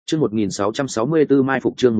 Chương 1664 mai phục, chương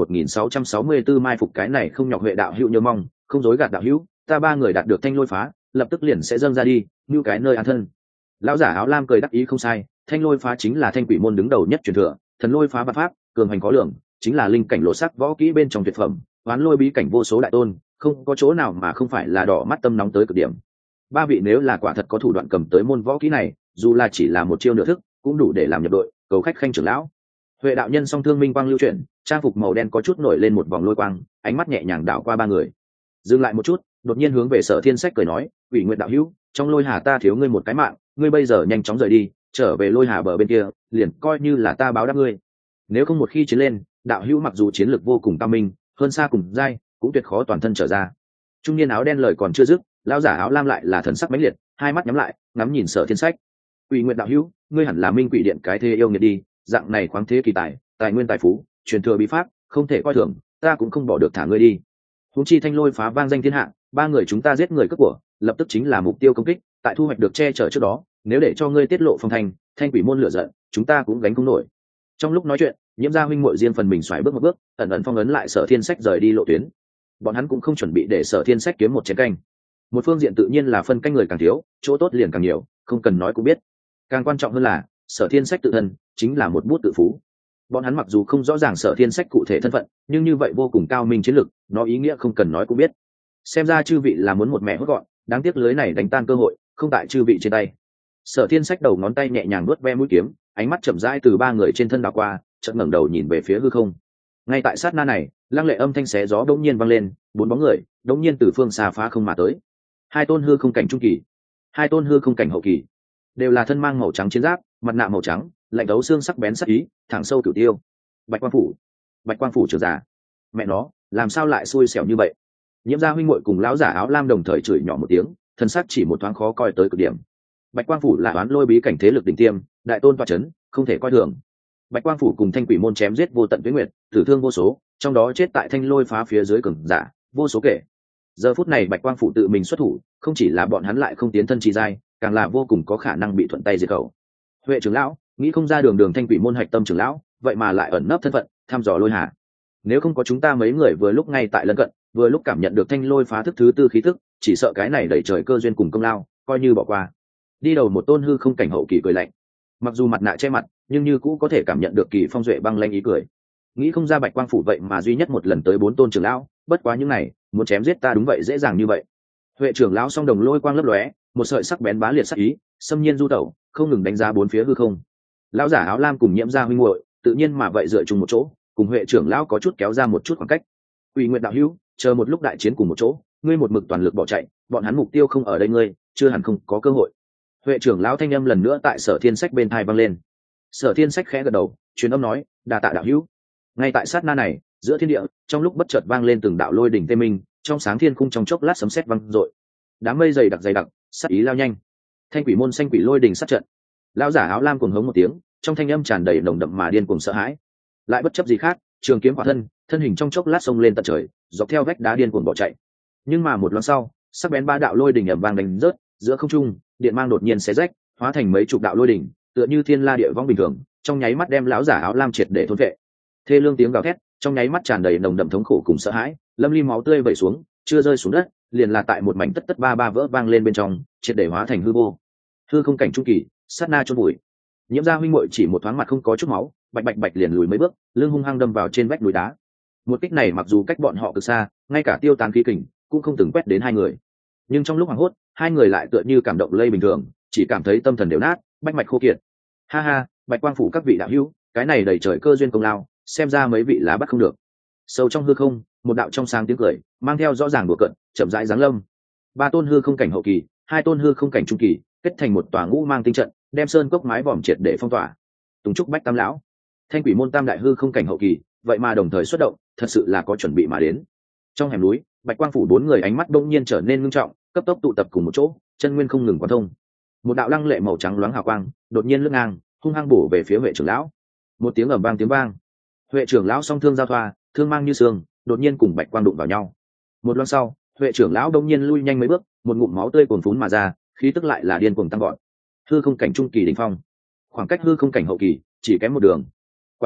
1664 mai phục. Cái này không nhọc Huệ đạo hữu nhớ mong, không dối gạt đạo hữu, ta ba người đạt được thanh lôi phá, lập tức liền sẽ dâng ra đi, như cái nơi an thân. Lão giả áo lam cười đắc ý không sai, thanh lôi phá chính là thanh quỷ môn đứng đầu nhất truyền thừa, thần lôi phá bát pháp, cường hành có lượng, chính là linh cảnh lộ sắc võ kỹ bên trong tuyệt phẩm, hoán lôi bí cảnh vô số đại tôn, không có chỗ nào mà không phải là đỏ mắt tâm nóng tới cực điểm. Ba vị nếu là quả thật có thủ đoạn cầm tới môn võ kỹ này, dù là chỉ là một chiêu nửa thức, cũng đủ để làm nhập đội, cầu khách khanh trưởng lão. Huệ đạo nhân song thương minh quang lưu chuyển, trang phục màu đen có chút nổi lên một vòng lôi quang, ánh mắt nhẹ nhàng đảo qua ba người, dừng lại một chút, đột nhiên hướng về Sở Thiên Sách cười nói, ủy nguyện đạo hữu, trong lôi hà ta thiếu ngươi một cái mạng, ngươi bây giờ nhanh chóng rời đi, trở về lôi hà bờ bên kia, liền coi như là ta báo đáp ngươi. Nếu không một khi chiến lên, đạo hữu mặc dù chiến lược vô cùng cao minh, hơn xa cùng giai, cũng tuyệt khó toàn thân trở ra. Trung niên áo đen lời còn chưa dứt, lão giả áo lam lại là thần sắc mãnh liệt, hai mắt nhắm lại, ngắm nhìn Sở Thiên Sách. Ủy nguyện đạo hữu, ngươi hẳn là Minh Quỷ Điện cái thế yêu nghiệt đi, dạng này khoáng thế kỳ tài, tài nguyên tài phú, truyền thừa bí pháp, không thể coi thường, ta cũng không bỏ được thả ngươi đi. Huống chi thanh lôi phá vang danh thiên hạ, ba người chúng ta giết người cướp của, lập tức chính là mục tiêu công kích, tại thu hoạch được che chở trước đó, nếu để cho ngươi tiết lộ phong thành, thanh quỷ môn lửa giận, chúng ta cũng gánh không nổi. Trong lúc nói chuyện, Nhiễm Gia huynh muội riêng phần mình xoài bước một bước, ẩn ẩn phong ấn lại Sở Thiên Sách rời đi lộ tuyến. Bọn hắn cũng không chuẩn bị để Sở Thiên Sách kiếm một chén canh. Một phương diện tự nhiên là phân canh người càng thiếu, chỗ tốt liền càng nhiều, không cần nói cũng biết. Càng quan trọng hơn là, Sở Thiên Sách tự thân chính là một bút tự phú. Bọn hắn mặc dù không rõ ràng Sở Thiên Sách cụ thể thân phận, nhưng như vậy vô cùng cao minh chiến lực, nó ý nghĩa không cần nói cũng biết. Xem ra chư vị là muốn một mẹ hốt gọn, đáng tiếc lưới này đánh tan cơ hội, không tại chư vị trên tay. Sở Thiên Sách đầu ngón tay nhẹ nhàng nuốt ve mũi kiếm, ánh mắt chậm rãi từ ba người trên thân đảo qua, chợt ngẩng đầu nhìn về phía hư không. Ngay tại sát na này, lăng lệ âm thanh xé gió đống nhiên vang lên, bốn bóng người đống nhiên từ phương xa phá không mà tới. Hai tôn hư không cảnh trung kỳ, hai tôn hư không cảnh hậu kỳ, đều là thân mang màu trắng chiến giáp, mặt nạ màu trắng, lạnh đấu xương sắc bén sắc ý, thẳng sâu cửu tiêu. Bạch Quang phủ trưởng giả, mẹ nó, làm sao lại xui xẻo như vậy? Nhiễm Gia huynh muội cùng lão giả áo lam đồng thời chửi nhỏ một tiếng, thân sắc chỉ một thoáng khó coi tới cực điểm. Bạch Quang phủ là oán lôi bí cảnh thế lực đỉnh tiêm, đại tôn tọa chấn, không thể coi thường. Bạch Quang phủ cùng thanh quỷ môn chém giết vô tận tuyết nguyệt, tử thương vô số, trong đó chết tại thanh lôi phá phía dưới cường giả vô số kể. Giờ phút này Bạch Quang phủ tự mình xuất thủ, không chỉ là bọn hắn lại không tiến thân chi giai, càng là vô cùng có khả năng bị thuận tay diệt khẩu. Huệ trưởng lão nghĩ không ra đường thanh quỷ môn hạch tâm trưởng lão, vậy mà lại ẩn nấp thân phận, thăm dò lôi hà. Nếu không có chúng ta mấy người vừa lúc ngay tại lân cận, vừa lúc cảm nhận được thanh lôi phá thức thứ tư khí thức, chỉ sợ cái này đẩy trời cơ duyên cùng công lao, coi như bỏ qua. Đi đầu một tôn hư không cảnh hậu kỳ cười lạnh, mặc dù mặt nạ che mặt, nhưng như cũ có thể cảm nhận được kỳ phong duệ băng lanh ý cười. Nghĩ không ra Bạch Quang phủ vậy mà duy nhất một lần tới bốn tôn trưởng lão, bất quá những này, muốn chém giết ta đúng vậy dễ dàng như vậy. Huệ trưởng lão song đồng lôi quang lấp lóe, một sợi sắc bén bá liệt sắc ý, xâm nhiên du tẩu, không ngừng đánh giá bốn phía hư không. Lão giả áo lam cùng Nhiễm Gia huynh muội, tự nhiên mà vậy dựa chung một chỗ, cùng Huệ trưởng lão có chút kéo ra một chút khoảng cách. Ủy nguyện đạo hữu, chờ một lúc đại chiến cùng một chỗ, ngươi một mực toàn lực bỏ chạy, bọn hắn mục tiêu không ở đây ngươi, chưa hẳn không có cơ hội. Huệ trưởng lão thanh âm lần nữa tại Sở Thiên Sách bên tai vang lên. Sở Thiên Sách khẽ gật đầu, truyền âm nói, đa tạ đạo hữu. Ngay tại sát na này, giữa thiên địa, trong lúc bất chợt vang lên từng đạo lôi đỉnh tê minh, trong sáng thiên khung trong chốc lát sấm sét vang rội. Đám mây dày đặc, sát ý lao nhanh. Thanh quỷ môn xanh quỷ lôi đỉnh sát trận. Lão giả áo lam cuồng hống một tiếng, trong thanh âm tràn đầy nồng đậm mà điên cuồng sợ hãi. Lại bất chấp gì khác, trường kiếm hỏa thân hình trong chốc lát xông lên tận trời, dọc theo vách đá điên cuồng bỏ chạy. Nhưng mà một loáng sau, sắc bén ba đạo lôi đỉnh ầm vang đánh rớt, giữa không trung, điện mang đột nhiên xé rách, hóa thành mấy chục đạo lôi đỉnh, tựa như thiên la địa võng bình thường, trong nháy mắt đem lão giả áo lam triệt để thôn vệ. Thê lương tiếng gào thét, trong nháy mắt tràn đầy nồng đậm thống khổ cùng sợ hãi, lâm ly máu tươi vẩy xuống, chưa rơi xuống đất, liền là tại một mảnh tất tất ba vỡ vang lên bên trong, triệt để hóa thành hư vô. Hư không cảnh trung kỳ, sát na chôn bụi. Nhiễm Gia huynh muội chỉ một thoáng mặt không có chút máu, bạch liền lùi mấy bước, lưng hung hăng đâm vào trên vách núi đá. Một kích này mặc dù cách bọn họ cực xa, ngay cả tiêu tán khí kình cũng không từng quét đến hai người. Nhưng trong lúc hoảng hốt, hai người lại tựa như cảm động lây bình thường, chỉ cảm thấy tâm thần đều nát, bách mạch khô kiệt. Ha ha, Bạch Quang phủ các vị đạo hữu, cái này đầy trời cơ duyên công lao, xem ra mấy vị lá bắt không được. Sâu trong hư không, một đạo trong sáng tiếng cười, mang theo rõ ràng đùa cận, chậm rãi giáng lâm. Ba tôn hư không cảnh hậu kỳ, hai tôn hư không cảnh trung kỳ, kết thành một tòa ngũ mang tinh trận, đem sơn cốc mái vòm triệt để phong tỏa. Tùng trúc bách tam lão, thanh quỷ môn tam đại hư không cảnh hậu kỳ, vậy mà đồng thời xuất động, thật sự là có chuẩn bị mà đến. Trong hẻm núi, Bạch Quang phủ bốn người ánh mắt đông nhiên trở nên ngưng trọng, cấp tốc tụ tập cùng một chỗ, chân nguyên không ngừng quán thông. Một đạo lăng lệ màu trắng loáng hào quang, đột nhiên lướt ngang, hung hăng bổ về phía Huệ trưởng lão. Một tiếng ầm vang tiếng vang, Huệ trưởng lão song thương giao thoa, thương mang như sương, đột nhiên cùng Bạch Quang đụng vào nhau. Một loáng sau, Huệ trưởng lão đông nhiên lui nhanh mấy bước, một ngụm máu tươi cuồn phún mà ra, khí tức lại là điên cuồng tăng gọn. Hư không cảnh trung kỳ đỉnh phong, khoảng cách hư không cảnh hậu kỳ chỉ kém một đường. Quả nhiên,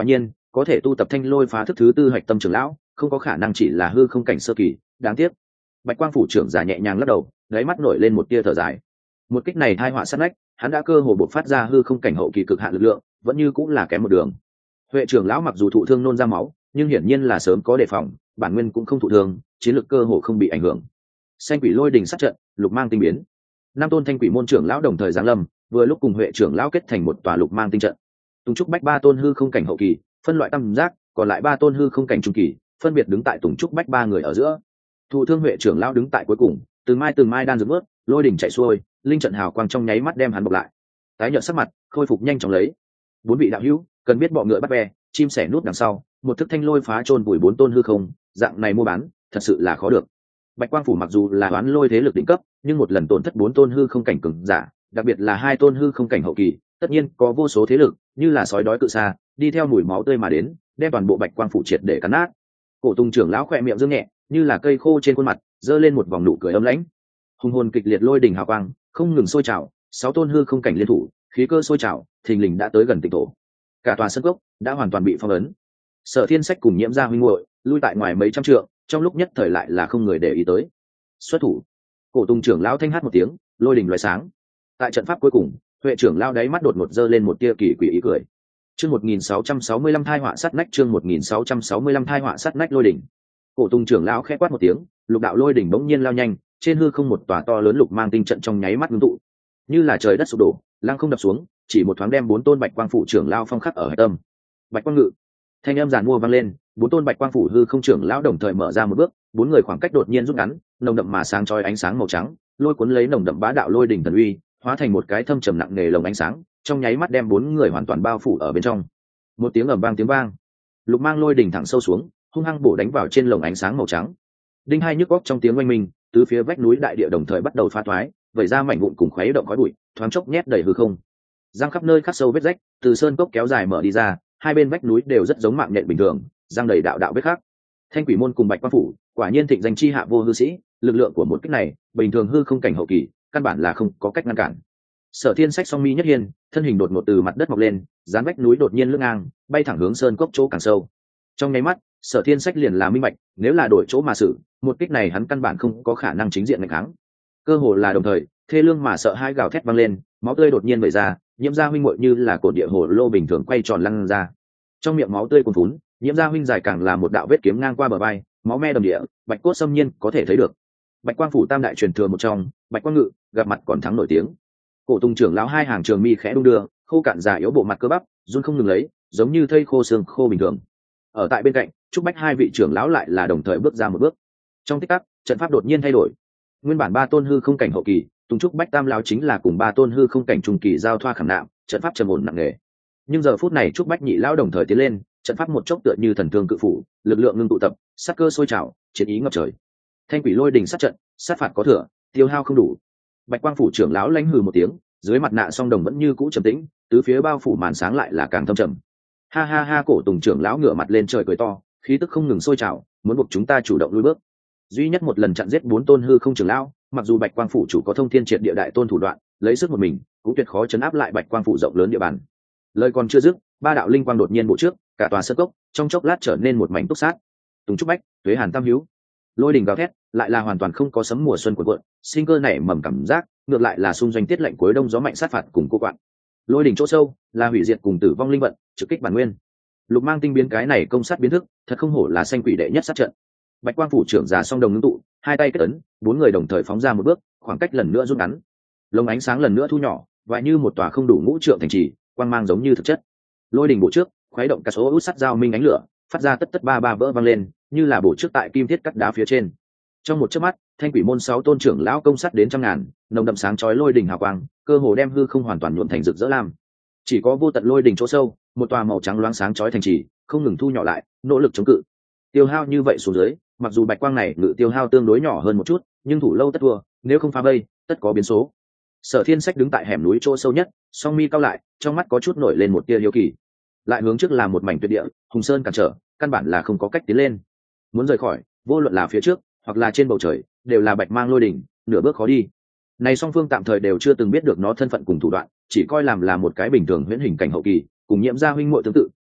có thể tu tập thanh lôi phá thức thứ tư hạch tâm trưởng lão không có khả năng chỉ là hư không cảnh sơ kỳ, đáng tiếc. Bạch quang phủ trưởng giả nhẹ nhàng lắc đầu, đáy mắt nổi lên một tia thở dài. Một kích này thai họa sát nách, hắn đã cơ hồ bộc phát ra hư không cảnh hậu kỳ cực hạn lực lượng, vẫn như cũng là kém một đường. Huệ trưởng lão mặc dù thụ thương nôn ra máu, nhưng hiển nhiên là sớm có đề phòng, bản nguyên cũng không thụ thương, chiến lực cơ hồ không bị ảnh hưởng. Xanh quỷ lôi đình sát trận, lục mang tinh biến. Năm tôn thanh quỷ môn trưởng lão đồng thời giáng lâm, vừa lúc cùng Huệ trưởng lão kết thành một tòa lục mang tinh trận. Tùng trúc bách ba tôn hư không cảnh hậu kỳ, phân loại tam giác, còn lại ba tôn hư không cảnh trung kỳ, phân biệt đứng tại Tùng trúc bách ba người ở giữa. Thụ thương Huệ trưởng lão đứng tại cuối cùng, từng mai đan dược bước, lôi đỉnh chạy xuôi, linh trận hào quang trong nháy mắt đem hắn bọc lại. Tái nhợt sắc mặt, khôi phục nhanh chóng lấy. Bốn vị đạo hữu, cần biết bọ ngựa bắt ve, chim sẻ nút đằng sau, một thức thanh lôi phá chôn vùi bốn tôn hư không, dạng này mua bán, thật sự là khó được. Bạch quang phủ mặc dù là đoán lôi thế lực đỉnh cấp, nhưng một lần tổn thất bốn tôn hư không cảnh cường giả, đặc biệt là hai tôn hư không cảnh hậu kỳ, tất nhiên có vô số thế lực như là sói đói cự xa, đi theo mùi máu tươi mà đến, đem toàn bộ Bạch quang phủ triệt để cắn nát. Cổ Tùng trưởng lão khẽ miệng dương nhẹ, như là cây khô trên khuôn mặt, giơ lên một vòng nụ cười ấm lãnh. Hùng hồn kịch liệt lôi đỉnh hào quang, không ngừng sôi trào, sáu tôn hư không cảnh liên thủ, khí cơ sôi trào, thình lình đã tới gần tịnh thổ. Cả tòa sân cốc đã hoàn toàn bị phong ấn. Sở Thiên Sách cùng Nhiễm Gia huynh muội lui tại ngoài mấy trăm trượng, trong lúc nhất thời lại là không người để ý tới. Xuất thủ. Cổ Tùng trưởng lão thanh hát một tiếng, lôi đỉnh loé sáng. Tại trận pháp cuối cùng, Huệ trưởng lão đáy mắt đột ngột giơ lên một tia kỳ quỷ ý cười. Chương 1665 thai họa sát nách, chương 1665 thai họa sát nách lôi đỉnh. Cổ Tùng trưởng lão khẽ quát một tiếng, lục đạo lôi đỉnh bỗng nhiên lao nhanh, trên hư không một tòa to lớn lục mang tinh trận trong nháy mắt ngưng tụ, như là trời đất sụp đổ, lăng không đập xuống, chỉ một thoáng đem bốn tôn Bạch quang phủ trưởng lão phong khắc ở hải tâm. Bạch quang ngự, thanh âm giàn mua vang lên, bốn tôn Bạch quang phủ hư không trưởng lão đồng thời mở ra một bước, bốn người khoảng cách đột nhiên rút ngắn, nồng đậm mà sáng chói ánh sáng màu trắng, lôi cuốn lấy nồng đậm bá đạo lôi đỉnh thần uy, hóa thành một cái thâm trầm nặng nề lồng ánh sáng, trong nháy mắt đem bốn người hoàn toàn bao phủ ở bên trong. Một tiếng ầm vang tiếng vang, lục mang lôi đỉnh thẳng sâu xuống, hung hăng bổ đánh vào trên lồng ánh sáng màu trắng. Đinh hai nhức óc trong tiếng oanh minh, tứ phía vách núi đại địa đồng thời bắt đầu phá thoái, vẩy ra mảnh vụn cùng khuấy động khói bụi, thoáng chốc nhét đầy hư không. Giang khắp nơi khắc sâu vết rách, từ sơn cốc kéo dài mở đi ra, hai bên vách núi đều rất giống mạng nhện bình thường, giang đầy đạo đạo vết khắc. Thanh quỷ môn cùng Bạch quang phủ, quả nhiên thịnh danh chi hạ vô hư sĩ, lực lượng của một kích này, bình thường hư không cảnh hậu kỳ, căn bản là không có cách ngăn cản. Sở Thiên Sách song mi nhất hiên, thân hình đột ngột từ mặt đất mọc lên, dán vách núi đột nhiên lướt ngang, bay thẳng hướng sơn cốc chỗ càng sâu. Trong nháy mắt, Sở Thiên Sách liền là minh bạch, nếu là đổi chỗ mà xử, một kích này hắn căn bản không có khả năng chính diện nghịch kháng. Cơ hồ là đồng thời, thê lương mà sợ hai gào thét vang lên, máu tươi đột nhiên vẩy ra, Nhiễm Gia huynh muội như là cột địa hồ lô bình thường quay tròn lăn ra. Trong miệng máu tươi cuồn phún, Nhiễm Gia huynh dài càng là một đạo vết kiếm ngang qua bờ vai, máu me đầm địa, bạch cốt xâm nhiên có thể thấy được. Bạch quang phủ tam đại truyền thừa một trong, Bạch quang ngự, gặp mặt còn thắng nổi tiếng. Cổ Tùng trưởng lão hai hàng trường mi khẽ đung đưa, khô cạn già yếu bộ mặt cơ bắp, run không ngừng lấy, giống như thây khô xương khô bình thường. Ở tại bên cạnh, Trúc Bách hai vị trưởng lão lại là đồng thời bước ra một bước. Trong tích tắc, trận pháp đột nhiên thay đổi. Nguyên bản ba tôn hư không cảnh hậu kỳ, Tùng Trúc Bách tam lão chính là cùng ba tôn hư không cảnh trung kỳ giao thoa khảm nạm, trận pháp trầm ổn nặng nề. Nhưng giờ phút này Trúc Bách nhị lão đồng thời tiến lên, trận pháp một chốc tựa như thần thương cự phủ, lực lượng ngưng tụ tập, sát cơ sôi trào, chiến ý ngập trời. Thanh quỷ lôi đình sát trận, sát phạt có thừa, tiêu hao không đủ. Bạch quang phủ trưởng lão lãnh hừ một tiếng, dưới mặt nạ song đồng vẫn như cũ trầm tĩnh, tứ phía bao phủ màn sáng lại là càng thâm trầm. Ha ha ha, Cổ Tùng trưởng lão ngửa mặt lên trời cười to, khí tức không ngừng sôi trào, muốn buộc chúng ta chủ động lùi bước. Duy nhất một lần chặn giết bốn tôn hư không trưởng lão, mặc dù Bạch quang phủ chủ có thông thiên triệt địa đại tôn thủ đoạn, lấy sức một mình cũng tuyệt khó chấn áp lại Bạch quang phủ rộng lớn địa bàn. Lời còn chưa dứt, ba đạo linh quang đột nhiên bộ trước, cả tòa sân cốc trong chốc lát trở nên một mảnh túc sát. Tùng Trúc Bách, Tuế Hàn Tam Hiếu, lôi đình gào thét, lại là hoàn toàn không có sấm mùa xuân cuộn cuộn, sinh cơ nảy mầm cảm giác, ngược lại là xung doanh tiết lệnh cuối đông gió mạnh sát phạt cùng cô quạng. Lôi đỉnh chỗ sâu là hủy diệt cùng tử vong linh vận, trực kích bản nguyên. Lục mang tinh biến cái này công sát biến thức, thật không hổ là xanh quỷ đệ nhất sát trận. Bạch quang phủ trưởng già song đồng ngưng tụ, hai tay kết ấn, bốn người đồng thời phóng ra một bước, khoảng cách lần nữa rút ngắn. Lồng ánh sáng lần nữa thu nhỏ, vài như một tòa không đủ ngũ trượng thành trì, quang mang giống như thực chất. Lôi đỉnh bộ trước, khuấy động cả số út sắt dao minh ánh lửa, phát ra tất tất ba ba vỡ vang lên, như là bổ trước tại kim thiết cắt đá phía trên. Trong một chớp mắt, thanh quỷ môn sáu tôn trưởng lão công sát đến trăm ngàn, nồng đậm sáng chói lôi đỉnh hào quang, cơ hồ đem hư không hoàn toàn nhuộm thành rực rỡ lam. Chỉ có vô tận lôi đỉnh chỗ sâu, một tòa màu trắng loáng sáng chói thành trì, không ngừng thu nhỏ lại, nỗ lực chống cự. Tiêu hao như vậy xuống dưới, mặc dù bạch quang này ngự tiêu hao tương đối nhỏ hơn một chút, nhưng thủ lâu tất thua, nếu không phá vây, tất có biến số. Sở Thiên Sách đứng tại hẻm núi chỗ sâu nhất, song mi cao lại, trong mắt có chút nổi lên một tia hiếu kỳ. Lại hướng trước là một mảnh tuyệt địa, hùng sơn cản trở, căn bản là không có cách tiến lên. Muốn rời khỏi, vô luận là phía trước hoặc là trên bầu trời, đều là bạch mang lôi đỉnh, nửa bước khó đi. Này song phương tạm thời đều chưa từng biết được nó thân phận cùng thủ đoạn, chỉ coi làm là một cái bình thường huyễn hình cảnh hậu kỳ, cùng Nhiễm Gia huynh muội tương tự,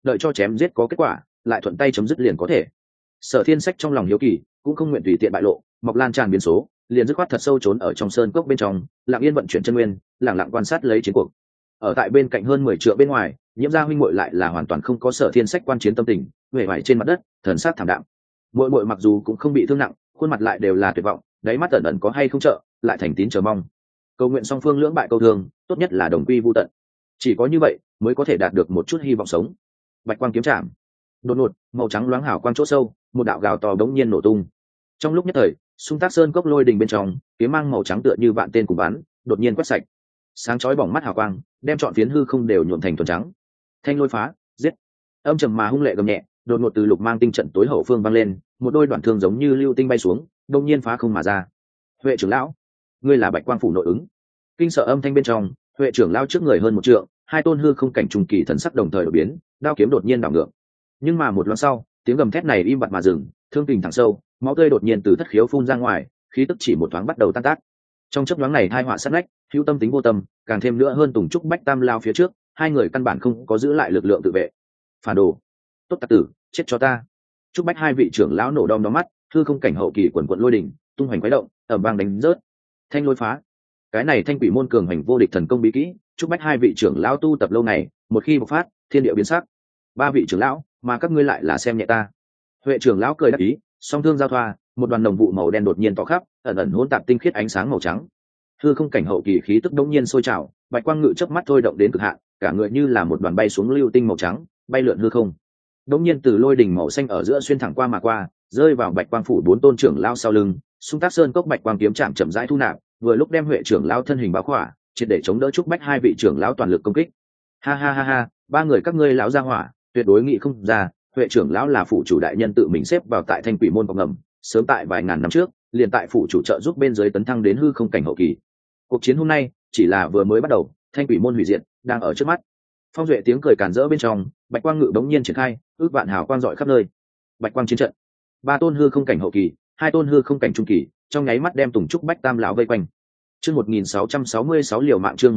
đợi cho chém giết có kết quả lại thuận tay chấm dứt liền có thể. Sở Thiên Sách trong lòng hiếu kỳ cũng không nguyện tùy tiện bại lộ, mọc lan tràn biến số liền dứt khoát thật sâu trốn ở trong sơn cốc bên trong, lặng yên vận chuyển chân nguyên, lặng lặng quan sát lấy chiến cuộc. Ở tại bên cạnh hơn 10 trượng bên ngoài, Nhiễm gia huynh muội lại là hoàn toàn không có Sở Thiên Sách quan chiến tâm tình, huệ vải trên mặt đất, thần sắc thảm đạm. Muội muội mặc dù cũng không bị thương nặng, khuôn mặt lại đều là tuyệt vọng, đáy mắt ẩn ẩn có hay không trợ, lại thành tín chờ mong. Cầu nguyện song phương lưỡng bại câu thương, tốt nhất là đồng quy vu tận. Chỉ có như vậy mới có thể đạt được một chút hy vọng sống. Bạch quang kiếm chạm. Đột ngột, màu trắng loáng hào quang chỗ sâu, một đạo gào to bỗng nhiên nổ tung. Trong lúc nhất thời, xung tác sơn cốc lôi đình bên trong, kiếm mang màu trắng tựa như vạn tên cùng bắn, đột nhiên quét sạch. Sáng chói bỏng mắt hào quang, đem trọn phiến hư không đều nhuộm thành thuần trắng. Thanh lôi phá, giết. Âm trầm mà hung lệ gầm nhẹ, đột ngột từ lục mang tinh trận tối hậu phương vang lên, một đôi đoạn thương giống như lưu tinh bay xuống, đột nhiên phá không mà ra. Huệ trưởng lão, ngươi là Bạch Quang phủ nội ứng. Kinh sợ âm thanh bên trong, Huệ trưởng lão trước người hơn một trượng, hai tôn hư không cảnh trùng kỳ thần sắc đồng thời đổi biến, đao kiếm đột nhiên đảo ngược. Nhưng mà một loáng sau, tiếng gầm thét này im bặt mà dừng, thương kình thẳng sâu, máu tươi đột nhiên từ thất khiếu phun ra ngoài, khí tức chỉ một thoáng bắt đầu tan tác. Trong chớp nhoáng này hai họa sát nách, hữu tâm tính vô tâm, càng thêm nữa hơn Tùng Trúc Bách Tam lao phía trước, hai người căn bản không có giữ lại lực lượng tự vệ. Phản đồ, tốt tặc tử, chết cho ta. Trúc Bách hai vị trưởng lão nổ đom đóm mắt, hư không cảnh hậu kỳ quần quận lôi đỉnh, tung hoành quái động, ầm vang đánh rớt. Thanh lôi phá. Cái này thanh quỷ môn cường hành vô địch thần công bí kỹ, Trúc Bách hai vị trưởng lão tu tập lâu ngày, một khi bộc phát, thiên địa biến sắc. Ba vị trưởng lão, mà các ngươi lại là xem nhẹ ta. Huệ trưởng lão cười đắc ý, song thương giao thoa, một đoàn đồng vụ màu đen đột nhiên tỏ khắp, ẩn ẩn hỗn tạp tinh khiết ánh sáng màu trắng. Hư không cảnh hậu kỳ khí tức đống nhiên sôi trào, bạch quang ngự chớp mắt thôi động đến cực hạn, cả người như là một đoàn bay xuống lưu tinh màu trắng, bay lượn hư không. Đống nhiên từ lôi đỉnh màu xanh ở giữa xuyên thẳng qua mà qua, rơi vào bạch quang phủ bốn tôn trưởng lão sau lưng, xung tác sơn cốc bạch quang kiếm chạm chậm rãi thu nạp, vừa lúc đem Huệ trưởng lão thân hình báo khỏa, triệt để chống đỡ Trúc Bách hai vị trưởng lão toàn lực công kích. Ha ha ha ha, ba người các ngươi lão gia hỏa, tuyệt đối nghĩ không ra, Huệ trưởng lão là phủ chủ đại nhân tự mình xếp vào tại thanh quỷ môn vòng ngầm, sớm tại vài ngàn năm trước, liền tại phủ chủ trợ giúp bên dưới tấn thăng đến hư không cảnh hậu kỳ. Cuộc chiến hôm nay chỉ là vừa mới bắt đầu, thanh quỷ môn hủy diệt đang ở trước mắt. Phong duệ tiếng cười càn rỡ bên trong, bạch quang ngự bỗng nhiên triển khai, ước vạn hào quang rọi khắp nơi. Bạch quang chiến trận, ba tôn hư không cảnh hậu kỳ, hai tôn hư không cảnh trung kỳ, trong nháy mắt đem Tùng Trúc Bách Tam lão vây quanh. Chương 1666 liều mạng, chương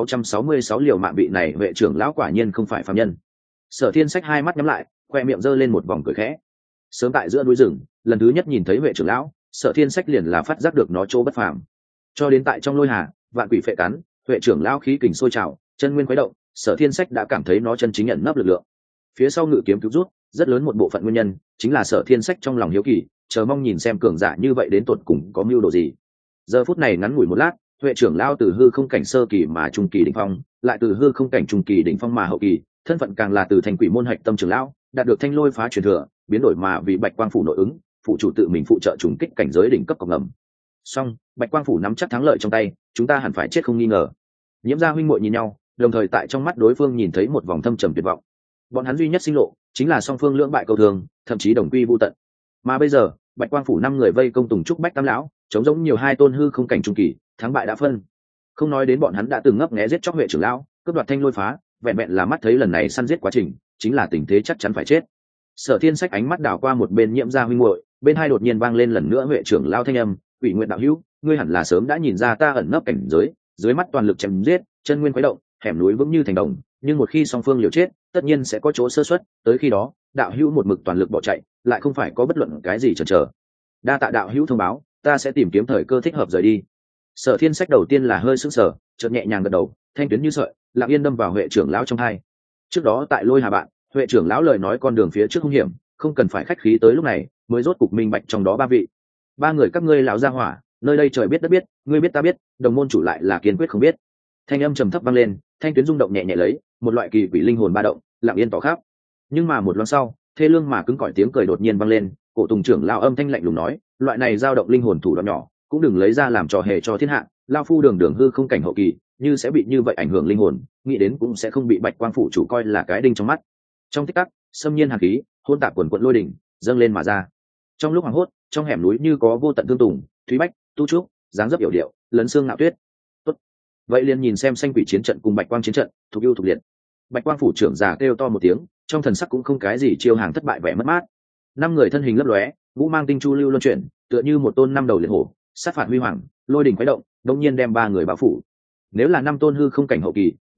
1666 liều mạng, vị này Huệ trưởng lão quả nhiên không phải phàm nhân. Sở Thiên Sách hai mắt nhắm lại, khoe miệng giơ lên một vòng cười khẽ. Sớm tại giữa núi rừng, lần thứ nhất nhìn thấy Huệ trưởng lão, Sở Thiên Sách liền là phát giác được nó chỗ bất phàm. Cho đến tại trong lôi hà, vạn quỷ phệ cắn, Huệ trưởng lão khí kình sôi trào, chân nguyên khuấy động, Sở Thiên Sách đã cảm thấy nó chân chính nhận nấp lực lượng. Phía sau ngự kiếm cứu rút, rất lớn một bộ phận nguyên nhân chính là Sở Thiên Sách trong lòng hiếu kỳ, chờ mong nhìn xem cường giả như vậy đến tột cùng có mưu đồ gì. Giờ phút này ngắn ngủi một lát, Huệ trưởng lão từ hư không cảnh sơ kỳ mà trung kỳ đỉnh phong, lại từ hư không cảnh trung kỳ đỉnh phong mà hậu kỳ, thân phận càng là từ thành quỷ môn hạch tâm trưởng lão, đạt được thanh lôi phá truyền thừa, biến đổi mà vì Bạch Quang phủ nội ứng, phụ chủ tự mình phụ trợ trùng kích cảnh giới đỉnh cấp cọc ngầm. Song, Bạch Quang phủ nắm chắc thắng lợi trong tay, chúng ta hẳn phải chết không nghi ngờ. Nhiễm gia huynh muội nhìn nhau, đồng thời tại trong mắt đối phương nhìn thấy một vòng thâm trầm tuyệt vọng. Bọn hắn duy nhất sinh lộ, chính là song phương lưỡng bại câu thường, thậm chí đồng quy vu tận. Mà bây giờ, Bạch Quang phủ năm người vây công Tùng Trúc Bách Tam lão, chống giống nhiều hai tôn hư không cảnh trung kỳ, thắng bại đã phân. Không nói đến bọn hắn đã từng ngấp nghé giết chóc Huệ trưởng lão, cướp đoạt thanh lôi phá, vẹn vẹn là mắt thấy lần này săn giết quá trình, chính là tình thế chắc chắn phải chết. Sở Thiên Sách ánh mắt đảo qua một bên Nhiễm gia huynh muội, bên hai đột nhiên vang lên lần nữa Huệ trưởng lão thanh âm, "Quỷ Nguyện đạo hữu, ngươi hẳn là sớm đã nhìn ra ta ẩn nấp cảnh giới, dưới mắt toàn lực chém giết, chân nguyên khuấy động, hẻm núi vững như thành đồng, nhưng một khi song phương liều chết, tất nhiên sẽ có chỗ sơ suất, tới khi đó, đạo hữu một mực toàn lực bỏ chạy, lại không phải có bất luận cái gì chần chờ. Đa tạ đạo hữu thông báo, ta sẽ tìm kiếm thời cơ thích hợp rời đi." Sở Thiên Sách đầu tiên là hơi sững sờ, chợt nhẹ nhàng gật đầu, thanh tuyến như sợi, lặng yên đâm vào Huệ trưởng lão trong tai. Trước đó tại lôi hà bạn, Huệ trưởng lão lời nói con đường phía trước hung hiểm, không cần phải khách khí, tới lúc này mới rốt cục minh bạch trong đó ba vị. Ba người các ngươi lão gia hỏa, nơi đây trời biết đất biết, ngươi biết ta biết, đồng môn chủ lại là kiên quyết không biết. Thanh âm trầm thấp vang lên, thanh tuyến rung động nhẹ nhẹ lấy, một loại kỳ quỷ linh hồn ba động, lặng yên tỏ khắp. Nhưng mà một loáng sau, thê lương mà cứng cỏi tiếng cười đột nhiên vang lên, cổ Tùng trưởng lão âm thanh lạnh lùng nói, loại này dao động linh hồn thủ đoạn nhỏ, cũng đừng lấy ra làm trò hề cho thiên hạ. Lão phu đường đường hư không cảnh hậu kỳ, như sẽ bị như vậy ảnh hưởng linh hồn, nghĩ đến cũng sẽ không bị Bạch Quang phủ chủ coi là cái đinh trong mắt. Trong tích tắc, xâm nhiên hàn khí, hỗn tạp quần quận lôi đỉnh, dâng lên mà ra. Trong lúc hoảng hốt, trong hẻm núi như có vô tận thương tùng, thúy bách, tu trúc, dáng dấp yểu điệu, lấn xương ngạo tuyết. Tốt, vậy liền nhìn xem xanh quỷ chiến trận cùng Bạch Quang chiến trận, thuộc ưu thuộc liệt. Bạch Quang phủ trưởng già kêu to một tiếng, trong thần sắc cũng không cái gì chiêu hàng thất bại vẻ mất mát. Năm người thân hình lấp lóe, vũ mang tinh chu lưu luân chuyển, tựa như một tôn năm đầu liệt hổ, sát phạt huy hoàng, lôi đỉnh khuấy động, đống nhiên đem ba người bao phủ. Nếu là năm tôn hư không cảnh hậu kỳ,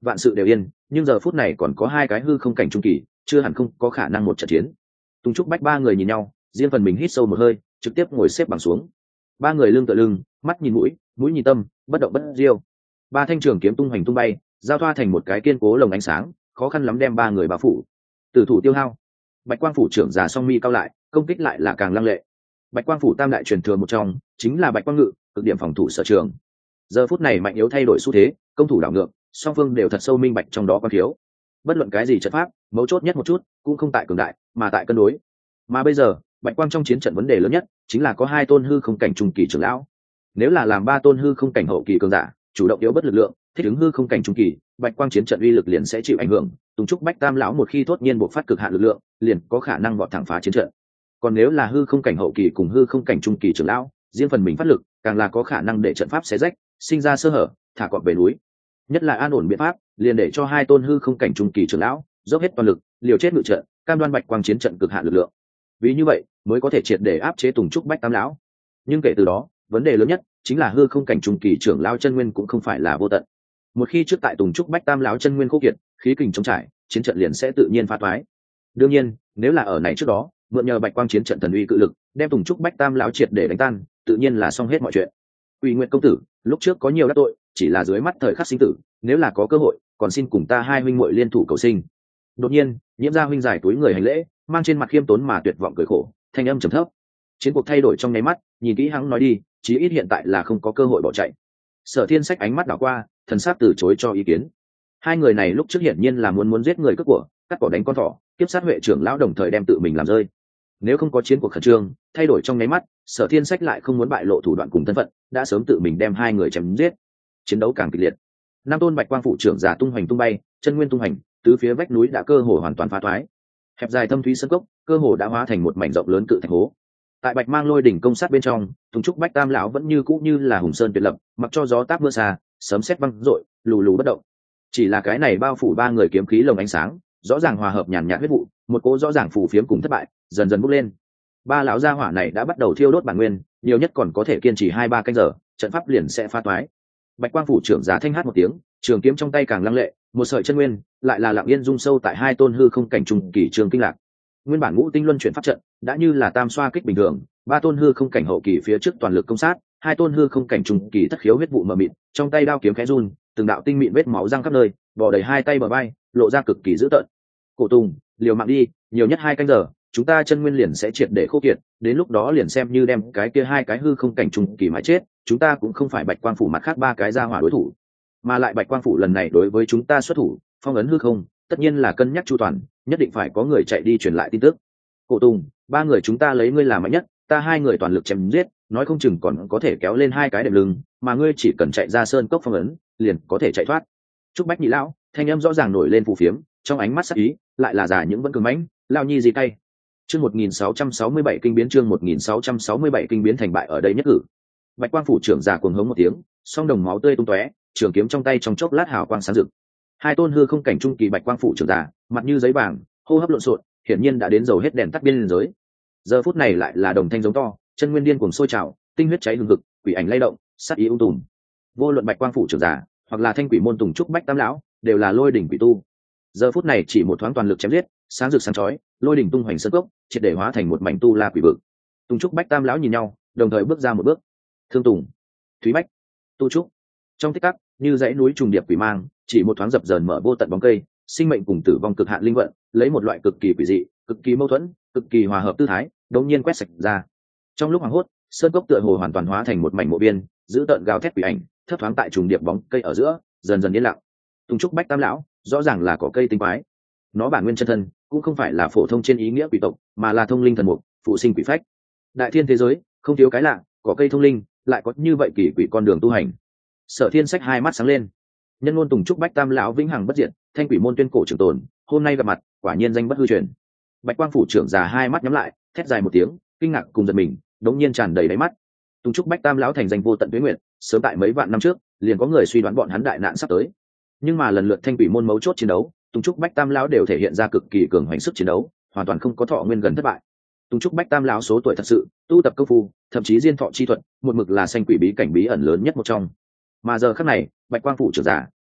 vạn sự đều yên, nhưng giờ phút này còn có hai cái hư không cảnh trung kỳ, chưa hẳn không có khả năng một trận chiến. Tùng Trúc Bách ba người nhìn nhau, riêng phần mình hít sâu một hơi, trực tiếp ngồi xếp bằng xuống. Ba người lưng tựa lưng, mắt nhìn mũi, mũi nhìn tâm, bất động bất diêu. Ba thanh trường kiếm tung hoành tung bay, giao thoa thành một cái kiên cố lồng ánh sáng, khó khăn lắm đem ba người bao phủ. Tử thủ tiêu hao. Bạch Quang phủ trưởng giả song mi cao lại, công kích lại là càng lăng lệ. Bạch Quang phủ tam đại truyền thừa một trong, chính là Bạch Quang ngự, cực điểm phòng thủ sở trường. Giờ phút này mạnh yếu thay đổi xu thế, công thủ đảo ngược, song phương đều thật sâu minh bạch trong đó quan thiếu. Bất luận cái gì trận pháp, mấu chốt nhất một chút, cũng không tại cường đại, mà tại cân đối. Mà bây giờ, Bạch Quang trong chiến trận vấn đề lớn nhất, chính là có hai tôn hư không cảnh trung kỳ trưởng lão. Nếu là làm ba tôn hư không cảnh hậu kỳ cường giả, chủ động yếu bất lực lượng, thích ứng hư không cảnh trung kỳ, Bạch Quang chiến trận uy lực liền sẽ chịu ảnh hưởng. Tùng Trúc Bách Tam lão một khi thốt nhiên bộc phát cực hạn lực lượng, liền có khả năng vọt thẳng phá chiến trận. Còn nếu là hư không cảnh hậu kỳ cùng hư không cảnh trung kỳ trưởng lão, riêng phần mình phát lực, càng là có khả năng để trận pháp xé rách, sinh ra sơ hở, thả cọp về núi. Nhất là an ổn biện pháp, liền để cho hai tôn hư không cảnh trung kỳ trưởng lão dốc hết toàn lực, liều chết ngự trận, cam đoan Bạch Quang chiến trận cực hạn lực lượng. Vì như vậy, mới có thể triệt để áp chế Tùng Trúc Bách Tam lão. Nhưng kể từ đó, vấn đề lớn nhất chính là hư không cảnh trung kỳ trưởng lão chân nguyên cũng không phải là vô tận. Một khi trước tại Tùng Trúc Bách Tam lão chân nguyên khô kiệt, khí kình chống trải, chiến trận liền sẽ tự nhiên phá toái. Đương nhiên, nếu là ở này trước đó, mượn nhờ Bạch Quang chiến trận thần uy cự lực, đem Tùng Trúc Bách Tam lão triệt để đánh tan, tự nhiên là xong hết mọi chuyện. Quỷ Nguyệt công tử, lúc trước có nhiều đắc tội, chỉ là dưới mắt thời khắc sinh tử, nếu là có cơ hội, còn xin cùng ta hai huynh muội liên thủ cầu sinh. Đột nhiên, Nhiễm Gia huynh giải túi người hành lễ, mang trên mặt khiêm tốn mà tuyệt vọng cười khổ, thanh âm trầm thấp. Chiến cuộc thay đổi trong nháy mắt, nhìn kỹ hắn nói đi, chí ít hiện tại là không có cơ hội bỏ chạy. Sở Thiên Sách ánh mắt đảo qua, thần sắc từ chối cho ý kiến. Hai người này lúc trước hiển nhiên là muốn giết người cướp của, cắt cỏ đánh con thỏ, tiếp sát Huệ trưởng lão đồng thời đem tự mình làm rơi. Nếu không có chiến cuộc khẩn trương, thay đổi trong nháy mắt, Sở Thiên Sách lại không muốn bại lộ thủ đoạn cùng thân phận, đã sớm tự mình đem hai người chém giết. Chiến đấu càng kịch liệt. Nam tôn Bạch Quang phủ trưởng giả tung hoành tung bay, chân nguyên tung hành, tứ phía vách núi đã cơ hồ hoàn toàn phá thoái. Hẹp dài thâm thúy sân cốc, cơ hồ đã hóa thành một mảnh rộng lớn cự thạch hố. Tại Bạch Mang Lôi đỉnh công sát bên trong, Tùng Trúc Bách Tam lão vẫn như cũ như là hùng sơn tuyệt lập, mặc cho gió táp mưa xa, sấm sét vang rội, lù lù bất động. Chỉ là cái này bao phủ ba người kiếm khí lồng ánh sáng, rõ ràng hòa hợp nhàn nhạt huyết vụ, một cỗ rõ ràng phù phiếm cùng thất bại, dần dần bốc lên. Ba lão gia hỏa này đã bắt đầu thiêu đốt bản nguyên, nhiều nhất còn có thể kiên trì 2-3 canh giờ, trận pháp liền sẽ phá toái. Bạch Quang phủ trưởng giả thanh hát một tiếng, trường kiếm trong tay càng lăng lệ, một sợi chân nguyên lại là lặng yên rung sâu tại hai tôn hư không cảnh trùng kỳ trường kinh lạc. Nguyên bản ngũ tinh luân chuyển pháp trận đã như là tam xoa kích bình thường, ba tôn hư không cảnh hậu kỳ phía trước toàn lực công sát, hai tôn hư không cảnh trùng kỳ thất khiếu huyết vụ mờ mịt, trong tay đao kiếm khẽ run, từng đạo tinh mịn vết máu răng khắp nơi, bò đầy hai tay bờ vai, lộ ra cực kỳ dữ tợn. Cổ Tùng, liều mạng đi, nhiều nhất 2 canh giờ, chúng ta chân nguyên liền sẽ triệt để khô kiệt, đến lúc đó liền xem như đem cái kia hai cái hư không cảnh trùng kỳ mãi chết, chúng ta cũng không phải Bạch Quang phủ mặt khác ba cái ra hỏa đối thủ, mà lại Bạch Quang phủ lần này đối với chúng ta xuất thủ, phong ấn hư không, tất nhiên là cân nhắc chu toàn, nhất định phải có người chạy đi truyền lại tin tức. Cổ Tùng, ba người chúng ta lấy ngươi làm mạnh nhất, ta hai người toàn lực chém giết, nói không chừng còn có thể kéo lên hai cái đệm lưng, mà ngươi chỉ cần chạy ra sơn cốc phong ấn, liền có thể chạy thoát. Trúc Bách nhị lão, thanh âm rõ ràng nổi lên phù phiếm, trong ánh mắt sắc ý, lại là giả những vẫn cường mãnh, lao nhi gì tay. Chương 1667 kinh biến, chương 1667 kinh biến thành bại ở đây nhất cử. Bạch Quang phủ trưởng giả cuồng hống một tiếng, song đồng máu tươi tung tóe, trường kiếm trong tay trong chốc lát hào quang sáng rực. Hai tôn hư không cảnh trung kỳ Bạch Quang phủ trưởng giả, mặt như giấy vàng, hô hấp lộn xộn, hiển nhiên đã đến dầu hết đèn tắt biên giới. Giờ phút này lại là đồng thanh giống to, chân nguyên điên cuồng sôi trào, tinh huyết cháy hừng hực, quỷ ảnh lay động, sát ý ung tùm. Vô luận Bạch Quang phủ trưởng giả, hoặc là Thanh Quỷ môn Tùng Trúc Bách Tam lão, đều là lôi đỉnh quỷ tu. Giờ phút này chỉ một thoáng toàn lực chém giết, sáng rực sáng chói, lôi đỉnh tung hoành sơn cốc, triệt để hóa thành một mảnh tu la quỷ vực. Tùng Trúc Bách Tam lão nhìn nhau, đồng thời bước ra một bước. Thương Tùng, Thúy Bách, Tu Trúc. Trong tích tắc, như dãy núi trùng điệp quỷ mang, chỉ một thoáng dập dờn mở vô tận bóng cây, sinh mệnh cùng tử vong cực hạn linh vận, lấy một loại cực kỳ quỷ dị, cực kỳ mâu thuẫn, cực kỳ hòa hợp tư thái, đột nhiên quét sạch ra. Trong lúc hoảng hốt, sơn cốc tựa hồ hoàn toàn hóa thành một mảnh mộ biên, giữ tợn gào thét quỷ ảnh, thấp thoáng tại trùng điệp bóng cây ở giữa, dần dần yên lặng. Tùng Trúc Bách Tam lão, rõ ràng là có cây tinh quái. Nó bản nguyên chân thân, cũng không phải là phổ thông trên ý nghĩa quỷ tộc, mà là thông linh thần mục, phụ sinh quỷ phách. Đại thiên thế giới, không thiếu cái lạ, có cây thông linh, lại có như vậy kỳ quỷ con đường tu hành. Sở Thiên Sách hai mắt sáng lên. Nhân ngôn Tùng Trúc Bách Tam lão vĩnh hằng bất diệt, Thanh Quỷ môn tuyên cổ trường tồn, hôm nay gặp mặt, quả nhiên danh bất hư truyền. Bạch Quang phủ trưởng già hai mắt nhắm lại, thét dài một tiếng, kinh ngạc cùng giật mình, đống nhiên tràn đầy đáy mắt. Tùng Trúc Bách Tam lão thành danh vô tận tuế nguyện, sớm tại mấy vạn năm trước, liền có người suy đoán bọn hắn đại nạn sắp tới. Nhưng mà lần lượt Thanh Quỷ môn mấu chốt chiến đấu, Tùng Trúc Bách Tam lão đều thể hiện ra cực kỳ cường hoành sức chiến đấu, hoàn toàn không có thọ nguyên gần thất bại. Tùng Trúc Bách Tam lão số tuổi thật sự, tu tập công phu, thậm chí diên thọ chi thuật, một mực là sanh quỷ bí cảnh bí ẩn lớn nhất một trong. Mà giờ khắc này, Bạch Quang phủ trưởng giả,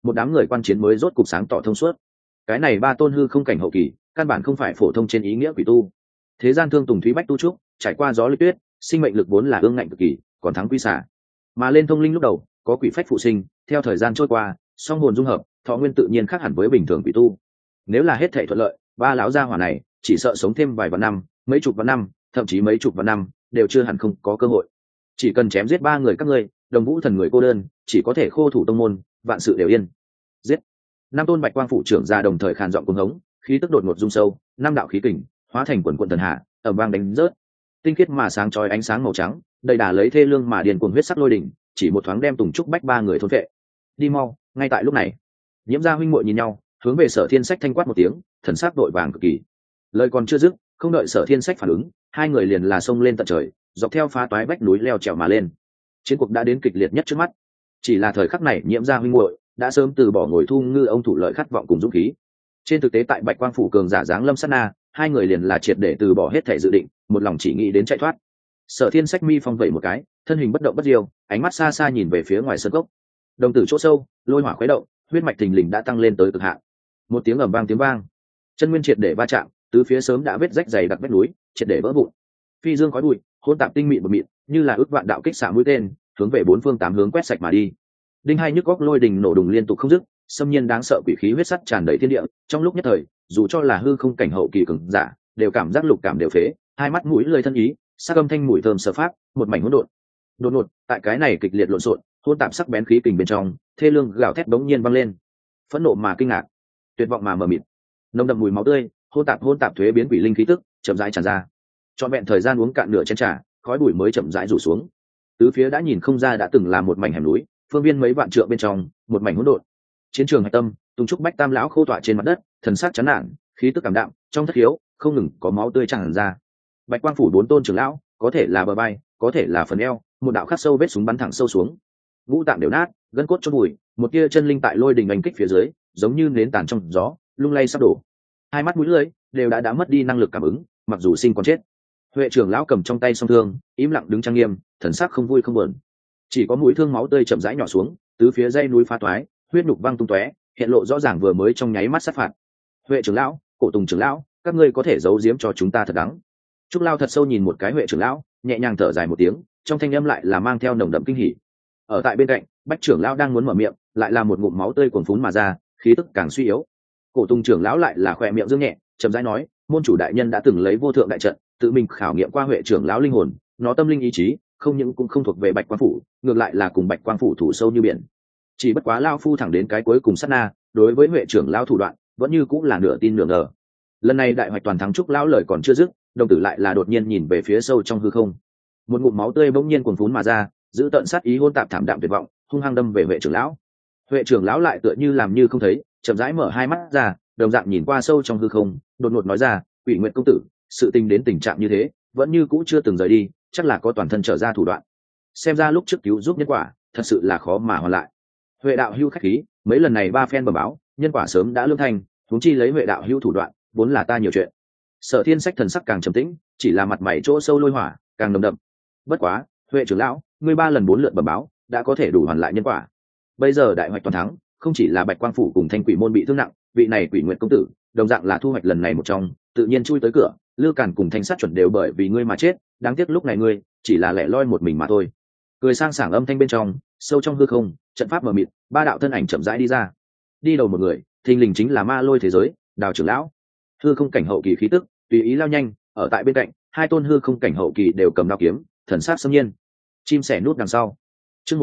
một đám người quan chiến mới rốt cục sáng tỏ thông suốt. Cái này ba tôn hư không cảnh hậu kỳ căn bản không phải phổ thông trên ý nghĩa quỷ tu. Thế gian thương tùng thúy bách tu trúc, trải qua gió lưỡi tuyết, sinh mệnh lực vốn là ương ngạnh cực kỳ, còn thắng quý xả. Mà lên thông linh lúc đầu có quỷ phách phụ sinh, theo thời gian trôi qua song hồn dung hợp, thọ nguyên tự nhiên khác hẳn với bình thường quỷ tu. Nếu là hết thảy thuận lợi, ba lão gia hỏa này chỉ sợ sống thêm vài vạn năm, mấy chục vạn năm, thậm chí mấy chục vạn năm đều chưa hẳn không có cơ hội. Chỉ cần chém giết ba người các ngươi, Đồng Vũ thần người cô đơn chỉ có thể khô thủ tông môn, vạn sự đều yên. Giết! Năm tôn bạch quang phủ trưởng ra đồng thời khàn giọng cuồng hống, khí tức đột ngột rung sâu, năm đạo khí kình hóa thành quần quần thần hạ, ầm vang đánh rớt. Tinh khiết mà sáng chói ánh sáng màu trắng, đầy đà lấy thê lương mà điền cuồng huyết sắc lôi đỉnh, chỉ một thoáng đem Tùng Trúc Bách ba người thôn phệ. Đi mau! Ngay tại lúc này, Nhiễm Gia huynh muội nhìn nhau, hướng về Sở Thiên Sách thanh quát một tiếng, thần sắc đội vàng cực kỳ. Lời còn chưa dứt, không đợi Sở Thiên Sách phản ứng, hai người liền là xông lên tận trời, dọc theo phá toái vách núi leo trèo mà lên. Chiến cuộc đã đến kịch liệt nhất trước mắt. Chỉ là thời khắc này, Nhiễm Gia huynh muội đã sớm từ bỏ ngồi thu ngư ông thủ lợi khát vọng cùng dũng khí. Trên thực tế tại Bạch Quang phủ cường giả dáng lâm sát na, hai người liền là triệt để từ bỏ hết thể dự định, một lòng chỉ nghĩ đến chạy thoát. Sở Thiên Sách mi phong vẩy một cái, thân hình bất động bất diêu, ánh mắt xa xa nhìn về phía ngoài sân cốc. Đồng tử chỗ sâu, lôi hỏa khuấy động, huyết mạch thình lình đã tăng lên tới cực hạn. Một tiếng ầm vang tiếng vang, chân nguyên triệt để va chạm, tứ phía sớm đã vết rách dày đặc vách núi, triệt để vỡ vụn. Phi dương khói bụi, hỗn tạp tinh mịn bột mịn, như là ước vạn đạo kích xạ mũi tên, hướng về bốn phương tám hướng quét sạch mà đi. Đinh hai nhức góc lôi đình nổ đùng liên tục không dứt, xâm nhiên đáng sợ quỷ khí huyết sắt tràn đầy thiên địa. Trong lúc nhất thời, dù cho là hư không cảnh hậu kỳ cường giả, đều cảm giác lục cảm đều phế, hai mắt mũi lưỡi thân ý, sắc âm thanh mùi thơm sở phát, một mảnh hỗn độn. Đột ngột, tại cái này kịch liệt lộn xộn, hỗn tạp sắc bén khí kình bên trong, thê lương gào thét bỗng nhiên vang lên. Phẫn nộ mà kinh ngạc, tuyệt vọng mà mờ mịt, nồng đậm mùi máu tươi, hỗn tạp thuế biến quỷ linh khí tức chậm rãi tràn ra. Trọn vẹn thời gian uống cạn nửa chén trà, khói bụi mới chậm rãi rủ xuống. Tứ phía đã nhìn không ra đã từng là một mảnh hẻm núi, phương viên mấy vạn trượng bên trong, một mảnh hỗn độn. Chiến trường hạch tâm, Tùng Trúc Bách tam lão khô tọa trên mặt đất, thần sắc chán nản, khí tức cảm đạm, trong thất khiếu không ngừng có máu tươi tràn ra. Bạch Quang phủ bốn tôn trưởng lão, có thể là bờ vai, có thể là phần eo, một đạo khắc sâu vết súng bắn thẳng sâu xuống. Ngũ tạng đều nát, gân cốt chôn bụi, một tia chân linh tại lôi đình đánh kích phía dưới, giống như nến tàn trong gió, lung lay sắp đổ. Hai mắt mũi lưỡi đều đã mất đi năng lực cảm ứng, mặc dù sinh còn chết. Huệ trưởng lão cầm trong tay song thương, im lặng đứng trang nghiêm, thần sắc không vui không buồn. Chỉ có mũi thương máu tươi chậm rãi nhỏ xuống, tứ phía dây núi phá toái, huyết nhục văng tung tóe, hiện lộ rõ ràng vừa mới trong nháy mắt sát phạt. Huệ trưởng lão, Cổ Tùng trưởng lão, các ngươi có thể giấu giếm cho chúng ta thật đắng. Trúc Lao thật sâu nhìn một cái Huệ trưởng lão, nhẹ nhàng thở dài một tiếng, trong thanh âm lại là mang theo nồng đậm kinh hỉ. Ở tại bên cạnh, Bách trưởng lão đang muốn mở miệng, lại là một ngụm máu tươi cuồn phún mà ra, khí tức càng suy yếu. Cổ Tùng trưởng lão lại là khỏe miệng dương nhẹ, chậm rãi nói, môn chủ đại nhân đã từng lấy vô thượng đại trận, tự mình khảo nghiệm qua Huệ trưởng lão linh hồn, nó tâm linh ý chí, không những cũng không thuộc về Bạch Quang phủ, ngược lại là cùng Bạch Quang phủ thủ sâu như biển. Chỉ bất quá lao phu thẳng đến cái cuối cùng sát na, đối với Huệ trưởng lão thủ đoạn, vẫn như cũng là nửa tin nửa ngờ. Lần này đại hoạch toàn thắng, Trúc lão lời còn chưa dứt, đồng tử lại là đột nhiên nhìn về phía sâu trong hư không. Một ngụm máu tươi bỗng nhiên cuồn phún mà ra, giữ tận sát ý hỗn tạp thảm đạm tuyệt vọng, hung hăng đâm về Huệ trưởng lão. Huệ trưởng lão lại tựa như làm như không thấy, chậm rãi mở hai mắt ra, đồng dạng nhìn qua sâu trong hư không, đột ngột nói ra, Quỷ Nguyệt công tử, sự tình đến tình trạng như thế, vẫn như cũ chưa từng rời đi, chắc là có toàn thân trở ra thủ đoạn. Xem ra lúc trước cứu giúp nhân quả, thật sự là khó mà hoàn lại. Huệ đạo hữu khách khí, mấy lần này ba phen bẩm báo, nhân quả sớm đã lương thành, huống chi lấy Huệ đạo hữu thủ đoạn, vốn là ta nhiều chuyện. Sở Thiên Sách thần sắc càng trầm tĩnh, chỉ là mặt mày chỗ sâu lôi hỏa càng nồng đậm. Bất quá, Huệ trưởng lão, ngươi ba lần bốn lượt bẩm báo, đã có thể đủ hoàn lại nhân quả. Bây giờ đại hoạch toàn thắng, không chỉ là Bạch Quang phủ cùng Thanh Quỷ môn bị thương nặng, vị này Quỷ Nguyệt công tử, đồng dạng là thu hoạch lần này một trong, tự nhiên chui tới cửa, Lư Cản cùng Thanh Sát chuẩn đều bởi vì ngươi mà chết, đáng tiếc lúc này ngươi chỉ là lẻ loi một mình mà thôi. Cười sang sảng âm thanh bên trong, sâu trong hư không, trận pháp mờ mịt, ba đạo thân ảnh chậm rãi đi ra. Đi đầu một người, thình lình chính là Ma Lôi thế giới, Đào trưởng lão. Hư không cảnh hậu kỳ khí tức, tùy ý lao nhanh, ở tại bên cạnh, hai tôn hư không cảnh hậu kỳ đều cầm đao kiếm, thần sắc xâm nhiên. Chim sẻ nút đằng sau. Chương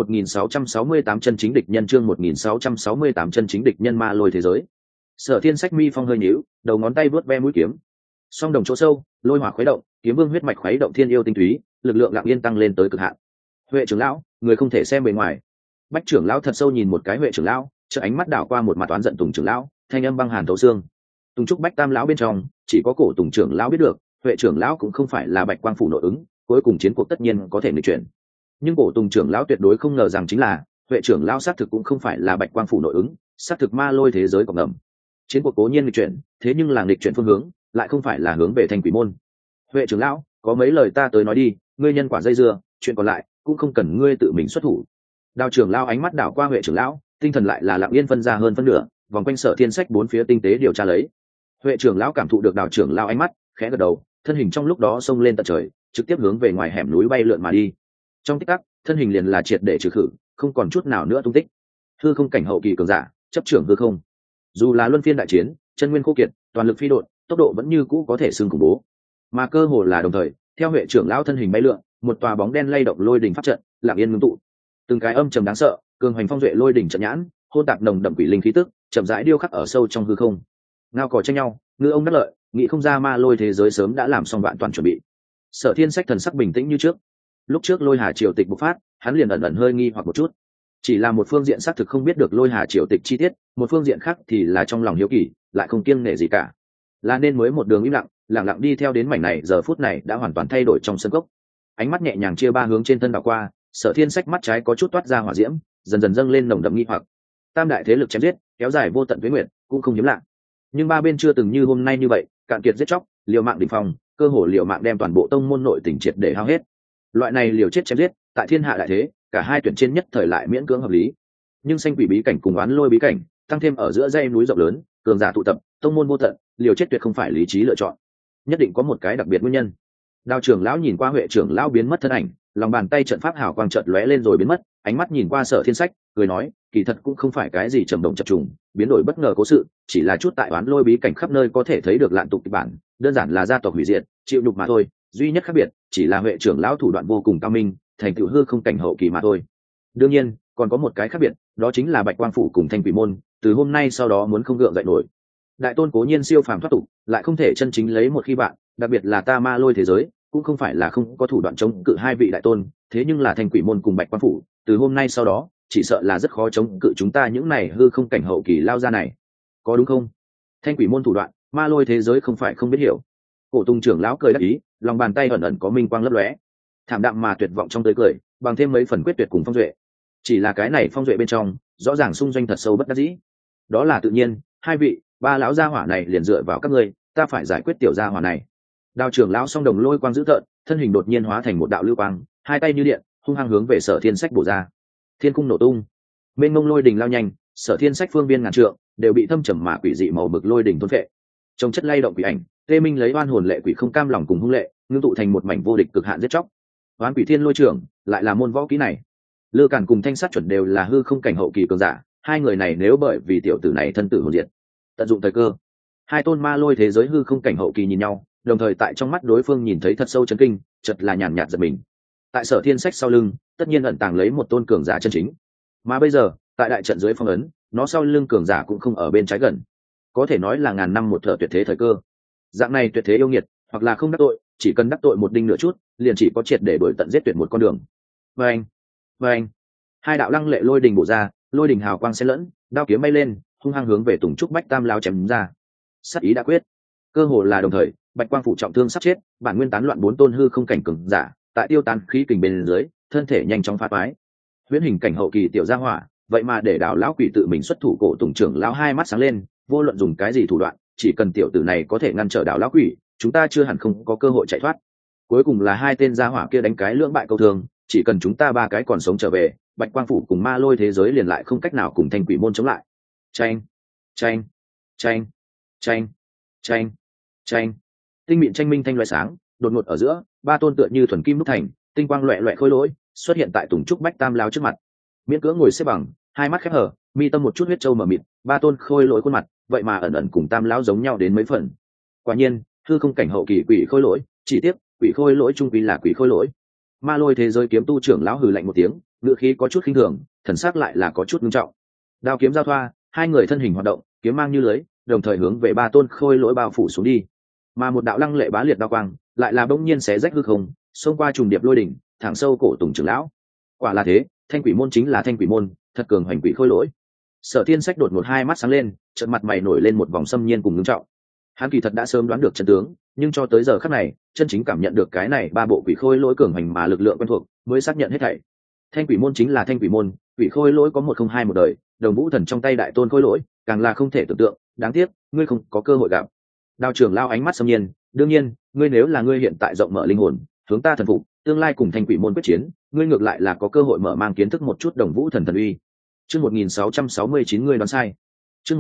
1668 chân chính địch nhân, chương 1668 chân chính địch nhân Ma Lôi thế giới. Sở Thiên Sách mi phong hơi nhíu, đầu ngón tay vuốt ve mũi kiếm. Song đồng chỗ sâu, lôi hỏa khuấy động, kiếm vương huyết mạch khuấy động thiên yêu tinh túy, lực lượng lặng yên tăng lên tới cực hạn. Huệ trưởng lão, người không thể xem bề ngoài. Bách trưởng lão thật sâu nhìn một cái Huệ trưởng lão, chợ ánh mắt đảo qua một mặt toán giận Tùng trưởng lão, thanh âm băng hàn thấu xương. Tùng Trúc Bách tam lão bên trong, chỉ có Cổ Tùng trưởng lão biết được, Huệ trưởng lão cũng không phải là Bạch Quang phủ nội ứng, cuối cùng chiến cuộc tất nhiên có thể nghịch chuyển. Nhưng Cổ Tùng trưởng lão tuyệt đối không ngờ rằng chính là, Huệ trưởng lão xác thực cũng không phải là Bạch Quang phủ nội ứng, xác thực Ma Lôi thế giới cộng ngầm. Chiến cuộc cố nhiên nghịch chuyển, thế nhưng là nghịch chuyển phương hướng, lại không phải là hướng về Thanh Quỷ môn. Huệ trưởng lão, có mấy lời ta tới nói đi, ngươi nhân quả dây dưa, chuyện còn lại cũng không cần ngươi tự mình xuất thủ. Đào trưởng lão ánh mắt đảo qua Huệ trưởng lão, tinh thần lại là lặng yên phân ra hơn phân nửa, vòng quanh Sở Thiên Sách bốn phía tinh tế điều tra lấy. Huệ trưởng lão cảm thụ được Đào trưởng lão ánh mắt, khẽ gật đầu, thân hình trong lúc đó xông lên tận trời, trực tiếp hướng về ngoài hẻm núi bay lượn mà đi. Trong tích tắc, thân hình liền là triệt để trừ khử, không còn chút nào nữa tung tích. Hư không cảnh hậu kỳ cường giả, chấp trưởng hư không. Dù là luân phiên đại chiến, chân nguyên khô kiệt, toàn lực phi độn, tốc độ vẫn như cũ có thể xưng khủng bố. Mà cơ hồ là đồng thời, theo Huệ trưởng lão thân hình bay lượn, một tòa bóng đen lay động lôi đỉnh pháp trận, lặng yên ngưng tụ. Từng cái âm trầm đáng sợ, cường hành phong duệ lôi đỉnh trận nhãn, hôn tạp nồng đậm quỷ linh khí tức, chậm rãi điêu khắc ở sâu trong hư không. Ngao cò tranh nhau, ngư ông đắc lợi, nghĩ không ra ma lôi thế giới sớm đã làm xong vạn toàn chuẩn bị. Sở Thiên Sách thần sắc bình tĩnh như trước. Lúc trước lôi hà triều tịch bộc phát, hắn liền ẩn ẩn hơi nghi hoặc một chút. Chỉ là một phương diện xác thực không biết được lôi hà triều tịch chi tiết, một phương diện khác thì là trong lòng hiếu kỳ, lại không kiêng nể gì cả. Là nên mới một đường im lặng, lặng lặng đi theo đến mảnh này, giờ phút này đã hoàn toàn thay đổi trong sân cốc. Ánh mắt nhẹ nhàng chia ba hướng trên thân đảo qua, Sở Thiên Sách mắt trái có chút toát ra hỏa diễm, dần dần dâng lên nồng đậm nghi hoặc. Tam đại thế lực chém giết, kéo dài vô tận tuế nguyệt, cũng không hiếm lạ. Nhưng ba bên chưa từng như hôm nay như vậy, cạn kiệt giết chóc, liều mạng đỉnh phòng, cơ hồ liều mạng đem toàn bộ tông môn nội tình triệt để hao hết. Loại này liều chết chém giết, tại thiên hạ đại thế, cả hai tuyển trên nhất thời lại miễn cưỡng hợp lý. Nhưng xanh quỷ bí cảnh cùng oán lôi bí cảnh, tăng thêm ở giữa dãy núi rộng lớn, cường giả tụ tập, tông môn vô tận, liều chết tuyệt không phải lý trí lựa chọn. Nhất định có một cái đặc biệt nguyên nhân. Đào trưởng lão nhìn qua Huệ trưởng lão biến mất thân ảnh, lòng bàn tay trận pháp hào quang chợt lóe lên rồi biến mất, ánh mắt nhìn qua Sở Thiên Sách, cười nói, kỳ thật cũng không phải cái gì trầm động chập trùng, biến đổi bất ngờ cố sự, chỉ là chút tại oán lôi bí cảnh khắp nơi có thể thấy được lạn tục kịch bản, đơn giản là gia tộc hủy diệt, chịu nhục mà thôi, duy nhất khác biệt chỉ là Huệ trưởng lão thủ đoạn vô cùng cao minh, thành tựu hư không cảnh hậu kỳ mà thôi. Đương nhiên, còn có một cái khác biệt, đó chính là Bạch Quang phủ cùng Thanh Quỷ môn, từ hôm nay sau đó muốn không gượng dậy nổi. Đại tôn cố nhiên siêu phàm thoát tục, lại không thể chân chính lấy một khi bạn, đặc biệt là ta ma lôi thế giới, cũng không phải là không có thủ đoạn chống cự hai vị đại tôn, thế nhưng là Thanh Quỷ môn cùng Bạch Quang phủ, từ hôm nay sau đó, chỉ sợ là rất khó chống cự chúng ta những này hư không cảnh hậu kỳ lao ra này. Có đúng không? Thanh Quỷ môn thủ đoạn, ma lôi thế giới không phải không biết hiểu. Cổ Tùng trưởng lão cười đáp ý, lòng bàn tay ẩn ẩn có minh quang lấp lóe. Thảm đạm mà tuyệt vọng trong tươi cười, bằng thêm mấy phần quyết tuyệt cùng phong duệ. Chỉ là cái này phong duệ bên trong, rõ ràng xung doanh thật sâu bất đắc dĩ. Đó là tự nhiên, hai vị, ba lão gia hỏa này liền dựa vào các ngươi, ta phải giải quyết tiểu gia hỏa này. Đào trưởng lão song đồng lôi quang dữ tợn, thân hình đột nhiên hóa thành một đạo lưu quang, hai tay như điện, hung hăng hướng về Sở Thiên Sách bổ ra. Thiên cung nổ tung, mênh mông lôi đình lao nhanh, Sở Thiên Sách phương biên ngàn trượng đều bị thâm trầm mà quỷ dị màu mực lôi đình thôn phệ. Trong chất lay động quỷ ảnh, Tê Minh lấy oan hồn lệ quỷ không cam lòng cùng hung lệ, ngưng tụ thành một mảnh vô địch cực hạn giết chóc. Oán quỷ thiên lôi trưởng, lại là môn võ kỹ này. Lư Cản cùng Thanh Sát chuẩn đều là hư không cảnh hậu kỳ cường giả, hai người này nếu bởi vì tiểu tử này thân tử hồn diệt, tận dụng thời cơ, hai tôn ma lôi thế giới hư không cảnh hậu kỳ nhìn nhau, đồng thời tại trong mắt đối phương nhìn thấy thật sâu chấn kinh, chợt là nhàn nhạt giật mình. Tại Sở Thiên Sách sau lưng, tất nhiên ẩn tàng lấy một tôn cường giả chân chính, mà bây giờ tại đại trận dưới phong ấn, nó sau lưng cường giả cũng không ở bên trái gần, có thể nói là ngàn năm một thở tuyệt thế thời cơ. Dạng này tuyệt thế yêu nghiệt, hoặc là không đắc tội, chỉ cần đắc tội một đinh nửa chút, liền chỉ có triệt để đuổi tận giết tuyệt một con đường. Và anh, hai đạo lăng lệ lôi đình bổ ra, lôi đình hào quang xen lẫn, đao kiếm bay lên, hung hăng hướng về Tùng Trúc Bách Tam lao chém ra. Sát ý đã quyết, cơ hồ là đồng thời, Bạch Quang phủ trọng thương sắp chết, bản nguyên tán loạn bốn tôn hư không cảnh cường giả, tại tiêu tán khí kình bên dưới, thân thể nhanh chóng phá toái. Huyễn hình cảnh hậu kỳ tiểu gia hỏa, vậy mà để đảo lão quỷ tự mình xuất thủ, Cổ Tùng trưởng lão hai mắt sáng lên, vô luận dùng cái gì thủ đoạn, chỉ cần tiểu tử này có thể ngăn trở đảo lão quỷ, chúng ta chưa hẳn không có cơ hội chạy thoát. Cuối cùng là hai tên gia hỏa kia đánh cái lưỡng bại câu thương, chỉ cần chúng ta ba cái còn sống trở về, Bạch Quang phủ cùng ma lôi thế giới liền lại không cách nào cùng Thanh Quỷ môn chống lại. Chanh, chanh, chanh, chanh, chanh, chanh. Tinh mịn tranh minh thanh loại sáng, đột ngột ở giữa, ba tôn tựa như thuần kim đúc thành, tinh quang loẹt loẹt khôi lỗi, xuất hiện tại Tùng Trúc Bách Tam lao trước mặt. Miễn cưỡng ngồi xếp bằng, hai mắt khép hờ, mi tâm một chút huyết châu mờ mịt, ba tôn khôi lỗi khuôn mặt, vậy mà ẩn ẩn cùng Tam lão giống nhau đến mấy phần. Quả nhiên, hư không cảnh hậu kỳ quỷ khôi lỗi, chỉ tiếc, quỷ khôi lỗi trung quy là quỷ khôi lỗi. Ma lôi thế giới kiếm tu trưởng lão hừ lạnh một tiếng, ngữ khí có chút khinh thường, thần sắc lại là có chút nghiêm trọng. Đao kiếm giao thoa, hai người thân hình hoạt động, kiếm mang như lưới, đồng thời hướng về ba tôn khôi lỗi bao phủ xuống đi. Mà một đạo lăng lệ bá liệt đao quang, lại là bỗng nhiên xé rách hư không, xông qua trùng điệp lôi đỉnh, thẳng sâu cổ Tùng trưởng lão. Quả là thế, Thanh Quỷ môn chính là Thanh Quỷ môn, thật cường hành quỷ khôi lỗi. Sở Thiên Sách đột ngột hai mắt sáng lên, chợt mặt mày nổi lên một vòng xâm nhiên cùng ngưng trọng. Hắn kỳ thật đã sớm đoán được chân tướng, nhưng cho tới giờ khắc này, chân chính cảm nhận được cái này ba bộ quỷ khôi lỗi cường hành mà lực lượng quen thuộc, mới xác nhận hết thảy. Thanh Quỷ môn chính là Thanh Quỷ môn, quỷ khôi lỗi có một không hai một đời, Đồng Vũ thần trong tay đại tôn khôi lỗi, càng là không thể tưởng tượng, đáng tiếc, ngươi không có cơ hội gặp. Đao trưởng lao ánh mắt xâm nhiên, đương nhiên, ngươi nếu là ngươi hiện tại rộng mở linh hồn, hướng ta thần phục, tương lai cùng Thanh Quỷ môn quyết chiến, ngươi ngược lại là có cơ hội mở mang kiến thức một chút Đồng Vũ thần thần uy. Chương 1669 người đoán sai. Chương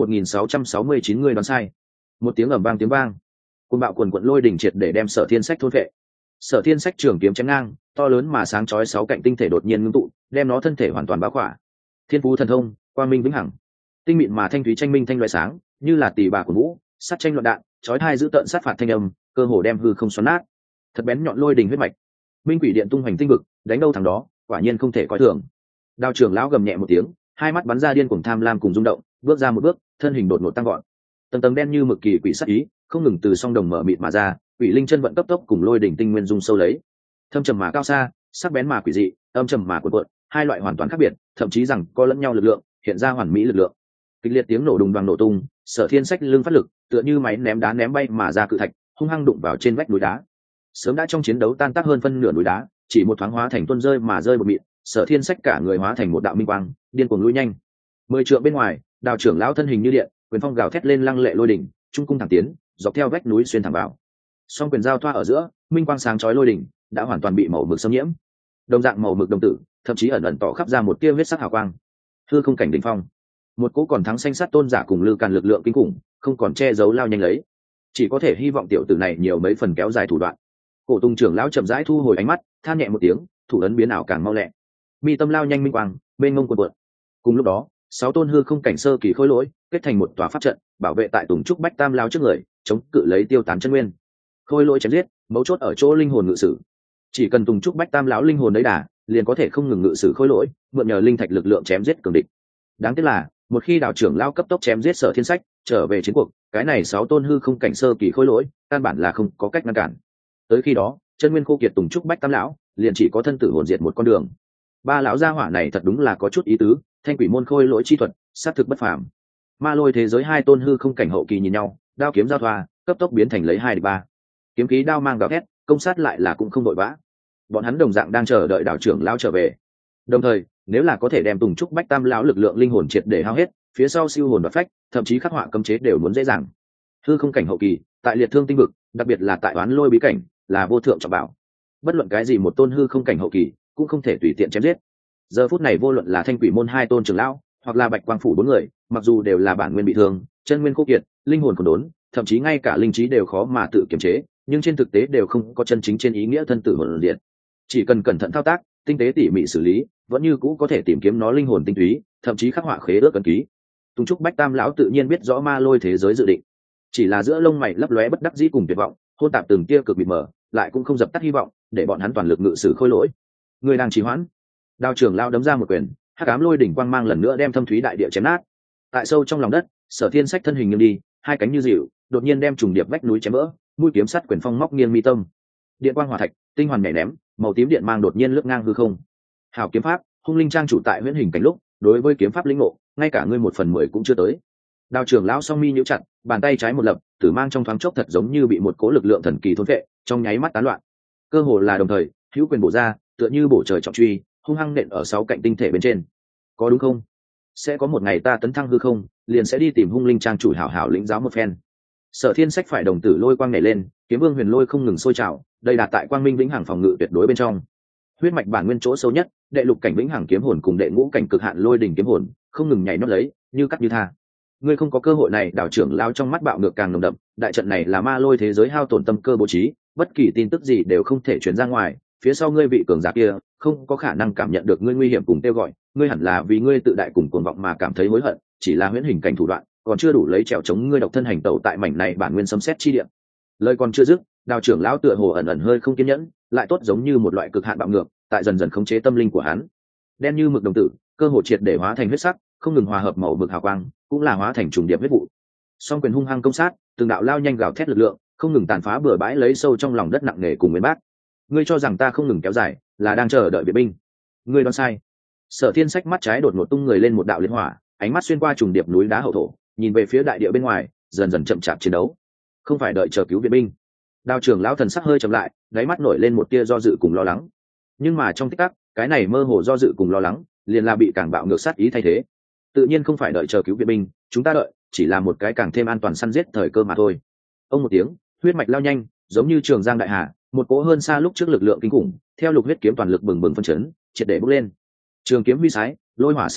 1669 người đoán sai. Một tiếng ầm vang tiếng vang. Cơn bạo quần quận lôi đỉnh triệt để đem Sở Thiên Sách thôn vệ. Sở Thiên Sách trường kiếm chém ngang, to lớn mà sáng chói sáu cạnh tinh thể đột nhiên ngưng tụ, đem nó thân thể hoàn toàn bao khỏa. Thiên phú thần thông, quang minh vĩnh hằng. Tinh mịn mà thanh thúy tranh minh thanh loại sáng, như là tỷ bà của vũ, sát tranh loạn đạn, chói tai giữ tợn sát phạt thanh âm, cơ hồ đem hư không xoắn nát. Thật bén nhọn lôi đỉnh huyết mạch. Minh quỷ điện tung hoành tinh vực, đánh đâu thằng đó, quả nhiên không thể coi thường. Đao trưởng lão gầm nhẹ một tiếng, hai mắt bắn ra điên cuồng tham lam cùng rung động, bước ra một bước, thân hình đột ngột tăng gọn. Tầng tầng đen như mực kỳ quỷ sát ý, không ngừng từ song đồng mở mịt mà ra, quỷ linh chân vận cấp tốc cùng lôi đỉnh tinh nguyên dung sâu lấy. Thâm trầm mà cao xa, sắc bén mà quỷ dị, âm trầm mà cuộn cuộn, hai loại hoàn toàn khác biệt, thậm chí rằng có lẫn nhau lực lượng, hiện ra hoàn mỹ lực lượng. Kịch liệt tiếng nổ đùng đoàng nổ tung, Sở Thiên Sách lưng phát lực, tựa như máy ném đá ném bay mà ra cự thạch, hung hăng đụng vào trên vách núi đá. Sớm đã trong chiến đấu tan tác hơn phân nửa núi đá, chỉ một thoáng hóa thành tuôn rơi mà rơi một mịn, Sở Thiên Sách cả người hóa thành một đạo minh quang, điên cuồng lui nhanh. 10 trượng bên ngoài, Đào trưởng lão thân hình như điện, quyền phong gào thét lên lăng lệ lôi đỉnh, trung cung thẳng tiến, dọc theo vách núi xuyên thẳng vào. Song quyền giao thoa ở giữa, minh quang sáng chói lôi đỉnh đã hoàn toàn bị màu mực xâm nhiễm. Đồng dạng màu mực đồng tử, thậm chí ẩn ẩn tỏ khắp ra một tia huyết sắc hào quang. Hư không cảnh đỉnh phong, một cỗ còn thắng xanh sát tôn giả cùng lư càn lực lượng kinh khủng, không còn che giấu lao nhanh lấy. Chỉ có thể hy vọng tiểu tử này nhiều mấy phần kéo dài thủ đoạn. Cổ Tùng trưởng lão chậm rãi thu hồi ánh mắt, than nhẹ một tiếng, thủ ấn biến ảo càng mau lẹ. Mi tâm lao nhanh minh quang, bên ngông cuộn cuộn. Cùng lúc đó, 6 tôn hư không cảnh sơ kỳ khối lỗi kết thành một tòa pháp trận, bảo vệ tại Tùng Trúc Bách Tam lao trước người, chống cự lấy tiêu tán chân nguyên. Khôi lỗi chém giết, mấu chốt ở chỗ linh hồn ngự sử. Chỉ cần Tùng Trúc Bách Tam lão linh hồn đấy đà, liền có thể không ngừng ngự sử khôi lỗi, mượn nhờ linh thạch lực lượng chém giết cường địch. Đáng tiếc là, một khi đạo trưởng lao cấp tốc chém giết Sở Thiên Sách, trở về chiến cuộc, cái này 6 tôn hư không cảnh sơ kỳ khôi lỗi, căn bản là không có cách ngăn cản. Tới khi đó, chân nguyên khô kiệt Tùng Trúc Bách Tam lão, liền chỉ có thân tử hồn diệt một con đường. Ba lão gia hỏa này thật đúng là có chút ý tứ, thanh quỷ môn khôi lỗi chi thuật, sát thực bất phàm. Ma lôi thế giới hai tôn hư không cảnh hậu kỳ nhìn nhau, đao kiếm giao thoa, cấp tốc biến thành lấy 2 địch 3. Kiếm khí đao mang gào thét, công sát lại là cũng không đội vã. Bọn hắn đồng dạng đang chờ đợi đạo trưởng lão trở về. Đồng thời, nếu là có thể đem Tùng Trúc Bách Tam lão lực lượng linh hồn triệt để hao hết, phía sau siêu hồn đoạt phách, thậm chí khắc họa cấm chế đều muốn dễ dàng. Hư không cảnh hậu kỳ, tại liệt thương tinh vực, đặc biệt là tại oán lôi bí cảnh, là vô thượng trọng bảo. Bất luận cái gì một tôn hư không cảnh hậu kỳ, cũng không thể tùy tiện chém giết. Giờ phút này vô luận là thanh quỷ môn 2 tôn trưởng lão, hoặc là bạch quang phủ 4 người, mặc dù đều là bản nguyên bị thương, chân nguyên khô kiệt, linh hồn còn đốn, thậm chí ngay cả linh trí đều khó mà tự kiềm chế, nhưng trên thực tế đều không có chân chính trên ý nghĩa thân tử hồn liệt. Chỉ cần cẩn thận thao tác, tinh tế tỉ mỉ xử lý, vẫn như cũ có thể tìm kiếm nó linh hồn tinh túy, thậm chí khắc họa khế ước ấn ký. Tùng Trúc Bách Tam lão tự nhiên biết rõ ma lôi thế giới dự định, chỉ là giữa lông mày lấp lóe bất đắc dĩ cùng tuyệt vọng, hôn tạp từng tia cực mịt mờ, lại cũng không dập tắt hy vọng, để bọn hắn toàn lực ngự sử khôi lỗi. Người đang trì hoãn. Đao trưởng lão đấm ra một quyền, hắc ám lôi đỉnh quang mang lần nữa đem thâm thúy đại địa chém nát. Tại sâu trong lòng đất, Sở Thiên Sách thân hình nghiêng đi, hai cánh như dịu, đột nhiên đem trùng điệp vách núi chém vỡ, mũi kiếm sắt quyền phong móc nghiêng mi tâm. Điện quang hỏa thạch, tinh hoàn nhảy ném, màu tím điện mang đột nhiên lướt ngang hư không. Hảo kiếm pháp, hung linh trang chủ tại huyễn hình cảnh lúc, đối với kiếm pháp lĩnh ngộ, ngay cả ngươi 1/10 cũng chưa tới. Đao trưởng lão song mi nhíu chặt, bàn tay trái một lập, tử mang trong thoáng chốc thật giống như bị một cỗ lực lượng thần kỳ thôn phệ, trong nháy mắt tán loạn. Cơ hồ là đồng thời, hữu quyền bổ ra, tựa như bổ trời trọng truy, hung hăng nện ở 6 cạnh tinh thể bên trên. Có đúng không? Sẽ có một ngày ta tấn thăng hư không, liền sẽ đi tìm hung linh trang chủ hảo hảo lĩnh giáo một phen. Sở Thiên Sách phải đồng tử lôi quang nhảy lên, kiếm vương huyền lôi không ngừng sôi trào, đây đạt tại quang minh vĩnh hằng phòng ngự tuyệt đối bên trong. Huyết mạch bản nguyên chỗ sâu nhất, đệ lục cảnh vĩnh hằng kiếm hồn cùng đệ ngũ cảnh cực hạn lôi đỉnh kiếm hồn, không ngừng nhảy nhót lấy, như cắt như tha. Ngươi không có cơ hội này, đạo trưởng lao trong mắt bạo ngược càng nồng đậm, đại trận này là ma lôi thế giới hao tổn tâm cơ bố trí, bất kỳ tin tức gì đều không thể truyền ra ngoài, phía sau ngươi vị cường giả kia, không có khả năng cảm nhận được ngươi nguy hiểm cùng kêu gọi, ngươi hẳn là vì ngươi tự đại cùng cuồng vọng mà cảm thấy hối hận, chỉ là huyễn hình cảnh thủ đoạn, còn chưa đủ lấy trèo chống ngươi độc thân hành tẩu tại mảnh này bản nguyên sấm sét chi địa. Lời còn chưa dứt, đạo trưởng lão tựa hồ ẩn ẩn hơi không kiên nhẫn, lại tốt giống như một loại cực hạn bạo ngược, tại dần dần khống chế tâm linh của hắn. Đen như mực đồng tử, cơ hồ triệt để hóa thành huyết sắc, không ngừng hòa hợp màu mực hào quang, cũng là hóa thành trùng điệp huyết vụ. Song quyền hung hăng công sát, từng đạo lao nhanh gào thét lực lượng, không ngừng tàn phá bừa bãi lấy sâu trong lòng đất nặng nề cùng nguyên bác. Ngươi cho rằng ta không ngừng kéo dài, là đang chờ đợi viện binh? Ngươi đoán sai. Sở Thiên Sách mắt trái đột ngột tung người lên một đạo liên hỏa, ánh mắt xuyên qua trùng điệp núi đá hậu thổ, nhìn về phía đại địa bên ngoài, dần dần chậm chạp chiến đấu. Không phải đợi chờ cứu viện binh. Đao trưởng lão thần sắc hơi chậm lại, đáy mắt nổi lên một tia do dự cùng lo lắng. Nhưng mà trong tích tắc, cái này mơ hồ do dự cùng lo lắng, liền là bị càng bạo ngược sát ý thay thế. Tự nhiên không phải đợi chờ cứu viện binh, chúng ta đợi chỉ là một cái càng thêm an toàn săn giết thời cơ mà thôi. Ông một tiếng, huyết mạch lao nhanh, giống như trường giang đại hà, một cỗ hơn xa lúc trước lực lượng kinh khủng, theo lục huyết kiếm toàn lực bừng bừng phân chấn, triệt để bốc lên. Trường kiếm huy sái, lôi hỏa xen lẫn,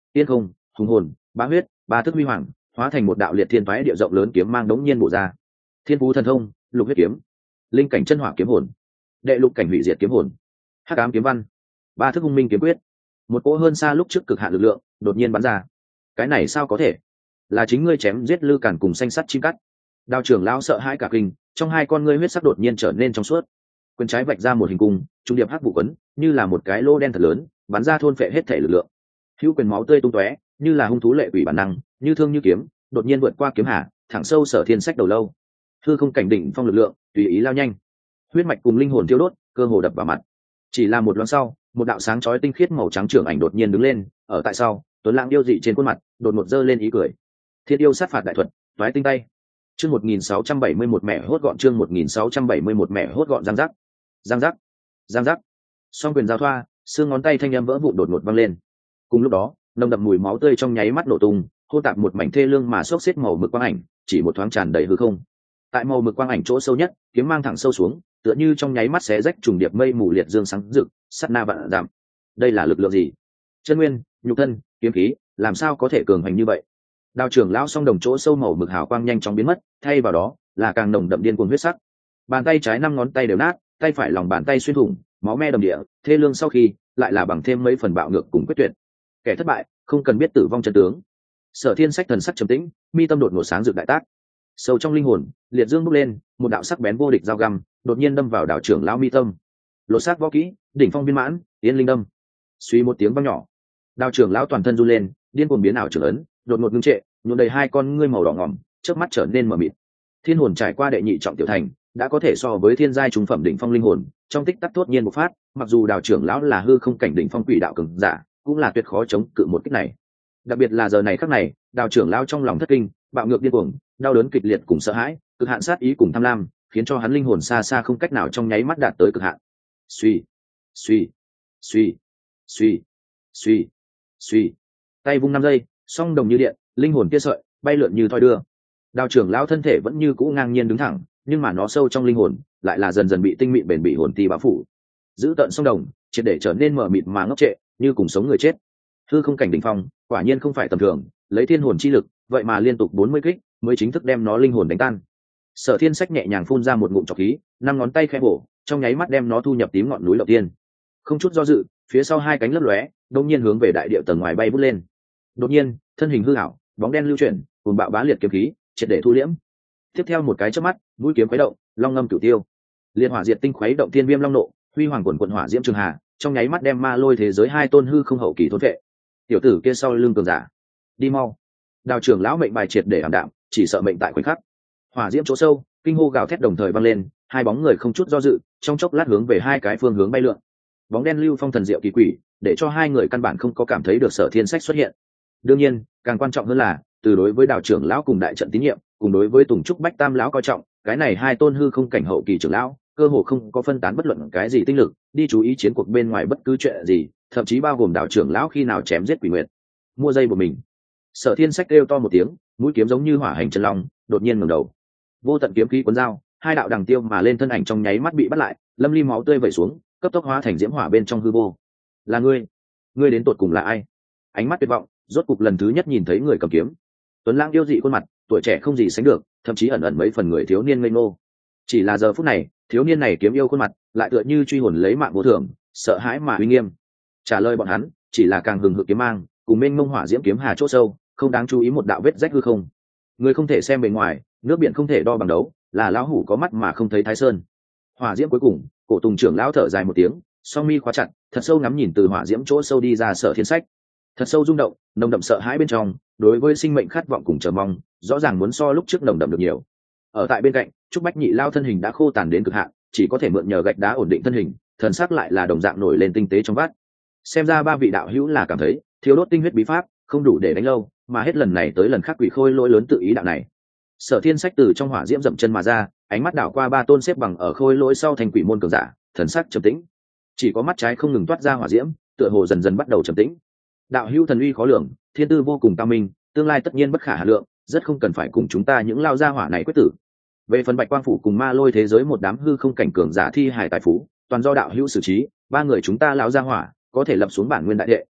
tiên không, hùng hồn, bá huyết, ba thức huy hoàng, hóa thành một đạo liệt thiên toái địa rộng lớn kiếm mang đống nhiên bổ ra. Thiên phú thần thông, lục huyết kiếm, linh cảnh chân hỏa kiếm hồn, đệ lục cảnh hủy diệt kiếm hồn, hắc ám kiếm văn, ba thức hung minh kiếm quyết. Một cỗ hơn xa lúc trước cực hạn lực lượng đột nhiên bắn ra. Cái này sao có thể? Là chính ngươi chém giết Lư Càn cùng xanh sắt chim cắt. Đao trưởng lão sợ hãi cả kinh, trong hai con ngươi huyết sắc đột nhiên trở nên trong suốt. Quyền trái vạch ra một hình cung, trung điệp hắc vụ quấn, như là một cái lô đen thật lớn, bắn ra thôn phệ hết thể lực lượng. Hữu quyền máu tươi tung tóe, như là hung thú lệ quỷ bản năng, như thương như kiếm, đột nhiên vượt qua kiếm hà, thẳng sâu Sở Thiên Sách đầu lâu. Hư không cảnh đỉnh phong lực lượng, tùy ý lao nhanh. Huyết mạch cùng linh hồn thiêu đốt, cơ hồ đập vào mặt. Chỉ là một loáng sau, một đạo sáng chói tinh khiết màu trắng trưởng ảnh đột nhiên đứng lên, ở tại sau, tuấn lãng điêu dị trên khuôn mặt, đột ngột giơ lên ý cười. Thiên yêu sát phạt đại thuật, toái tinh tay. Chương 1671 mẹ hốt gọn, chương 1671 mẹ hốt gọn, răng rắc. Răng rắc. Răng rắc. Song quyền giao thoa, xương ngón tay thanh âm vỡ vụn đột ngột vang lên. Cùng lúc đó, nồng đậm mùi máu tươi trong nháy mắt nổ tung, hô tạp một mảnh thê lương mà xốc xếp màu mực quang ảnh, chỉ một thoáng tràn đầy hư không. Tại màu mực quang ảnh chỗ sâu nhất, kiếm mang thẳng sâu xuống, tựa như trong nháy mắt xé rách trùng điệp mây mù liệt dương sáng rực, sát na vạn giảm. Đây là lực lượng gì? Chân nguyên, nhục thân, kiếm khí, làm sao có thể cường hành như vậy? Đao trưởng lão song đồng chỗ sâu màu mực hào quang nhanh chóng biến mất, thay vào đó là càng nồng đậm điên cuồng huyết sắc. Bàn tay trái 5 ngón tay đều nát, tay phải lòng bàn tay xuyên thủng, máu me đầm địa, thê lương sau khi lại là bằng thêm mấy phần bạo ngược cùng quyết tuyệt. Kẻ thất bại không cần biết tử vong chân tướng. Sở Thiên Sách thần sắc trầm tĩnh, mi tâm đột ngột sáng rực đại tác. Sâu trong linh hồn, liệt dương bốc lên, một đạo sắc bén vô địch dao găm, đột nhiên đâm vào đạo trưởng lão mi tâm. Lột xác võ kỹ, đỉnh phong viên mãn, tiến linh đâm. Suy một tiếng vang nhỏ, đạo trưởng lão toàn thân run lên, điên cuồng biến ảo trưởng ấn, đột ngột ngưng trệ, nhuộm đầy hai con ngươi màu đỏ ngỏm, chớp mắt trở nên mờ mịt. Thiên hồn trải qua đệ nhị trọng tiểu thành, đã có thể so với thiên giai trung phẩm đỉnh phong linh hồn, trong tích tắc thốt nhiên bộc phát, mặc dù đạo trưởng lão là hư không cảnh đỉnh phong quỷ đạo cường giả, cũng là tuyệt khó chống cự một kích này. Đặc biệt là giờ này khắc này, đạo trưởng lão trong lòng thất kinh, bạo ngược điên cuồng, đau đớn kịch liệt cùng sợ hãi, cực hạn sát ý cùng tham lam, khiến cho hắn linh hồn xa xa không cách nào trong nháy mắt đạt tới cực hạn. Suy, suy, suy, suy, suy, suy. Tay vung 5 giây, song đồng như điện, linh hồn kia sợi bay lượn như thoi đưa. Đạo trưởng lão thân thể vẫn như cũ ngang nhiên đứng thẳng, nhưng mà nó sâu trong linh hồn lại là dần dần bị tinh mịn bền bỉ hồn ti bao phủ. Giữ tận song đồng, triệt để trở nên mờ mịt mà ngốc trệ, như cùng sống người chết. Hư không cảnh đỉnh phong, quả nhiên không phải tầm thường, lấy thiên hồn chi lực, vậy mà liên tục 40 kích mới chính thức đem nó linh hồn đánh tan. Sở Thiên Sách nhẹ nhàng phun ra một ngụm trọc khí, 5 ngón tay khẽ bổ, trong nháy mắt đem nó thu nhập tím ngọn núi đầu tiên. Không chút do dự, phía sau hai cánh lấp lóe, đột nhiên hướng về đại địa tầng ngoài bay vút lên. Đột nhiên, thân hình hư ảo, bóng đen lưu chuyển, cùng bạo bá liệt kiếm khí, triệt để thu liễm. Tiếp theo một cái chớp mắt, mũi kiếm khuấy động, long ngâm cửu tiêu. Liên hỏa diệt tinh khuấy động thiên viêm long nộ, huy hoàng quần quần hỏa diễm trường hà, trong nháy mắt đem ma lôi thế giới hai tôn hư không hậu kỳ thôn vệ. Tiểu tử kia sau lưng cường giả, đi mau. Đạo trưởng lão mệnh bài triệt để ảm đạm, chỉ sợ mệnh tại khoảnh khắc. Hỏa diễm chỗ sâu, kinh hô gào thét đồng thời vang lên, hai bóng người không chút do dự, trong chốc lát hướng về hai cái phương hướng bay lượn. Bóng đen lưu phong thần diệu kỳ quỷ, để cho hai người căn bản không có cảm thấy được Sở Thiên Sách xuất hiện. Đương nhiên, càng quan trọng hơn là, từ đối với đạo trưởng lão cùng đại trận tín nhiệm, cùng đối với Tùng Trúc Bách Tam lão coi trọng, cái này hai tôn hư không cảnh hậu kỳ trưởng lão, cơ hồ không có phân tán bất luận cái gì tinh lực, đi chú ý chiến cuộc bên ngoài bất cứ chuyện gì, thậm chí bao gồm đạo trưởng lão khi nào chém giết quỷ nguyệt. Mua dây của mình. Sở Thiên Sách kêu to một tiếng, mũi kiếm giống như hỏa hành chân long, đột nhiên ngẩng đầu. Vô tận kiếm khí cuốn dao, hai đạo đằng tiêu mà lên thân ảnh trong nháy mắt bị bắt lại, lâm ly máu tươi vẩy xuống, cấp tốc hóa thành diễm hỏa bên trong hư vô. Là ngươi? Ngươi đến tột cùng là ai? Ánh mắt tuyệt vọng, rốt cục lần thứ nhất nhìn thấy người cầm kiếm. Tuấn lãng yêu dị khuôn mặt, tuổi trẻ không gì sánh được, thậm chí ẩn ẩn mấy phần người thiếu niên ngây ngô. Chỉ là giờ phút này, thiếu niên này kiếm yêu khuôn mặt, lại tựa như truy hồn lấy mạng vô thường, sợ hãi mà uy nghiêm. Trả lời bọn hắn, chỉ là càng hừng hực kiếm mang, cùng mênh mông hỏa diễm kiếm hà chỗ sâu, không đáng chú ý một đạo vết rách hư không. Người không thể xem bề ngoài, nước biển không thể đo bằng đấu, là lão hủ có mắt mà không thấy Thái Sơn. Hỏa diễm cuối cùng, cổ Tùng trưởng lão thở dài một tiếng, song mi khóa chặt, thật sâu ngắm nhìn từ hỏa diễm chỗ sâu đi ra Sở Thiên Sách. Thật sâu rung động, nồng đậm sợ hãi bên trong, đối với sinh mệnh khát vọng cùng chờ mong, rõ ràng muốn so lúc trước nồng đậm được nhiều. Ở tại bên cạnh, Trúc Bách Nhị lao thân hình đã khô tàn đến cực hạn, chỉ có thể mượn nhờ gạch đá ổn định thân hình, thần sắc lại là đồng dạng nổi lên tinh tế trong vắt. Xem ra ba vị đạo hữu là cảm thấy thiếu đốt tinh huyết bí pháp không đủ để đánh lâu, mà hết lần này tới lần khác quỷ khôi lỗi lớn tự ý đạo này. Sở Thiên Sách từ trong hỏa diễm dậm chân mà ra, ánh mắt đảo qua ba tôn xếp bằng ở khôi lỗi sau thành quỷ môn cường giả, thần sắc trầm tĩnh. Chỉ có mắt trái không ngừng toát ra hỏa diễm, tựa hồ dần dần bắt đầu trầm tĩnh. Đạo hữu thần uy khó lường, thiên tư vô cùng cao minh, tương lai tất nhiên bất khả hà lượng, rất không cần phải cùng chúng ta những lao gia hỏa này quyết tử. Về phần Bạch Quang phủ cùng ma lôi thế giới một đám hư không cảnh cường giả thi hài tài phú, toàn do đạo hữu xử trí, ba người chúng ta lão gia hỏa có thể lập xuống bản nguyên đại đệ,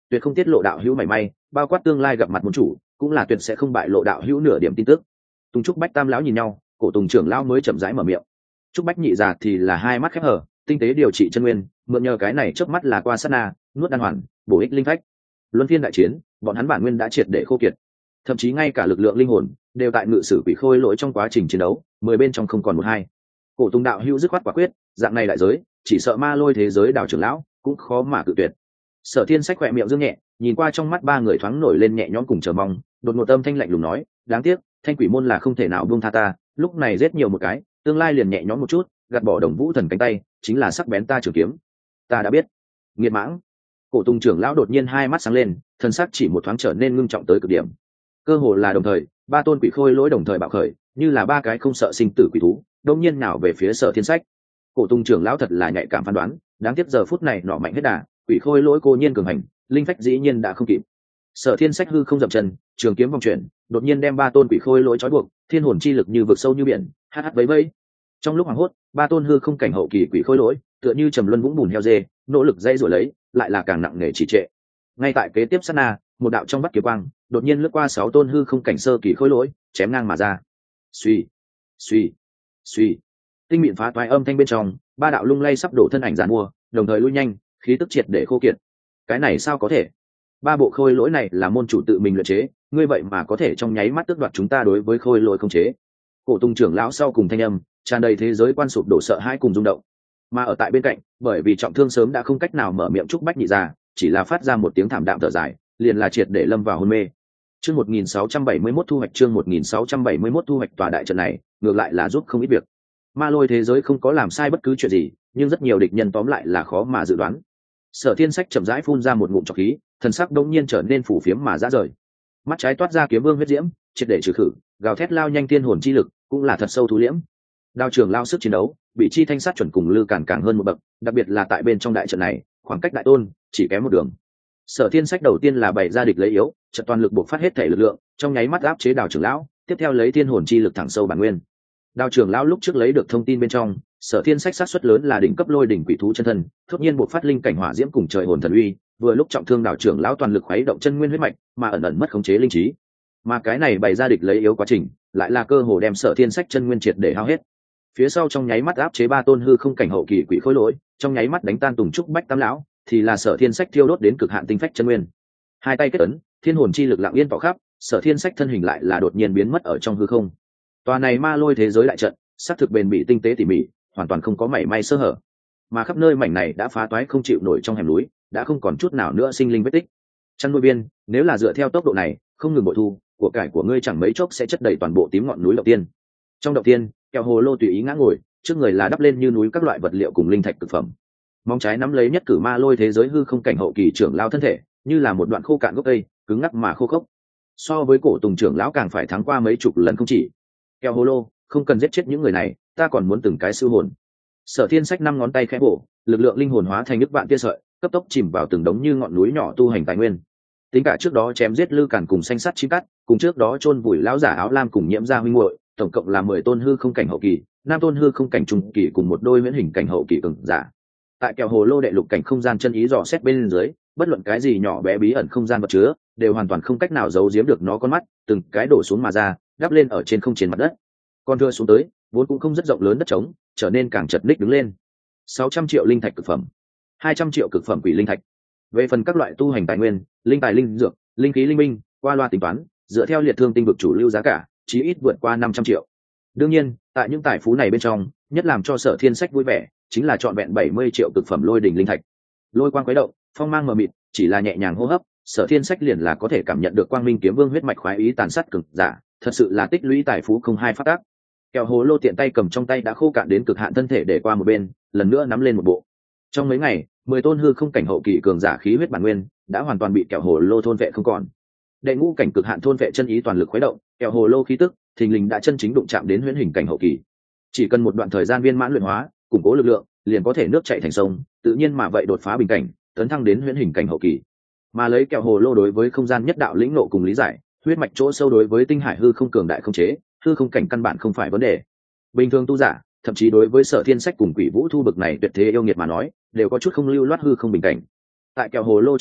tuyệt không tiết lộ đạo hữu mảy may, bao quát tương lai gặp mặt môn chủ cũng là tuyệt sẽ không bại lộ đạo hữu nửa điểm tin tức. Tùng Trúc Bách tam lão nhìn nhau, Cổ Tùng trưởng lão mới chậm rãi mở miệng. Trúc Bách nhị già thì là hai mắt khép hờ, tinh tế điều trị chân nguyên, mượn nhờ cái này chớp mắt là qua sát na, nuốt đan hoàn, bổ ích linh phách. Luân phiên đại chiến, bọn hắn bản nguyên đã triệt để khô kiệt, thậm chí ngay cả lực lượng linh hồn đều tại ngự sử quỷ khôi lỗi trong quá trình chiến đấu, 10 bên trong không còn một hai. Cổ Tùng đạo hữu dứt khoát quả quyết, dạng này đại giới, chỉ sợ ma lôi thế giới đảo trưởng lão cũng khó mà cự tuyệt. Sở Thiên Sách khỏe miệng dương nhẹ, nhìn qua trong mắt ba người thoáng nổi lên nhẹ nhõm cùng chờ mong, đột ngột tâm thanh lạnh lùng nói, đáng tiếc, Thanh Quỷ môn là không thể nào buông tha ta, lúc này giết nhiều một cái, tương lai liền nhẹ nhõm một chút, gạt bỏ Đồng Vũ thần cánh tay, chính là sắc bén ta trường kiếm. Ta đã biết. Nghiệt mãng. Cổ Tùng trưởng lão đột nhiên hai mắt sáng lên, thân sắc chỉ một thoáng trở nên ngưng trọng tới cực điểm. Cơ hồ là đồng thời, ba tôn quỷ khôi lỗi đồng thời bạo khởi, như là ba cái không sợ sinh tử quỷ thú, đột nhiên nào về phía Sở Thiên Sách. Cổ Tùng trưởng lão thật là nhạy cảm phán đoán, đáng tiếc giờ phút này nọ mạnh hết đà, quỷ khôi lỗi cô nhiên cường hành, linh phách dĩ nhiên đã không kịp. Sở Thiên Sách hư không dậm chân, trường kiếm vòng chuyển, đột nhiên đem ba tôn quỷ khôi lỗi trói buộc, thiên hồn chi lực như vực sâu như biển, hắt vấy vấy. Trong lúc hoảng hốt, ba tôn hư không cảnh hậu kỳ quỷ khôi lỗi, tựa như trầm luân vũng bùn heo dê, nỗ lực dây rồi lấy, lại là càng nặng nề trì trệ. Ngay tại kế tiếp sát na, một đạo trong vắt kiếm quang, đột nhiên lướt qua 6 tôn hư không cảnh sơ kỳ khôi lỗi, chém ngang mà ra. Suy, suy, suy. Tinh mịn phá toái âm thanh bên trong, ba đạo lung lay sắp đổ thân ảnh giàn mua, đồng thời lui nhanh, khí tức triệt để khô kiệt. Cái này sao có thể? Ba bộ khôi lỗi này là môn chủ tự mình luyện chế, ngươi vậy mà có thể trong nháy mắt tước đoạt chúng ta đối với khôi lỗi không chế. Cổ Tùng trưởng lão sau cùng thanh âm, tràn đầy thế giới quan sụp đổ sợ hãi cùng rung động. Mà ở tại bên cạnh, bởi vì trọng thương sớm đã không cách nào mở miệng Trúc Bách nhị ra, chỉ là phát ra một tiếng thảm đạm thở dài, liền là triệt để lâm vào hôn mê. Chương 1671 thu hoạch, chương 1671 thu hoạch. Tòa đại trận này, ngược lại là giúp không ít việc. Ma lôi thế giới không có làm sai bất cứ chuyện gì, nhưng rất nhiều địch nhân tóm lại là khó mà dự đoán. Sở Thiên Sách chậm rãi phun ra một ngụm trọc khí, thần sắc đông nhiên trở nên phủ phiếm mà ra rời. Mắt trái toát ra kiếm vương huyết diễm, triệt để trừ khử, gào thét lao nhanh thiên hồn chi lực, cũng là thật sâu thu liễm. Đao trường lao sức chiến đấu, bị chi thanh sát chuẩn cùng lư càng hơn một bậc, đặc biệt là tại bên trong đại trận này, khoảng cách đại tôn chỉ kém một đường. Sở Thiên Sách đầu tiên là bày ra địch lấy yếu, trận toàn lực buộc phát hết thể lực lượng, trong nháy mắt áp chế Đao trưởng lão, tiếp theo lấy thiên hồn chi lực thẳng sâu bản nguyên. Đao trưởng lão lúc trước lấy được thông tin bên trong, Sở Thiên Sách sát suất lớn là đỉnh cấp lôi đỉnh quỷ thú chân thân, đột nhiên buộc phát linh cảnh hỏa diễm cùng trời hồn thần uy, vừa lúc trọng thương Đao trưởng lão toàn lực khuấy động chân nguyên huyết mạch, mà ẩn ẩn mất khống chế linh trí. Mà cái này bày ra địch lấy yếu quá trình, lại là cơ hồ đem Sở Thiên Sách chân nguyên triệt để hao hết. Phía sau trong nháy mắt áp chế ba tôn hư không cảnh hậu kỳ quỷ khối lỗi, trong nháy mắt đánh tan Tùng Trúc Bách tam lão, thì là Sở Thiên Sách thiêu đốt đến cực hạn tinh phách chân nguyên. Hai tay kết ấn, thiên hồn chi lực lặng yên tỏ khắp, Sở Thiên Sách thân hình lại là đột nhiên biến mất ở trong hư không. Tòa này ma lôi thế giới đại trận, xác thực bền bỉ tinh tế tỉ mỉ, hoàn toàn không có mảy may sơ hở. Mà khắp nơi mảnh này đã phá toái không chịu nổi trong hẻm núi, đã không còn chút nào nữa sinh linh vết tích. Chăn nuôi biên, nếu là dựa theo tốc độ này, không ngừng bội thu, của cải của ngươi chẳng mấy chốc sẽ chất đầy toàn bộ tím ngọn núi đầu tiên. Trong đầu tiên, kẹo hồ lô tùy ý ngã ngồi, trước người là đắp lên như núi các loại vật liệu cùng linh thạch thực phẩm. Mong trái nắm lấy nhất cử ma lôi thế giới hư không cảnh hậu kỳ trưởng lao thân thể, như là một đoạn khô cạn gốc cây, cứng ngắc mà khô khốc. So với cổ Tùng trưởng lão càng phải thắng qua mấy chục lần không chỉ. Kẹo hồ lô, không cần giết chết những người này, ta còn muốn từng cái siêu hồn. Sở Thiên Sách 5 ngón tay khẽ bổ, lực lượng linh hồn hóa thành nước vạn tia sợi, cấp tốc chìm vào từng đống như ngọn núi nhỏ tu hành tài nguyên. Tính cả trước đó chém giết lư cản cùng xanh sắt chim cắt, cùng trước đó chôn vùi lão giả áo lam cùng nhiễm gia huynh muội, tổng cộng là 10 tôn hư không cảnh hậu kỳ, 5 tôn hư không cảnh trung kỳ cùng một đôi huyễn hình cảnh hậu kỳ cường giả. Tại kẹo hồ lô đệ lục cảnh không gian chân ý dò xét bên dưới, bất luận cái gì nhỏ bé bí ẩn không gian vật chứa, đều hoàn toàn không cách nào giấu giếm được nó con mắt, từng cái đổ xuống mà ra, đắp lên ở trên không trên mặt đất. Còn thưa xuống tới, vốn cũng không rất rộng lớn đất trống, trở nên càng chật ních đứng lên. 600 triệu linh thạch cực phẩm, 200 triệu cực phẩm quỷ linh thạch. Về phần các loại tu hành tài nguyên, linh tài linh dược, linh khí linh minh, qua loa tính toán, dựa theo liệt thương tinh vực chủ lưu giá cả, chí ít vượt qua 500 triệu. Đương nhiên, tại những tài phú này bên trong, nhất làm cho Sở Thiên Sách vui vẻ, chính là trọn vẹn 70 triệu cực phẩm lôi đỉnh linh thạch. Lôi quang quấy động, phong mang mờ mịt, chỉ là nhẹ nhàng hô hấp, Sở Thiên Sách liền là có thể cảm nhận được quang minh kiếm vương huyết mạch khoái ý tàn sát cực giả, thật sự là tích lũy tài phú không hai phát tác. Kẹo hồ lô tiện tay cầm trong tay đã khô cạn đến cực hạn thân thể để qua một bên, lần nữa nắm lên một bộ. Trong mấy ngày, 10 tôn hư không cảnh hậu kỳ cường giả khí huyết bản nguyên đã hoàn toàn bị kẹo hồ lô thôn vệ không còn. Đệ ngũ cảnh cực hạn thôn vệ chân ý toàn lực khuấy động, kẹo hồ lô khí tức thình lình đã chân chính đụng chạm đến huyễn hình cảnh hậu kỳ. Chỉ cần một đoạn thời gian viên mãn luyện hóa, củng cố lực lượng, liền có thể nước chảy thành sông, tự nhiên mà vậy đột phá bình cảnh, tấn thăng đến huyễn hình cảnh hậu kỳ. Mà lấy kẹo hồ lô đối với không gian nhất đạo lĩnh ngộ cùng lý giải, huyết mạch chỗ sâu đối với tinh hải hư không cường đại không chế, hư không cảnh căn bản không phải vấn đề. Bình thường tu giả, thậm chí đối với Sở Thiên Sách cùng Quỷ Vũ Thu bực này tuyệt thế yêu nghiệt mà nói, đều có chút không lưu loát hư không bình cảnh. Tại kẹo hồ lô trong mắt,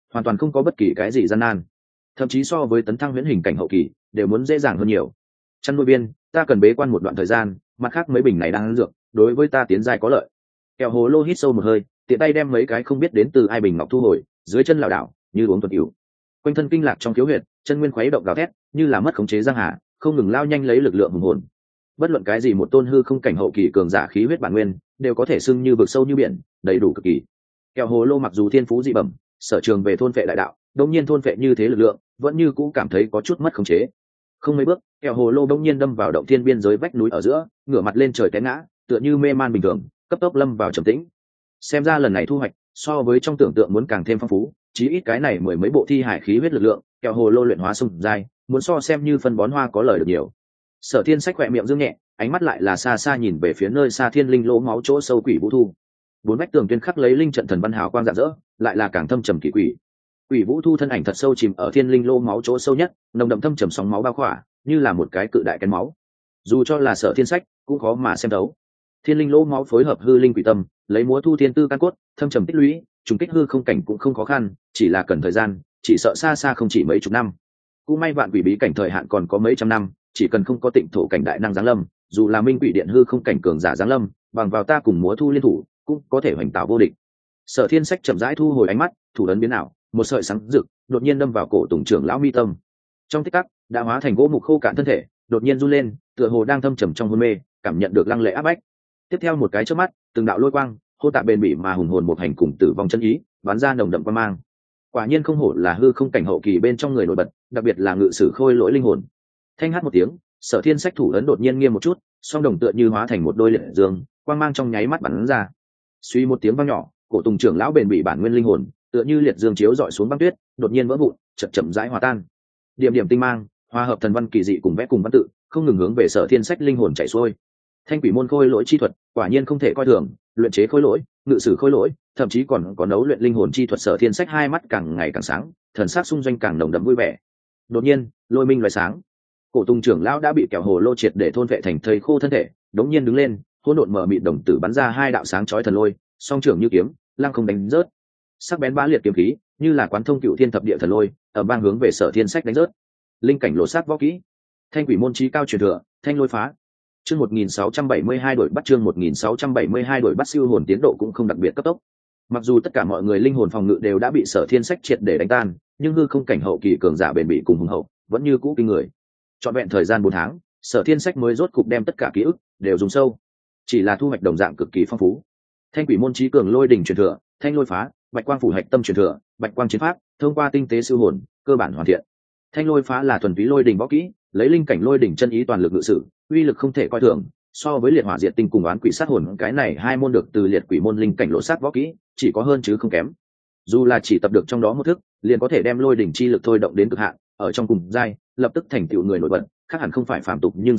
hoàn toàn không có bất kỳ cái gì gian nan, thậm chí so với tấn thăng huyễn hình cảnh hậu kỳ đều muốn dễ dàng hơn nhiều. Chăn nuôi viên, ta cần bế quan một đoạn thời gian, mặt khác mấy bình này đang ăn dược đối với ta tiến giai có lợi. Kẹo hồ lô hít sâu một hơi, tiện tay đem mấy cái không biết đến từ ai bình ngọc thu hồi, dưới chân lảo đảo như uống thuần yếu. Quanh thân kinh lạc trong khiếu huyệt, chân nguyên khuấy động gào thét, như là mất khống chế giang hà, không ngừng lao nhanh lấy lực lượng hùng hồn. Bất luận cái gì một tôn hư không cảnh hậu kỳ cường giả khí huyết bản nguyên, đều có thể xưng như vực sâu như biển, đầy đủ cực kỳ. Kẹo hồ lô mặc dù thiên phú dị bẩm, sở trường về thôn phệ đại đạo, đột nhiên thôn phệ như thế lực lượng, vẫn như cũ cảm thấy có chút mất khống chế. Không mấy bước, kẹo hồ lô đột nhiên đâm vào động thiên biên giới vách núi ở giữa, ngửa mặt lên trời té ngã, tựa như mê man bình thường, cấp tốc lâm vào trầm tĩnh. Xem ra lần này thu hoạch so với trong tưởng tượng muốn càng thêm phong phú, chí ít cái này mười mấy bộ thi hải khí huyết lực lượng, kẹo hồ lô luyện hóa sung dai, muốn so xem như phân bón hoa có lời được nhiều. Sở Thiên Sách khỏe miệng dương nhẹ, ánh mắt lại là xa xa nhìn về phía nơi xa thiên linh lỗ máu chỗ sâu quỷ vũ thu. Bốn vách tường tuyên khắc lấy linh trận thần văn hào quang rạng rỡ, lại là càng thâm trầm kỳ quỷ. Quỷ vũ thu thân ảnh thật sâu chìm ở thiên linh lỗ máu chỗ sâu nhất, nồng đậm thâm trầm sóng máu bao khỏa, như là một cái cự đại kén máu. Dù cho là Sở Thiên Sách cũng khó mà xem thấu. Thiên linh lỗ máu phối hợp hư linh quỷ tâm, lấy múa thu thiên tư căn cốt, thâm trầm tích lũy, trùng kích hư không cảnh cũng không khó khăn, chỉ là cần thời gian, chỉ sợ xa xa không chỉ mấy chục năm. Cũng may vạn quỷ bí cảnh thời hạn còn có mấy trăm năm, chỉ cần không có tịnh thổ cảnh đại năng giáng lâm, dù là minh quỷ điện hư không cảnh cường giả giáng lâm, bằng vào ta cùng múa thu liên thủ, cũng có thể hoành tạo vô địch. Sở Thiên Sách chậm rãi thu hồi ánh mắt, thủ ấn biến ảo, một sợi sáng rực đột nhiên đâm vào cổ Tùng trưởng lão mi tâm. Trong tích tắc, đã hóa thành gỗ mục khô cạn thân thể, đột nhiên run lên, tựa hồ đang thâm trầm trong hôn mê, cảm nhận được lăng lệ áp bách. Tiếp theo một cái chớp mắt, từng đạo lôi quang, hô tạ bền bỉ mà hùng hồn một hành cùng tử vong chân ý, bắn ra nồng đậm quang mang. Quả nhiên không hổ là hư không cảnh hậu kỳ bên trong người nổi bật, đặc biệt là ngự sử khôi lỗi linh hồn. Thanh hát một tiếng, Sở Thiên Sách thủ ấn đột nhiên nghiêm một chút, song đồng tựa như hóa thành một đôi liệt dương, quang mang trong nháy mắt bắn ra. Suy một tiếng vang nhỏ, cổ Tùng trưởng lão bền bỉ bản nguyên linh hồn, tựa như liệt dương chiếu dọi xuống băng tuyết, đột nhiên vỡ vụn, chậm chậm rãi hòa tan. Điểm điểm tinh mang, hòa hợp thần văn kỳ dị cùng vẽ cùng văn tự, không ngừng hướng về Sở Thiên Sách linh hồn chảy xuôi. Thanh quỷ môn khôi lỗi chi thuật, quả nhiên không thể coi thường, luyện chế khôi lỗi, ngự sử khôi lỗi, thậm chí còn có nấu luyện linh hồn chi thuật. Sở Thiên Sách hai mắt càng ngày càng sáng, thần sắc xung doanh càng nồng đậm vui vẻ. Đột nhiên, lôi minh loại sáng, cổ Tùng trưởng lão đã bị kẹo hồ lô triệt để thôn vệ thành thây khô thân thể, đống nhiên đứng lên, hỗn độn mở mịt đồng tử bắn ra hai đạo sáng chói thần lôi, song trưởng như kiếm, lăng không đánh rớt. Sắc bén bá liệt kiếm khí, như là quán thông cựu thiên thập địa thần lôi, ở bang hướng về Sở Thiên Sách đánh rớt. Linh cảnh lộ sát võ kỹ, thanh quỷ môn chí cao truyền thừa, thanh lôi phá. Chương 1672 đổi bắt, chương 1672 đổi bắt. Siêu hồn tiến độ cũng không đặc biệt cấp tốc. Mặc dù tất cả mọi người linh hồn phòng ngự đều đã bị Sở Thiên Sách triệt để đánh tan, nhưng hư không cảnh hậu kỳ cường giả bền bỉ cùng hùng hậu, vẫn như cũ kinh người. Trọn vẹn thời gian 4 tháng, Sở Thiên Sách mới rốt cục đem tất cả ký ức đều dùng sâu, chỉ là thu hoạch đồng dạng cực kỳ phong phú. Thanh quỷ môn chí cường lôi đỉnh truyền thừa, thanh lôi phá, bạch quang phủ hạch tâm truyền thừa, bạch quang chiến pháp, thông qua tinh tế siêu hồn, cơ bản hoàn thiện. Thanh lôi phá là thuần túy lôi đỉnh võ kỹ, lấy linh cảnh lôi đỉnh chân ý toàn lực ngự sử, uy lực không thể coi thường. So với liệt hỏa diệt tinh cùng oán quỷ sát hồn, cái này hai môn được từ liệt quỷ môn linh cảnh lộ sát võ kỹ, chỉ có hơn chứ không kém. Dù là chỉ tập được trong đó một thức, liền có thể đem lôi đỉnh chi lực thôi động đến cực hạn, ở trong cùng giai, lập tức thành tựu người nổi bật, khác hẳn không phải phàm tục. Nhưng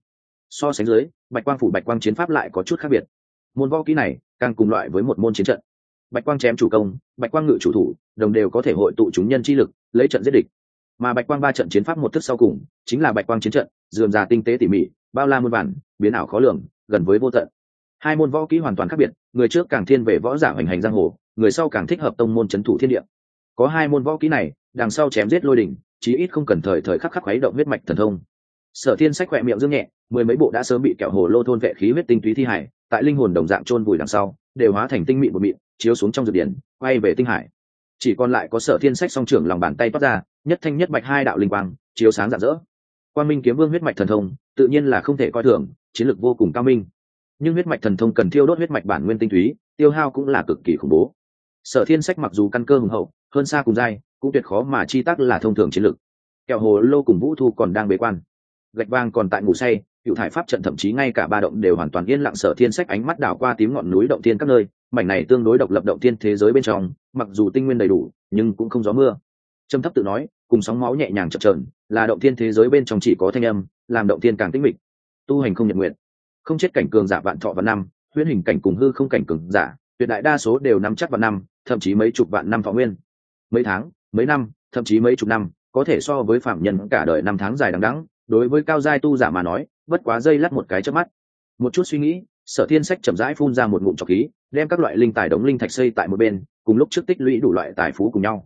so sánh dưới, bạch quang phủ bạch quang chiến pháp lại có chút khác biệt. Môn võ kỹ này càng cùng loại với một môn chiến trận. Bạch quang chém chủ công, bạch quang ngự chủ thủ, đồng đều có thể hội tụ chúng nhân chi lực, lấy trận giết địch. Mà bạch quang ba trận chiến pháp một thức sau cùng, chính là bạch quang chiến trận, rườm rà tinh tế tỉ mỉ, bao la muôn vàn, biến ảo khó lường, gần với vô tận. Hai môn võ kỹ hoàn toàn khác biệt, người trước càng thiên về võ giả hoành hành giang hồ, người sau càng thích hợp tông môn trấn thủ thiên địa. Có hai môn võ kỹ này, đằng sau chém giết lôi đỉnh, chí ít không cần thời khắc khắc khuấy động huyết mạch thần thông. Sở Thiên Sách khỏe miệng dương nhẹ, mười mấy bộ đã sớm bị kẹo hồ lô thôn vệ khí huyết tinh túy thi hải, tại linh hồn đồng dạng chôn vùi đằng sau, đều hóa thành tinh mịn một mịn, chiếu xuống trong dược điển, quay về tinh hải. Chỉ còn lại có Sở Thiên Sách song trưởng lòng bàn tay toát ra, nhất thanh nhất bạch hai đạo linh quang, chiếu sáng rạng rỡ. Quang Minh kiếm vương huyết mạch thần thông, tự nhiên là không thể coi thường, chiến lược vô cùng cao minh. Nhưng huyết mạch thần thông cần thiêu đốt huyết mạch bản nguyên tinh túy, tiêu hao cũng là cực kỳ khủng bố. Sở Thiên Sách mặc dù căn cơ hùng hậu, hơn xa cùng giai, cũng tuyệt khó mà chi tác là thông thường chiến lược. Kẹo hồ lô cùng Vũ Thu còn đang bế quan, gạch vàng còn tại ngủ say, cựu thải pháp trận thậm chí ngay cả ba động đều hoàn toàn yên lặng. Sở Thiên Sách ánh mắt đảo qua tím ngọn núi động thiên các nơi, mảnh này tương đối độc lập động thiên thế giới bên trong, mặc dù tinh nguyên đầy đủ, nhưng cũng không gió mưa. Trầm thấp tự nói, cùng sóng máu nhẹ nhàng chập chờn, là động thiên thế giới bên trong chỉ có thanh âm, làm động thiên càng tĩnh mịch. Tu hành không nhật nguyện, không chết cảnh cường giả vạn thọ vạn năm, huyễn hình cảnh cùng hư không cảnh cường giả, tuyệt đại đa số đều nắm chắc vạn năm, thậm chí mấy chục vạn năm thọ nguyên. Mấy tháng, mấy năm, thậm chí mấy chục năm, có thể so với phạm nhân cả đời năm tháng dài đằng đẵng. Đối với cao giai tu giả mà nói, bất quá giây lát một cái chớp mắt. Một chút suy nghĩ, Sở Thiên Sách chậm rãi phun ra một ngụm trọc khí, đem các loại linh tài đống linh thạch xây tại một bên, cùng lúc trước tích lũy đủ loại tài phú cùng nhau.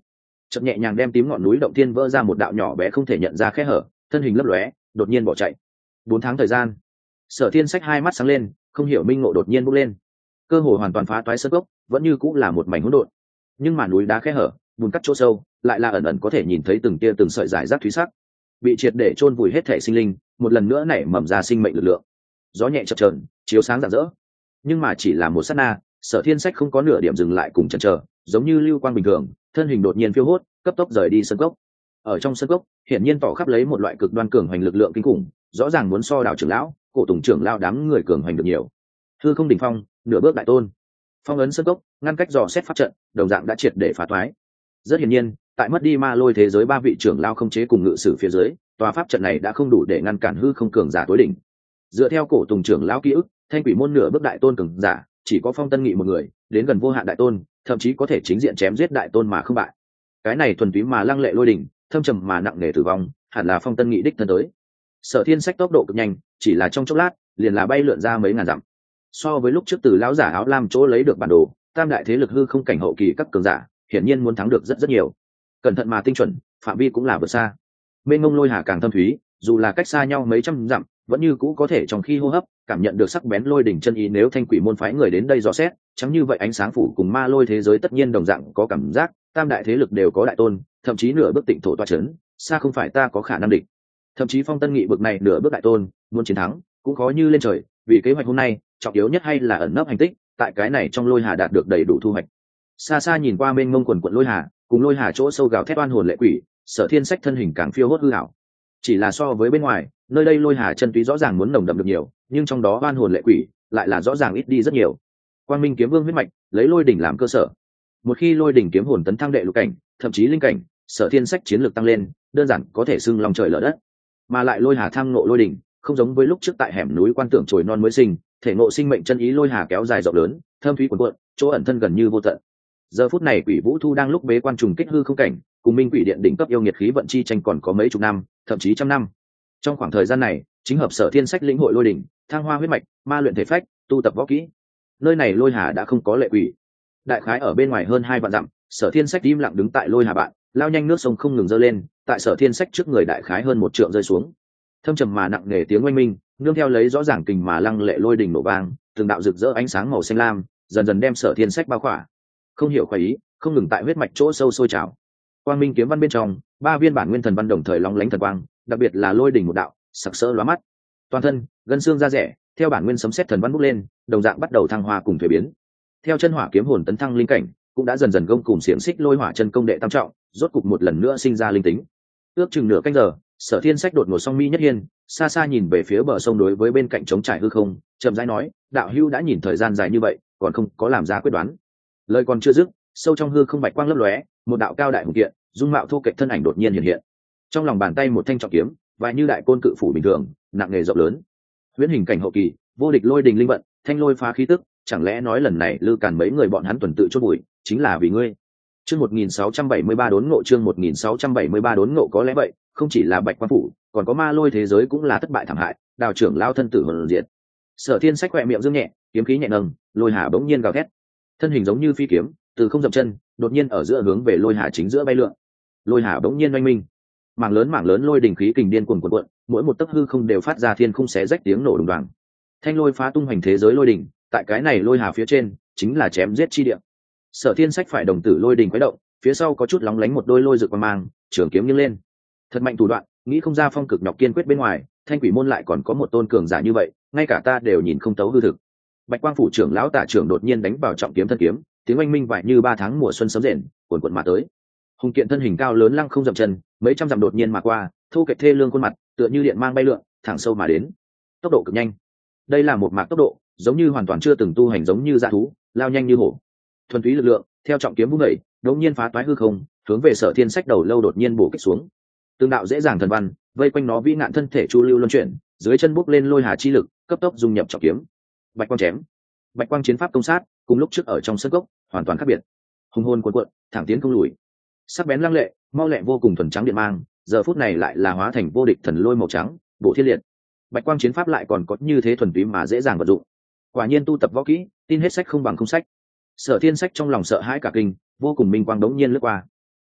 chậm nhẹ nhàng đem tím ngọn núi động thiên vỡ ra một đạo nhỏ bé không thể nhận ra khe hở, thân hình lấp lóe đột nhiên bỏ chạy. 4 tháng thời gian, Sở Thiên Sách hai mắt sáng lên, không hiểu minh ngộ đột nhiên bốc lên. Cơ hội hoàn toàn phá toái sơn cốc, vẫn như cũng là một mảnh hỗn độn, nhưng mà núi đá khe hở, bùn cắt chỗ sâu, lại là ẩn ẩn có thể nhìn thấy từng tia từng sợi rải rác thúy sắc, bị triệt để chôn vùi hết thể sinh linh, một lần nữa nảy mầm ra sinh mệnh lực lượng. Gió nhẹ chập chờn, chiếu sáng rạng rỡ, nhưng mà chỉ là một sát na, Sở Thiên Sách không có nửa điểm dừng lại cùng chần chờ, giống như lưu quang bình thường, thân hình đột nhiên phiêu hốt, cấp tốc rời đi sơn cốc. Ở trong sơn cốc, hiển nhiên tỏ khắp lấy một loại cực đoan cường hoành lực lượng kinh khủng, rõ ràng muốn so Đạo trưởng lão, Cổ Tùng trưởng lão đám người cường hoành được nhiều. Hư không đỉnh phong, nửa bước đại tôn, phong ấn sơn cốc, ngăn cách dò xét pháp trận, đồng dạng đã triệt để phá toái. Rất hiển nhiên, tại mất đi ma lôi thế giới ba vị trưởng lão không chế cùng ngự sử phía dưới, tòa pháp trận này đã không đủ để ngăn cản hư không cường giả tối đỉnh. Dựa theo Cổ Tùng trưởng lão ký ức, thanh quỷ môn nửa bước đại tôn cường giả, chỉ có Phong Tân Nghị một người, đến gần vô hạn đại tôn, thậm chí có thể chính diện chém giết đại tôn mà không bại. Cái này thuần túy mà lăng lệ lôi đỉnh, thâm trầm mà nặng nề tử vong, hẳn là Phong Tân Nghị đích thân tới. Sở Thiên Sách tốc độ cực nhanh, chỉ là trong chốc lát, liền là bay lượn ra mấy ngàn dặm. So với lúc trước từ lão giả áo lam chỗ lấy được bản đồ, tam đại thế lực hư không cảnh hậu kỳ các cường giả, hiển nhiên muốn thắng được rất rất nhiều. Cẩn thận mà tinh chuẩn, phạm vi cũng là vượt xa. Mênh mông lôi hà càng thâm thúy, dù là cách xa nhau mấy trăm dặm, vẫn như cũ có thể trong khi hô hấp cảm nhận được sắc bén lôi đỉnh chân ý. Nếu thanh quỷ môn phái người đến đây dò xét, chẳng như vậy ánh sáng phủ cùng ma lôi thế giới tất nhiên đồng dạng có cảm giác, tam đại thế lực đều có đại tôn, thậm chí nửa bước tịnh thổ toa chấn, xa không phải ta có khả năng địch. Thậm chí Phong Tân Nghị bực này nửa bước đại tôn, muốn chiến thắng cũng khó như lên trời. Vì kế hoạch hôm nay, trọng yếu nhất hay là ẩn nấp hành tích, tại cái này trong lôi hà đạt được đầy đủ thu hoạch. Xa xa nhìn qua mênh mông quần quận lôi hà, cùng lôi hà chỗ sâu gào thét oan hồn lệ quỷ, Sở Thiên Sách thân hình càng phiêu hốt hư ảo. Chỉ là so với bên ngoài, nơi đây lôi hà chân túy rõ ràng muốn nồng đậm được nhiều, nhưng trong đó oan hồn lệ quỷ lại là rõ ràng ít đi rất nhiều. Quang Minh kiếm vương huyết mạch, lấy lôi đỉnh làm cơ sở. Một khi lôi đỉnh kiếm hồn tấn thăng đệ lục cảnh, thậm chí linh cảnh, Sở Thiên Sách chiến lược tăng lên, đơn giản có thể xưng lòng trời lở đất. Mà lại lôi hà tham ngộ lôi đỉnh, không giống với lúc trước tại hẻm núi quan tưởng chồi non mới sinh, thể ngộ sinh mệnh chân ý lôi hà kéo dài rộng lớn, thâm thúy cuồn cuộn, chỗ ẩn thân gần như vô tận. Giờ phút này Quỷ Vũ Thu đang lúc bế quan trùng kích hư không cảnh, cùng Minh Quỷ Điện đỉnh cấp yêu nghiệt khí vận chi tranh còn có mấy chục năm, thậm chí trăm năm. Trong khoảng thời gian này, chính hợp Sở Thiên Sách lĩnh hội lôi đỉnh, thăng hoa huyết mạch, ma luyện thể phách, tu tập võ kỹ. Nơi này lôi hà đã không có lệ quỷ. Đại khái ở bên ngoài hơn 2 vạn dặm, Sở Thiên Sách im lặng đứng tại lôi hà bạn, lao nhanh nước sông không ngừng dâng lên, tại Sở Thiên Sách trước người đại khái hơn 1 trượng rơi xuống. Thâm trầm mà nặng nề tiếng oanh minh, nương theo lấy rõ ràng kình mà lăng lệ lôi đỉnh nổ vang, từng đạo rực rỡ ánh sáng màu xanh lam, dần dần đem Sở Thiên Sách bao khỏa. Không hiểu khoái ý, không ngừng tại huyết mạch chỗ sâu sôi trào. Quang Minh kiếm văn bên trong, 3 viên bản nguyên thần văn đồng thời lóng lánh thần quang, đặc biệt là lôi đỉnh một đạo, sặc sỡ lóa mắt. Toàn thân, gân xương da rẻ, theo bản nguyên sấm sét thần văn bốc lên, đồng dạng bắt đầu thăng hoa cùng thuế biến. Theo chân hỏa kiếm hồn tấn thăng linh cảnh, cũng đã dần dần gông cùng xiềng xích lôi hỏa chân công đệ tam trọng, rốt cục một lần nữa sinh ra linh tính. Ước chừng nửa canh giờ, Sở Thiên Sách đột ngột song mi nhất hiên, xa xa nhìn về phía bờ sông đối với bên cạnh trống trải hư không, chậm rãi nói, đạo hữu đã nhìn thời gian dài như vậy, còn không có làm ra quyết đoán. Lời còn chưa dứt, sâu trong hư không bạch quang lấp lóe, một đạo cao đại hùng kiện, dung mạo thô kệch thân ảnh đột nhiên hiện hiện. Trong lòng bàn tay một thanh trọng kiếm, vài như đại côn cự phủ bình thường, nặng nghề rộng lớn. Huyễn hình cảnh hậu kỳ, vô địch lôi đình linh vận, thanh lôi phá khí tức, chẳng lẽ nói lần này Lư Càn mấy người bọn hắn tuần tự chốt bụi, chính là vì ngươi. Chương 1673 đốn ngộ, chương 1673 đốn ngộ. Có lẽ vậy, không chỉ là Bạch Quan phủ, còn có ma lôi thế giới cũng là thất bại thảm hại, Đào trưởng lao thân tử hồn diệt. Sở Thiên Sách khẽ miệng dương nhẹ, kiếm khí nhẹ nâng, lôi hà bỗng nhiên gào thét. Thân hình giống như phi kiếm, từ không dậm chân, đột nhiên ở giữa hướng về lôi hà chính giữa bay lượn. Lôi hà bỗng nhiên oanh minh, mảng lớn lôi đỉnh khí kình điên cuồng cuộn, mỗi một tấc hư không đều phát ra thiên khung xé rách tiếng nổ đùng đoàng. Thanh lôi phá tung hoành thế giới lôi đỉnh, tại cái này lôi hà phía trên, chính là chém giết chi địa. Sở Thiên Sách phải đồng tử lôi đỉnh quấy động, phía sau có chút lóng lánh một đôi lôi rực quang mang, trường kiếm nghiêng lên. Thật mạnh thủ đoạn, nghĩ không ra phong cực nhọc kiên quyết bên ngoài, thanh quỷ môn lại còn có một tôn cường giả như vậy, ngay cả ta đều nhìn không tấu hư thực. Bạch Quang phủ trưởng lão tả trưởng đột nhiên đánh vào trọng kiếm thân kiếm, tiếng oanh minh vại như 3 tháng mùa xuân sớm rền, cuồn cuộn mà tới. Hùng kiện thân hình cao lớn lăng không dậm chân, mấy trăm dặm đột nhiên mà qua, thu kệch thê lương khuôn mặt, tựa như điện mang bay lượn, thẳng sâu mà đến. Tốc độ cực nhanh. Đây là một mạc tốc độ, giống như hoàn toàn chưa từng tu hành, giống như dã thú, lao nhanh như hổ. Thuần túy lực lượng, theo trọng kiếm vung dậy, đột nhiên phá toái hư không, hướng về Sở Thiên Sách đầu lâu đột nhiên bổ kích xuống. Tương đạo dễ dàng thần văn, vây quanh nó vĩ ngạn thân thể chu lưu luân chuyển, dưới chân bốc lên lôi hà chi lực, cấp tốc dung nhập trọng kiếm. Bạch quang chém. Bạch quang chiến pháp công sát, cùng lúc trước ở trong sân cốc, hoàn toàn khác biệt. Hùng hồn cuồn cuộn, thẳng tiến không lùi. Sắc bén lăng lệ, mau lẹ vô cùng thuần trắng điện mang, giờ phút này lại là hóa thành vô địch thần lôi màu trắng, bộ thiên liệt. Bạch quang chiến pháp lại còn có như thế thuần túy mà dễ dàng vận dụng. Quả nhiên tu tập võ kỹ, tin hết sách không bằng không sách. Sở Thiên Sách trong lòng sợ hãi cả kinh, vô cùng minh quang đống nhiên lướt qua.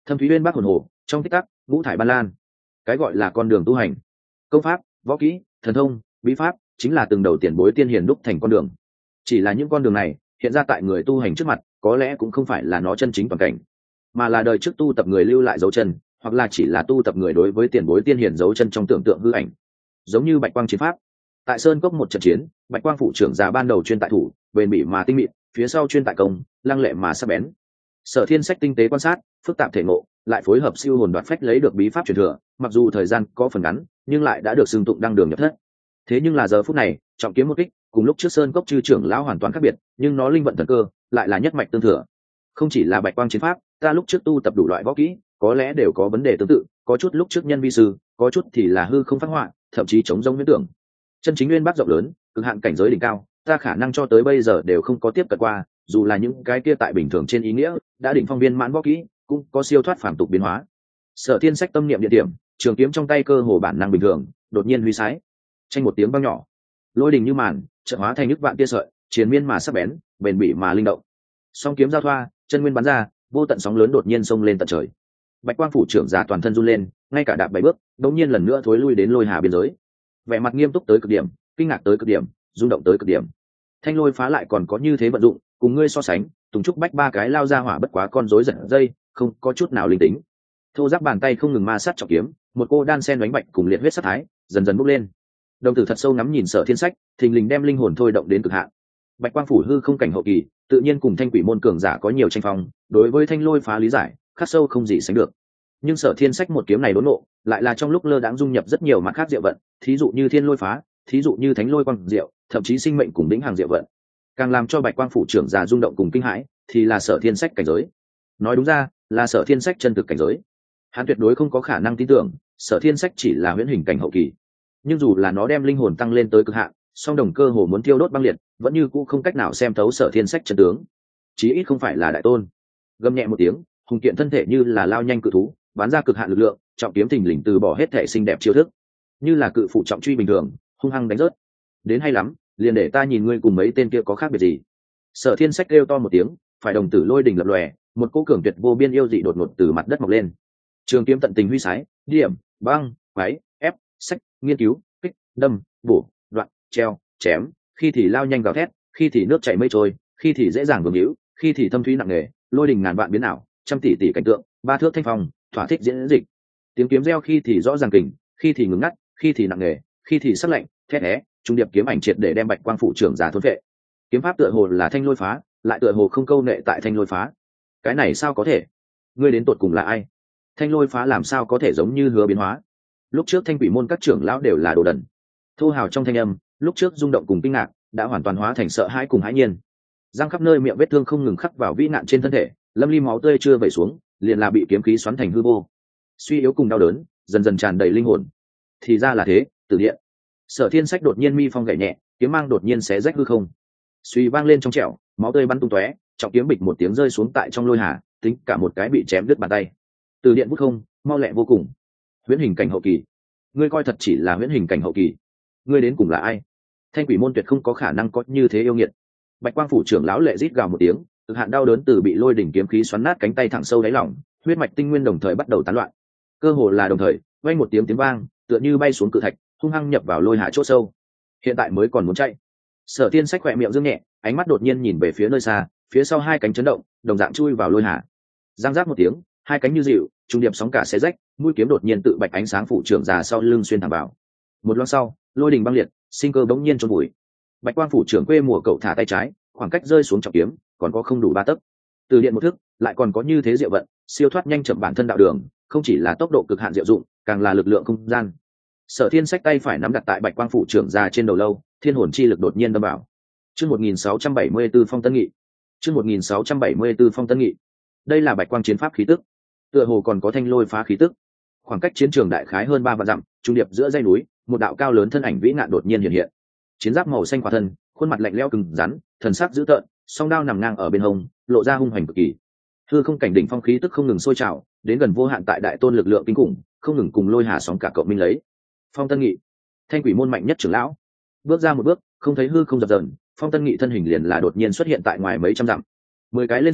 Thâm thúy uyên bác hồn hồ, trong tích tắc ngũ thải ban lan. Cái gọi là con đường tu hành, công pháp, võ kỹ, thần thông, bí pháp, chính là từng đầu tiền bối tiên hiền đúc thành con đường. Chỉ là những con đường này hiện ra tại người tu hành trước mặt, có lẽ cũng không phải là nó chân chính toàn cảnh, mà là đời trước tu tập người lưu lại dấu chân, hoặc là chỉ là tu tập người đối với tiền bối tiên hiền dấu chân trong tưởng tượng hư ảnh. Giống như bạch quang chiến pháp, tại sơn cốc một trận chiến, bạch quang phủ trưởng già ban đầu chuyên tại thủ, bền bỉ mà tinh mịn, phía sau chuyên tại công, lăng lệ mà sắc bén. Sở Thiên Sách tinh tế quan sát, phức tạp thể ngộ, lại phối hợp siêu hồn đoạt phách lấy được bí pháp truyền thừa, mặc dù thời gian có phần ngắn, nhưng lại đã được xưng tụng đăng đường nhập thất. Thế nhưng là giờ phút này, trọng kiếm một kích, cùng lúc trước sơn cốc chư trưởng lão hoàn toàn khác biệt, nhưng nó linh vận thần cơ, lại là nhất mạch tương thừa. Không chỉ là bạch quang chiến pháp, ta lúc trước tu tập đủ loại võ kỹ, có lẽ đều có vấn đề tương tự, có chút lúc trước nhân vi sư, có chút thì là hư không phát họa, thậm chí chống giống huyễn tưởng. Chân chính nguyên bác rộng lớn, cực hạn cảnh giới đỉnh cao, ta khả năng cho tới bây giờ đều không có tiếp cận qua, dù là những cái kia tại bình thường trên ý nghĩa đã đỉnh phong viên mãn võ kỹ, cũng có siêu thoát phàm tục biến hóa. Sở Thiên Sách tâm niệm địa điểm, trường kiếm trong tay cơ hồ bản năng bình thường, đột nhiên huy sái, tranh một tiếng vang nhỏ, lôi đình như màn, chợt hóa thành nước vạn tia sợi, chiến miên mà sắc bén, bền bỉ mà linh động. Song kiếm giao thoa, chân nguyên bắn ra, vô tận sóng lớn đột nhiên xông lên tận trời. Bạch quang phủ trưởng giả toàn thân run lên, ngay cả đạp 7 bước, đột nhiên lần nữa thối lui đến lôi hà biên giới. Vẻ mặt nghiêm túc tới cực điểm, kinh ngạc tới cực điểm, rung động tới cực điểm. Thanh lôi phá lại còn có như thế vận dụng, cùng ngươi so sánh, Tùng Trúc Bách ba cái lao ra hỏa bất quá con rối giật dây, không có chút nào linh tính. Thô giáp bàn tay không ngừng ma sát trọng kiếm, một cô đan sen đánh bạch cùng liệt huyết sát thái, dần dần bốc lên. Đồng tử thật sâu ngắm nhìn Sở Thiên Sách, thình lình đem linh hồn thôi động đến cực hạn. Bạch quang phủ hư không cảnh hậu kỳ, tự nhiên cùng thanh quỷ môn cường giả có nhiều tranh phong, đối với thanh lôi phá lý giải, khắc sâu không gì sánh được. Nhưng Sở Thiên Sách một kiếm này đốn nộ, lại là trong lúc lơ đãng dung nhập rất nhiều mặt khác diệu vận, thí dụ như thiên lôi phá, thí dụ như thánh lôi quang diệu, thậm chí sinh mệnh cùng đỉnh hàng diệu vận. Càng làm cho Bạch quang phủ trưởng giả rung động cùng kinh hãi, thì là Sở Thiên Sách cảnh giới. Nói đúng ra, là Sở Thiên Sách chân thực cảnh giới. Hắn tuyệt đối không có khả năng tin tưởng, Sở Thiên Sách chỉ là huyễn hình cảnh hậu kỳ. Nhưng dù là nó đem linh hồn tăng lên tới cực hạn, song đồng cơ hồ muốn thiêu đốt băng liệt, vẫn như cũ không cách nào xem thấu Sở Thiên Sách chân tướng. Chí ít không phải là đại tôn. Gầm nhẹ một tiếng, hùng kiện thân thể như là lao nhanh cự thú, bắn ra cực hạn lực lượng, trọng kiếm thình lình từ bỏ hết thể xinh đẹp chiêu thức, như là cự phụ trọng truy bình thường, hung hăng đánh rớt. Đến hay lắm, liền để ta nhìn ngươi cùng mấy tên kia có khác biệt gì. Sở Thiên Sách kêu to một tiếng, phải đồng tử lôi đình lập lòe, một cỗ cường tuyệt vô biên yêu dị đột ngột từ mặt đất mọc lên. Trường kiếm tận tình huy sái, điểm, băng, quái, ép, sách, nghiên cứu, kích, đâm, bổ, đoạn, treo, chém, khi thì lao nhanh gào thét, khi thì nước chảy mây trôi, khi thì dễ dàng vương hữu, khi thì thâm thúy nặng nề, lôi đình ngàn vạn biến ảo, trăm tỷ tỷ cảnh tượng, ba thước thanh phong, thỏa thích diễn dịch. Tiếng kiếm reo khi thì rõ ràng kình, khi thì ngừng ngắt, khi thì nặng nề, khi thì sắc lạnh, thét hé, trung điệp kiếm ảnh triệt để đem Bạch quang phủ trưởng giả thôn vệ. Kiếm pháp tựa hồ là thanh lôi phá, lại tựa hồ không câu nệ tại thanh lôi phá. Cái này sao có thể? Ngươi đến tột cùng là ai? Thanh lôi phá làm sao có thể giống như hứa biến hóa? Lúc trước thanh quỷ môn các trưởng lão đều là đồ đần. Thô hào trong thanh âm, lúc trước rung động cùng kinh ngạc, đã hoàn toàn hóa thành sợ hãi cùng hãi nhiên. Răng khắp nơi miệng vết thương không ngừng khắc vào vĩ nạn trên thân thể, lâm ly máu tươi chưa vẩy xuống, liền là bị kiếm khí xoắn thành hư vô. Suy yếu cùng đau đớn, dần dần tràn đầy linh hồn. Thì ra là thế, Tử Điện. Sở Thiên Sách đột nhiên mi phong gảy nhẹ, kiếm mang đột nhiên xé rách hư không. Suy vang lên trong trẻo, máu tươi bắn tung tóe, trọng kiếm bịch một tiếng rơi xuống tại trong lôi hà, tính cả một cái bị chém đứt bàn tay. Từ Điện bút không, mau lẹ vô cùng. Huyễn hình cảnh hậu kỳ. Ngươi coi thật chỉ là huyễn hình cảnh hậu kỳ. Ngươi đến cùng là ai? Thanh quỷ môn tuyệt không có khả năng có như thế yêu nghiệt. Bạch quang phủ trưởng lão lệ rít gào một tiếng, cực hạn đau đớn từ bị lôi đỉnh kiếm khí xoắn nát cánh tay thẳng sâu đáy lòng, huyết mạch tinh nguyên đồng thời bắt đầu tán loạn. Cơ hồ là đồng thời, vang một tiếng vang, tựa như bay xuống cự thạch, hung hăng nhập vào lôi hạ chỗ sâu. Hiện tại mới còn muốn chạy. Sở Thiên Sách khỏe miệng dương nhẹ, ánh mắt đột nhiên nhìn về phía nơi xa, phía sau hai cánh chấn động, đồng dạng chui vào lôi hạ. Giang giác một tiếng, hai cánh như dịu, trung điệp sóng cả xé rách, mũi kiếm đột nhiên tự bạch ánh sáng phủ trưởng già sau lưng xuyên thẳng vào. Một loang sau, lôi đình băng liệt, sinh cơ bỗng nhiên chôn vùi. Bạch quang phủ trưởng quê mùa cậu thả tay trái, khoảng cách rơi xuống trọng kiếm, còn có không đủ 3 tấc. Từ điện một thức, lại còn có như thế diệu vận, siêu thoát nhanh chậm bản thân đạo đường, không chỉ là tốc độ cực hạn diệu dụng, càng là lực lượng không gian. Sở Thiên Sách tay phải nắm đặt tại Bạch quang phủ trưởng già trên đầu lâu, thiên hồn chi lực đột nhiên đâm vào. Chương 1674 Phong Tân Nghị. Chương 1674 Phong Tân Nghị. Đây là Bạch quang chiến pháp khí tức. Tựa hồ còn có thanh lôi phá khí tức. Khoảng cách chiến trường đại khái hơn 3 vạn dặm, trung điệp giữa dãy núi, một đạo cao lớn thân ảnh vĩ ngạn đột nhiên hiện hiện. Chiến giáp màu xanh quả thân, khuôn mặt lạnh lẽo cứng rắn, thần sắc dữ tợn, song đao nằm ngang ở bên hông, lộ ra hung hành cực kỳ. Hư không cảnh đỉnh phong khí tức không ngừng sôi trào, đến gần vô hạn tại đại tôn lực lượng kinh khủng, không ngừng cùng lôi hà sóng cả cộng minh lấy. Phong Tân Nghị, thanh quỷ môn mạnh nhất trưởng lão, bước ra một bước, không thấy hư không dập dờn, Phong Tân Nghị thân hình liền là đột nhiên xuất hiện tại ngoài mấy trăm dặm. 10 cái lên xuống,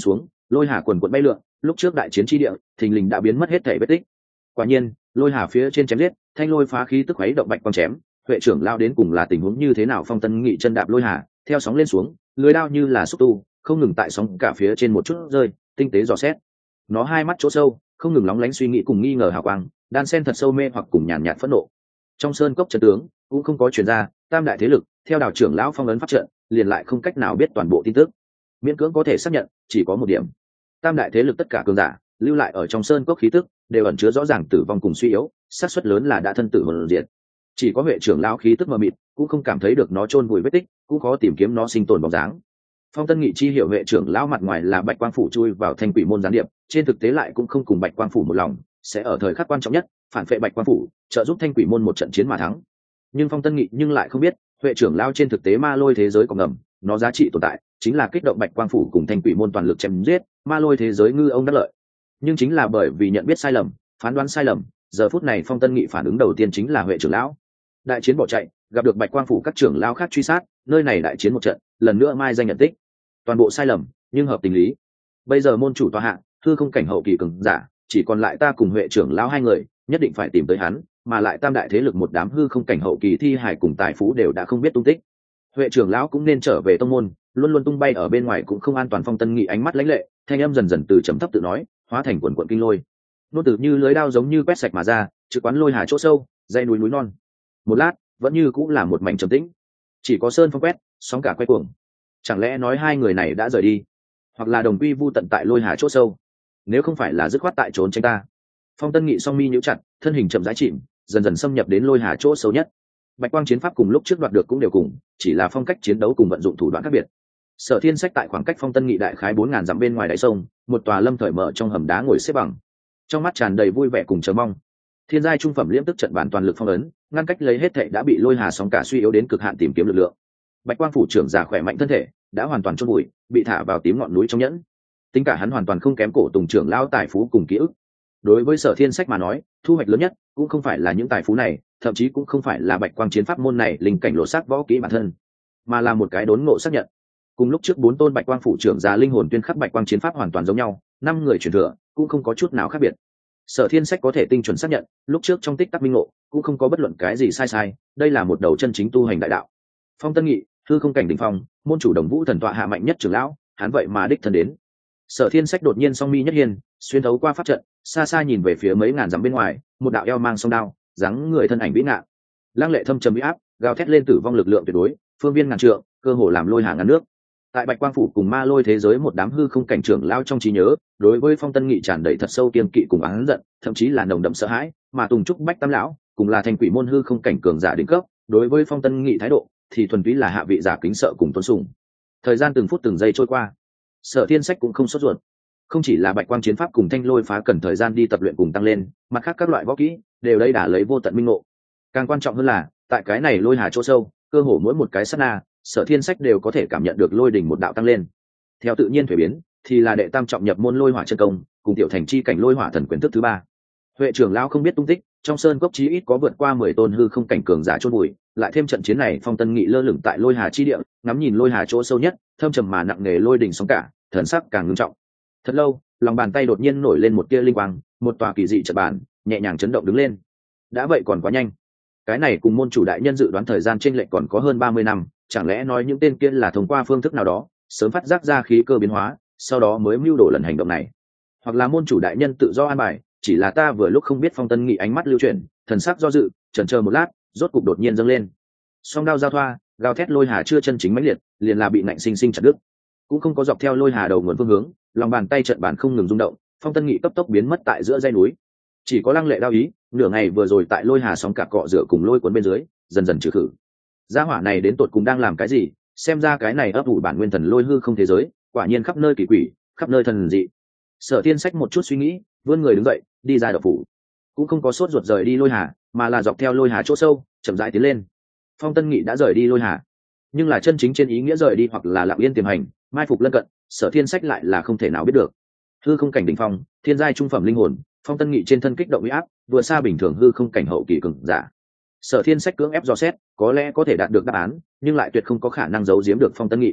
lôi hà quần quận bay lượn, lúc trước đại chiến tri địa thình lình đã biến mất hết thể vết tích. Quả nhiên lôi hà phía trên chém giết, thanh lôi phá khí tức khuấy động bạch quang chém. Huệ trưởng lao đến cùng là tình huống như thế nào? Phong Tân Nghị chân đạp lôi hà theo sóng lên xuống, lưới đao như là xúc tu không ngừng tại sóng cả phía trên một chút rơi, tinh tế dò xét. Nó hai mắt chỗ sâu không ngừng lóng lánh suy nghĩ cùng nghi ngờ hào quang, đan sen thật sâu mê hoặc cùng nhàn nhạt phẫn nộ. Trong sơn cốc trận tướng cũng không có chuyển ra tam đại thế lực theo đào trưởng lão phong ấn pháp trận, liền lại không cách nào biết toàn bộ tin tức. Miễn cưỡng có thể xác nhận chỉ có một điểm: tam đại thế lực tất cả cường giả lưu lại ở trong sơn cốc khí tức đều ẩn chứa rõ ràng tử vong cùng suy yếu, xác suất lớn là đã thân tử hồn diệt. Chỉ có Huệ trưởng lão khí tức mờ mịt, cũng không cảm thấy được nó chôn vùi vết tích, cũng khó tìm kiếm nó sinh tồn bóng dáng. Phong Tân Nghị chi hiểu Huệ trưởng lão mặt ngoài là Bạch Quang phủ chui vào Thanh Quỷ môn gián điệp, trên thực tế lại cũng không cùng Bạch Quang phủ một lòng, sẽ ở thời khắc quan trọng nhất phản phệ Bạch Quang phủ, trợ giúp Thanh Quỷ môn một trận chiến mà thắng. Nhưng Phong Tân Nghị nhưng lại không biết, Huệ trưởng lão trên thực tế ma lôi thế giới còn ngầm, nó giá trị tồn tại chính là kích động Bạch Quang phủ cùng Thanh Quỷ môn toàn lực chém giết ma lôi thế giới ngư ông đắc lợi. Nhưng chính là bởi vì nhận biết sai lầm, phán đoán sai lầm, giờ phút này Phong Tân Nghị phản ứng đầu tiên chính là Huệ trưởng lão. Đại chiến bỏ chạy, gặp được Bạch Quang phủ các trưởng lão khác truy sát, nơi này đại chiến một trận, lần nữa mai danh nhận tích. Toàn bộ sai lầm nhưng hợp tình lý. Bây giờ môn chủ tọa hạ hư không cảnh hậu kỳ cường giả chỉ còn lại ta cùng Huệ trưởng lão hai người, nhất định phải tìm tới hắn, mà lại tam đại thế lực một đám hư không cảnh hậu kỳ thi hải cùng tài phú đều đã không biết tung tích. Huệ trưởng lão cũng nên trở về tông môn, luôn luôn tung bay ở bên ngoài cũng không an toàn. Phong Tân Nghị ánh mắt lãnh lệ, thanh âm dần dần từ trầm thấp tự nói hóa thành quần quận kinh lôi, nốt từ như lưới đao giống như quét sạch mà ra, trực quán lôi hà chỗ sâu, dây núi núi non. Một lát vẫn như cũng là một mảnh trầm tĩnh, chỉ có sơn phong quét, sóng cả quay cuồng. Chẳng lẽ nói hai người này đã rời đi, hoặc là đồng quy vu tận tại lôi hà chỗ sâu? Nếu không phải là dứt khoát tại trốn tránh ta. Phong Tân Nghị song mi nhíu chặt, thân hình chậm rãi chìm, dần dần xâm nhập đến lôi hà chỗ sâu nhất. Bạch quang chiến pháp cùng lúc trước đoạt được cũng đều cùng, chỉ là phong cách chiến đấu cùng vận dụng thủ đoạn khác biệt. Sở Thiên Sách tại khoảng cách Phong Tân Nghị đại khái 4000 dặm bên ngoài đáy sông, một tòa lâm thời mở trong hầm đá ngồi xếp bằng, trong mắt tràn đầy vui vẻ cùng chờ mong. Thiên giai trung phẩm liễm tức trận bản toàn lực phong ấn, ngăn cách lấy hết thảy đã bị lôi hà sóng cả suy yếu đến cực hạn tìm kiếm lực lượng. Bạch quang phủ trưởng giả khỏe mạnh thân thể đã hoàn toàn chôn bụi, bị thả vào tím ngọn núi trong nhẫn. Tính cả hắn hoàn toàn không kém cổ Tùng trưởng lão tài phú cùng ký ức. Đối với Sở Thiên Sách mà nói, thu hoạch lớn nhất cũng không phải là những tài phú này, thậm chí cũng không phải là Bạch quang chiến pháp môn này linh cảnh lộ sắc võ kỹ bản thân, mà là một cái đốn ngộ xác nhận. Cùng lúc trước 4 tôn Bạch quang phủ trưởng giả linh hồn tuyên khắc Bạch quang chiến pháp hoàn toàn giống nhau, 5 người truyền thừa cũng không có chút nào khác biệt. Sở Thiên Sách có thể tinh chuẩn xác nhận, lúc trước trong tích tắc minh ngộ cũng không có bất luận cái gì sai, đây là một đầu chân chính tu hành đại đạo. Phong Tân Nghị, hư không cảnh đỉnh phong, môn chủ Đồng Vũ thần tọa hạ mạnh nhất trưởng lão, hắn vậy mà đích thân đến. Sở Thiên Sách đột nhiên song mi nhất hiên, xuyên thấu qua pháp trận, xa xa nhìn về phía mấy ngàn dặm bên ngoài, một đạo eo mang song đao, dáng người thân ảnh vĩ ngạn, lăng lệ thâm trầm uy áp, gào thét lên tử vong lực lượng tuyệt đối, phương viên ngàn trượng, cơ hồ làm lôi hà ngàn nước. Tại Bạch quang phủ cùng ma lôi thế giới một đám hư không cảnh trưởng lao trong trí nhớ, đối với Phong Tân Nghị tràn đầy thật sâu kiêng kỵ cùng oán giận, thậm chí là nồng đậm sợ hãi. Mà Tùng Trúc Bách Tam lão cùng là thành quỷ môn hư không cảnh cường giả đỉnh cấp, đối với Phong Tân Nghị thái độ thì thuần túy là hạ vị giả kính sợ cùng tôn sùng. Thời gian từng phút từng giây trôi qua, Sở Thiên Sách cũng không sốt ruột. Không chỉ là Bạch quang chiến pháp cùng thanh lôi phá cần thời gian đi tập luyện cùng tăng lên, mặt khác các loại võ kỹ đều đây đã lấy vô tận minh ngộ. Càng quan trọng hơn là, tại cái này lôi hà chỗ sâu, cơ hồ mỗi một cái sát na, Sở Thiên Sách đều có thể cảm nhận được lôi đỉnh một đạo tăng lên. Theo tự nhiên thuế biến, thì là đệ tam trọng nhập môn lôi hỏa chân công, cùng tiểu thành chi cảnh lôi hỏa thần quyền thức thứ 3. Huệ trưởng lão không biết tung tích, trong sơn cốc chí ít có vượt qua 10 tôn hư không cảnh cường giả chôn bụi, lại thêm trận chiến này, Phong Tân Nghị lơ lửng tại lôi hà chi địa, ngắm nhìn lôi hà chỗ sâu nhất, thâm trầm mà nặng nề lôi đỉnh sóng cả, thần sắc càng ngưng trọng. Thật lâu, lòng bàn tay đột nhiên nổi lên một tia linh quang, một tòa kỳ dị trận bàn nhẹ nhàng chấn động đứng lên. Đã vậy còn quá nhanh. Cái này cùng môn chủ đại nhân dự đoán thời gian chênh lệch còn có hơn 30 năm, chẳng lẽ nói những tên kia là thông qua phương thức nào đó sớm phát giác ra khí cơ biến hóa, sau đó mới mưu đồ lần hành động này? Hoặc là môn chủ đại nhân tự do an bài, chỉ là ta vừa lúc không biết. Phong Tân Nghị ánh mắt lưu chuyển, thần sắc do dự, chần chờ một lát, rốt cục đột nhiên dâng lên. Song đao giao thoa, gào thét lôi hà chưa chân chính mãnh liệt, liền là bị nạnh sinh sinh chặt đứt. Cũng không có dọc theo lôi hà đầu nguồn phương hướng, lòng bàn tay trận bàn không ngừng rung động, Phong Tân Nghị cấp tốc biến mất tại giữa dãy núi. Chỉ có lăng lệ đao ý, nửa ngày vừa rồi tại lôi hà sóng cả cọ rửa cùng lôi cuốn bên dưới, dần dần trừ khử. Gia hỏa này đến tột cùng đang làm cái gì? Xem ra cái này ấp ủ bản nguyên thần lôi hư không thế giới, quả nhiên khắp nơi kỳ quỷ, khắp nơi thần dị. Sở Thiên Sách một chút suy nghĩ, vươn người đứng dậy, đi ra độc phủ. Cũng không có sốt ruột rời đi lôi hà, mà là dọc theo lôi hà chỗ sâu, chậm rãi tiến lên. Phong Tân Nghị đã rời đi lôi hà, nhưng là chân chính trên ý nghĩa rời đi hoặc là lặng yên tiềm hành, mai phục lân cận, Sở Thiên Sách lại là không thể nào biết được. Hư không cảnh đỉnh phong, thiên giai trung phẩm linh hồn, Phong Tân Nghị trên thân kích động uy áp, vừa xa bình thường hư không cảnh hậu kỳ cường giả. Sở Thiên Sách cưỡng ép dò xét, có lẽ có thể đạt được đáp án, nhưng lại tuyệt không có khả năng giấu giếm được Phong Tân Nghị.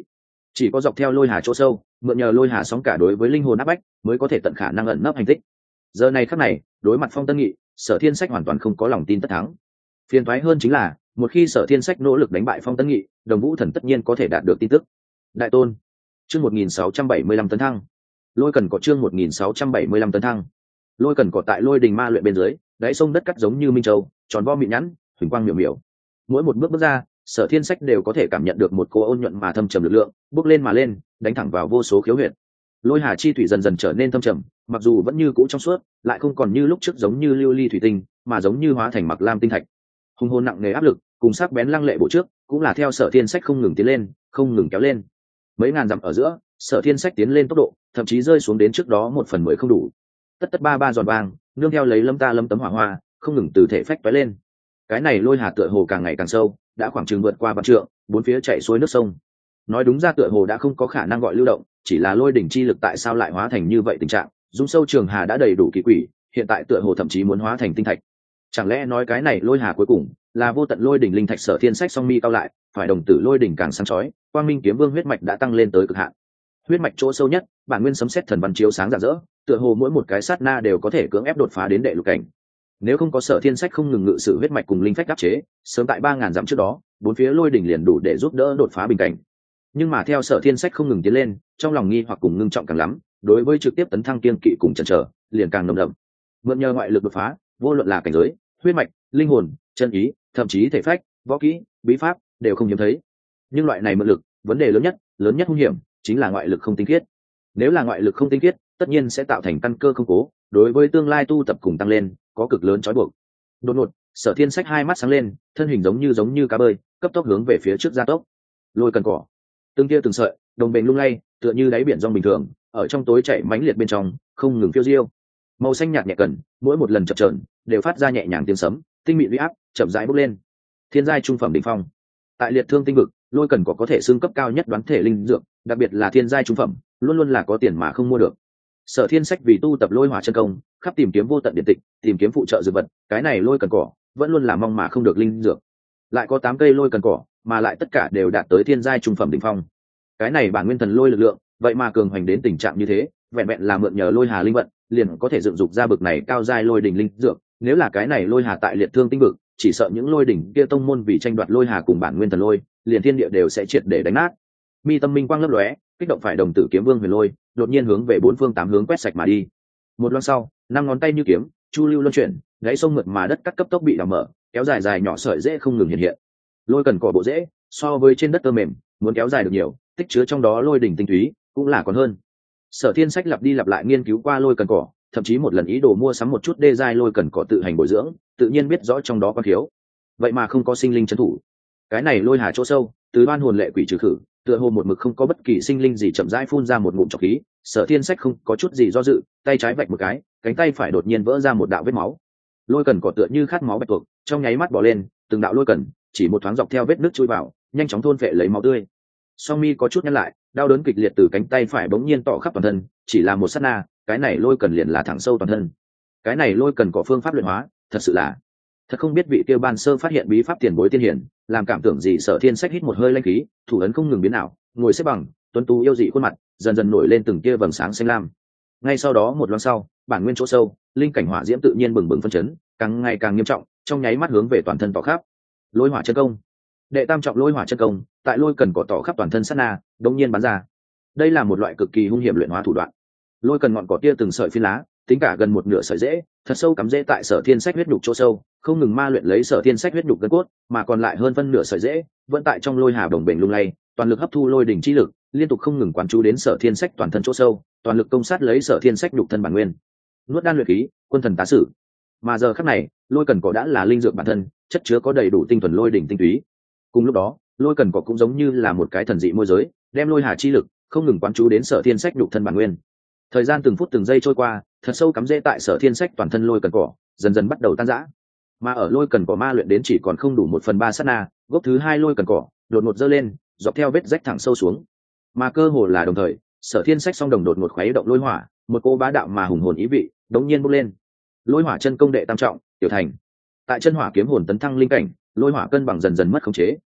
chỉ có dọc theo lôi hà chỗ sâu, mượn nhờ lôi hà sóng cả đối với linh hồn áp bách, mới có thể tận khả năng ẩn nấp hành tích. Giờ này khắc này, đối mặt Phong Tân Nghị, Sở Thiên Sách hoàn toàn không có lòng tin tất thắng. Phiền toái hơn chính là, một khi Sở Thiên Sách nỗ lực đánh bại Phong Tân Nghị, Đồng Vũ Thần tất nhiên có thể đạt được tin tức. Đại tôn, chương 1675 tấn thăng. Lôi Cần có chương 1675 tấn thăng. Lôi Cần có tại Lôi Đình Ma luyện bên dưới, đáy sông đất cắt giống như minh châu, tròn vo mịn nhẵn, huỳnh quang miểu miểu. Mỗi một bước ra, Sở Thiên Sách đều có thể cảm nhận được một cô ôn nhuận mà thâm trầm lực lượng, bước lên mà lên, đánh thẳng vào vô số khiếu huyệt. Lôi hà chi thủy dần dần trở nên thâm trầm, mặc dù vẫn như cũ trong suốt, lại không còn như lúc trước giống như lưu ly thủy tinh, mà giống như hóa thành mặc lam tinh thạch. Hung hồn nặng nề áp lực, cùng sắc bén lăng lệ bộ trước, cũng là theo Sở Thiên Sách không ngừng tiến lên, không ngừng kéo lên. Mấy ngàn dặm ở giữa, Sở Thiên Sách tiến lên tốc độ, thậm chí rơi xuống đến trước đó 1/10 không đủ. Tất tất ba ba giòn vang, nương theo lấy lâm ta lâm tấm hỏa hoa, không ngừng từ thể phách tóe lên. Cái này lôi hà tựa hồ càng ngày càng sâu, đã khoảng chừng vượt qua vạn trượng, bốn phía chảy xuôi nước sông. Nói đúng ra tựa hồ đã không có khả năng gọi lưu động, chỉ là lôi đỉnh chi lực tại sao lại hóa thành như vậy tình trạng, dung sâu trường hà đã đầy đủ kỳ quỷ, hiện tại tựa hồ thậm chí muốn hóa thành tinh thạch. Chẳng lẽ nói cái này lôi hà cuối cùng là vô tận lôi đỉnh linh thạch? Sở Thiên Sách song mi cao lại, phải đồng tử lôi đỉnh càng sáng chói, quang minh kiếm vương huyết mạch đã tăng lên tới cực hạn. Huyết mạch chỗ sâu nhất, bản nguyên sấm sét thần văn chiếu sáng rạng rỡ, tựa hồ mỗi một cái sát na đều có thể cưỡng ép đột phá đến đệ lục cảnh. Nếu không có Sở Thiên Sách không ngừng ngự sử huyết mạch cùng linh phách áp chế, sớm tại 3000 dặm trước đó, bốn phía lôi đỉnh liền đủ để giúp đỡ đột phá bình cảnh. Nhưng mà theo Sở Thiên Sách không ngừng tiến lên, trong lòng nghi hoặc cùng ngưng trọng càng lắm, đối với trực tiếp tấn thăng kiên kỵ cùng chần chờ, liền càng nồng đậm. Mượn nhờ ngoại lực đột phá, vô luận là cảnh giới, huyết mạch, linh hồn, chân ý, thậm chí thể phách, võ kỹ, bí pháp đều không hiếm thấy. Nhưng loại này mượn lực, vấn đề lớn nhất hung hiểm chính là ngoại lực không tinh khiết. Nếu là ngoại lực không tinh khiết, tất nhiên sẽ tạo thành căn cơ không cố, đối với tương lai tu tập cùng tăng lên có cực lớn trói buộc. Đột ngột, Sở Thiên Sách hai mắt sáng lên, thân hình giống như cá bơi, cấp tốc hướng về phía trước gia tốc. Lôi cần cỏ, từng tia từng sợi, đồng bền lung lay, tựa như đáy biển rong bình thường, ở trong tối chảy mãnh liệt bên trong, không ngừng phiêu diêu. Màu xanh nhạt nhẹ cần, mỗi một lần chập chờn đều phát ra nhẹ nhàng tiếng sấm, tinh mịn uy áp chậm rãi bốc lên. Thiên giai trung phẩm đỉnh phong. Tại liệt thương tinh vực, lôi cần có thể xưng cấp cao nhất đoán thể linh dược, đặc biệt là thiên giai trung phẩm, luôn luôn là có tiền mà không mua được. Sở Thiên Sách vì tu tập lôi hỏa chân công, khắp tìm kiếm vô tận điện tịch, tìm kiếm phụ trợ dược vật, cái này lôi cần cỏ vẫn luôn là mong mà không được linh dược. Lại có 8 cây lôi cần cỏ, mà lại tất cả đều đạt tới thiên giai trung phẩm đỉnh phong. Cái này bản nguyên thần lôi lực lượng, vậy mà cường hoành đến tình trạng như thế, vẹn vẹn là mượn nhờ lôi hà linh vận, liền có thể dựng dục ra bực này cao giai lôi đỉnh linh dược. Nếu là cái này lôi hà tại liệt thương tinh vực, chỉ sợ những lôi đỉnh kia tông môn vì tranh đoạt lôi hà cùng bản nguyên thần lôi, liền thiên địa đều sẽ triệt để đánh nát. Mi tâm minh quang lấp lóe, kích động phải đồng tử kiếm vương huyền lôi, đột nhiên hướng về bốn phương tám hướng quét sạch mà đi. Một loan sau, 5 ngón tay như kiếm, chu lưu luân chuyển, gãy sông mượt mà đất cắt cấp tốc bị đào mở, kéo dài dài nhỏ sợi rễ không ngừng hiện hiện. Lôi cần cỏ bộ rễ, so với trên đất tơ mềm, muốn kéo dài được nhiều, tích chứa trong đó lôi đỉnh tinh túy cũng là còn hơn. Sở Thiên Sách lặp đi lặp lại nghiên cứu qua lôi cần cỏ, thậm chí một lần ý đồ mua sắm một chút đê giai lôi cần cỏ tự hành bồi dưỡng, tự nhiên biết rõ trong đó có thiếu. Vậy mà không có sinh linh trấn thủ. Cái này lôi hà chỗ sâu, từ đoan hồn lệ quỷ trừ khử, tựa hồ một mực không có bất kỳ sinh linh gì, chậm rãi phun ra một ngụm trọc khí. Sở Thiên Sách không có chút gì do dự, tay trái vạch một cái, cánh tay phải đột nhiên vỡ ra một đạo vết máu. Lôi cần cỏ tựa như khát máu bạch tuộc, trong nháy mắt bỏ lên, từng đạo lôi cần chỉ một thoáng dọc theo vết nước chui vào, nhanh chóng thôn phệ lấy máu tươi. Song mi có chút nhăn lại, đau đớn kịch liệt từ cánh tay phải bỗng nhiên tỏ khắp toàn thân, chỉ là một sát na, cái này lôi cần liền là thẳng sâu toàn thân. Cái này lôi cần có phương pháp luyện hóa, thật sự là thật không biết vị kia ban sơ phát hiện bí pháp tiền bối tiên hiển, làm cảm tưởng gì. Sở Thiên Sách hít một hơi linh khí, thủ ấn không ngừng biến ảo, ngồi xếp bằng, tuấn tú yêu dị khuôn mặt dần dần nổi lên từng tia vầng sáng xanh lam. Ngay sau đó một loan sau, bản nguyên chỗ sâu, linh cảnh hỏa diễm tự nhiên bừng bừng phân chấn, càng ngày càng nghiêm trọng, trong nháy mắt hướng về toàn thân tỏ khắp. Lôi hỏa chân công, đệ tam trọng lôi hỏa chân công, tại lôi cần cỏ tỏ khắp toàn thân sát na, đột nhiên bắn ra. Đây là một loại cực kỳ hung hiểm luyện hóa thủ đoạn. Lôi cần ngọn cỏ tia từng sợi phi lá, tính cả gần một nửa sợi rễ, thật sâu cắm rễ tại Sở Thiên Sách huyết nhục chỗ sâu, không ngừng ma luyện lấy Sở Thiên Sách huyết nhục gân cốt, mà còn lại hơn phân nửa sợi rễ vẫn tại trong lôi hà đồng bền lung lay, toàn lực hấp thu lôi đỉnh chi lực, liên tục không ngừng quán chú đến Sở Thiên Sách toàn thân chỗ sâu, toàn lực công sát lấy Sở Thiên Sách nhục thân bản nguyên. Nuốt đan luyện khí, quân thần tá sử. Mà giờ khắc này, lôi cần cỏ đã là linh dược bản thân, chất chứa có đầy đủ tinh thuần lôi đỉnh tinh túy. Cùng lúc đó, lôi cần cỏ cũng giống như là một cái thần dị môi giới, đem lôi hà chi lực không ngừng quán chú đến Sở Thiên Sách nhục thân bản nguyên. Thời gian từng phút từng giây trôi qua, thật sâu cắm rễ tại Sở Thiên Sách toàn thân lôi cần cỏ dần dần bắt đầu tan rã. Mà ở lôi cần cỏ ma luyện đến chỉ còn không đủ 1/3 sát na, gốc thứ 2 lôi cần cỏ đột ngột giơ lên, dọc theo vết rách thẳng sâu xuống. Mà cơ hồ là đồng thời, Sở Thiên Sách song đồng đột ngột khuấy động lôi hỏa, một cô bá đạo mà hùng hồn ý vị đống nhiên bốc lên. Lôi hỏa chân công đệ tam trọng, tiểu thành. Tại chân hỏa kiếm hồn tấn thăng linh cảnh, lôi hỏa cân bằng dần dần mất khống chế,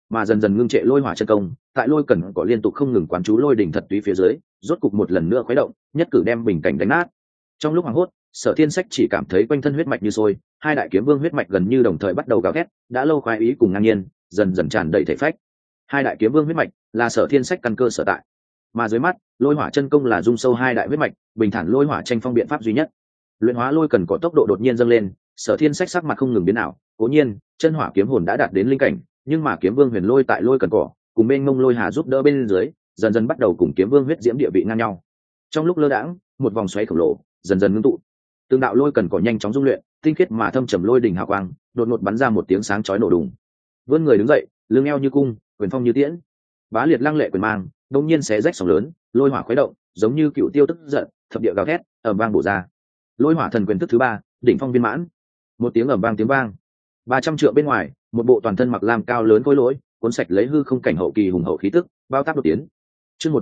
mà dần dần ngưng trệ lôi hỏa chân công tại lôi cần có liên tục không ngừng quán chú lôi đỉnh thật túy phía dưới rốt cục một lần nữa khuấy động, nhất cử đem bình cảnh đánh nát. Trong lúc hoảng hốt, Sở Thiên Sách chỉ cảm thấy quanh thân huyết mạch như sôi, hai đại kiếm vương huyết mạch gần như đồng thời bắt đầu gào thét, đã lâu khoái ý cùng ngang nhiên, dần dần tràn đầy thể phách. Hai đại kiếm vương huyết mạch là Sở Thiên Sách căn cơ sở tại, mà dưới mắt, lôi hỏa chân công là dung sâu hai đại huyết mạch, bình thản lôi hỏa tranh phong biện pháp duy nhất. Luyện hóa lôi cần có tốc độ đột nhiên dâng lên, Sở Thiên Sách sắc mặt không ngừng biến ảo, cố nhiên, chân hỏa kiếm hồn đã đạt đến linh cảnh, nhưng mà kiếm vương huyền lôi tại lôi cần cỏ, cùng bên ngông lôi hà giúp đỡ bên dưới, dần dần bắt đầu cùng kiếm vương huyết diễm địa vị ngang nhau. Trong lúc lơ đãng, một vòng xoáy khổng lồ dần dần ngưng tụ, tương đạo lôi cần cỏ nhanh chóng dung luyện, tinh khiết mà thâm trầm lôi đỉnh hào quang đột ngột bắn ra một tiếng sáng chói nổ đùng. Vươn người đứng dậy, lưng eo như cung, quyền phong như tiễn, bá liệt lăng lệ quyền mang đông nhiên xé rách sóng lớn, lôi hỏa khuấy động, giống như cựu tiêu tức giận, thập địa gào thét, ầm vang bổ ra. Lôi hỏa thần quyền thức thứ ba, đỉnh phong viên mãn. Một tiếng ầm vang tiếng vang, 300 trượng bên ngoài, một bộ toàn thân mặc lam cao lớn khối lỗi, cuốn sạch lấy hư không cảnh hậu kỳ hùng hậu khí tức, bao tác đột tiến. Chương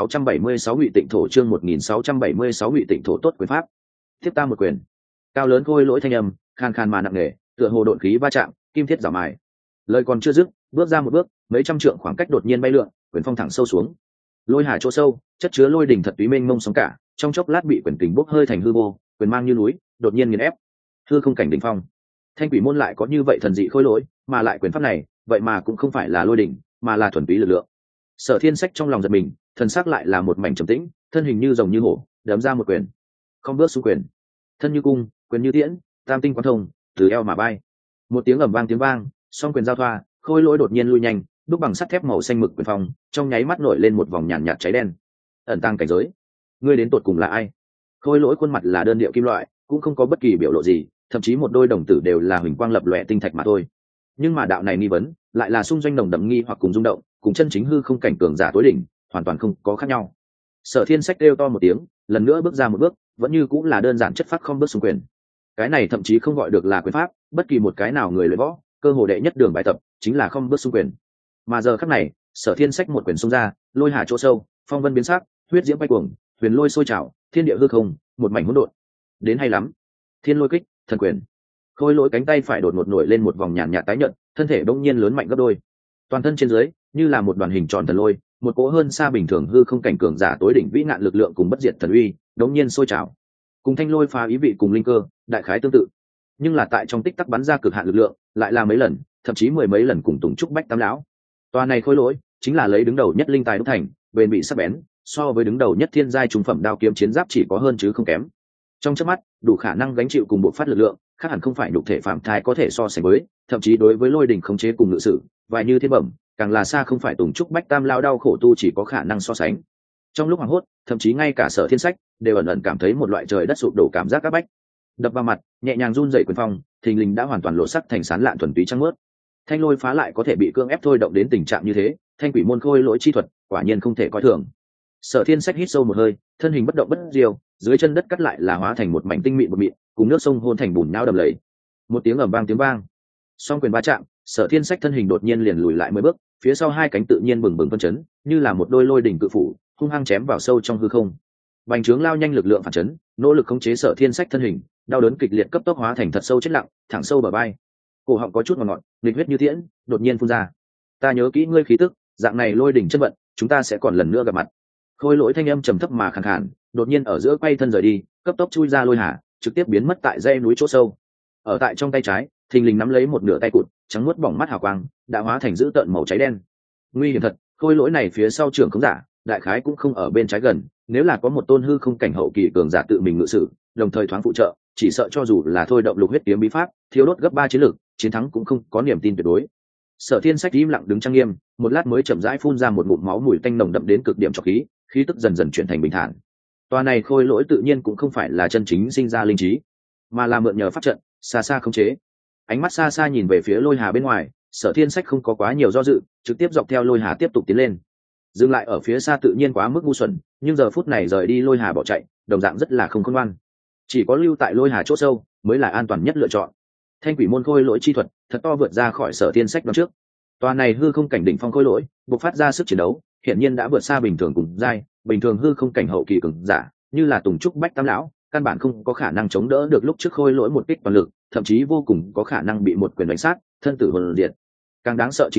1676 Ngụy Tịnh thổ, chương 1676 Ngụy Tịnh thổ tốt quyền pháp. Tiếp ta một quyền. Cao lớn khôi lỗi thanh âm, khan khan mà nặng nề, tựa hồ độn khí va chạm, kim thiết giảo mài. Lời còn chưa dứt, bước ra một bước, mấy trăm trượng khoảng cách đột nhiên bay lượn, quyền phong thẳng sâu xuống. Lôi hà chỗ sâu, chất chứa lôi đỉnh thật túy mênh mông sóng cả, trong chốc lát bị quyền kình bốc hơi thành hư vô, quyền mang như núi, đột nhiên nghiền ép. Hư không cảnh đỉnh phong. Thanh quỷ môn lại có như vậy thần dị khôi lỗi, mà lại quyền pháp này, vậy mà cũng không phải là lôi đỉnh, mà là thuần túy lực lượng. Sở Thiên Sách trong lòng giật mình, thần sắc lại là một mảnh trầm tĩnh, thân hình như rồng như hổ, đấm ra một quyền. Không bước xuống quyền, thân như cung, quyền như tiễn, tam tinh quán thông, từ eo mà bay. Một tiếng ầm vang tiếng vang, song quyền giao thoa, khôi lỗi đột nhiên lui nhanh, đúc bằng sắt thép màu xanh mực quyền phong, trong nháy mắt nổi lên một vòng nhàn nhạt cháy đen. Ẩn tàng cảnh giới, ngươi đến tột cùng là ai? Khôi lỗi khuôn mặt là đơn điệu kim loại, cũng không có bất kỳ biểu lộ gì, thậm chí một đôi đồng tử đều là huỳnh quang lập lòe tinh thạch mà thôi. Nhưng mà đạo này nghi vấn, lại là xung doanh nồng đậm nghi hoặc cùng rung động, cùng chân chính hư không cảnh cường giả tối đỉnh, hoàn toàn không có khác nhau. Sở Thiên Sách kêu to một tiếng, lần nữa bước ra một bước, vẫn như cũng là đơn giản chất phác không bước xuống quyền. Cái này thậm chí không gọi được là quyền pháp, bất kỳ một cái nào người luyện võ, cơ hồ đệ nhất đường bài tập chính là không bước xuống quyền. Mà giờ khắc này, Sở Thiên Sách một quyền xông ra, lôi hà chỗ sâu, phong vân biến sắc, huyết diễm bay cuồng, huyền lôi sôi trào, thiên địa hư không, một mảnh hỗn độn. Đến hay lắm. Thiên lôi kích, thần quyền. Khôi lỗi cánh tay phải đột ngột nổi lên một vòng nhàn nhạt tái nhợt, thân thể bỗng nhiên lớn mạnh gấp đôi. Toàn thân trên dưới như là một đoàn hình tròn thần lôi, một cỗ hơn xa bình thường hư không cảnh cường giả tối đỉnh vĩ ngạn lực lượng cùng bất diệt thần uy, đống nhiên sôi trào. Cùng thanh lôi phá ý vị cùng linh cơ, đại khái tương tự. Nhưng là tại trong tích tắc bắn ra cực hạn lực lượng, lại là mấy lần, thậm chí mười mấy lần cùng Tùng Trúc Bách Tam lão. Toa này khôi lỗi, chính là lấy đứng đầu nhất linh tài đúc thành, bền bị sắc bén, so với đứng đầu nhất thiên giai trung phẩm đao kiếm chiến giáp chỉ có hơn chứ không kém. Trong chớp mắt, đủ khả năng gánh chịu cùng bộ phát lực lượng, khác hẳn không phải nhục thể phạm thai có thể so sánh với, thậm chí đối với lôi đỉnh khống chế cùng ngự sử, vài như thiên bẩm, càng là xa không phải Tùng Trúc Bách Tam lao đau khổ tu chỉ có khả năng so sánh. Trong lúc hoảng hốt, thậm chí ngay cả Sở Thiên Sách đều ẩn ẩn cảm thấy một loại trời đất sụp đổ cảm giác áp bách. Đập vào mặt, nhẹ nhàng run rẩy quyền phong, thình lình đã hoàn toàn lộ sắc thành sán lạn thuần túy trắng mướt. Thanh lôi phá lại có thể bị cưỡng ép thôi động đến tình trạng như thế, thanh quỷ môn khôi lỗi chi thuật, quả nhiên không thể coi thường. Sở Thiên Sách hít sâu một hơi, thân hình bất động bất diêu, dưới chân đất cắt lại là hóa thành một mảnh tinh mịn một mịn, cùng nước sông hôn thành bùn nhão đầm lầy. Một tiếng ầm vang tiếng vang, song quyền va chạm, Sở Thiên Sách thân hình đột nhiên liền lùi lại 10 bước, phía sau hai cánh tự nhiên bừng bừng phân chấn, như là một đôi lôi đỉnh cự phủ, hung hăng chém vào sâu trong hư không. Bành trướng lao nhanh lực lượng phản chấn, nỗ lực khống chế Sở Thiên Sách thân hình, đau đớn kịch liệt cấp tốc hóa thành thật sâu chết lặng, thẳng sâu bờ vai. Cổ họng có chút ngọt ngọt, nghịch huyết như tiễn, đột nhiên phun ra. Ta nhớ kỹ ngươi khí tức, dạng này lôi đỉnh chân vận, chúng ta sẽ còn lần nữa gặp mặt. Khôi lỗi thanh âm trầm thấp mà khàn khàn, đột nhiên ở giữa quay thân rời đi, cấp tốc chui ra lôi hà, trực tiếp biến mất tại dãy núi chỗ sâu. Ở tại trong tay trái, thình lình nắm lấy một nửa tay cụt, trắng muốt bỏng mắt hào quang, đã hóa thành dữ tợn màu cháy đen. Nguy hiểm thật, khôi lỗi này phía sau trưởng không giả, đại khái cũng không ở bên trái gần, nếu là có một tôn hư không cảnh hậu kỳ cường giả tự mình ngự sử, đồng thời thoáng phụ trợ, chỉ sợ cho dù là thôi động lục huyết kiếm bí pháp, thiếu đốt gấp 3 chiến lực, chiến thắng cũng không có niềm tin tuyệt đối. Sở Thiên Sách im lặng đứng trang nghiêm, một lát mới chậm rãi phun ra một ngụm máu mùi tanh nồng đậm đến cực điểm trọc khí, khí tức dần dần chuyển thành bình thản. Toa này khôi lỗi tự nhiên cũng không phải là chân chính sinh ra linh trí, mà là mượn nhờ pháp trận, xa xa khống chế. Ánh mắt xa xa nhìn về phía lôi hà bên ngoài, Sở Thiên Sách không có quá nhiều do dự, trực tiếp dọc theo lôi hà tiếp tục tiến lên. Dừng lại ở phía xa tự nhiên quá mức ngu xuẩn, nhưng giờ phút này rời đi lôi hà bỏ chạy, đồng dạng rất là không khôn ngoan. Chỉ có lưu tại lôi hà chỗ sâu mới là an toàn nhất lựa chọn. Thanh quỷ môn khôi lỗi chi thuật thật to vượt ra khỏi Sở Thiên Sách đón trước. Toa này hư không cảnh đỉnh phong khôi lỗi, bộc phát ra sức chiến đấu, hiển nhiên đã vượt xa bình thường cùng giai, bình thường hư không cảnh hậu kỳ cường giả, như là Tùng Trúc Bách Tam lão, căn bản không có khả năng chống đỡ được lúc trước khôi lỗi một kích toàn lực, thậm chí vô cùng có khả năng bị một quyền đánh sát, thân tử hồn diệt. Càng đáng sợ chính là,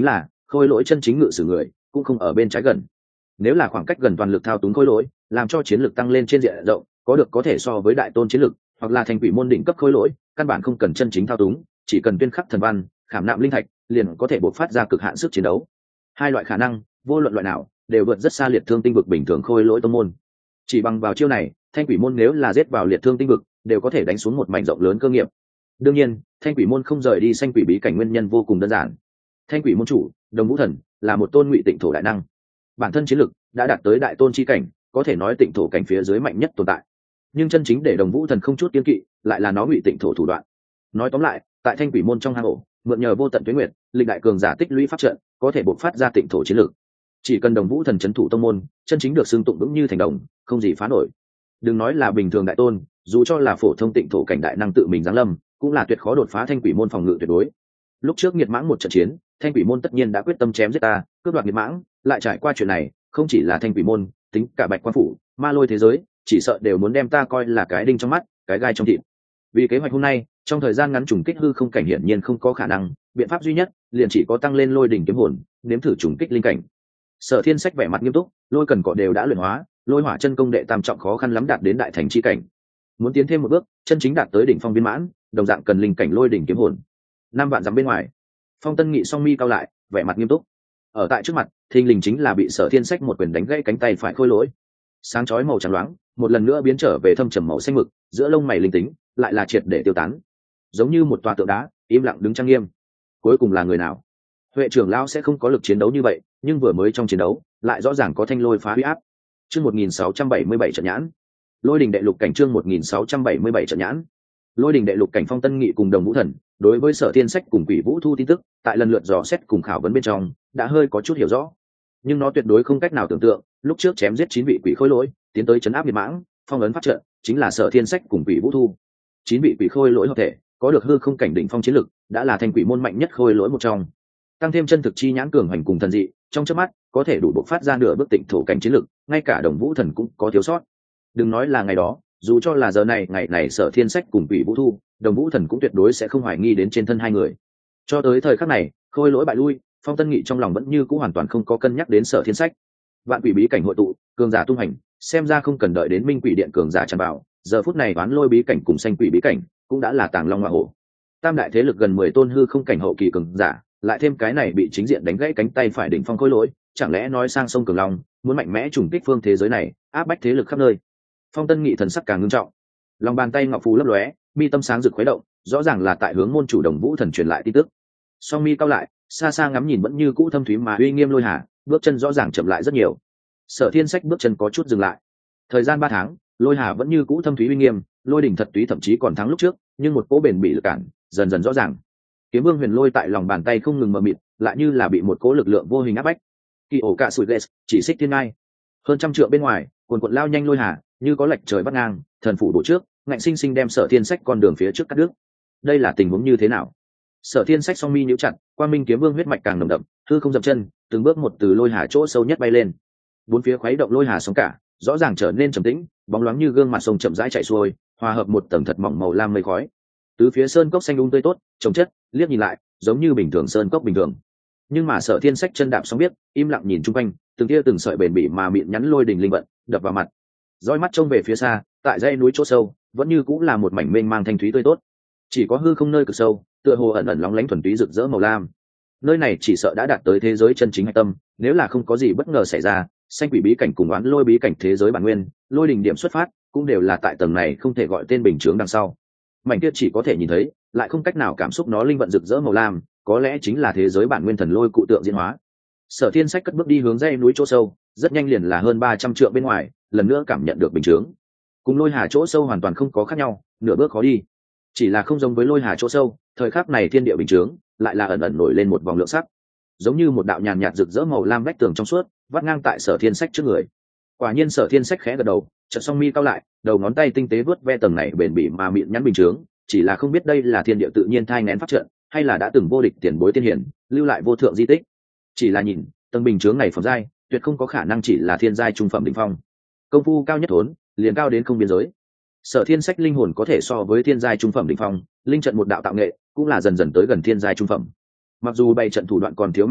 khôi lỗi chân chính ngự sử người cũng không ở bên trái gần. Nếu là khoảng cách gần toàn lực thao túng khôi lỗi, làm cho chiến lực tăng lên trên diện rộng, có thể so với đại tôn chiến lực, hoặc là thành quỷ môn đỉnh cấp khôi lỗi, căn bản không cần chân chính thao túng, chỉ cần tuyên khắc thần văn, khảm nạm linh thạch, liền có thể bộc phát ra cực hạn sức chiến đấu. Hai loại khả năng, vô luận loại nào, đều vượt rất xa liệt thương tinh vực bình thường khôi lỗi tông môn. Chỉ bằng vào chiêu này, thanh quỷ môn nếu là giết vào liệt thương tinh vực, đều có thể đánh xuống một mảnh rộng lớn cơ nghiệp. Đương nhiên, thanh quỷ môn không rời đi xanh quỷ bí cảnh nguyên nhân vô cùng đơn giản. Thanh quỷ môn chủ Đồng Vũ Thần là một tôn ngụy tịnh thổ đại năng, bản thân chiến lực đã đạt tới đại tôn chi cảnh, có thể nói tịnh thổ cảnh phía dưới mạnh nhất tồn tại. Nhưng chân chính để Đồng Vũ Thần không chút kiêng kỵ, lại là nó ngụy tịnh thổ thủ đoạn. Nói tóm lại, tại thanh quỷ môn trong hang ổ, mượn nhờ vô tận tuế nguyệt, lịch đại cường giả tích lũy pháp trận, có thể bộc phát ra tịnh thổ chiến lực. Chỉ cần Đồng Vũ Thần trấn thủ tông môn, chân chính được xưng tụng vững như thành đồng, không gì phá nổi. Đừng nói là bình thường đại tôn, dù cho là phổ thông tịnh thổ cảnh đại năng tự mình giáng lâm, cũng là tuyệt khó đột phá thanh quỷ môn phòng ngự tuyệt đối. Lúc trước nghiệt mãng một trận chiến, thanh quỷ môn tất nhiên đã quyết tâm chém giết ta, cướp đoạt nghiệt mãng, lại trải qua chuyện này, không chỉ là thanh quỷ môn, tính cả bạch quan phủ, ma lôi thế giới, chỉ sợ đều muốn đem ta coi là cái đinh trong mắt, cái gai trong thịt. Vì kế hoạch hôm nay, trong thời gian ngắn trùng kích hư không cảnh hiển nhiên không có khả năng, biện pháp duy nhất liền chỉ có tăng lên lôi đỉnh kiếm hồn, nếm thử trùng kích linh cảnh. Sở Thiên Sách vẻ mặt nghiêm túc, lôi cần cọ đều đã luyện hóa, lôi hỏa chân công đệ tam trọng khó khăn lắm đạt đến đại thành chi cảnh. Muốn tiến thêm một bước, chân chính đạt tới đỉnh phong viên mãn, đồng dạng cần linh cảnh lôi đỉnh kiếm hồn. 5 vạn dặm bên ngoài, Phong Tân Nghị song mi cao lại, vẻ mặt nghiêm túc. Ở tại trước mặt, thình lình chính là bị Sở Thiên Sách một quyền đánh gãy cánh tay phải khôi lỗi. Sáng chói màu trắng loáng, một lần nữa biến trở về thâm trầm màu xanh mực, giữa lông mày linh tính lại là triệt để tiêu tán, giống như một tòa tượng đá im lặng đứng trang nghiêm. Cuối cùng là người nào? Huệ trưởng lão sẽ không có lực chiến đấu như vậy, nhưng vừa mới trong chiến đấu lại rõ ràng có thanh lôi phá huy áp. Chương 1677 trận nhãn. Lôi đình đệ lục cảnh chương 1677 trận nhãn. Lôi đình đệ lục cảnh Phong Tân Nghị cùng Đồng Vũ Thần, đối với Sở Thiên Sách cùng Quỷ Vũ Thu tin tức, tại lần lượt dò xét cùng khảo vấn bên trong, đã hơi có chút hiểu rõ. Nhưng nó tuyệt đối không cách nào tưởng tượng, lúc trước chém giết 9 vị quỷ khôi lỗi, tiến tới trấn áp nghiệt mãng, phong ấn pháp trận, chính là Sở Thiên Sách cùng Quỷ Vũ Thu. 9 vị quỷ khôi lỗi hợp thể, có được hư không cảnh đỉnh phong chiến lực, đã là thành quỷ môn mạnh nhất khôi lỗi một trong. Tăng thêm chân thực chi nhãn cường hành cùng thần dị, trong chớp mắt có thể đủ bộc phát ra nửa bước tịnh thổ cảnh chiến lực, ngay cả Đồng Vũ Thần cũng có thiếu sót. Đừng nói là ngày đó, dù cho là giờ này ngày này Sở Thiên Sách cùng Quỷ Vũ Thu, Đồng Vũ Thần cũng tuyệt đối sẽ không hoài nghi đến trên thân hai người. Cho tới thời khắc này, khôi lỗi bại lui, Phong Tân Nghị trong lòng vẫn như cũ hoàn toàn không có cân nhắc đến Sở Thiên Sách. Vạn quỷ bí cảnh hội tụ, cường giả tung hành, xem ra không cần đợi đến Minh Quỷ Điện cường giả tràn vào, giờ phút này Oán Lôi bí cảnh cùng Xanh Quỷ bí cảnh cũng đã là tàng long ngọa hổ. Tam đại thế lực gần 10 tôn hư không cảnh hậu kỳ cường giả, lại thêm cái này bị chính diện đánh gãy cánh tay phải đỉnh phong khôi lỗi, chẳng lẽ nói sang sông Cường Long, muốn mạnh mẽ trùng kích phương thế giới này, áp bách thế lực khắp nơi. Phong Tân Nghị thần sắc càng ngưng trọng, lòng bàn tay ngọc phù lấp lóe, mi tâm sáng rực khuấy động, rõ ràng là tại hướng môn chủ Đồng Vũ Thần truyền lại tin tức. Song mi cao lại, xa xa ngắm nhìn vẫn như cũ thâm thúy mà uy nghiêm Lôi Hà, bước chân rõ ràng chậm lại rất nhiều. Sở Thiên Sách bước chân có chút dừng lại. Thời gian 3 tháng, Lôi Hà vẫn như cũ thâm thúy uy nghiêm, lôi đỉnh thật túy thậm chí còn thắng lúc trước, nhưng một cỗ bền bỉ lực cản dần dần rõ ràng. Kiếm Vương Huyền Lôi tại lòng bàn tay không ngừng mờ mịt, lại như là bị một cỗ lực lượng vô hình áp bách. Kỳ ổ cạ sủi lệ, chỉ xích thiên ngai. Hơn trăm trượng bên ngoài, cuồn cuộn lao nhanh Lôi Hà, như có lệch trời bắt ngang, thần phủ đổ trước, ngạnh sinh sinh đem Sở Thiên Sách con đường phía trước cắt đứt. Đây là tình huống như thế nào? Sở Thiên Sách song mi nhíu chặt, Quang Minh Kiếm Vương huyết mạch càng nồng đậm, hư không dậm chân, từng bước một từ Lôi Hà chỗ sâu nhất bay lên. Bốn phía khuấy động Lôi Hà sóng cả, rõ ràng trở nên trầm tĩnh, bóng loáng như gương mặt sông chậm rãi chảy xuôi, hòa hợp một tầng thật mỏng màu lam mây khói. Từ phía sơn cốc xanh tươi tốt, trồng chất, liếc nhìn lại, giống như bình thường sơn cốc bình thường. Nhưng mà Sở Thiên Sách chân đạp sóng biết, im lặng nhìn chung quanh, từng tia từng sợi bền bỉ mà mịn nhắn lôi đình linh vận, đập vào mặt. Dõi mắt trông về phía xa, tại dãy núi chỗ sâu, vẫn như cũng là một mảnh mênh mang thanh thúy tươi tốt. Chỉ có hư không nơi cực sâu, tựa hồ ẩn ẩn lóng lánh thuần túy rực rỡ màu lam. Nơi này chỉ sợ đã đạt tới thế giới chân chính hạch tâm, nếu là không có gì bất ngờ xảy ra, Xanh Quỷ bí cảnh cùng Oán Lôi bí cảnh thế giới bản nguyên, lôi đỉnh điểm xuất phát cũng đều là tại tầng này không thể gọi tên bình chướng đằng sau. Mảnh kia chỉ có thể nhìn thấy, lại không cách nào cảm xúc nó linh vận rực rỡ màu lam, có lẽ chính là thế giới bản nguyên thần lôi cụ tượng diễn hóa. Sở Thiên Sách cất bước đi hướng dãy núi chỗ sâu, rất nhanh liền là hơn 300 trượng bên ngoài, lần nữa cảm nhận được bình chướng. Cùng Lôi Hà chỗ sâu hoàn toàn không có khác nhau, nửa bước khó đi. Chỉ là không giống với Lôi Hà chỗ sâu, thời khắc này thiên địa bình chướng lại là ẩn ẩn nổi lên một vòng lượng sắc, giống như một đạo nhàn nhạt rực rỡ màu lam vách tường trong suốt, vắt ngang tại Sở Thiên Sách trước người. Quả nhiên Sở Thiên Sách khẽ gật đầu, chợt song mi cao lại, đầu ngón tay tinh tế vớt ve tầng này bền bỉ mà mịn nhắn bình chướng, chỉ là không biết đây là thiên địa tự nhiên thai nghén pháp trận, hay là đã từng vô địch tiền bối tiên hiển, lưu lại vô thượng di tích. Chỉ là nhìn, tầng bình chướng này phẩm giai, tuyệt không có khả năng chỉ là thiên giai trung phẩm đỉnh phong. Công phu cao nhất thốn, liền cao đến không biên giới. Sở Thiên Sách linh hồn có thể so với thiên giai trung phẩm đỉnh phong, linh trận một đạo tạo nghệ, cũng là dần dần tới gần thiên giai trung phẩm. Mặc dù bày trận thủ đoạn còn thiếu ma luyện,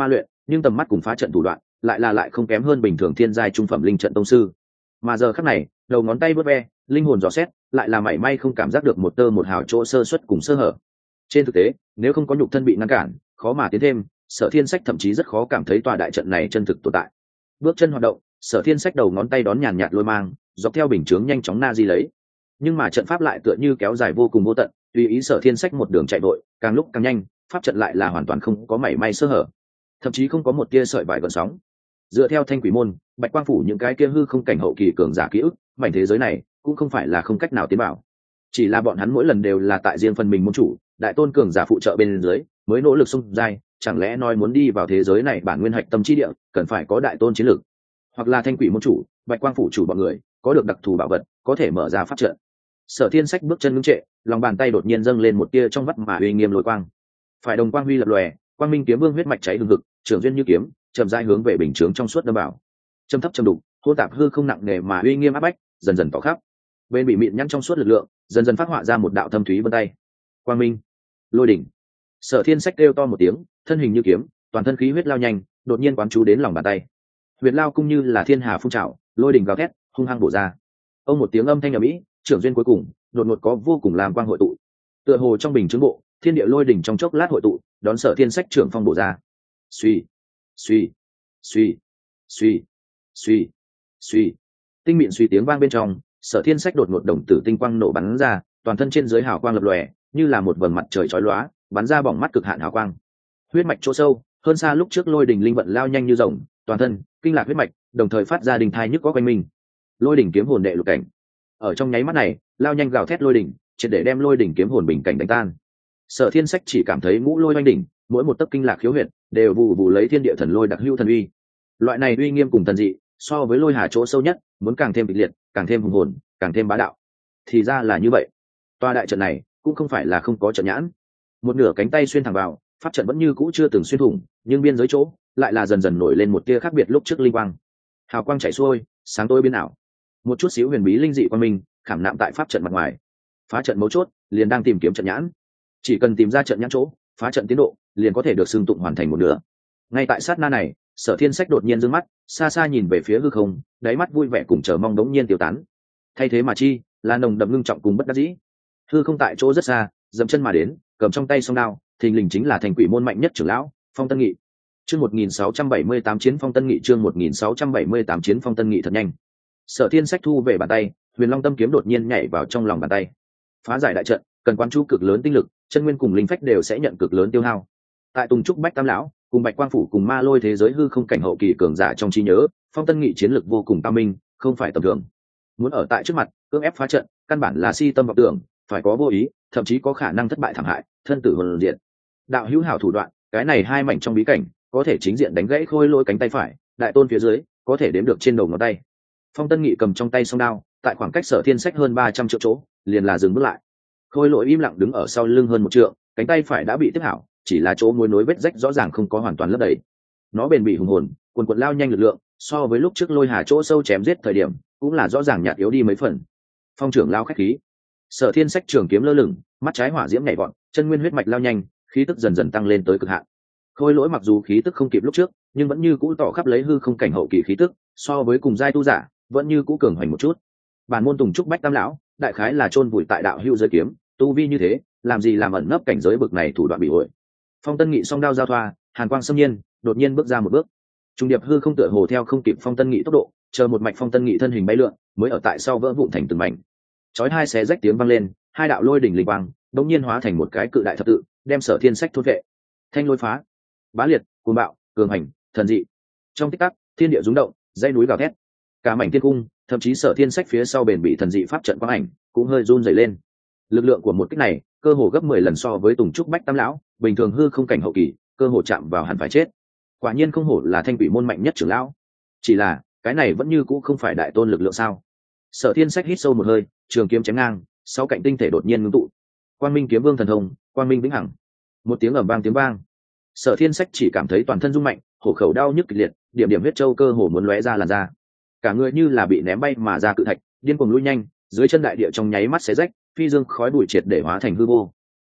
nhưng tầm mắt cùng phá trận thủ đoạn lại không kém hơn bình thường thiên giai trung phẩm linh trận tông sư. Mà giờ khắc này, đầu ngón tay vớt ve, linh hồn dò xét, lại là mảy may không cảm giác được một tơ một hào chỗ sơ suất cùng sơ hở. Trên thực tế, nếu không có nhục thân bị ngăn cản, khó mà tiến thêm, Sở Thiên Sách thậm chí rất khó cảm thấy tòa đại trận này chân thực tồn tại. Bước chân hoạt động, Sở Thiên Sách đầu ngón tay đón nhàn nhạt lôi mang, dọc theo bình chướng nhanh chóng na di lấy. Nhưng mà trận pháp lại tựa như kéo dài vô cùng vô tận, tùy ý Sở Thiên Sách một đường chạy vội, càng lúc càng nhanh, pháp trận lại là hoàn toàn không có mảy may sơ hở, thậm chí không có một tia sợi vải gợn sóng. Dựa theo Thanh Quỷ môn, Bạch Quang phủ những cái kia hư không cảnh hậu kỳ cường giả ký ức, mảnh thế giới này cũng không phải là không cách nào tiến vào, chỉ là bọn hắn mỗi lần đều là tại riêng phần mình môn chủ, đại tôn cường giả phụ trợ bên dưới mới nỗ lực xông giai. Chẳng lẽ nói muốn đi vào thế giới này bản nguyên hạch tâm chi địa cần phải có đại tôn chiến lược, hoặc là Thanh Quỷ môn chủ, Bạch Quang phủ chủ bọn người có được đặc thù bảo vật có thể mở ra pháp trận. Sở Thiên Sách bước chân ngưng trệ, lòng bàn tay đột nhiên dâng lên một tia trong vắt mà uy nghiêm lôi quang, phải đồng quang huy lập lòe, quang minh kiếm vương huyết mạch cháy hừng hực, trường duyên như kiếm, chậm rãi hướng về bình chướng trong suốt đâm vào. Trầm thấp trầm đục, hỗn tạp hư không nặng nề mà uy nghiêm áp bách, dần dần tỏ khắp. Bên bị mịn nhăn trong suốt lực lượng, dần dần phát họa ra một đạo thâm thúy vân tay. Quang minh, lôi đỉnh. Sở Thiên Sách kêu to một tiếng, thân hình như kiếm, toàn thân khí huyết lao nhanh, đột nhiên quán chú đến lòng bàn tay. Huyền lao cung như là thiên hà phun trào, lôi đỉnh gào thét, hung hăng bổ ra. Ông một tiếng âm thanh ầm ĩ, trưởng duyên cuối cùng, đột ngột có vô cùng làm quang hội tụ. Tựa hồ trong bình chứng bộ, thiên địa lôi đỉnh trong chốc lát hội tụ, đón Sở Thiên Sách trưởng phong bổ ra. Suy, suy, suy, suy, suy, suy. Tinh mịn suy tiếng vang bên trong, Sở Thiên Sách đột ngột đồng tử tinh quang nổ bắn ra, toàn thân trên dưới hào quang lập lòe, như là một vầng mặt trời chói lóa, bắn ra bỏng mắt cực hạn hào quang. Huyết mạch chỗ sâu, hơn xa lúc trước lôi đỉnh linh vận lao nhanh như rồng, toàn thân kinh lạc huyết mạch, đồng thời phát ra đình thai nhức có quanh mình. Lôi đỉnh kiếm hồn đệ lục cảnh. Ở trong nháy mắt này, lao nhanh gào thét lôi đỉnh, triệt để đem lôi đỉnh kiếm hồn bình cảnh đánh tan. Sở Thiên Sách chỉ cảm thấy ngũ lôi oanh đỉnh, mỗi một tấc kinh lạc khiếu huyệt đều vụ vụ lấy thiên địa thần lôi đặc hữu thần uy. Loại này uy nghiêm cùng thần dị, so với lôi hà chỗ sâu nhất, muốn càng thêm kịch liệt, càng thêm hùng hồn, càng thêm bá đạo. Thì ra là như vậy. Toa đại trận này cũng không phải là không có trận nhãn. Một nửa cánh tay xuyên thẳng vào, pháp trận vẫn như cũ chưa từng xuyên thủng, nhưng biên giới chỗ lại là dần dần nổi lên một tia khác biệt lúc trước linh quang. Hào quang chảy xuôi, sáng tối biến ảo. Một chút xíu huyền bí linh dị quan minh, khảm nạm tại pháp trận mặt ngoài. Phá trận mấu chốt, liền đang tìm kiếm trận nhãn. Chỉ cần tìm ra trận nhãn chỗ, phá trận tiến độ liền có thể được xưng tụng hoàn thành một nửa. Ngay tại sát na này, Sở Thiên Sách đột nhiên dương mắt, xa xa nhìn về phía hư không, đáy mắt vui vẻ cùng chờ mong đống nhiên tiêu tán. Thay thế mà chi, là nồng đậm ngưng trọng cùng bất đắc dĩ. Hư không tại chỗ rất xa, dậm chân mà đến, cầm trong tay song đao, thình lình chính là Thành Quỷ môn mạnh nhất trưởng lão, Phong Tân Nghị. Chương 1678 chiến Phong Tân Nghị, chương 1678 chiến Phong Tân Nghị thật nhanh. Sở Thiên Sách thu về bàn tay, Huyền Long Tâm kiếm đột nhiên nhảy vào trong lòng bàn tay. Phá giải đại trận, cần quán chú cực lớn tinh lực, chân nguyên cùng linh phách đều sẽ nhận cực lớn tiêu hao. Tại Tùng Trúc Bách Tam lão, cùng Bạch Quang phủ cùng Ma Lôi thế giới hư không cảnh hậu kỳ cường giả trong trí nhớ, Phong Tân Nghị chiến lực vô cùng cao minh, không phải tầm thường. Muốn ở tại trước mặt, cưỡng ép phá trận, căn bản là si tâm vọng tưởng, phải có vô ý, thậm chí có khả năng thất bại thảm hại, thân tử hồn diệt. Đạo hữu hảo thủ đoạn, cái này hai mảnh trong bí cảnh, có thể chính diện đánh gãy Khôi Lỗi cánh tay phải, đại tôn phía dưới, có thể đếm được trên đầu ngón tay. Phong Tân Nghị cầm trong tay song đao, tại khoảng cách Sở Thiên Sách hơn 300 triệu chỗ, liền là dừng bước lại. Khôi Lỗi im lặng đứng ở sau lưng hơn 1 trượng, cánh tay phải đã bị tiếp hảo, chỉ là chỗ mối nối vết rách rõ ràng không có hoàn toàn lấp đầy. Nó bền bỉ hùng hồn, quần quần lao nhanh lực lượng, so với lúc trước lôi hà chỗ sâu chém giết thời điểm, cũng là rõ ràng nhạt yếu đi mấy phần. Phong trưởng lao khách khí. Sở Thiên Sách trường kiếm lơ lửng, mắt trái hỏa diễm nhảy vọt, chân nguyên huyết mạch lao nhanh, khí tức dần dần tăng lên tới cực hạn. Khôi Lỗi mặc dù khí tức không kịp lúc trước, nhưng vẫn như cũ tỏ khắp lấy hư không cảnh hậu kỳ khí tức, so với cùng giai tu giả, vẫn như cũ cường hoành một chút. Bản môn Tùng Trúc Bách Tam lão, đại khái là chôn vùi tại đạo hữu giới kiếm, tu vi như thế, làm gì làm ẩn nấp cảnh giới bực này thủ đoạn bị hội. Phong Tân Nghị song đao giao thoa, hàn quang xâm nhiên, đột nhiên bước ra một bước. Trung điệp hư không tựa hồ theo không kịp Phong Tân Nghị tốc độ, chờ một mạch Phong Tân Nghị thân hình bay lượn, mới ở tại sau vỡ vụn thành từng mảnh. Chói hai xé rách tiếng vang lên, hai đạo lôi đỉnh linh quang, đột nhiên hóa thành một cái cự đại thập tự, đem Sở Thiên Sách thôn vệ. Thanh lôi phá, bá liệt, cuồng bạo, cường hành, thần dị. Trong tích tắc, thiên địa rung động, dãy núi gào thét. Cả mảnh thiên cung, thậm chí Sở Thiên Sách phía sau bền bị thần dị pháp trận quang ảnh, cũng hơi run rẩy lên. Lực lượng của một kích này, cơ hồ gấp 10 lần so với Tùng Trúc Bách Tam lão, bình thường hư không cảnh hậu kỳ, cơ hồ chạm vào hẳn phải chết. Quả nhiên không hổ là Thanh Quỷ môn mạnh nhất trưởng lão. Chỉ là, cái này vẫn như cũ không phải đại tôn lực lượng sao? Sở Thiên Sách hít sâu một hơi, trường kiếm chém ngang, sáu cạnh tinh thể đột nhiên ngưng tụ. Quang Minh kiếm vương thần thông, Quang Minh vĩnh hằng. Một tiếng ầm vang tiếng vang. Sở Thiên Sách chỉ cảm thấy toàn thân rung mạnh, hổ khẩu đau nhức kịch liệt, điểm điểm huyết châu cơ hồ muốn lóe ra làn da. Cả người như là bị ném bay mà ra cự thạch, điên cuồng lui nhanh, dưới chân đại địa trong nháy mắt xé rách, phi dương khói bụi triệt để hóa thành hư vô.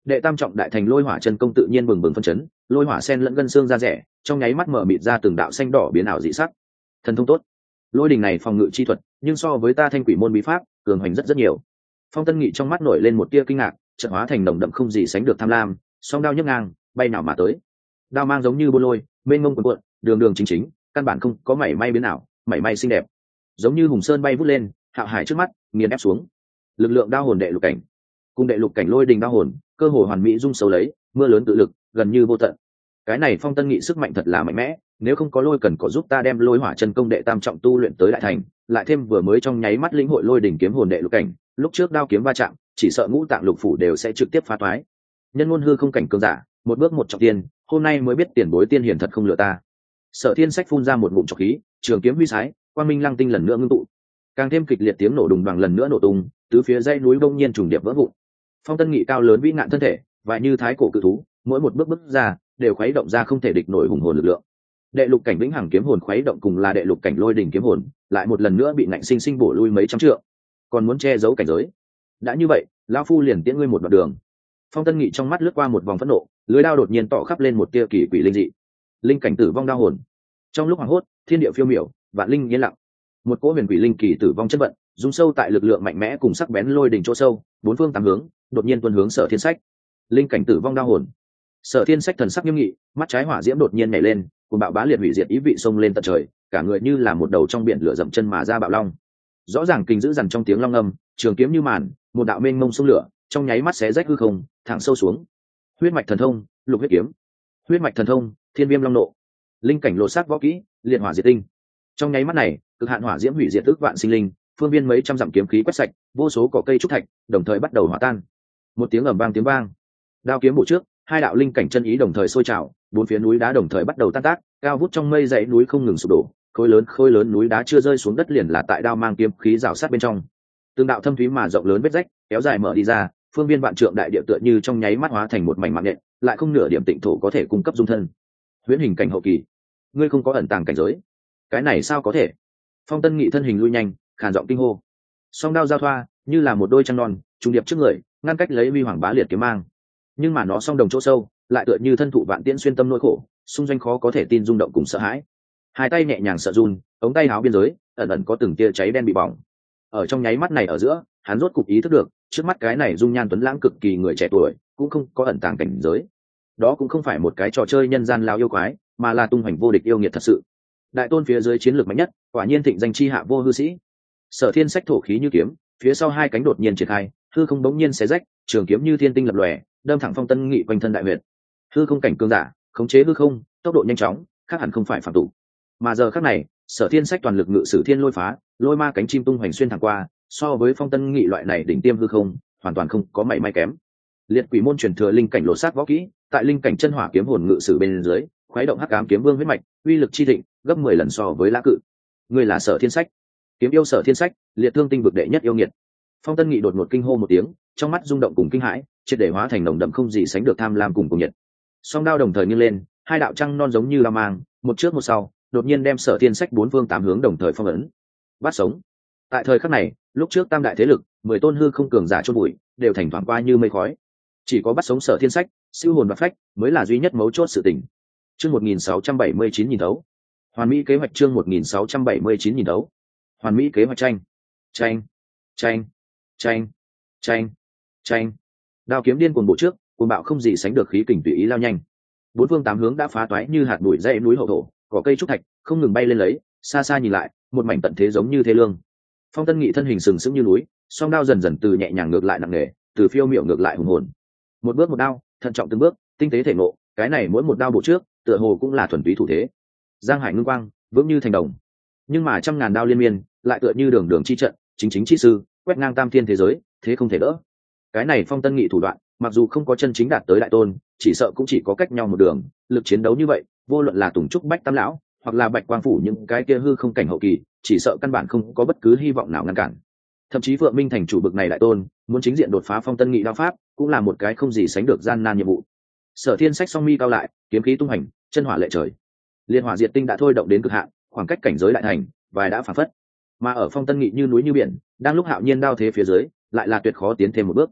đệ tam trọng đại thành lôi hỏa chân công tự nhiên bừng bừng phân chấn, lôi hỏa sen lẫn gân xương ra rẻ, trong nháy mắt mở mịt ra từng đạo xanh đỏ biến ảo dị sắc. Thần thông tốt. Lôi đình này phòng ngự chi thuật, nhưng so với ta thanh quỷ môn bí pháp, cường hành rất nhiều. Phong Tân Nghị trong mắt nổi lên một tia kinh ngạc, chợt hóa thành nồng đậm không gì sánh được tham lam, song đao nhấc ngang, bay nào mà tới. Đao mang giống như buôn lôi, mênh mông cuộn cuộn, đường đường chính chính, căn bản không có mảy may biến ảo, mảy may xinh đẹp. Giống như hùng sơn bay vút lên, hạo hải trước mắt, nghiền ép xuống. Lực lượng đao hồn đệ lục cảnh, cùng đệ lục cảnh lôi đình đao hồn, cơ hồ hoàn mỹ dung sâu lấy, mưa lớn tự lực, gần như vô tận. Cái này Phong Tân Nghị sức mạnh thật là mạnh mẽ, nếu không có lôi cần có giúp ta đem lôi hỏa chân công đệ tam trọng tu luyện tới đại thành, lại thêm vừa mới trong nháy mắt lĩnh hội lôi đỉnh kiếm hồn đệ lục cảnh, lúc trước đao kiếm va chạm, chỉ sợ ngũ tạng lục phủ đều sẽ trực tiếp phá toái. Nhân ngôn hư không cảnh cường giả, một bước một trọng tiên, hôm nay mới biết tiền bối tiên hiển thật không lừa ta. Sở Thiên Sách phun ra một ngụm trọc khí, trường kiếm huy sái, quang minh lăng tinh lần nữa ngưng tụ, càng thêm kịch liệt tiếng nổ đùng đoàng lần nữa nổ tung, tứ phía dãy núi bỗng nhiên trùng điệp vỡ vụn. Phong Tân Nghị cao lớn vĩ ngạn thân thể, vài như thái cổ cự thú, mỗi một bước bước ra đều khuấy động ra không thể địch nổi hùng hồn lực lượng. Đệ lục cảnh vĩnh hằng kiếm hồn khuấy động cùng là đệ lục cảnh lôi đỉnh kiếm hồn, lại một lần nữa bị ngạnh sinh sinh bổ lui mấy trăm trượng. Còn muốn che giấu cảnh giới? Đã như vậy, lão phu liền tiễn ngươi một đoạn đường. Phong Tân Nghị trong mắt lướt qua một vòng phẫn nộ, lưới đao đột nhiên tỏ khắp lên một tia kỳ quỷ linh dị. Linh cảnh tử vong đao hồn. Trong lúc hoảng hốt, thiên địa phiêu miểu, vạn linh yên lặng. Một cỗ huyền quỷ linh kỳ tử vong chất vận, dung sâu tại lực lượng mạnh mẽ cùng sắc bén lôi đỉnh chỗ sâu, bốn phương tám hướng, đột nhiên tuôn hướng Sở Thiên Sách. Linh cảnh tử vong đao hồn. Sở Thiên Sách thần sắc nghiêm nghị, mắt trái hỏa diễm đột nhiên nhảy lên, cùng bạo bá liệt hủy diệt ý vị xông lên tận trời, cả người như là một đầu trong biển lửa dậm chân mà ra bạo long. Rõ ràng kinh dữ dằn trong tiếng long âm, trường kiếm như màn, một đạo mênh mông sông lửa, trong nháy mắt xé rách hư không, thẳng sâu xuống. Huyết mạch thần thông, lục huyết kiếm. Huyết mạch thần thông, thiên viêm long nộ. Linh cảnh lột xác võ kỹ, liệt hỏa diệt tinh. Trong nháy mắt này, cực hạn hỏa diễm hủy diệt ức vạn sinh linh, phương viên mấy trăm dặm kiếm khí quét sạch, vô số cỏ cây trúc thạch, đồng thời bắt đầu hòa tan. Một tiếng ầm vang tiếng vang, đao kiếm bổ trước, hai đạo linh cảnh chân ý đồng thời sôi trào, bốn phía núi đá đồng thời bắt đầu tan tác, cao vút trong mây dãy núi không ngừng sụp đổ, khối lớn núi đá chưa rơi xuống đất liền là tại đao mang kiếm khí rào sát bên trong. Từng đạo thâm thúy mà rộng lớn vết rách, kéo dài mở đi ra, phương viên vạn trượng đại địa tựa như trong nháy mắt hóa thành một mảnh mạng nhện, lại không nửa điểm tịnh thổ có thể cung cấp dung thân. Huyễn hình cảnh hậu kỳ, ngươi không có ẩn tàng cảnh giới, cái này sao có thể? Phong Tân Nghị thân hình lui nhanh, khàn giọng kinh hô. Song đao giao thoa, như là một đôi trăng non, trùng điệp trước người, ngăn cách lấy uy hoàng bá liệt kiếm mang. Nhưng mà nó song đồng chỗ sâu, lại tựa như thân thụ vạn tiễn xuyên tâm nỗi khổ, xung doanh khó có thể tin rung động cùng sợ hãi. Hai tay nhẹ nhàng sợ run, ống tay áo biên giới ẩn ẩn có từng tia cháy đen bị bỏng. Ở trong nháy mắt này ở giữa, hắn rốt cục ý thức được, trước mắt cái này dung nhan tuấn lãng cực kỳ người trẻ tuổi, cũng không có ẩn tàng cảnh giới. Đó cũng không phải một cái trò chơi nhân gian lao yêu quái, mà là tung hoành vô địch yêu nghiệt thật sự. Đại tôn phía dưới chiến lược mạnh nhất, quả nhiên thịnh danh chi hạ vô hư sĩ. Sở Thiên Sách thổ khí như kiếm, phía sau hai cánh đột nhiên triển khai, hư không bỗng nhiên xé rách, trường kiếm như thiên tinh lập lòe, đâm thẳng Phong Tân Nghị quanh thân đại huyệt. Hư không cảnh cường giả, khống chế hư không, tốc độ nhanh chóng, khác hẳn không phải phạm tục. Mà giờ khắc này, Sở Thiên Sách toàn lực ngự sử thiên lôi phá, lôi ma cánh chim tung hoành xuyên thẳng qua, so với Phong Tân Nghị loại này đỉnh tiêm hư không, hoàn toàn không có mảy may kém. Liệt quỷ môn truyền thừa linh cảnh lột xác võ kỹ, tại linh cảnh chân hỏa kiếm hồn ngự sử bên dưới, khuấy động hắc ám kiếm vương huyết mạch, uy lực chi thịnh, gấp 10 lần so với Lã Cự. Ngươi là Sở Thiên Sách, kiếm yêu Sở Thiên Sách, liệt thương tinh vực đệ nhất yêu nghiệt. Phong Tân Nghị đột ngột kinh hô một tiếng, trong mắt rung động cùng kinh hãi, triệt để hóa thành nồng đậm không gì sánh được tham lam cùng nhiệt. Song đao đồng thời nghiêng lên, hai đạo trăng non giống như la mang, một trước một sau, đột nhiên đem Sở Thiên Sách bốn phương tám hướng đồng thời phong ấn. Bắt sống. Tại thời khắc này, lúc trước tam đại thế lực, 10 tôn hư không cường giả chôn bụi, đều thành thoảng qua như mây khói. Chỉ có bắt sống Sở Thiên Sách, siêu hồn và phách mới là duy nhất mấu chốt sự tình. Chương 1679 nhìn thấu. Hoàn mỹ kế hoạch chương 1679 nhìn thấu. Hoàn mỹ kế hoạch tranh. Tranh, tranh, tranh, tranh, tranh. Đao kiếm điên cuồng bộ trước, cuồng bạo không gì sánh được khí kình tùy ý lao nhanh. Bốn phương tám hướng đã phá toái như hạt bụi dãy núi hậu thổ, cỏ cây trúc thạch không ngừng bay lên lấy, xa xa nhìn lại, một mảnh tận thế giống như thế lương. Phong Tân Nghị thân hình sừng sững như núi, song đao dần dần từ nhẹ nhàng ngược lại nặng nề, từ phiêu miểu ngược lại hùng hồn. Một bước một đao, thận trọng từng bước, tinh tế thể ngộ, cái này mỗi một đao bộ trước, tựa hồ cũng là thuần túy thủ thế. Giang hải ngưng quang, vững như thành đồng. Nhưng mà trăm ngàn đao liên miên, lại tựa như đường đường chi trận, chính chi sư, quét ngang tam thiên thế giới, thế không thể đỡ. Cái này Phong Tân Nghị thủ đoạn, mặc dù không có chân chính đạt tới đại tôn, chỉ sợ cũng chỉ có cách nhau một đường, lực chiến đấu như vậy, vô luận là Tùng Trúc Bách Tam lão, hoặc là Bạch Quang phủ những cái kia hư không cảnh hậu kỳ, chỉ sợ căn bản không có bất cứ hy vọng nào ngăn cản. Thậm chí Phượng Minh thành chủ bực này đại tôn, muốn chính diện đột phá Phong Tân Nghị đao pháp, cũng là một cái không gì sánh được gian nan nhiệm vụ. Sở Thiên Sách song mi cao lại, kiếm khí tung hành, chân hỏa lệ trời. Liên hỏa diệt tinh đã thôi động đến cực hạn, khoảng cách cảnh giới đại thành, vài đã phản phất. Mà ở Phong Tân Nghị như núi như biển, đang lúc hạo nhiên đao thế phía dưới, lại là tuyệt khó tiến thêm một bước.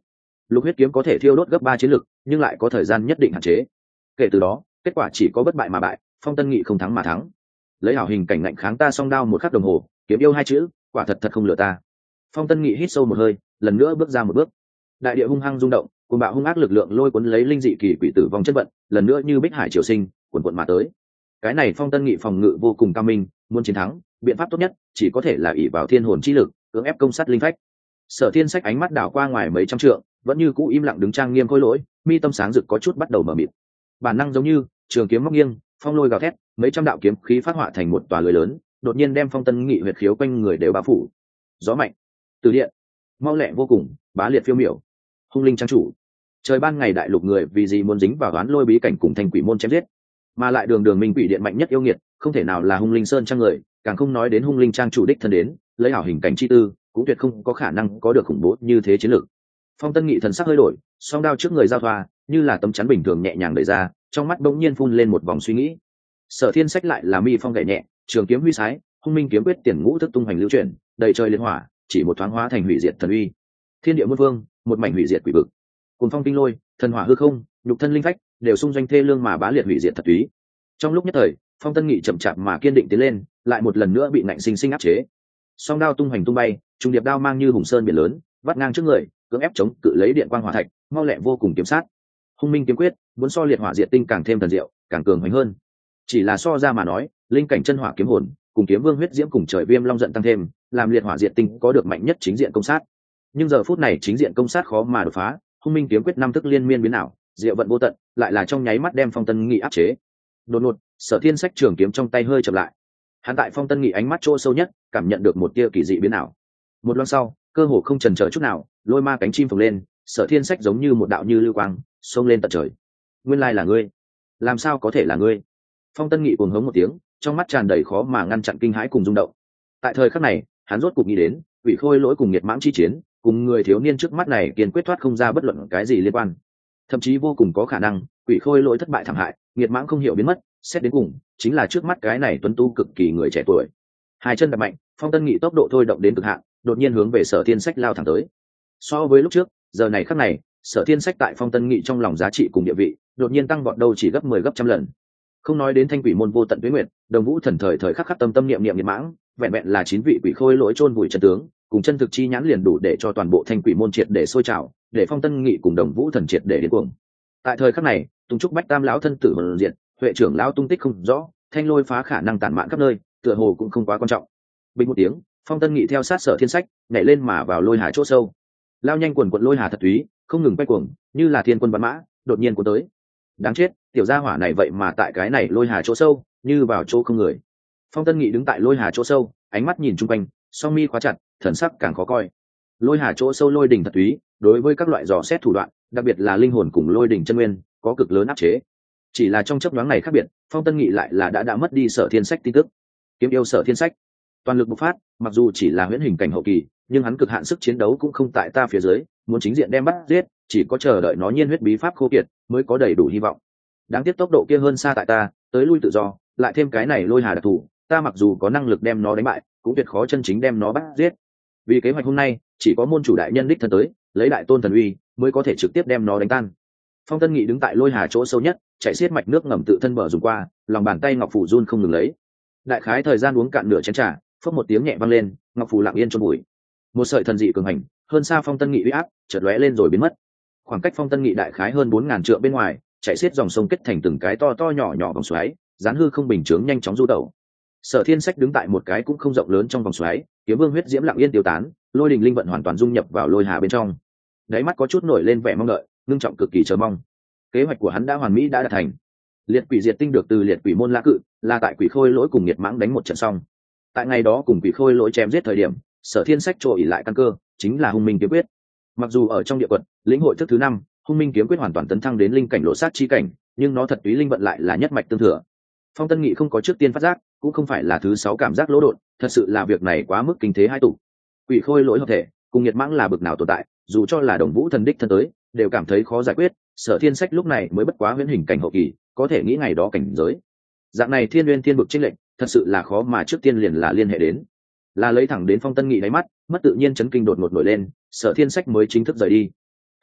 Lục huyết kiếm có thể thiêu đốt gấp 3 chiến lực, nhưng lại có thời gian nhất định hạn chế. Kể từ đó, kết quả chỉ có bất bại mà bại, Phong Tân Nghị không thắng mà thắng. Lấy hảo hình cảnh ngạnh kháng ta song đao một khắc đồng hồ, kiếm yêu hai chữ, quả thật thật không lừa ta. Phong Tân Nghị hít sâu một hơi, lần nữa bước ra một bước. Đại địa hung hăng rung động, cùng bạo hung ác lực lượng lôi cuốn lấy linh dị kỳ quỷ tử vong chất vận, lần nữa như bích hải triều sinh, cuồn cuộn mà tới. Cái này Phong Tân Nghị phòng ngự vô cùng cao minh, muốn chiến thắng, biện pháp tốt nhất chỉ có thể là ỷ vào thiên hồn chi lực, cưỡng ép công sát linh phách. Sở Thiên Sách ánh mắt đảo qua ngoài mấy trăm trượng, vẫn như cũ im lặng đứng trang nghiêm khôi lỗi, mi tâm sáng rực có chút bắt đầu mờ mịt. Bản năng giống như trường kiếm móc nghiêng, phong lôi gào thét, mấy trăm đạo kiếm khí phát họa thành một tòa lưới lớn, đột nhiên đem Phong Tân Nghị huyệt khiếu quanh người đều bao phủ. Gió mạnh, từ điện, mau lẹ vô cùng, bá liệt phiêu miểu. Hung linh trang chủ, trời ban ngày đại lục người vì gì muốn dính vào đoán lôi bí cảnh cùng thành quỷ môn chém giết, mà lại đường đường minh quỷ điện mạnh nhất yêu nghiệt, không thể nào là hung linh sơn trang người, càng không nói đến hung linh trang chủ đích thân đến, lấy ảo hình cảnh chi tư, cũng tuyệt không có khả năng có được khủng bố như thế chiến lược. Phong Tân Nghị thần sắc hơi đổi, song đao trước người giao thoa, như là tấm chắn bình thường nhẹ nhàng đẩy ra, trong mắt bỗng nhiên phun lên một vòng suy nghĩ. Sở Thiên Sách lại là mi phong gảy nhẹ, trường kiếm huy sái, hung minh kiếm quyết tiền ngũ thức tung hoành lưu chuyển, đầy trời liên hỏa, chỉ một thoáng hóa thành hủy diệt thần uy. Thiên địa muôn vương, một mảnh hủy diệt quỷ vực. Cùng phong kinh lôi, thần hỏa hư không, nhục thân linh phách, đều xung doanh thê lương mà bá liệt hủy diệt thật túy. Trong lúc nhất thời, Phong Tân Nghị chậm chạp mà kiên định tiến lên, lại một lần nữa bị ngạnh sinh sinh áp chế. Song đao tung hoành tung bay, trung điệp đao mang như hùng sơn biển lớn, vắt ngang trước người, cưỡng ép chống cự lấy điện quang hỏa thạch, mau lẹ vô cùng kiếm sát. Hung minh kiếm quyết, muốn so liệt hỏa diệt tinh càng thêm thần diệu, càng cường hoành hơn. Chỉ là so ra mà nói, linh cảnh chân hỏa kiếm hồn, cùng kiếm vương huyết diễm cùng trời viêm long giận tăng thêm, làm liệt hỏa diệt tinh có được mạnh nhất chính diện công sát. Nhưng giờ phút này chính diện công sát khó mà đột phá, hung minh kiếm quyết năm thức liên miên biến ảo, diệu vận vô tận, lại là trong nháy mắt đem Phong Tân Nghị áp chế. Đột ngột, Sở Thiên Sách trường kiếm trong tay hơi chậm lại. Hắn tại Phong Tân Nghị ánh mắt chỗ sâu nhất, cảm nhận được một tia kỳ dị biến ảo. Một loang sau, cơ hồ không chần chờ chút nào, lôi ma cánh chim phồng lên, Sở Thiên Sách giống như một đạo như lưu quang, xông lên tận trời. Nguyên lai là ngươi, làm sao có thể là ngươi? Phong Tân Nghị cuồng hống một tiếng, trong mắt tràn đầy khó mà ngăn chặn kinh hãi cùng rung động. Tại thời khắc này, hắn rốt cục nghĩ đến, quỷ khôi lỗi cùng nhiệt mãng chi chiến, cùng người thiếu niên trước mắt này kiên quyết thoát không ra bất luận cái gì liên quan. Thậm chí vô cùng có khả năng, quỷ khôi lỗi thất bại thảm hại, nhiệt mãng không hiểu biến mất, xét đến cùng, chính là trước mắt cái này tuấn tu cực kỳ người trẻ tuổi. Hai chân đập mạnh, Phong Tân Nghị tốc độ thôi động đến cực hạn, đột nhiên hướng về Sở Thiên Sách lao thẳng tới. So với lúc trước, giờ này khắc này, Sở Thiên Sách tại Phong Tân Nghị trong lòng giá trị cùng địa vị, đột nhiên tăng vọt đâu chỉ gấp 10 gấp trăm lần. Không nói đến thanh quỷ môn vô tận tuế nguyệt, đồng vũ thần thời thời khắc khắc tâm tâm niệm niệm nhiệt mãng, vẹn vẹn là 9 vị quỷ khôi lỗi chôn vùi chân tướng, cùng chân thực chi nhãn liền đủ để cho toàn bộ thanh quỷ môn triệt để sôi trào, để Phong Tân Nghị cùng đồng vũ thần triệt để điên cuồng. Tại thời khắc này, Tùng Trúc Bách Tam lão thân tử hồn diện, Huệ trưởng lão tung tích không rõ, thanh lôi phá khả năng tản mạn khắp nơi, tựa hồ cũng không quá quan trọng. Bình một tiếng, Phong Tân Nghị theo sát Sở Thiên Sách, nhảy lên mà vào lôi hà chỗ sâu. Lao nhanh quần quật lôi hà thật túy, không ngừng quay cuồng, như là thiên quân bắn mã, đột nhiên cuốn tới. Đáng chết, tiểu gia hỏa này vậy mà tại cái này lôi hà chỗ sâu, như vào chỗ không người. Phong Tân Nghị đứng tại lôi hà chỗ sâu, ánh mắt nhìn chung quanh, song mi khóa chặt, thần sắc càng khó coi. Lôi hà chỗ sâu lôi đỉnh thật túy, đối với các loại dò xét thủ đoạn, đặc biệt là linh hồn cùng lôi đỉnh chân nguyên, có cực lớn áp chế. Chỉ là trong chớp nhoáng này khác biệt, Phong Tân Nghị lại là đã mất đi Sở Thiên Sách tin tức. Kiếm yêu Sở Thiên Sách, toàn lực bộc phát, mặc dù chỉ là huyễn hình cảnh hậu kỳ, nhưng hắn cực hạn sức chiến đấu cũng không tại ta phía dưới, muốn chính diện đem bắt giết, chỉ có chờ đợi nó nhiên huyết bí pháp khô kiệt, mới có đầy đủ hy vọng. Đáng tiếc tốc độ kia hơn xa tại ta, tới lui tự do, lại thêm cái này lôi hà đặc thù, ta mặc dù có năng lực đem nó đánh bại, cũng tuyệt khó chân chính đem nó bắt giết. Vì kế hoạch hôm nay, chỉ có môn chủ đại nhân đích thân tới, lấy đại tôn thần uy, mới có thể trực tiếp đem nó đánh tan. Phong Tân Nghị đứng tại lôi hà chỗ sâu nhất, chạy xiết mạch nước ngầm tự thân bờ dùng qua, lòng bàn tay ngọc phù run không ngừng lấy. Đại khái thời gian uống cạn nửa chén trà, phất một tiếng nhẹ vang lên, ngọc phù lặng yên trong bụi. Một sợi thần dị cường hành, hơn xa Phong Tân Nghị uy áp, chợt lóe lên rồi biến mất. Khoảng cách Phong Tân Nghị đại khái hơn 4000 trượng bên ngoài, chạy xiết dòng sông kết thành từng cái to to nhỏ nhỏ vòng xoáy, dán hư không bình chướng nhanh chóng du tẩu. Sở Thiên Sách đứng tại một cái cũng không rộng lớn trong vòng xoáy, kiếm vương huyết diễm lặng yên tiêu tán, lôi đình linh vận hoàn toàn dung nhập vào lôi hà bên trong. Đáy mắt có chút nổi lên vẻ mong đợi, ngưng trọng cực kỳ chờ mong. Kế hoạch của hắn đã hoàn mỹ đã đạt thành. Liệt quỷ diệt tinh được từ liệt quỷ môn La Cự, là tại quỷ khôi lỗi cùng nhiệt mãng đánh một trận xong. Tại ngày đó cùng quỷ khôi lỗi chém giết thời điểm, Sở Thiên Sách trội lại căn cơ, chính là hung minh kiếm quyết. Mặc dù ở trong địa quật, lĩnh hội thức thứ 5, hung minh kiếm quyết hoàn toàn tấn thăng đến linh cảnh lộ sát chi cảnh, nhưng nó thật túy linh vận lại là nhất mạch tương thừa. Phong Tân Nghị không có trước tiên phát giác, cũng không phải là thứ 6 cảm giác lỗ đột, thật sự là việc này quá mức kinh thế hai tụ. Quỷ khôi lỗi hợp thể, cùng nhiệt mãng là bực nào tồn tại, dù cho là đồng vũ thần đích thân tới, đều cảm thấy khó giải quyết. Sở Thiên Sách lúc này mới bất quá huyễn hình cảnh hậu kỳ, có thể nghĩ ngày đó cảnh giới. Dạng này thiên nguyên thiên bực chênh lệnh, thật sự là khó mà trước tiên liền là liên hệ đến. Là lấy thẳng đến Phong Tân Nghị đáy mắt, mất tự nhiên chấn kinh đột ngột nổi lên, Sở Thiên Sách mới chính thức rời đi.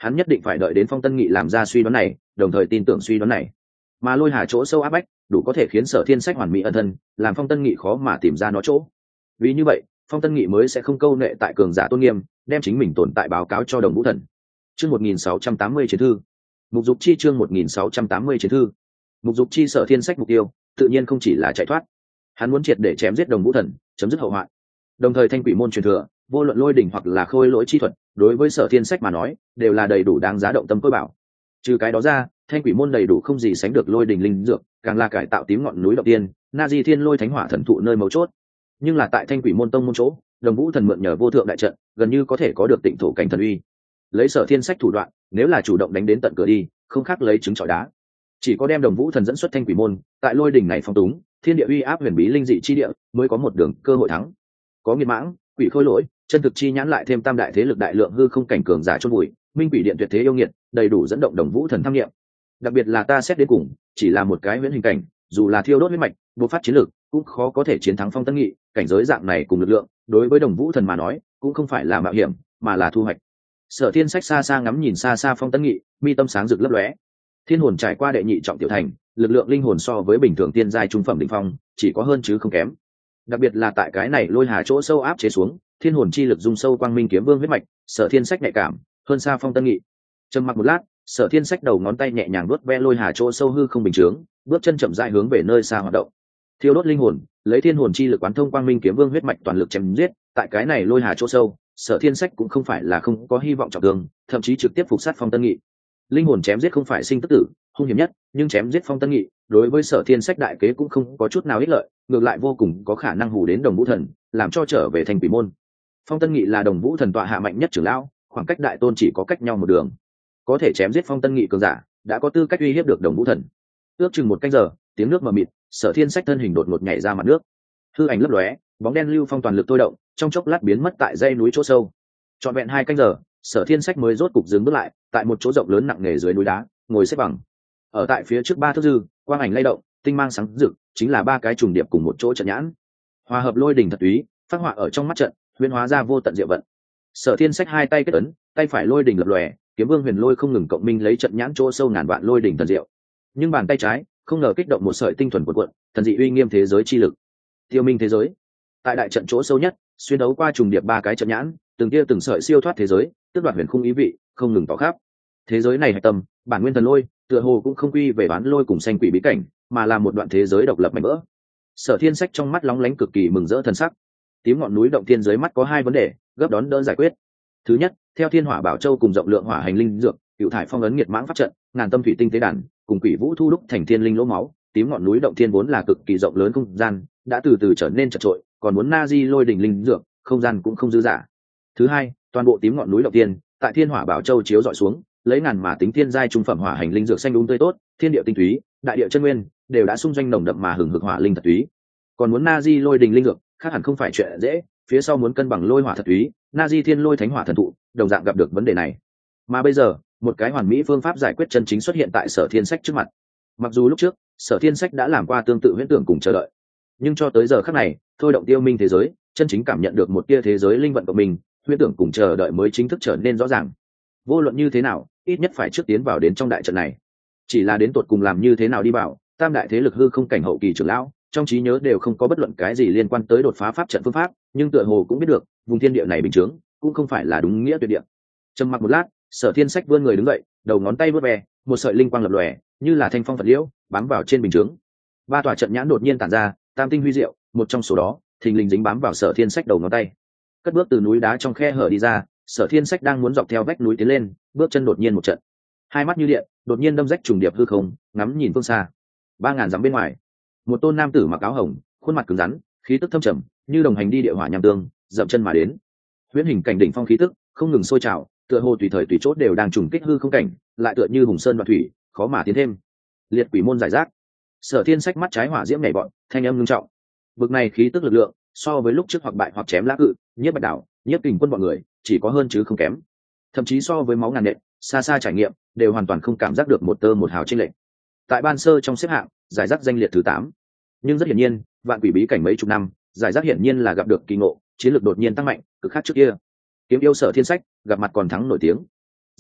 hắn nhất định phải đợi đến Phong Tân Nghị làm ra suy đoán này, đồng thời tin tưởng suy đoán này. Mà lôi hà chỗ sâu áp bách đủ có thể khiến Sở Thiên Sách hoàn mỹ ẩn thân, làm Phong Tân Nghị khó mà tìm ra nó chỗ. Vì như vậy, Phong Tân Nghị mới sẽ không câu nệ tại cường giả tôn nghiêm, đem chính mình tồn tại báo cáo cho Đồng Vũ Thần. Chương 1680 chiến thư. Mục Dục Chi chương 1680 chiến thư. Mục Dục Chi Sở Thiên Sách mục tiêu, tự nhiên không chỉ là chạy thoát. Hắn muốn triệt để chém giết Đồng Vũ Thần, chấm dứt hậu hoạn. Đồng thời Thanh Quỷ môn truyền thừa, vô luận lôi đỉnh hoặc là khôi lỗi chi thuật, đối với Sở Thiên Sách mà nói, đều là đầy đủ đáng giá động tâm tôi bảo. Trừ cái đó ra, Thanh Quỷ môn đầy đủ không gì sánh được lôi đỉnh linh dược, càng là cải tạo tím ngọn núi động tiên, Na Di Thiên Lôi Thánh Hỏa thần thụ nơi mấu chốt. Nhưng là tại Thanh Quỷ môn tông môn chỗ, Đồng Vũ Thần mượn nhờ vô thượng đại trận, gần như có thể có được tịnh thổ cảnh thần uy. Lấy Sở Thiên Sách thủ đoạn, nếu là chủ động đánh đến tận cửa đi, không khác lấy trứng trọi đá. Chỉ có đem Đồng Vũ Thần dẫn xuất Thanh Quỷ môn, tại lôi đỉnh này phong túng, thiên địa uy áp huyền bí linh dị chi địa, mới có một đường cơ hội thắng. Có nghiệt mãng, quỷ khôi lỗi, chân thực chi nhãn lại thêm tam đại thế lực đại lượng hư không cảnh cường giả chôn bụi, minh quỷ điện tuyệt thế yêu nghiệt, đầy đủ dẫn động Đồng Vũ Thần tham nghiệm. Đặc biệt là ta xét đến cùng, chỉ là một cái huyễn hình cảnh, dù là thiêu đốt huyết mạch, bộc phát chiến lực, cũng khó có thể chiến thắng Phong Tân Nghị. Cảnh giới dạng này cùng lực lượng, đối với Đồng Vũ Thần mà nói, cũng không phải là mạo hiểm, mà là thu hoạch. Sở Thiên Sách xa xa ngắm nhìn xa xa Phong Tân Nghị, mi tâm sáng rực lấp lóe. Thiên hồn trải qua đệ nhị trọng tiểu thành, lực lượng linh hồn so với bình thường tiên giai trung phẩm đỉnh phong, chỉ có hơn chứ không kém. Đặc biệt là tại cái này lôi hà chỗ sâu áp chế xuống, thiên hồn chi lực dung sâu quang minh kiếm vương huyết mạch, Sở Thiên Sách nhạy cảm hơn xa Phong Tân Nghị. Trầm mặc một lát, Sở Thiên Sách đầu ngón tay nhẹ nhàng vuốt ve lôi hà chỗ sâu hư không bình chướng, bước chân chậm rãi hướng về nơi xa hoạt động. Thiêu đốt linh hồn, lấy thiên hồn chi lực quán thông quang minh kiếm vương huyết mạch toàn lực chém giết, tại cái này lôi hà chỗ sâu, Sở Thiên Sách cũng không phải là không có hy vọng trọng thương, thậm chí trực tiếp phục sát Phong Tân Nghị. Linh hồn chém giết không phải sinh tức tử, hung hiểm nhất, nhưng chém giết Phong Tân Nghị, đối với Sở Thiên Sách đại kế cũng không có chút nào ích lợi, ngược lại vô cùng có khả năng hù đến Đồng Vũ Thần, làm cho trở về Thanh Quỷ môn. Phong Tân Nghị là Đồng Vũ Thần tọa hạ mạnh nhất trưởng lão, khoảng cách đại tôn chỉ có cách nhau một đường. Có thể chém giết Phong Tân Nghị cường giả, đã có tư cách uy hiếp được Đồng Vũ Thần. Ước chừng một canh giờ, tiếng nước mờ mịt, Sở Thiên Sách thân hình đột ngột nhảy ra mặt nước. Hư ảnh lấp lóe, bóng đen lưu phong toàn lực thôi động, trong chốc lát biến mất tại dãy núi chỗ sâu. Trọn vẹn 2 canh giờ, Sở Thiên Sách mới rốt cục dừng bước lại, tại một chỗ rộng lớn nặng nề dưới núi đá, ngồi xếp bằng. Ở tại phía trước 3 thước dư, quang ảnh lay động, tinh mang sáng rực, chính là 3 cái trùng điệp cùng một chỗ trận nhãn. Hòa hợp lôi đỉnh thật túy, phát họa ở trong mắt trận, huyễn hóa ra vô tận diệu vận. Sở Thiên Sách 2 tay kết ấn, tay phải lôi đỉnh lập lòe, kiếm vương huyền lôi không ngừng cộng minh lấy trận nhãn chỗ sâu ngàn vạn lôi đỉnh thần diệu. Nhưng bàn tay trái, không ngờ kích động một sợi tinh thuần cuộn cuộn, thần dị uy nghiêm thế giới chi lực. Tiêu minh thế giới. Tại đại trận chỗ sâu nhất, xuyên đấu qua trùng điệp 3 cái trận nhãn, từng tia từng sợi siêu thoát thế giới, tước đoạt huyền khung ý vị, không ngừng tỏ khắp. Thế giới này hạch tâm, bản nguyên thần lôi, tựa hồ cũng không quy về bán lôi cùng xanh quỷ bí cảnh, mà là một đoạn thế giới độc lập mạnh mẽ. Sở Thiên Sách trong mắt lóng lánh cực kỳ mừng rỡ thần sắc. Tím ngọn núi động thiên dưới mắt có 2 vấn đề, gấp đón đỡ giải quyết. Thứ nhất, theo Thiên Hỏa Bảo Châu cùng rộng lượng hỏa hành linh dược, cựu thải phong ấn nghiệt mãng pháp trận, ngàn tâm thủy tinh tế đàn, cùng quỷ vũ thu đúc thành thiên linh lỗ máu, tím ngọn núi động thiên vốn là cực kỳ rộng lớn không gian, đã từ từ trở nên chật trội, còn muốn na di lôi đỉnh linh dược, không gian cũng không dư dả. Thứ hai, toàn bộ tím ngọn núi động thiên, tại Thiên Hỏa Bảo Châu chiếu dọi xuống, lấy ngàn mà tính thiên giai trung phẩm hỏa hành linh dược xanh tươi tốt, thiên địa tinh túy, đại địa chân nguyên, đều đã xung doanh nồng đậm mà hừng hực hỏa linh thật túy. Còn muốn na di lôi đỉnh linh dược, khác hẳn không phải chuyện dễ, phía sau muốn cân bằng lôi hỏa thật túy, na di thiên lôi thánh hỏa thần thụ, đồng dạng gặp được vấn đề này. Mà bây giờ, một cái hoàn mỹ phương pháp giải quyết chân chính xuất hiện tại Sở Thiên Sách trước mặt. Mặc dù lúc trước, Sở Thiên Sách đã làm qua tương tự huyễn tưởng cùng chờ đợi, nhưng cho tới giờ khắc này, thôi động tiêu minh thế giới, chân chính cảm nhận được một tia thế giới linh vận của mình, huyễn tưởng cùng chờ đợi mới chính thức trở nên rõ ràng. Vô luận như thế nào, ít nhất phải trước tiến vào đến trong đại trận này. Chỉ là đến tột cùng làm như thế nào đi vào, tam đại thế lực hư không cảnh hậu kỳ trưởng lão, trong trí nhớ đều không có bất luận cái gì liên quan tới đột phá pháp trận phương pháp, nhưng tựa hồ cũng biết được, vùng thiên địa này bình chướng, cũng không phải là đúng nghĩa tuyệt địa. Trầm mặc một lát, Sở Thiên Sách vươn người đứng dậy, đầu ngón tay vớt ve, một sợi linh quang lập lòe, như là thanh phong phật liễu, bám vào trên bình chướng. 3 tòa trận nhãn đột nhiên tản ra, tam tinh huy diệu, một trong số đó, thình lình dính bám vào Sở Thiên Sách đầu ngón tay. Cất bước từ núi đá trong khe hở đi ra, Sở Thiên Sách đang muốn dọc theo vách núi tiến lên, bước chân đột nhiên một trận, hai mắt như điện, đột nhiên đâm rách trùng điệp hư không, ngắm nhìn phương xa. 3000 dặm bên ngoài, một tôn nam tử mặc áo hồng, khuôn mặt cứng rắn, khí tức thâm trầm, như đồng hành đi địa hỏa nham tương, dậm chân mà đến. Huyễn hình cảnh đỉnh phong khí tức, không ngừng sôi trào, tựa hồ tùy thời tùy chốt đều đang trùng kích hư không cảnh, lại tựa như hùng sơn đoạn thủy, khó mà tiến thêm. Liệt quỷ môn giải rác. Sở Thiên Sách mắt trái hỏa diễm nhảy bọn, thanh âm ngưng trọng. Bực này khí tức lực lượng, so với lúc trước hoặc bại hoặc chém lá cự, Nhiếp Bạch Đảo, Nhiếp Kình Quân bọn người, chỉ có hơn chứ không kém. Thậm chí so với máu ngàn nện, xa xa trải nghiệm, đều hoàn toàn không cảm giác được một tơ một hào chênh lệch. Tại ban sơ trong xếp hạng, giải rác danh liệt thứ 8. Nhưng rất hiển nhiên, vạn quỷ bí cảnh mấy chục năm, giải rác hiển nhiên là gặp được kỳ ngộ, chiến lược đột nhiên tăng mạnh, cực khác trước kia. Kiếm yêu Sở Thiên Sách, gặp mặt còn thắng nổi tiếng.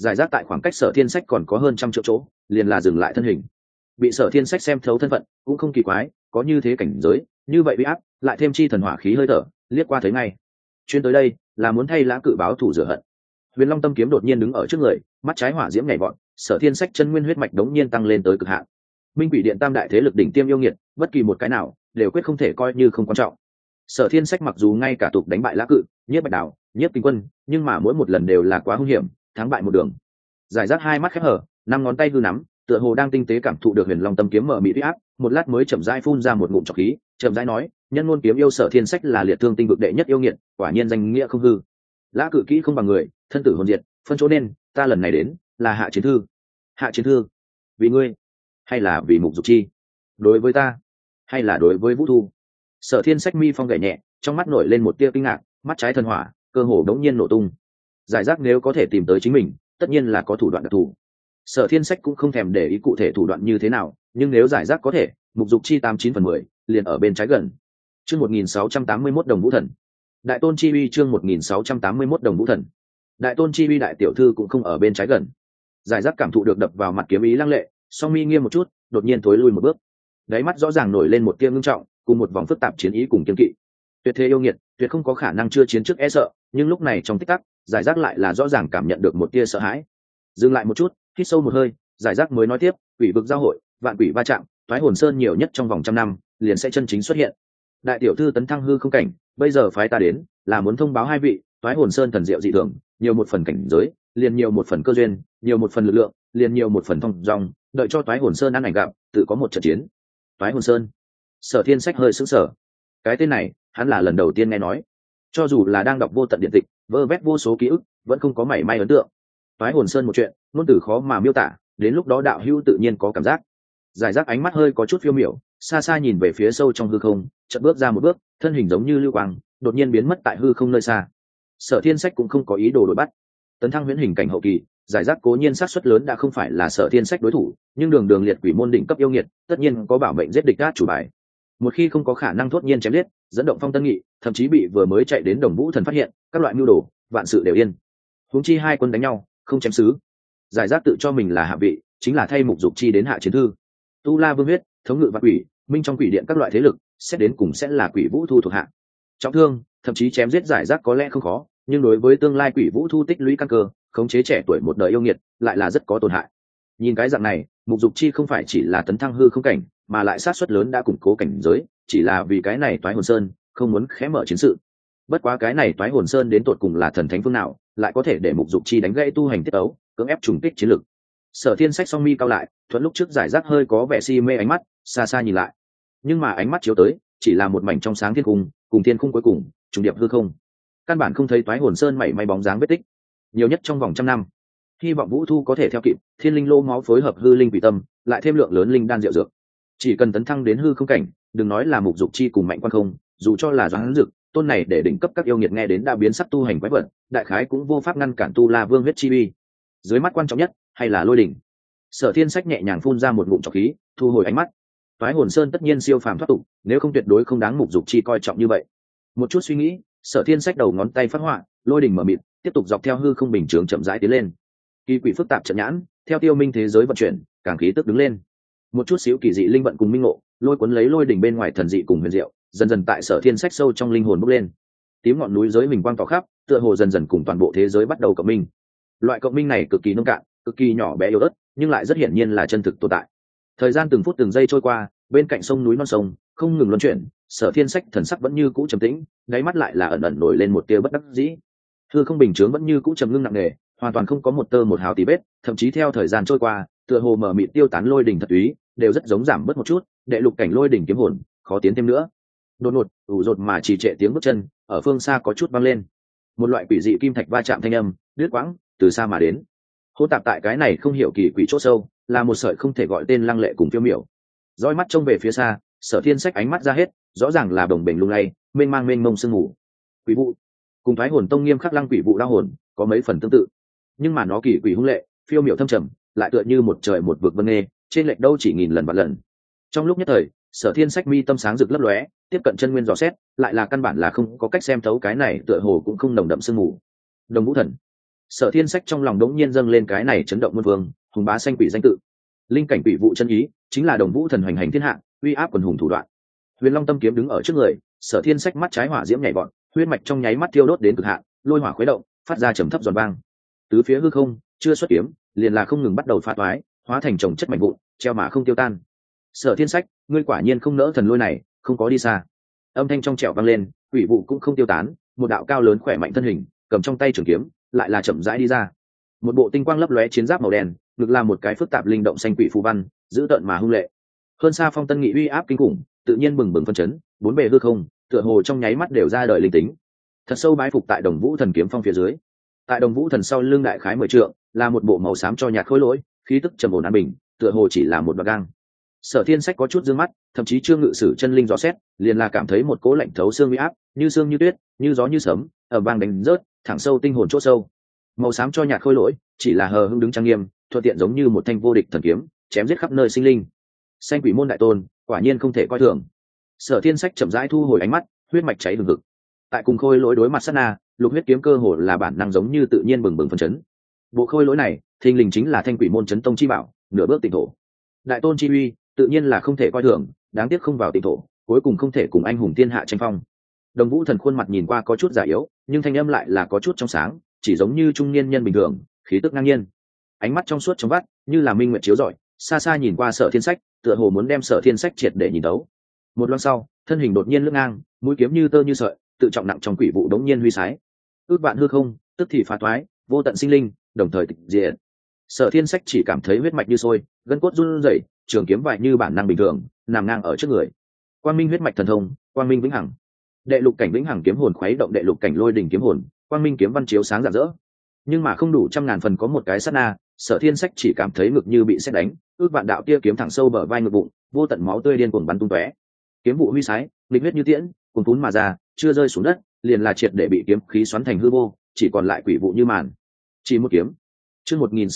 giải rác tại khoảng cách Sở Thiên Sách còn có hơn 100 triệu chỗ, liền là dừng lại thân hình. Bị Sở Thiên Sách xem thấu thân phận, cũng không kỳ quái, có như thế cảnh giới, như vậy uy áp, lại thêm chi thần hỏa khí hơi thở, liếc qua thấy ngay. Chuyên tới đây, là muốn thay Lã Cự báo thù rửa hận. Huyền Long Tâm kiếm đột nhiên đứng ở trước người, mắt trái hỏa diễm nhảy vọt, Sở Thiên Sách chân nguyên huyết mạch đống nhiên tăng lên tới cực hạn. Minh Quỷ Điện tam đại thế lực đỉnh tiêm yêu nghiệt, bất kỳ một cái nào đều quyết không thể coi như không quan trọng. Sở Thiên Sách mặc dù ngay cả tục đánh bại Lã Cự, Nhiếp Bạch Đào, Nhiếp Kinh Quân, nhưng mà mỗi một lần đều là quá hung hiểm, thắng bại một đường. Giải rác hai mắt khép hở, năm ngón tay hư nắm, tựa hồ đang tinh tế cảm thụ được Huyền Long Tâm kiếm mở mị uy áp, một lát mới chậm rãi phun ra một ngụm trọc khí, chậm rãi nói, nhân ngôn kiếm yêu Sở Thiên Sách là liệt thương tinh vực đệ nhất yêu nghiệt, quả nhiên danh nghĩa không hư. Lã Cự kỹ không bằng người, thân tử hồn diệt, phân chỗ nên, ta lần này đến là hạ chiến thư. Hạ chiến thư? Vì ngươi, hay là vì Mục Dục Chi? Đối với ta, hay là đối với Vũ Thu? Sở Thiên Sách mi phong gảy nhẹ, trong mắt nổi lên một tia kinh ngạc, mắt trái thần hỏa cơ hồ đống nhiên nổ tung. Giải rác nếu có thể tìm tới chính mình, tất nhiên là có thủ đoạn đặc thù. Sở Thiên Sách cũng không thèm để ý cụ thể thủ đoạn như thế nào, nhưng nếu giải rác có thể, Mục Dục Chi 89/10, liền ở bên trái gần. Chương 1681 Đồng Vũ Thần. Đại Tôn Chi Uy chương 1681 Đồng Vũ Thần. Đại Tôn Chi Uy đại tiểu thư cũng không ở bên trái gần. Giải rác cảm thụ được đập vào mặt kiếm ý lăng lệ, song mi nghiêm một chút, đột nhiên tối lui một bước. Đáy mắt rõ ràng nổi lên một tia ngưng trọng, cùng một vòng phức tạp chiến ý cùng kiên kỵ. Tuyệt thế yêu nghiệt, tuyệt không có khả năng chưa chiến trước e sợ, nhưng lúc này trong tích tắc, giải rác lại là rõ ràng cảm nhận được một tia sợ hãi. Dừng lại một chút, hít sâu một hơi, giải rác mới nói tiếp, quỷ vực giao hội, vạn quỷ va chạm, Toái Hồn Sơn nhiều nhất trong vòng 100 năm, liền sẽ chân chính xuất hiện. Đại tiểu thư tấn thăng hư không cảnh, bây giờ phái ta đến, là muốn thông báo hai vị, Toái Hồn Sơn thần diệu dị thường, nhiều một phần cảnh giới, liền nhiều một phần cơ duyên, nhiều một phần lực lượng, liền nhiều một phần thông dòng, đợi cho Toái Hồn Sơn ăn ảnh gặp, tự có một trận chiến. Toái Hồn Sơn. Sở Thiên Sách hơi sững sờ. Cái tên này, hắn là lần đầu tiên nghe nói. Cho dù là đang đọc vô tận điện tịch, vơ vét vô số ký ức, vẫn không có mảy may ấn tượng. Toái Hồn Sơn một chuyện, ngôn từ khó mà miêu tả, đến lúc đó đạo hữu tự nhiên có cảm giác. Giải rác ánh mắt hơi có chút phiêu miểu, xa xa nhìn về phía sâu trong hư không, chợt bước ra một bước, thân hình giống như lưu quang, đột nhiên biến mất tại hư không nơi xa. Sở Thiên Sách cũng không có ý đồ đuổi bắt. Tấn thăng huyễn hình cảnh hậu kỳ, giải rác cố nhiên xác suất lớn đã không phải là Sở Thiên Sách đối thủ, nhưng đường đường liệt quỷ môn đỉnh cấp yêu nghiệt, tất nhiên có bảo mệnh giết địch át chủ bài. Một khi không có khả năng thốt nhiên chém giết, dẫn động phong tân nghị, thậm chí bị vừa mới chạy đến Đồng Vũ Thần phát hiện, các loại mưu đồ, vạn sự đều yên. Huống chi hai quân đánh nhau, không chém xứ. Giải rác tự cho mình là hạ vị, chính là thay Mục Dục Chi đến hạ chiến thư. Tu La Vương huyết, thống ngự vạn quỷ, minh trong quỷ điện các loại thế lực, xét đến cùng sẽ là Quỷ Vũ Thu thuộc hạ. Trọng thương, thậm chí chém giết giải rác có lẽ không khó, nhưng đối với tương lai Quỷ Vũ Thu tích lũy căn cơ, khống chế trẻ tuổi một đời yêu nghiệt, lại là rất có tổn hại. Nhìn cái dạng này, Mục Dục Chi không phải chỉ là tấn thăng hư không cảnh, mà lại sát suất lớn đã củng cố cảnh giới, chỉ là vì cái này Toái Hồn Sơn không muốn khẽ mở chiến sự. Bất quá cái này Toái Hồn Sơn đến tột cùng là thần thánh phương nào, lại có thể để Mục Dục Chi đánh gãy tu hành tiết ấu, cưỡng ép trùng kích chiến lực. Sở Thiên Sách song mi cao lại, thuận lúc trước giải rác hơi có vẻ si mê ánh mắt, xa xa nhìn lại. Nhưng mà ánh mắt chiếu tới, chỉ là một mảnh trong sáng thiên cung, cùng thiên cung cuối cùng, trùng điệp hư không. Căn bản không thấy Toái Hồn Sơn mảy may bóng dáng vết tích. Nhiều nhất trong vòng 100 năm. Hy vọng Vũ Thu có thể theo kịp, Thiên Linh Lô máu phối hợp hư linh quỷ tâm, lại thêm lượng lớn linh đan diệu dược. Chỉ cần tấn thăng đến hư không cảnh, đừng nói là Mục Dục Chi cùng Mạnh Quan Không, dù cho là Doãn Dực, tôn này để đỉnh cấp các yêu nghiệt nghe đến đã biến sắc tu hành quái vật, đại khái cũng vô pháp ngăn cản Tu La Vương huyết chi uy. Dưới mắt quan trọng nhất, hay là Lôi đỉnh. Sở Thiên Sách nhẹ nhàng phun ra một ngụm trọc khí, thu hồi ánh mắt. Toái Hồn Sơn tất nhiên siêu phàm thoát tục, nếu không tuyệt đối không đáng Mục Dục Chi coi trọng như vậy. Một chút suy nghĩ, Sở Thiên Sách đầu ngón tay phát họa, lôi đỉnh mở mịt, tiếp tục dọc theo hư không bình chướng chậm rãi tiến lên. Kỳ quỷ phức tạp trận nhãn, theo tiêu minh thế giới vận chuyển, càng khí tức đứng lên. Một chút xíu kỳ dị linh vận cùng minh ngộ, lôi cuốn lấy lôi đỉnh bên ngoài thần dị cùng huyền diệu, dần dần tại Sở Thiên Sách sâu trong linh hồn bốc lên. Tím ngọn núi giới mình quang tỏ khắp, tựa hồ dần dần cùng toàn bộ thế giới bắt đầu cộng minh. Loại cộng minh này cực kỳ nông cạn, cực kỳ nhỏ bé yếu ớt, nhưng lại rất hiển nhiên là chân thực tồn tại. Thời gian từng phút từng giây trôi qua, bên cạnh sông núi non sông không ngừng luân chuyển, Sở Thiên Sách thần sắc vẫn như cũ trầm tĩnh, đáy mắt lại là ẩn ẩn nổi lên một tia bất đắc dĩ. Hư không bình chướng vẫn như cũ trầm ngưng nặng nề, hoàn toàn không có một tơ một hào tí vết, thậm chí theo thời gian trôi qua, tựa hồ mở mịt tiêu tán lôi đỉnh thật úy, đều rất giống giảm bớt một chút, đệ lục cảnh lôi đỉnh kiếm hồn, khó tiến thêm nữa. Đột ngột, ủ rột mà chỉ trệ tiếng bước chân, ở phương xa có chút vang lên. Một loại quỷ dị kim thạch va chạm thanh âm, đứt quãng, từ xa mà đến. Hỗn tạp tại cái này không hiểu kỳ quỷ chỗ sâu, là một sợi không thể gọi tên lăng lệ cùng phiêu miểu. Dõi mắt trông về phía xa, Sở Thiên Sách ánh mắt ra hết, rõ ràng là đồng bền lung lay, mênh mông sương mù. Quỷ vụ, cùng Thái Hồn Tông nghiêm khắc lăng quỷ vụ đao hồn, có mấy phần tương tự, nhưng mà nó kỳ quỷ hung lệ, phiêu miểu thâm trầm, lại tựa như một trời một vực vân nghê, trên lệch đâu chỉ nghìn lần vạn lần. Trong lúc nhất thời, Sở Thiên Sách mi tâm sáng rực lấp lóe, tiếp cận chân nguyên dò xét, lại là căn bản là không có cách xem thấu cái này, tựa hồ cũng không nồng đậm sương mù. Đồng Vũ Thần. Sở Thiên Sách trong lòng đống nhiên dâng lên cái này chấn động muôn vương, hùng bá xanh quỷ danh tự. Linh cảnh quỷ vụ chân ý, chính là Đồng Vũ thần hoành hành thiên hạ, uy áp quần hùng thủ đoạn. Huyền Long tâm kiếm đứng ở trước người, Sở Thiên Sách mắt trái hỏa diễm nhảy vọt, huyết mạch trong nháy mắt thiêu đốt đến cực hạn, lôi hỏa khuấy động, phát ra trầm thấp giòn vang. Tứ phía hư không, chưa xuất kiếm, liền là không ngừng bắt đầu phá toái, hóa thành chồng chất mảnh vụn, treo mà không tiêu tan. Sở Thiên Sách, ngươi quả nhiên không nỡ thần lôi này, không có đi xa. Âm thanh trong trẻo vang lên, quỷ vụ cũng không tiêu tán, một đạo cao lớn khỏe mạnh thân hình, cầm trong tay trường kiếm, lại là chậm rãi đi ra. Một bộ tinh quang lấp lóe chiến giáp màu đen, ngực là một cái phức tạp linh động xanh quỷ phù văn, giữ tợn mà hung lệ. Hơn xa Phong Tân Nghị uy áp kinh khủng, tự nhiên bừng bừng phân chấn, bốn bề hư không, tựa hồ trong nháy mắt đều ra đời linh tính. Thật sâu bái phục tại Đồng Vũ thần kiếm phong phía dưới. Tại Đồng Vũ thần sau lưng đại khái 10 trượng, là một bộ màu xám cho nhạt khối lỗi, khí tức trầm ổn an bình, tựa hồ chỉ là một đoạn gang. Sở Thiên Sách có chút dương mắt, thậm chí chưa ngự sử chân linh dò xét, liền là cảm thấy một cỗ lạnh thấu xương uy áp, như sương như tuyết, như gió như sấm, ở vang đánh rớt, thẳng sâu tinh hồn chỗ sâu. Màu xám cho nhạt khôi lỗi, chỉ là hờ hững đứng trang nghiêm, thuận tiện giống như một thanh vô địch thần kiếm, chém giết khắp nơi sinh linh. Xanh quỷ môn đại tôn, quả nhiên không thể coi thường. Sở Thiên Sách chậm rãi thu hồi ánh mắt, huyết mạch cháy hừng hực. Tại cùng khôi lỗi đối mặt sát na, lục huyết kiếm cơ hồ là bản năng giống như tự nhiên bừng bừng phấn chấn. Bộ khôi lỗi này, thình lình chính là thanh quỷ môn chấn tông chi bảo, nửa bước tịnh thổ. Đại tôn chi uy, tự nhiên là không thể coi thường, đáng tiếc không vào tịnh thổ, cuối cùng không thể cùng anh hùng thiên hạ tranh phong. Đồng Vũ thần khuôn mặt nhìn qua có chút giả yếu, nhưng thanh âm lại là có chút trong sáng, chỉ giống như trung niên nhân bình thường, khí tức ngang nhiên. Ánh mắt trong suốt trong vắt, như là minh nguyệt chiếu rọi, xa xa nhìn qua Sở Thiên Sách, tựa hồ muốn đem Sở Thiên Sách triệt để nhìn đấu. Một loang sau, thân hình đột nhiên lướt ngang, mũi kiếm như tơ như sợi, tự trọng nặng trong quỷ vụ đống nhiên huy sái. Ước vạn hư không, tức thì phá toái, vô tận sinh linh, đồng thời tịch diệt. Sở Thiên Sách chỉ cảm thấy huyết mạch như sôi, gân cốt run rẩy, trường kiếm vại như bản năng bình thường, nằm ngang ở trước người. Quang minh huyết mạch thần thông, quang minh vĩnh hằng. Đệ lục cảnh vĩnh hằng kiếm hồn khuấy động đệ lục cảnh lôi đỉnh kiếm hồn, quang minh kiếm văn chiếu sáng rạng rỡ. Nhưng mà không đủ 100.000 phần có một cái sát na, Sở Thiên Sách chỉ cảm thấy ngực như bị sét đánh, ước vạn đạo tia kiếm thẳng sâu bờ vai ngực bụng, vô tận máu tươi điên cuồng bắn tung tóe. Kiếm vụ huy sái, nghịch huyết như tiễn, cuồn cuốn mà ra, chưa rơi xuống đất, liền là triệt để bị kiếm khí xoắn thành hư vô, chỉ còn lại quỷ vụ như màn. Chỉ một kiếm. Chương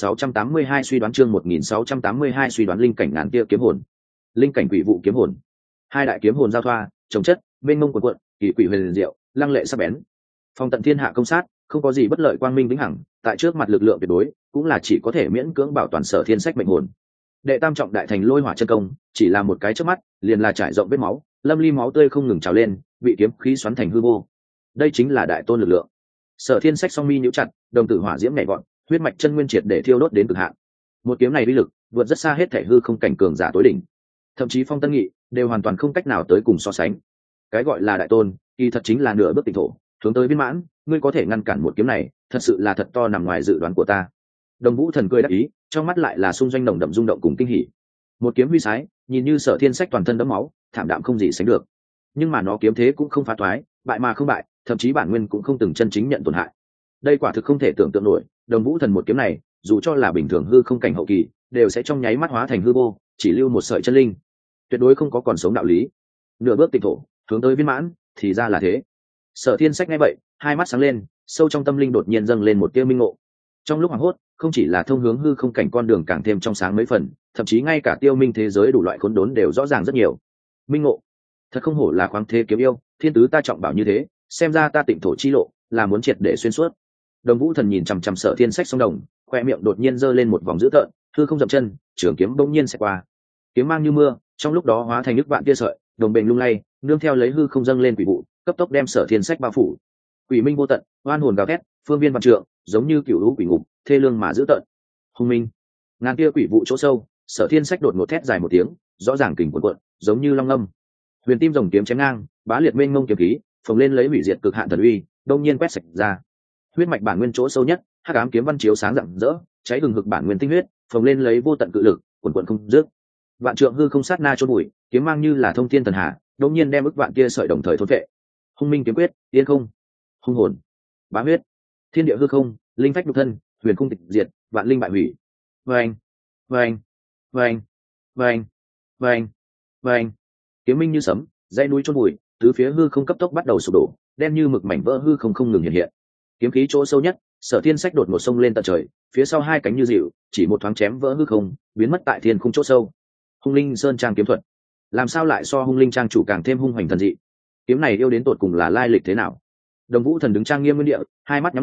1682 suy đoán chương 1682 suy đoán linh cảnh ngàn tia kiếm hồn. Linh cảnh quỷ vụ kiếm hồn. Hai đại kiếm hồn giao thoa, chồng chất, mênh mông cuồn cuộn, kỳ quỷ huyền diệu, lăng lệ sắc bén. Phong tận thiên hạ công sát, không có gì bất lợi quang minh vĩnh hằng, tại trước mặt lực lượng tuyệt đối, cũng là chỉ có thể miễn cưỡng bảo toàn Sở Thiên Sách mệnh hồn. Đệ tam trọng đại thành lôi hỏa chân công, chỉ là một cái chớp mắt, liền là trải rộng vết máu, lâm ly máu tươi không ngừng trào lên, bị kiếm khí xoắn thành hư vô. Đây chính là đại tôn lực lượng. Sở Thiên Sách song mi nhíu chặt, đồng tử hỏa diễm nhảy vọt, huyết mạch chân nguyên triệt để thiêu đốt đến cực hạn. Một kiếm này uy lực vượt rất xa hết thể hư không cảnh cường giả tối đỉnh, thậm chí Phong Tân Nghị đều hoàn toàn không cách nào tới cùng so sánh. Cái gọi là đại tôn, kỳ thật chính là nửa bước tịnh thổ, hướng tới viên mãn, ngươi có thể ngăn cản một kiếm này, thật sự là thật to nằm ngoài dự đoán của ta. Đồng Vũ thần cười đắc ý, trong mắt lại là xung doanh nồng đậm rung động cùng kinh hỉ. Một kiếm huy sái, nhìn như Sở Thiên Sách toàn thân đẫm máu, thảm đạm không gì sánh được. Nhưng mà nó kiếm thế cũng không phá toái, bại mà không bại, thậm chí bản nguyên cũng không từng chân chính nhận tổn hại. Đây quả thực không thể tưởng tượng nổi, Đồng Vũ thần một kiếm này, dù cho là bình thường hư không cảnh hậu kỳ, đều sẽ trong nháy mắt hóa thành hư vô, chỉ lưu một sợi chân linh. Tuyệt đối không có còn sống đạo lý. Nửa bước tịnh thổ, hướng tới viên mãn, thì ra là thế. Sở Thiên Sách nghe vậy, hai mắt sáng lên, sâu trong tâm linh đột nhiên dâng lên một tia minh ngộ. Trong lúc hoảng hốt, không chỉ là thông hướng hư không cảnh con đường càng thêm trong sáng mấy phần, thậm chí ngay cả tiêu minh thế giới đủ loại khốn đốn đều rõ ràng rất nhiều. Minh ngộ, thật không hổ là khoáng thế kiếm yêu, thiên tứ ta trọng bảo như thế, xem ra ta tịnh thổ chi lộ là muốn triệt để xuyên suốt. Đồng Vũ thần nhìn chằm chằm Sở Thiên Sách song đồng, khoe miệng đột nhiên giơ lên một vòng dữ tợn, hư không dậm chân, trường kiếm bỗng nhiên xẹt qua. Kiếm mang như mưa, trong lúc đó hóa thành nước vạn tia sợi, đồng bền lung lay, nương theo lấy hư không dâng lên quỷ vụ, cấp tốc đem Sở Thiên Sách bao phủ. Quỷ minh vô tận, oan hồn gào thét, phương viên vạn trượng, giống như cựu lũ quỷ ngục, thê lương mà dữ tợn. Hung minh, ngàn tia quỷ vụ chỗ sâu, Sở Thiên Sách đột ngột thét dài một tiếng, rõ ràng kình cuộn cuộn, giống như long âm. Huyền tim rồng kiếm chém ngang, bá liệt mênh mông kiếm khí, phồng lên lấy hủy diệt cực hạn thần uy, đông nhiên quét sạch ra. Huyết mạch bản nguyên chỗ sâu nhất, hắc ám kiếm văn chiếu sáng rạng rỡ, cháy hừng hực bản nguyên tinh huyết, phồng lên lấy vô tận cự lực, cuồn cuộn không dứt. Vạn trượng hư không sát na chôn bụi, kiếm mang như là thông thiên thần hà, đông nhiên đem ức vạn kia sợi đồng thời thôn vệ. Hung minh kiếm quyết, yên không, hung hồn, bá huyết, thiên địa hư không, linh phách nhục thân, huyền cung tịch diệt, vạn linh bại hủy. Vâng, vâng, vâng, vâng, vâng, vâng. Kiếm minh như sấm, dãy núi chôn bụi, tứ phía hư không cấp tốc bắt đầu sụp đổ, đen như mực mảnh vỡ hư không ngừng hiện hiện. Kiếm khí chỗ sâu nhất, Sở Thiên Sách đột ngột sông lên tận trời, phía sau hai cánh như dịu, chỉ một thoáng chém vỡ hư không, biến mất tại thiên khung chỗ sâu. Hung linh sơn trang kiếm thuật, làm sao lại so hung linh trang chủ càng thêm hung hoành thần dị? Kiếm này yêu đến tột cùng là lai lịch thế nào? Đồng Vũ thần đứng trang nghiêm nguyên địa, hai mắt nhắm lại,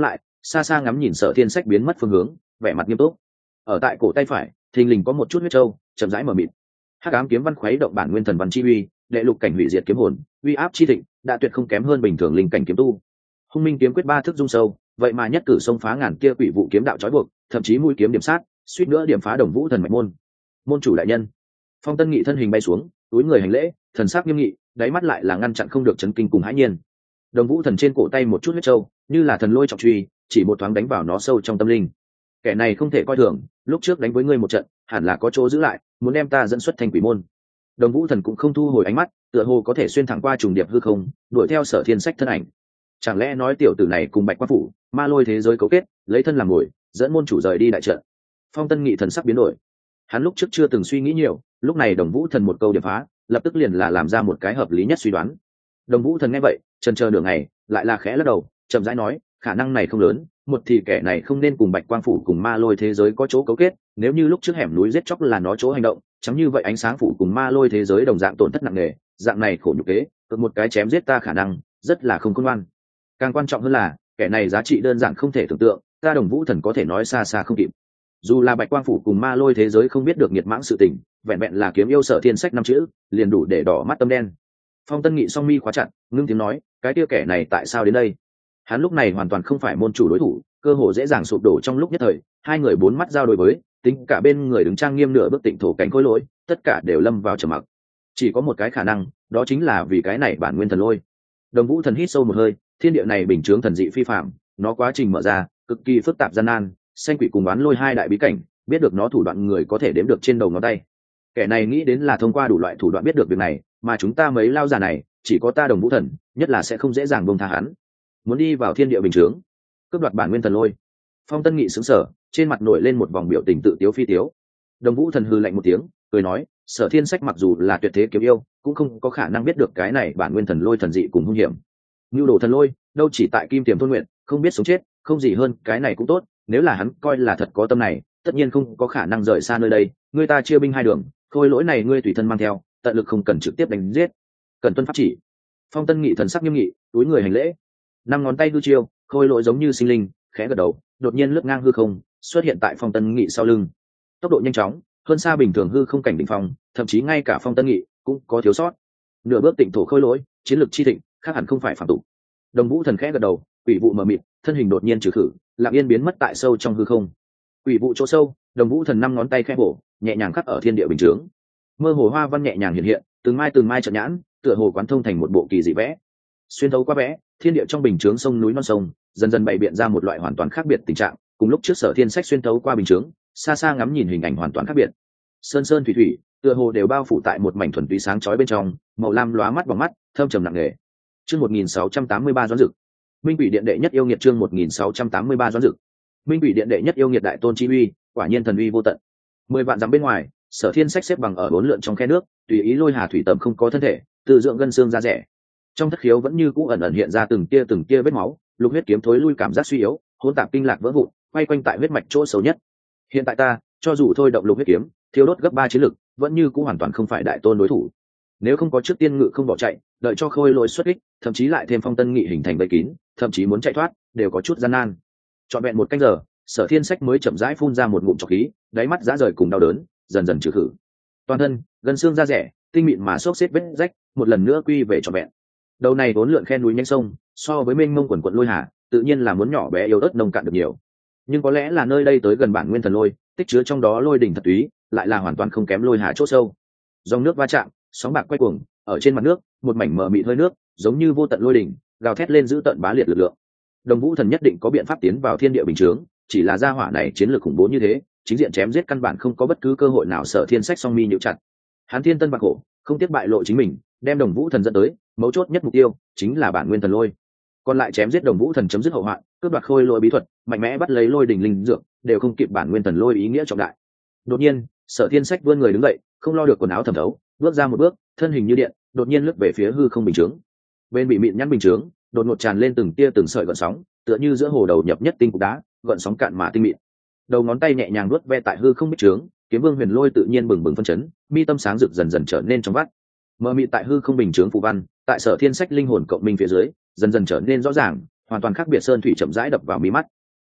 xa xa ngắm nhìn Sở Thiên Sách biến mất phương hướng, vẻ mặt nghiêm túc. Ở tại cổ tay phải thình lình có một chút huyết châu chậm rãi mở mịt. Hắc ám kiếm văn khuấy động bản nguyên thần văn chi uy, đệ lục cảnh hủy diệt kiếm hồn, uy áp chi thịnh, đã tuyệt không kém hơn bình thường linh cảnh kiếm tu. Hung minh kiếm quyết ba thức dung sâu, vậy mà nhất cử xông phá ngàn kia quỷ vụ kiếm đạo trói buộc, thậm chí mũi kiếm điểm sát, suýt nữa điểm phá Đồng Vũ Thần mạch môn. Môn chủ đại nhân. Phong Tân Nghị thân hình bay xuống, túi người hành lễ, thần sắc nghiêm nghị, đáy mắt lại là ngăn chặn không được chấn kinh cùng hãi nhiên. Đồng Vũ Thần trên cổ tay một chút huyết châu, như là thần lôi trọng truy, chỉ một thoáng đánh vào nó sâu trong tâm linh. Kẻ này không thể coi thường, lúc trước đánh với ngươi một trận, hẳn là có chỗ giữ lại, muốn đem ta dẫn xuất thành quỷ môn. Đồng Vũ Thần cũng không thu hồi ánh mắt, tựa hồ có thể xuyên thẳng qua trùng điệp hư không, đuổi theo Sở Thiên Sách thân ảnh. Chẳng lẽ nói tiểu tử này cùng Bạch Quan phủ, ma lôi thế giới cấu kết, lấy thân làm mồi, dẫn môn chủ rời đi đại trận. Phong Tân Nghị thần sắc biến đổi. Hắn lúc trước chưa từng suy nghĩ nhiều, lúc này Đồng Vũ Thần một câu điểm phá, lập tức liền là làm ra một cái hợp lý nhất suy đoán. Đồng Vũ Thần nghe vậy, chần chờ nửa ngày, lại là khẽ lắc đầu, chậm rãi nói, khả năng này không lớn, một thì kẻ này không nên cùng Bạch Quang phủ cùng ma lôi thế giới có chỗ cấu kết, nếu như lúc trước hẻm núi giết chóc là nó chỗ hành động, chẳng như vậy ánh sáng phủ cùng ma lôi thế giới đồng dạng tổn thất nặng nề, dạng này khổ nhục kế, cực một cái chém giết ta khả năng rất là không khôn ngoan. Càng quan trọng hơn là, kẻ này giá trị đơn giản không thể tưởng tượng, ta Đồng Vũ Thần có thể nói xa xa không kịp. Dù là Bạch Quang phủ cùng ma lôi thế giới không biết được nghiệt mãng sự tình, vẹn vẹn là kiếm yêu Sở Thiên Sách năm chữ, liền đủ để đỏ mắt tâm đen. Phong Tân Nghị song mi khóa chặt, ngưng tiếng nói, cái kia kẻ này tại sao đến đây? Hắn lúc này hoàn toàn không phải môn chủ đối thủ, cơ hồ dễ dàng sụp đổ trong lúc nhất thời, hai người bốn mắt giao đối với, tính cả bên người đứng trang nghiêm nửa bước tịnh thổ cảnh khối lỗi, tất cả đều lâm vào trầm mặc. Chỉ có một cái khả năng, đó chính là vì cái này bản nguyên thần lôi. Đồng Vũ Thần hít sâu một hơi, thiên địa này bình chướng thần dị phi phạm, nó quá trình mở ra, cực kỳ phức tạp gian nan, xanh quỷ cùng oán lôi hai đại bí cảnh, biết được nó thủ đoạn người có thể đếm được trên đầu ngón tay. Kẻ này nghĩ đến là thông qua đủ loại thủ đoạn biết được việc này, mà chúng ta mấy lao già này, chỉ có ta Đồng Vũ Thần, nhất là sẽ không dễ dàng buông tha hắn. Muốn đi vào thiên địa bình chướng, cướp đoạt bản nguyên thần lôi. Phong Tân Nghị sững sờ, trên mặt nổi lên một vòng biểu tình tự tiếu phi tiếu. Đồng Vũ Thần hừ lạnh một tiếng, cười nói, Sở Thiên Sách mặc dù là tuyệt thế kiếm yêu, cũng không có khả năng biết được cái này bản nguyên thần lôi thần dị cùng hung hiểm. Nưu đồ thần lôi, đâu chỉ tại Kim Tiềm thôn nguyện, không biết sống chết, không gì hơn, cái này cũng tốt, nếu là hắn coi là thật có tâm này, tất nhiên không có khả năng rời xa nơi đây, người ta chia binh hai đường, khôi lỗi này ngươi tùy thân mang theo, tận lực không cần trực tiếp đánh giết, cần tuân pháp chỉ. Phong Tân Nghị thần sắc nghiêm nghị, túi người hành lễ, năm ngón tay hư chiêu, khôi lỗi giống như sinh linh, khẽ gật đầu, đột nhiên lướt ngang hư không, xuất hiện tại Phong Tân Nghị sau lưng. Tốc độ nhanh chóng, hơn xa bình thường hư không cảnh đỉnh phong, thậm chí ngay cả Phong Tân Nghị cũng có thiếu sót. Nửa bước tịnh thổ khôi lỗi, chiến lược chi thịnh, khác hẳn không phải phàm tục. Đồng Vũ Thần khẽ gật đầu, quỷ vụ mờ mịt, thân hình đột nhiên trừ khử, lặng yên biến mất tại sâu trong hư không. Quỷ vụ chỗ sâu, Đồng Vũ Thần năm ngón tay khẽ bổ, nhẹ nhàng khắc ở thiên địa bình chướng. Mơ hồ hoa văn nhẹ nhàng hiện hiện, từng mai chợt nhãn, tựa hồ quán thông thành một bộ kỳ dị vẽ. Xuyên thấu qua vẽ, thiên địa trong bình chướng sông núi non sông, dần dần bày biện ra một loại hoàn toàn khác biệt tình trạng, cùng lúc trước Sở Thiên Sách xuyên thấu qua bình chướng, xa xa ngắm nhìn hình ảnh hoàn toàn khác biệt. Sơn sơn thủy thủy, tựa hồ đều bao phủ tại một mảnh thuần túy sáng chói bên trong, màu lam lóa mắt bằng mắt, thâm trầm nặng nề. Chương 1683 Doãn Dực. Minh Quỷ Điện đệ nhất yêu nghiệt chương 1683 Doãn Dực. Minh Quỷ Điện đệ nhất yêu nghiệt đại tôn chi uy, quả nhiên thần uy vô tận. 10 vạn dặm bên ngoài, Sở Thiên Sách xếp bằng ở bốn lượn trong khe nước, tùy ý lôi hà thủy tầm không có thân thể, tự dưỡng gân xương da rẻ. Trong thất khiếu vẫn như cũ ẩn ẩn hiện ra từng tia vết máu, lục huyết kiếm thối lui cảm giác suy yếu, hỗn tạp kinh lạc vỡ vụn, quay quanh tại huyết mạch chỗ xấu nhất. Hiện tại ta, cho dù thôi động lục huyết kiếm, thiếu đốt gấp 3 chiến lực, vẫn như cũ hoàn toàn không phải đại tôn đối thủ. Nếu không có trước tiên ngự không bỏ chạy, đợi cho khôi lỗi xuất kích, thậm chí lại thêm Phong Tân Nghị hình thành vây kín, thậm chí muốn chạy thoát, đều có chút gian nan. Trọn vẹn một canh giờ, Sở Thiên Sách mới chậm rãi phun ra một ngụm trọc khí, đáy mắt dã rời cùng đau đớn, dần dần trừ khử. Toàn thân, gân xương da rẻ, tinh mịn mà xốc xếp vết rách, một lần nữa quy về trọn vẹn. Đầu này vốn lượn khe núi nhanh sông, so với mênh mông quần quận lôi hà, tự nhiên là muốn nhỏ bé yếu ớt nông cạn được nhiều. Nhưng có lẽ là nơi đây tới gần bản nguyên thần lôi, tích chứa trong đó lôi đỉnh thật túy, lại là hoàn toàn không kém lôi hà chỗ sâu. Dòng nước va chạm, sóng bạc quay cuồng, ở trên mặt nước, một mảnh mờ mịt hơi nước, giống như vô tận lôi đỉnh, gào thét lên giữ tận bá liệt lực lượng. Đồng Vũ Thần nhất định có biện pháp tiến vào thiên địa bình chướng, chỉ là gia hỏa này chiến lược khủng bố như thế, chính diện chém giết căn bản không có bất cứ cơ hội nào. Sở Thiên Sách song mi nhíu chặt. Hắn thiên tân bạc hổ, không tiếc bại lộ chính mình, đem Đồng Vũ Thần dẫn tới, mấu chốt nhất mục tiêu chính là bản nguyên thần lôi. Còn lại chém giết Đồng Vũ Thần chấm dứt hậu hoạn, cướp đoạt khôi lôi bí thuật, mạnh mẽ bắt lấy lôi đỉnh linh dược, đều không kịp bản nguyên thần lôi ý nghĩa trọng đại. Đột nhiên, Sở Thiên Sách vươn người đứng dậy, không lo được quần áo thẩm thấu, bước ra một bước, thân hình như điện, đột nhiên lướt về phía hư không bình chướng. Bên bị mịn nhăn bình chướng, đột ngột tràn lên từng tia từng sợi gợn sóng, tựa như giữa hồ đầu nhập nhất tinh cục đá, gợn sóng cạn mà tinh mịn. Đầu ngón tay nhẹ nhàng nuốt ve tại hư không bích trướng, kiếm vương huyền lôi tự nhiên bừng bừng phân chấn, mi tâm sáng rực dần dần trở nên trong vắt. Mờ mịt tại hư không bình chướng phù văn, tại Sở Thiên Sách linh hồn cộng minh phía dưới, dần dần trở nên rõ ràng, hoàn toàn khác biệt sơn thủy chậm rãi đập vào mí mắt.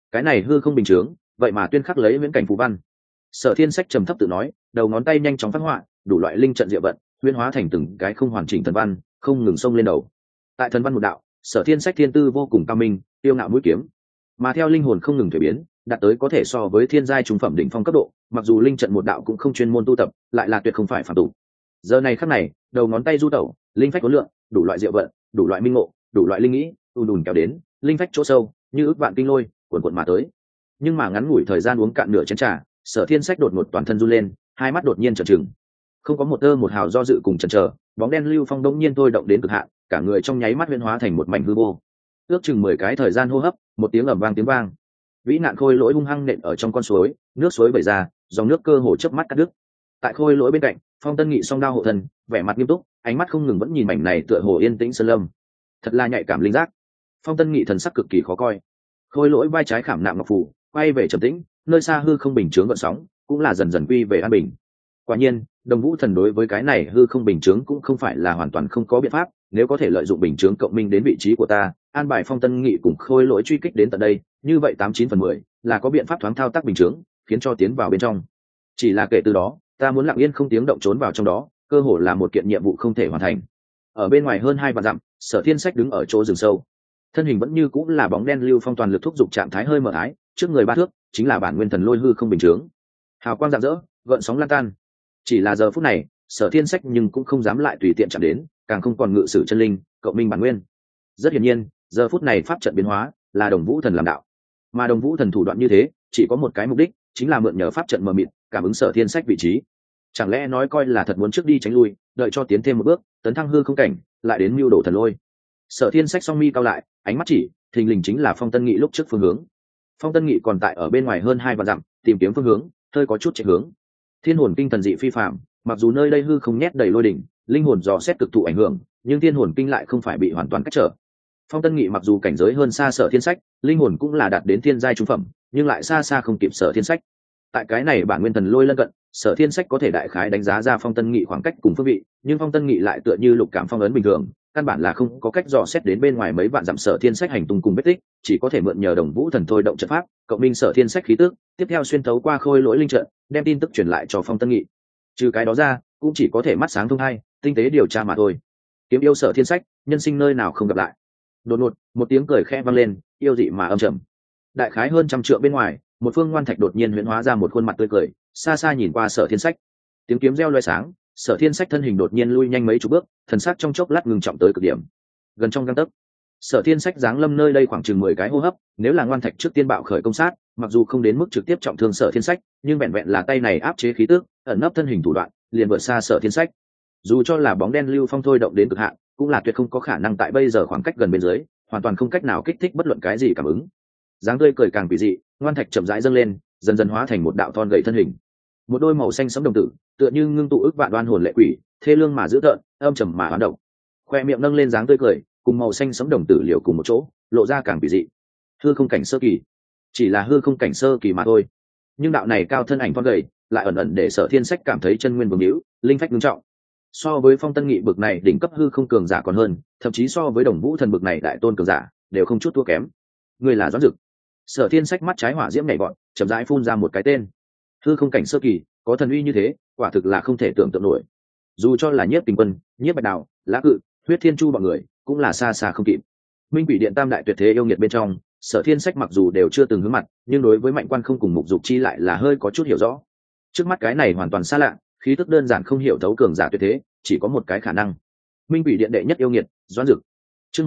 cái này hư không bình chướng vậy mà tuyên khắc lấy viễn cảnh phù văn. Sở Thiên Sách trầm thấp tự nói, đầu ngón tay nhanh chóng phát họa đủ loại linh trận diệu vận, huyễn hóa thành từng cái không hoàn chỉnh thần văn, không ngừng xông lên đầu. Tại thần văn một đạo, Sở Thiên Sách thiên tư vô cùng cao minh, tiêu ngạo mũi kiếm, mà theo linh hồn không ngừng thay biến, đạt tới có thể so với thiên giai trung phẩm đỉnh phong cấp độ, mặc dù linh trận một đạo cũng không chuyên môn tu tập, lại là tuyệt không phải phàm tục. Giờ này khắc này, đầu ngón tay du tẩu, linh phách uốn lượn, đủ loại diệu vận, đủ loại minh ngộ, đủ loại linh nghĩ, ùn kéo đến, linh phách chỗ sâu, như ước vạn kinh lôi, cuồn cuộn mà tới. Nhưng mà ngắn ngủi thời gian uống cạn nửa chén trà, Sở Thiên Sách đột ngột toàn thân run lên, hai mắt đột nhiên trợn trừng, không có một tơ một hào do dự cùng chần chờ, bóng đen lưu phong đống nhiên thôi động đến cực hạn, cả người trong nháy mắt huyễn hóa thành một mảnh hư vô. Ước chừng 10 cái thời gian hô hấp, một tiếng ầm vang tiếng vang, vĩ nạn khôi lỗi hung hăng nện ở trong con suối, nước suối vẩy ra, dòng nước cơ hồ chớp mắt cắt đứt. Tại khôi lỗi bên cạnh, Phong Tân Nghị song đao hộ thân, vẻ mặt nghiêm túc, ánh mắt không ngừng vẫn nhìn mảnh này tựa hồ yên tĩnh sơn lâm. Thật là nhạy cảm linh giác. Phong Tân Nghị thần sắc cực kỳ khó coi. Khôi lỗi vai trái khảm nạm ngọc phù, quay về trầm tĩnh, nơi xa hư không bình chướng gợn sóng, cũng là dần dần quy về an bình. Quả nhiên, Đồng Vũ Thần đối với cái này hư không bình chướng cũng không phải là hoàn toàn không có biện pháp, nếu có thể lợi dụng bình chướng cộng minh đến vị trí của ta, an bài Phong Tân Nghị cùng khôi lỗi truy kích đến tận đây, như vậy 89/10 là có biện pháp thoáng thao tác bình chướng, khiến cho tiến vào bên trong. Chỉ là kể từ đó, ta muốn lặng yên không tiếng động trốn vào trong đó, cơ hồ là một kiện nhiệm vụ không thể hoàn thành. Ở bên ngoài hơn 2 vạn dặm, Sở Thiên Sách đứng ở chỗ rừng sâu, thân hình vẫn như cũng là bóng đen lưu phong toàn lực thúc giục trạng thái hơi mờ ái, trước người 3 thước chính là bản nguyên thần lôi hư không bình chướng, hào quang rạng rỡ, gợn sóng lan tan. Chỉ là giờ phút này, Sở Thiên Sách nhưng cũng không dám lại tùy tiện chạm đến, càng không còn ngự sử chân linh cộng minh bản nguyên. Rất hiển nhiên, giờ phút này pháp trận biến hóa là Đồng Vũ Thần làm đạo, mà Đồng Vũ Thần thủ đoạn như thế chỉ có một cái mục đích, chính là mượn nhờ pháp trận mờ mịt cảm ứng Sở Thiên Sách vị trí. Chẳng lẽ nói coi là thật muốn trước đi tránh lui, đợi cho tiến thêm một bước, tấn thăng hư không cảnh, lại đến mưu đồ thần lôi. Sở Thiên Sách song mi cao lại, ánh mắt chỉ thình lình chính là Phong Tân Nghị lúc trước phương hướng. Phong Tân Nghị còn tại ở bên ngoài hơn 2 vạn dặm, tìm kiếm phương hướng, hơi có chút chạy hướng. Thiên hồn kinh thần dị phi phạm, mặc dù nơi đây hư không nhét đầy lôi đỉnh, linh hồn dò xét cực thụ ảnh hưởng, nhưng thiên hồn kinh lại không phải bị hoàn toàn cách trở. Phong Tân Nghị mặc dù cảnh giới hơn xa Sở Thiên Sách, linh hồn cũng là đạt đến thiên giai trung phẩm, nhưng lại xa xa không kịp Sở Thiên Sách. Tại cái này bản nguyên thần lôi lân cận, Sở Thiên Sách có thể đại khái đánh giá ra Phong Tân Nghị khoảng cách cùng phương vị, nhưng Phong Tân Nghị lại tựa như lục cảm phong ấn bình thường, căn bản là không có cách dò xét đến bên ngoài mấy vạn dặm Sở Thiên Sách hành tung cùng vết tích, chỉ có thể mượn nhờ Đồng Vũ Thần thôi động trận pháp, cộng minh Sở Thiên Sách khí tức, tiếp theo xuyên thấu qua khôi lỗi linh trận, đem tin tức truyền lại cho Phong Tân Nghị. Trừ cái đó ra, cũng chỉ có thể mắt sáng thông hai, tinh tế điều tra mà thôi. Kiếm yêu Sở Thiên Sách, nhân sinh nơi nào không gặp lại. Đột ngột, một tiếng cười khẽ vang lên, yêu dị mà âm trầm. Đại khái hơn 100 trượng bên ngoài, một phương ngoan thạch đột nhiên huyễn hóa ra một khuôn mặt tươi cười, xa xa nhìn qua Sở Thiên Sách. Tiếng kiếm reo loé sáng, Sở Thiên Sách thân hình đột nhiên lui nhanh mấy chục bước, thần sắc trong chốc lát ngừng trọng tới cực điểm. Gần trong gang tấc, Sở Thiên Sách giáng lâm nơi đây khoảng chừng 10 cái hô hấp, nếu là ngoan thạch trước tiên bạo khởi công sát, mặc dù không đến mức trực tiếp trọng thương Sở Thiên Sách, nhưng vẹn vẹn là tay này áp chế khí tức, ẩn nấp thân hình thủ đoạn, liền vượt xa Sở Thiên Sách. Dù cho là bóng đen lưu phong thôi động đến cực hạn, cũng là tuyệt không có khả năng tại bây giờ khoảng cách gần bên dưới, hoàn toàn không cách nào kích thích bất luận cái gì cảm ứng. Dáng tươi cười càng kỳ dị, ngoan thạch chậm rãi dâng lên, dần dần hóa thành một đạo thon gầy thân hình. Một đôi màu xanh sẫm đồng tử, tựa như ngưng tụ ức vạn đoan hồn lệ quỷ, thê lương mà dữ tợn, âm trầm mà hoán động. Khoe miệng nâng lên dáng tươi cười, cùng màu xanh sẫm đồng tử liều cùng một chỗ, lộ ra càng kỳ dị. Hư không cảnh sơ kỳ, chỉ là hư không cảnh sơ kỳ mà thôi. Nhưng đạo này cao thân ảnh thon gầy, lại ẩn ẩn để Sở Thiên Sách cảm thấy chân nguyên bướng hữu, linh phách nghiêm trọng. So với Phong Tân Nghị bực này đỉnh cấp hư không cường giả còn hơn, thậm chí so với Đồng Vũ Thần bực này đại tôn cường giả, đều không chút thua kém. Người là Doãn Dực. Sở Thiên Sách mắt trái hỏa diễm nhảy vọt, chậm rãi phun ra một cái tên. Hư không cảnh sơ kỳ, có thần uy như thế, quả thực là không thể tưởng tượng nổi. Dù cho là Nhiếp Kình Quân, Nhiếp Bạch Đào, Lã Cự, Huyết Thiên Chu bọn người, cũng là xa xa không kịp. Minh Quỷ Điện tam đại tuyệt thế yêu nghiệt bên trong, Sở Thiên Sách mặc dù đều chưa từng hướng mặt, nhưng đối với Mạnh Quan không cùng Mục Dục Chi lại là hơi có chút hiểu rõ. Trước mắt cái này hoàn toàn xa lạ, khí tức đơn giản không hiểu thấu cường giả tuyệt thế, chỉ có một cái khả năng. Minh Quỷ Điện đệ nhất yêu nghiệt, Doãn Dực. Chương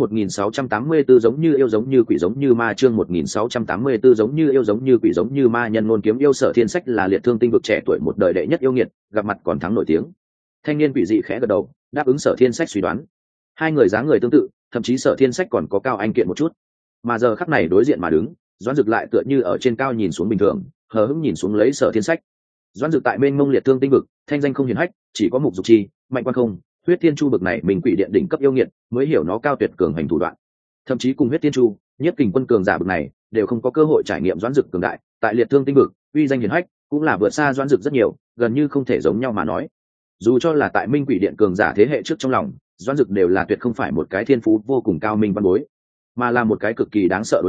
1684 giống như yêu giống như quỷ giống như ma, chương 1684 giống như yêu giống như quỷ giống như ma, nhân ngôn kiếm yêu Sở Thiên Sách là liệt thương tinh vực trẻ tuổi một đời đệ nhất yêu nghiệt, gặp mặt còn thắng nổi tiếng. Thanh niên quỷ dị khẽ gật đầu, đáp ứng Sở Thiên Sách suy đoán. Hai người dáng người tương tự, thậm chí Sở Thiên Sách còn có cao anh kiện một chút. Mà giờ khắc này đối diện mà đứng, Doãn Dực lại tựa như ở trên cao nhìn xuống bình thường, hờ hững nhìn xuống lấy Sở Thiên Sách. Doãn Dực tại bên mông liệt thương tinh vực, thanh danh không hiển hách, chỉ có Mục Dục Chi, Mạnh Quan không, Huyết Thiên Chu bực này mình quỷ điện đỉnh cấp yêu nghiệt, mới hiểu nó cao tuyệt cường hành thủ đoạn. Thậm chí cùng Huyết Thiên Chu, Nhiếp Kình Quân cường giả bực này, đều không có cơ hội trải nghiệm Doãn Dực cường đại, tại liệt thương tinh vực, uy danh hiển hách, cũng là vượt xa Doãn Dực rất nhiều, gần như không thể giống nhau mà nói. Dù cho là tại Minh Quỷ Điện cường giả thế hệ trước trong lòng, Doãn Dực đều là tuyệt không phải một cái thiên phú vô cùng cao minh văn bối, mà là một cái cực kỳ đáng sợ đối thủ,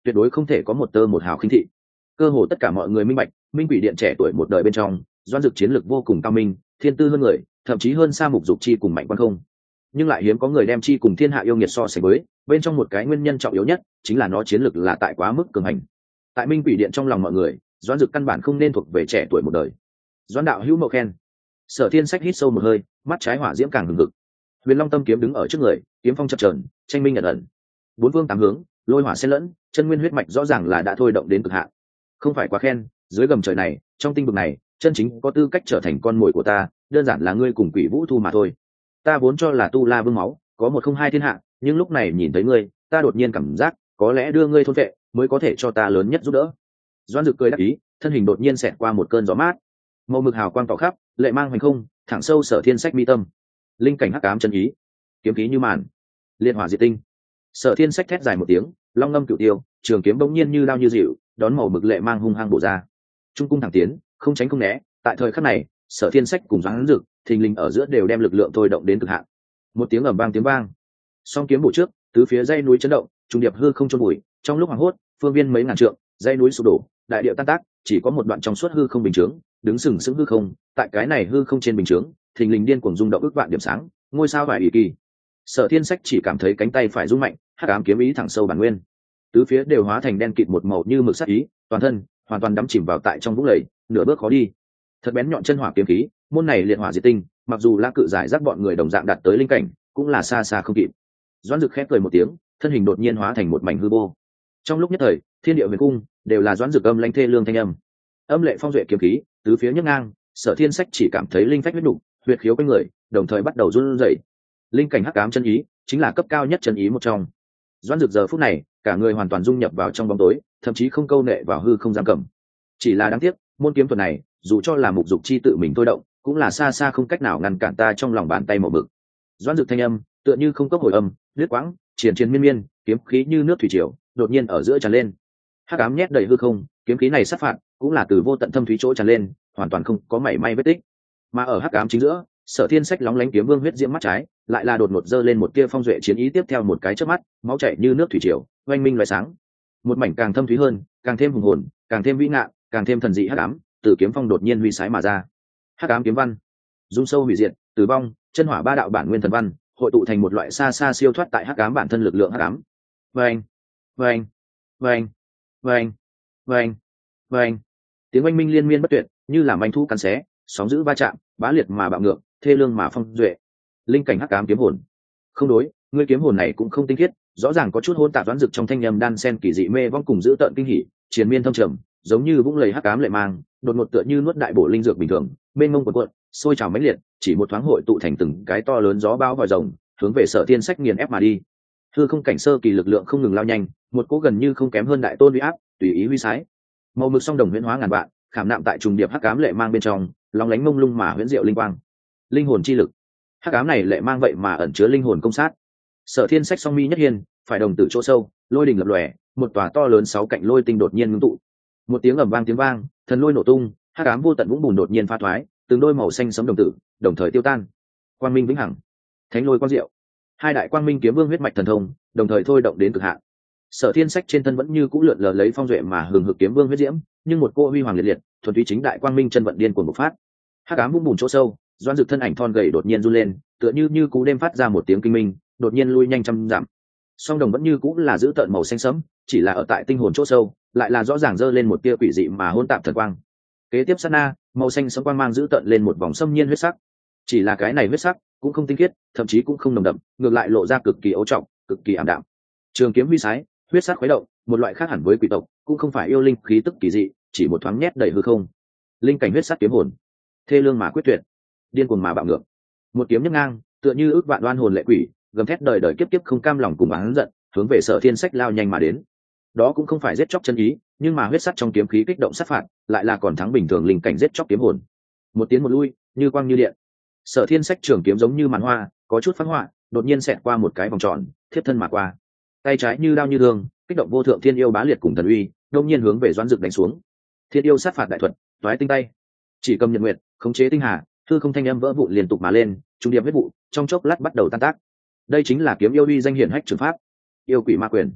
tuyệt đối không thể có một tơ một hào khinh thị. Cơ hồ tất cả mọi người minh bạch, minh quỷ điện trẻ tuổi một đời bên trong, Doãn Dực chiến lược vô cùng cao minh, thiên tư hơn người, thậm chí hơn xa Mục Dục Chi cùng Mạnh Quan Không. Nhưng lại hiếm có người đem chi cùng thiên hạ yêu nghiệt so sánh với, bên trong một cái nguyên nhân trọng yếu nhất chính là nó chiến lược là tại quá mức cường hành. Tại minh quỷ điện trong lòng mọi người, Doãn Dực căn bản không nên thuộc về trẻ tuổi một đời. Doãn đạo hữu mộ khen. Sở Thiên Sách hít sâu một hơi, mắt trái hỏa diễm càng hừng hực. Huyền Long Tâm kiếm đứng ở trước người, kiếm phong chập chờn, tranh minh nhật ẩn. Bốn phương tám hướng, lôi hỏa xen lẫn, chân nguyên huyết mạch rõ ràng là đã thôi động đến cực hạn. Không phải quá khen, dưới gầm trời này, trong tinh vực này, chân chính có tư cách trở thành con mồi của ta, đơn giản là ngươi cùng Quỷ Vũ Thu mà thôi. Ta vốn cho là tu la vương máu, có một không hai thiên hạ, nhưng lúc này nhìn thấy ngươi, ta đột nhiên cảm giác, có lẽ đưa ngươi thôn vệ, mới có thể cho ta lớn nhất giúp đỡ. Doãn Dực cười đáp ý, thân hình đột nhiên xẹt qua một cơn gió mát, màu mực hào quang tỏ khắp, lệ mang hoành không, thẳng sâu Sở Thiên Sách mi tâm. Linh cảnh hắc ám chân ý, kiếm khí như màn, liệt hỏa diệt tinh. Sở Thiên Sách thét dài một tiếng, long ngâm cửu tiêu, trường kiếm bỗng nhiên như lao như dịu, đón màu mực lệ mang hung hăng bổ ra. Trung cung thẳng tiến, không tránh không né. Tại thời khắc này, Sở Thiên Sách cùng Doãn Dực, thình lình ở giữa đều đem lực lượng thôi động đến cực hạn. Một tiếng ầm vang tiếng vang, song kiếm bổ trước, tứ phía dãy núi chấn động, trung điệp hư không chôn bụi. Trong lúc hoảng hốt, phương viên mấy ngàn trượng, dãy núi sụp đổ, đại địa tan tác, chỉ có một đoạn trong suốt hư không bình chướng, đứng sừng sững hư không. Tại cái này hư không trên bình chướng, thình lình điên cuồng rung động ước vạn điểm sáng, ngôi sao vải ỷ kỳ. Sở Thiên Sách chỉ cảm thấy cánh tay phải rung mạnh, hắc ám kiếm ý thẳng sâu bản nguyên, tứ phía đều hóa thành đen kịt một màu như mực sắc ý, toàn thân hoàn toàn đắm chìm vào tại trong vũng lầy, nửa bước khó đi. Thật bén nhọn chân hỏa kiếm khí, môn này liệt hỏa diệt tinh, mặc dù La Cự giải rác bọn người đồng dạng đạt tới linh cảnh, cũng là xa xa không kịp. Doãn Dực khép cười một tiếng, thân hình đột nhiên hóa thành một mảnh hư vô. Trong lúc nhất thời, thiên địa huyền cung đều là Doãn Dực âm lãnh thê lương thanh âm. Âm lệ phong duệ kiếm khí, tứ phía nhấc ngang, Sở Thiên Sách chỉ cảm thấy linh phách huyết nục, huyệt khiếu quanh người, đồng thời bắt đầu run rẩy. Linh cảnh hắc ám chân ý, chính là cấp cao nhất chân ý một trong. Doãn Dực giờ phút này, cả người hoàn toàn dung nhập vào trong bóng tối, thậm chí không câu nệ vào hư không giam cầm. Chỉ là đáng tiếc, môn kiếm thuật này, dù cho là Mục Dục Chi tự mình thôi động, cũng là xa xa không cách nào ngăn cản ta trong lòng bàn tay màu mực. Doãn Dực thanh âm, tựa như không cấp hồi âm, lướt quãng, triền triền miên miên, kiếm khí như nước thủy triều, đột nhiên ở giữa tràn lên. Hắc ám nhét đầy hư không, kiếm khí này sát phạt, cũng là từ vô tận thâm thúy chỗ tràn lên, hoàn toàn không có mảy may vết tích. Mà ở hắc ám chính giữa, Sở Thiên Sách lóng lánh kiếm vương huyết diễm mắt trái, lại là đột ngột giơ lên một tia phong duệ chiến ý, tiếp theo một cái chớp mắt, máu chảy như nước thủy triều, oanh minh lóe sáng. Một mảnh càng thâm thúy hơn, càng thêm hùng hồn, càng thêm vĩ ngạn, càng thêm thần dị hắc ám, từ kiếm phong đột nhiên huy sái mà ra. Hắc ám kiếm văn, dung sâu hủy diệt, tử vong, chân hỏa ba đạo bản nguyên thần văn, hội tụ thành một loại xa xa siêu thoát tại hắc ám bản thân lực lượng hắc ám. Vâng, vâng, vâng, vâng, vâng, vâng. Tiếng oanh minh liên miên bất tuyệt, như là manh thu cắn xé, sóng dữ va chạm, bá liệt mà bạo ngược, thê lương mà phong duệ. Linh cảnh hắc ám kiếm hồn. Không đối, ngươi kiếm hồn này cũng không tinh khiết, rõ ràng có chút hỗn tạp Doãn Dực trong thanh âm đan sen kỳ dị mê vong cùng giữ tợn kinh hỉ, triền miên thâm trầm, giống như vũng lầy hắc ám lệ mang, đột ngột tựa như nuốt đại bổ linh dược bình thường, bên mông cuộn, sôi trào mãnh liệt, chỉ một thoáng hội tụ thành từng cái to lớn gió bão vòi rồng, hướng về Sở Thiên Sách nghiền ép mà đi. Hư không cảnh sơ kỳ lực lượng không ngừng lao nhanh, một cỗ gần như không kém hơn đại tôn uy áp, tùy ý huy sái. Màu mực song đồng huyễn hóa ngàn vạn, khảm nạm tại trùng điệp hắc ám lệ mang bên trong, lóng lánh mông lung mà huyễn diệu linh quang. Linh hồn chi lực. Hắc ám này lệ mang vậy mà ẩn chứa linh hồn công sát. Sở Thiên Sách song mi nhất hiên, phải đồng tử chỗ sâu, lôi đình lập lòe, một tòa to lớn 6 cạnh lôi tinh đột nhiên ngưng tụ. Một tiếng ầm vang tiếng vang, thần lôi nổ tung, hắc ám vô tận vũng bùn đột nhiên pha thoái, từng đôi màu xanh sẫm đồng tử, đồng thời tiêu tan. Quang minh vĩnh hằng, thánh lôi quang diệu. Hai đại quang minh kiếm vương huyết mạch thần thông, đồng thời thôi động đến cực hạn. Sở Thiên Sách trên thân vẫn như cũ lượn lờ lấy phong duệ mà hừng hực kiếm vương huyết diễm, nhưng một cô huy hoàng liệt liệt, thuần túy chính đại quang minh chân vận điên cuồng bộc phát. Hắc ám vũng bùn chỗ sâu, Doãn Dực thân ảnh thon gầy đột nhiên run lên, tựa như cú đêm phát ra một tiếng kinh minh, đột nhiên lui nhanh trăm dặm. Song đồng vẫn như cũ là giữ tợn màu xanh sẫm, chỉ là ở tại tinh hồn chỗ sâu, lại là rõ ràng giơ lên một tia quỷ dị mà hỗn tạp thần quang. Kế tiếp sát na, màu xanh sẫm quang mang giữ tợn lên một vòng xâm nhiên huyết sắc. Chỉ là cái này huyết sắc cũng không tinh khiết, thậm chí cũng không nồng đậm, ngược lại lộ ra cực kỳ ấu trọng, cực kỳ ảm đạm. Trường kiếm huy sái, huyết sắc khuấy động, một loại khác hẳn với quỷ tộc, cũng không phải yêu linh khí tức kỳ dị, chỉ một thoáng nhét đầy hư không. Linh cảnh huyết sắc kiếm hồn, thê lương mà quyết tuyệt, điên cuồng mà bạo ngược. Một kiếm nhấc ngang, tựa như ước vạn oan hồn lệ quỷ, gầm thét đời đời kiếp kiếp không cam lòng cùng oán giận, hướng về Sở Thiên Sách lao nhanh mà đến. Đó cũng không phải giết chóc chân ý, nhưng mà huyết sắc trong kiếm khí kích động sát phạt, lại là còn thắng bình thường linh cảnh giết chóc kiếm hồn. Một tiến một lui, như quang như điện. Sở Thiên Sách trường kiếm giống như màn hoa, có chút phát họa, đột nhiên xẹt qua một cái vòng tròn, thiếp thân mà qua. Tay trái như đao như thương, kích động vô thượng thiên yêu bá liệt cùng thần uy, đông nhiên hướng về Doãn Dực đánh xuống. Thiên yêu sát phạt đại thuật, toái tinh tay. Chỉ cầm nhật nguyệt, khống chế tinh hà, hư không thanh âm vỡ vụn liên tục mà lên, trung điệp huyết vụ, trong chốc lát bắt đầu tan tác. Đây chính là kiếm yêu uy danh hiển hách trường pháp, yêu quỷ ma quyền.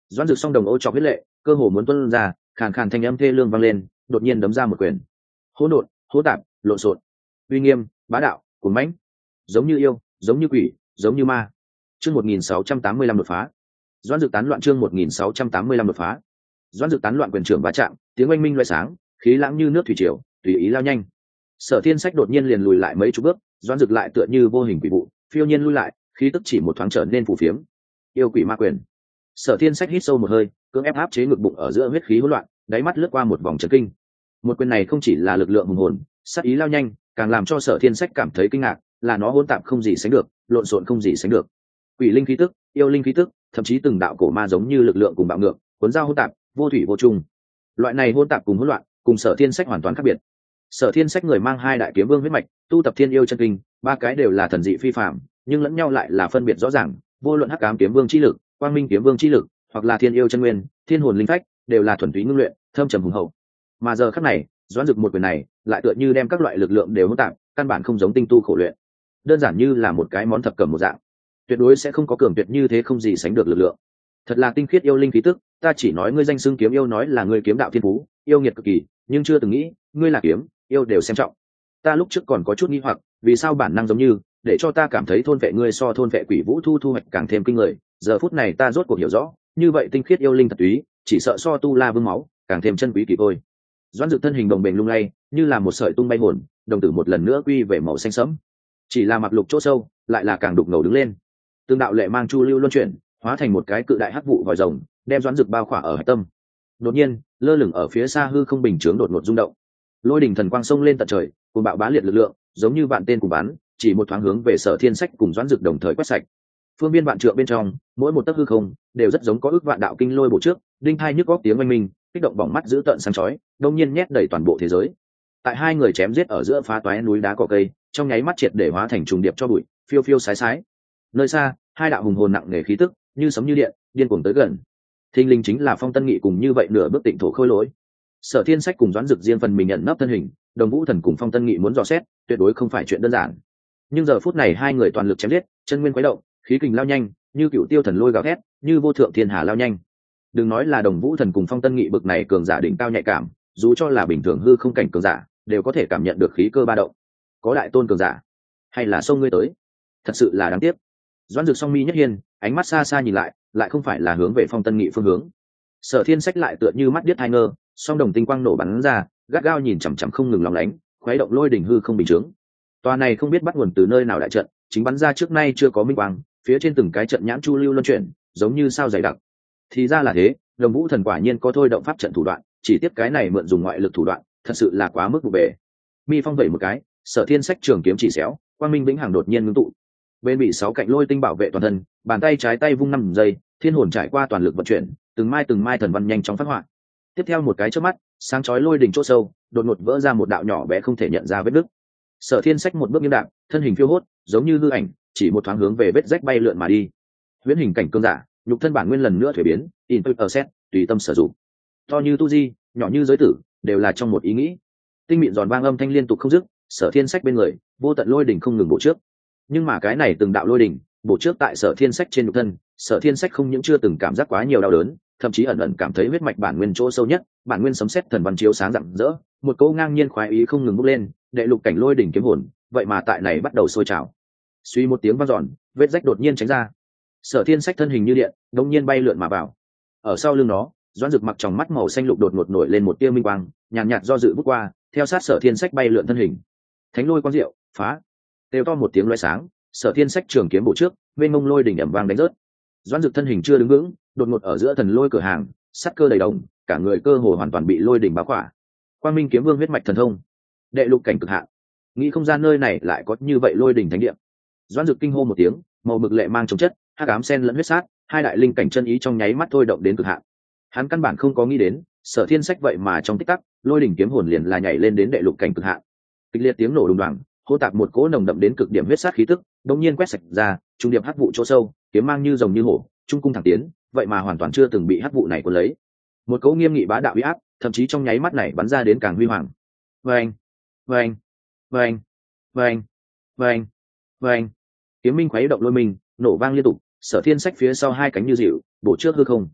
Doãn Dực song đồng ô chọc huyết lệ, cơ hồ muốn tuôn ra, khàn khàn thanh âm thê lương vang lên, đột nhiên đấm ra một quyền. Hỗn độn, hỗn tạp, lộn xộn, uy nghiêm, bá đạo, cuồng mãnh, giống như yêu, giống như quỷ, giống như ma. Chương 1685 đột phá. Doãn Dực tán loạn chương 1685 đột phá. Doãn Dực tán loạn quyền trưởng va chạm, tiếng oanh minh loé sáng, khí lãng như nước thủy triều, tùy ý lao nhanh. Sở Thiên Sách đột nhiên liền lùi lại mấy chục bước, Doãn Dực lại tựa như vô hình quỷ vụ, phiêu nhiên lui lại, khí tức chỉ một thoáng trở nên phù phiếm. Yêu quỷ ma quyền. Sở Thiên Sách hít sâu một hơi, cưỡng ép áp chế ngực bụng ở giữa huyết khí hỗn loạn, đáy mắt lướt qua một vòng chấn kinh. Một quyền này không chỉ là lực lượng hùng hồn, sát ý lao nhanh, càng làm cho Sở Thiên Sách cảm thấy kinh ngạc, là nó hỗn tạp không gì sánh được, lộn xộn không gì sánh được. Quỷ linh khí tức, yêu linh khí tức, thậm chí từng đạo cổ ma giống như lực lượng cùng bạo ngược, cuốn dao hỗn tạp, vô thủy vô chung. Loại này hỗn tạp cùng hỗn loạn, cùng Sở Thiên Sách hoàn toàn khác biệt. Sở Thiên Sách người mang hai đại kiếm vương huyết mạch, tu tập thiên yêu chân kinh, ba cái đều là thần dị phi phàm, nhưng lẫn nhau lại là phân biệt rõ ràng, vô luận hắc ám kiếm vương chi lực, quang minh kiếm vương chi lực, hoặc là thiên yêu chân nguyên, thiên hồn linh phách, đều là thuần túy ngưng luyện, thâm trầm hùng hậu. Mà giờ khắc này, Doãn Dực một quyền này, lại tựa như đem các loại lực lượng đều hỗn tạp, căn bản không giống tinh tu khổ luyện, đơn giản như là một cái món thập cẩm một dạng, tuyệt đối sẽ không có cường tuyệt như thế không gì sánh được lực lượng. Thật là tinh khiết yêu linh khí tức, ta chỉ nói ngươi danh xưng kiếm yêu nói là ngươi kiếm đạo thiên phú, yêu nghiệt cực kỳ, nhưng chưa từng nghĩ, ngươi là kiếm, yêu đều xem trọng. Ta lúc trước còn có chút nghi hoặc, vì sao bản năng giống như, để cho ta cảm thấy thôn vệ ngươi so thôn vệ quỷ vũ thu hoạch càng thêm kinh người, giờ phút này ta rốt cuộc hiểu rõ, như vậy tinh khiết yêu linh thật túy, chỉ sợ so tu la vương máu, càng thêm chân quý kỳ thôi. Doãn Dực thân hình đồng bền lung lay, như là một sợi tung bay hồn, đồng tử một lần nữa quy về màu xanh sẫm. Chỉ là mặc lục chỗ sâu, lại là càng đục ngầu đứng lên. Tương đạo lệ mang chu lưu luân chuyển, hóa thành một cái cự đại hắc vụ vòi rồng, đem Doãn Dực bao khỏa ở hải tâm. Đột nhiên, lơ lửng ở phía xa hư không bình chướng đột ngột rung động. Lôi đỉnh thần quang sông lên tận trời, cùng bạo bá liệt lực lượng, giống như vạn tên cùng bắn, chỉ một thoáng hướng về Sở Thiên Sách cùng Doãn Dực đồng thời quét sạch. Phương viên vạn trượng bên trong, mỗi một tấc hư không đều rất giống có ước vạn đạo kinh lôi bổ trước, đinh hai nhức góc tiếng oanh minh, kích động bỏng mắt dữ tợn sáng chói, đông nhiên nhét đầy toàn bộ thế giới. Tại hai người chém giết ở giữa phá toái núi đá cỏ cây, trong nháy mắt triệt để hóa thành trùng điệp cho bụi, phiêu phiêu sái sái. Nơi xa, hai đạo hùng hồn nặng nề khí tức, như sấm như điện, điên cuồng tới gần. Thinh linh chính là Phong Tân Nghị cùng như vậy nửa bước tịnh thổ khôi lỗi. Sở Thiên Sách cùng Doãn Dực riêng phần mình nhận nấp thân hình, Đồng Vũ Thần cùng Phong Tân Nghị muốn dò xét, tuyệt đối không phải chuyện đơn giản. Nhưng giờ phút này hai người toàn lực chém giết, chân nguyên quấy động, khí kình lao nhanh, như cựu tiêu thần lôi gào thét, như vô thượng thiên hà lao nhanh. Đừng nói là Đồng Vũ Thần cùng Phong Tân Nghị bực này cường giả đỉnh cao nhạy cảm, dù cho là bình thường hư không cảnh cường giả, đều có thể cảm nhận được khí cơ ba động. Có đại tôn cường giả, hay là xông ngươi tới? Thật sự là đáng tiếc. Doãn Dực song mi nhất hiên, ánh mắt xa xa nhìn lại, lại không phải là hướng về Phong Tân Nghị phương hướng. Sở Thiên Sách lại tựa như mắt điếc hai ngơ, song đồng tinh quang nổ bắn ra, gắt gao nhìn chằm chằm không ngừng lóng lánh, khuấy động lôi đỉnh hư không bình chướng. Tòa này không biết bắt nguồn từ nơi nào đại trận, chính bắn ra trước nay chưa có minh quang, phía trên từng cái trận nhãn chu lưu luân chuyển, giống như sao dày đặc. Thì ra là thế, Đồng Vũ Thần quả nhiên có thôi động pháp trận thủ đoạn, chỉ tiếp cái này mượn dùng ngoại lực thủ đoạn, thật sự là quá mức vụ bể. Mi phong vẩy một cái, Sở Thiên Sách trường kiếm chỉ xéo, quang minh vĩnh hằng đột nhiên ngưng tụ. Bên bị sáu cạnh lôi tinh bảo vệ toàn thân, bàn tay trái tay vung 5 giây, thiên hồn trải qua toàn lực vận chuyển, từng mai thần văn nhanh chóng phát họa. Tiếp theo một cái chớp mắt, sáng chói lôi đỉnh chỗ sâu, đột ngột vỡ ra một đạo nhỏ bé không thể nhận ra vết nứt. Sở Thiên Sách một bước nghiêng đạp, thân hình phiêu hốt, giống như hư ảnh, chỉ một thoáng hướng về vết rách bay lượn mà đi. Huyễn hình cảnh cương giả, nhục thân bản nguyên lần nữa thuế biến, set, tùy tâm sử dụng. To như tu di, nhỏ như giới tử, đều là trong một ý nghĩ. Tinh mịn giòn vang âm thanh liên tục không dứt, Sở Thiên Sách bên người, vô tận lôi đỉnh không ngừng bổ trước. Nhưng mà cái này từng đạo lôi đỉnh, bổ trước tại Sở Thiên Sách trên nhục thân, Sở Thiên Sách không những chưa từng cảm giác quá nhiều đau đớn, thậm chí ẩn ẩn cảm thấy huyết mạch bản nguyên chỗ sâu nhất, bản nguyên sấm sét thần văn chiếu sáng rạng rỡ, một cỗ ngang nhiên khoái ý không ngừng bốc lên, đệ lục cảnh lôi đỉnh kiếm hồn, vậy mà tại này bắt đầu sôi trào. Suy một tiếng vang dọn, vết rách đột nhiên tránh ra. Sở Thiên Sách thân hình như điện, đột nhiên bay lượn mà vào. Ở sau lưng nó, Doãn Dực mặc tròng mắt màu xanh lục đột ngột nổi lên một tia minh quang, nhàn nhạt do dự bước qua, theo sát Sở Thiên Sách bay lượn thân hình. Thánh lôi quang diệu, phá. Đều to một tiếng lóe sáng, Sở Thiên Sách trường kiếm bổ trước, bên mông lôi đỉnh ầm vang đánh rớt. Doãn Dực thân hình chưa đứng vững, đột ngột ở giữa thần lôi cửa hàng, sắt cơ đầy đồng, cả người cơ hồ hoàn toàn bị lôi đỉnh bao khỏa. Quang Minh kiếm vương huyết mạch thần thông, đệ lục cảnh cực hạn. Nghĩ không gian nơi này lại có như vậy lôi đỉnh thánh địa. Doãn Dực kinh hô một tiếng, màu mực lệ mang chống chất, hắc ám sen lẫn huyết sát, hai đại linh cảnh chân ý trong nháy mắt thôi động đến cực hạn. Hắn căn bản không có nghĩ đến, Sở Thiên Sách vậy mà trong tích tắc, lôi đỉnh kiếm hồn liền là nhảy lên đến đệ lục cảnh cực hạn. Kịch liệt tiếng nổ đùng đoàng, hô tạp một cỗ nồng đậm đến cực điểm huyết sát khí tức, đột nhiên quét sạch ra, trung điệp hắc vụ chỗ sâu, kiếm mang như rồng như hổ, trung cung thẳng tiến, vậy mà hoàn toàn chưa từng bị hắc vụ này cuốn lấy. Một cỗ nghiêm nghị bá đạo uy áp, thậm chí trong nháy mắt này bắn ra đến càng huy hoàng. Vâng, vâng, vâng, vâng, vâng, vâng. Kiếm minh khuấy động lôi mình, nổ vang liên tục, Sở Thiên Sách phía sau hai cánh như dịu, bổ trước hư không.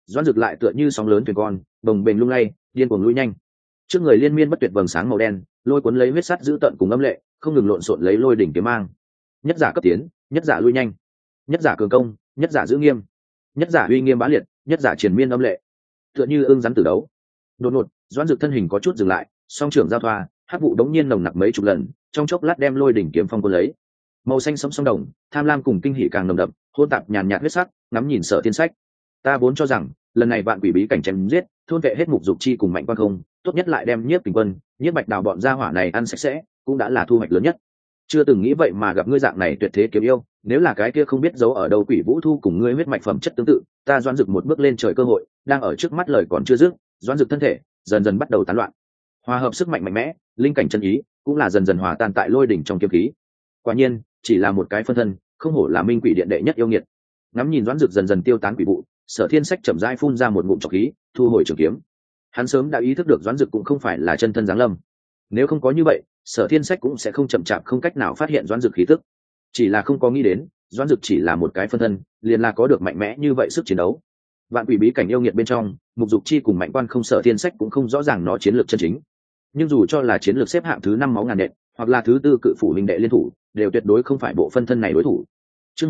Doãn Dực lại tựa như sóng lớn thuyền con, bồng bềnh lung lay, điên cuồng lui nhanh. Trước người liên miên bất tuyệt vầng sáng màu đen, lôi cuốn lấy huyết sắt dữ tợn cùng âm lệ, không ngừng lộn xộn lấy lôi đỉnh kiếm mang. Nhất giả cấp tiến, nhất giả lui nhanh, nhất giả cường công, nhất giả giữ nghiêm, nhất giả uy nghiêm bá liệt, nhất giả triền miên âm lệ, tựa như ương rắn tử đấu. Đột ngột, Doãn Dực thân hình có chút dừng lại, song trưởng giao thoa, hắc vụ đống nhiên nồng nặc mấy chục lần, trong chốc lát đem lôi đỉnh kiếm phong cuốn lấy. Màu xanh sẫm song đồng, tham lam cùng kinh hỉ càng nồng đậm, hỗn tạp nhàn nhạt huyết sắc, ngắm nhìn Sở Thiên Sách. Ta vốn cho rằng, lần này vạn quỷ bí cảnh chém giết, thôn vệ hết mục dục chi cùng mạnh quan không, tốt nhất lại đem Nhiếp Kình Quân, Nhiếp Bạch Đào bọn gia hỏa này ăn sạch sẽ, cũng đã là thu hoạch lớn nhất. Chưa từng nghĩ vậy mà gặp ngươi dạng này tuyệt thế kiếm yêu, nếu là cái kia không biết giấu ở đâu Quỷ Vũ Thu cùng ngươi huyết mạch phẩm chất tương tự, ta Doãn Dực một bước lên trời cơ hội, đang ở trước mắt lời còn chưa dứt, Doãn Dực thân thể dần dần bắt đầu tán loạn. Hòa hợp sức mạnh mạnh mẽ, linh cảnh chân ý, cũng là dần dần hòa tan tại lôi đỉnh trong kiếm khí. Quả nhiên, chỉ là một cái phân thân, không hổ là Minh Quỷ Điện đệ nhất yêu nghiệt. Ngắm nhìn Doãn Dực dần dần tiêu tán quỷ vụ, Sở Thiên Sách chậm rãi phun ra một ngụm trọc khí, thu hồi trường kiếm. Hắn sớm đã ý thức được Doãn Dực cũng không phải là chân thân giáng lâm. Nếu không có như vậy, Sở Thiên Sách cũng sẽ không chậm chạp không cách nào phát hiện Doãn Dực khí tức. Chỉ là không có nghĩ đến, Doãn Dực chỉ là một cái phân thân, liền là có được mạnh mẽ như vậy sức chiến đấu. Vạn quỷ bí cảnh yêu nghiệt bên trong, mục dục chi cùng mạnh quan không, Sở Thiên Sách cũng không rõ ràng nó chiến lược chân chính. Nhưng dù cho là chiến lược xếp hạng thứ 5 máu ngàn nện, hoặc là thứ 4 cự phủ linh đệ liên thủ, đều tuyệt đối không phải bộ phân thân này đối thủ. Chương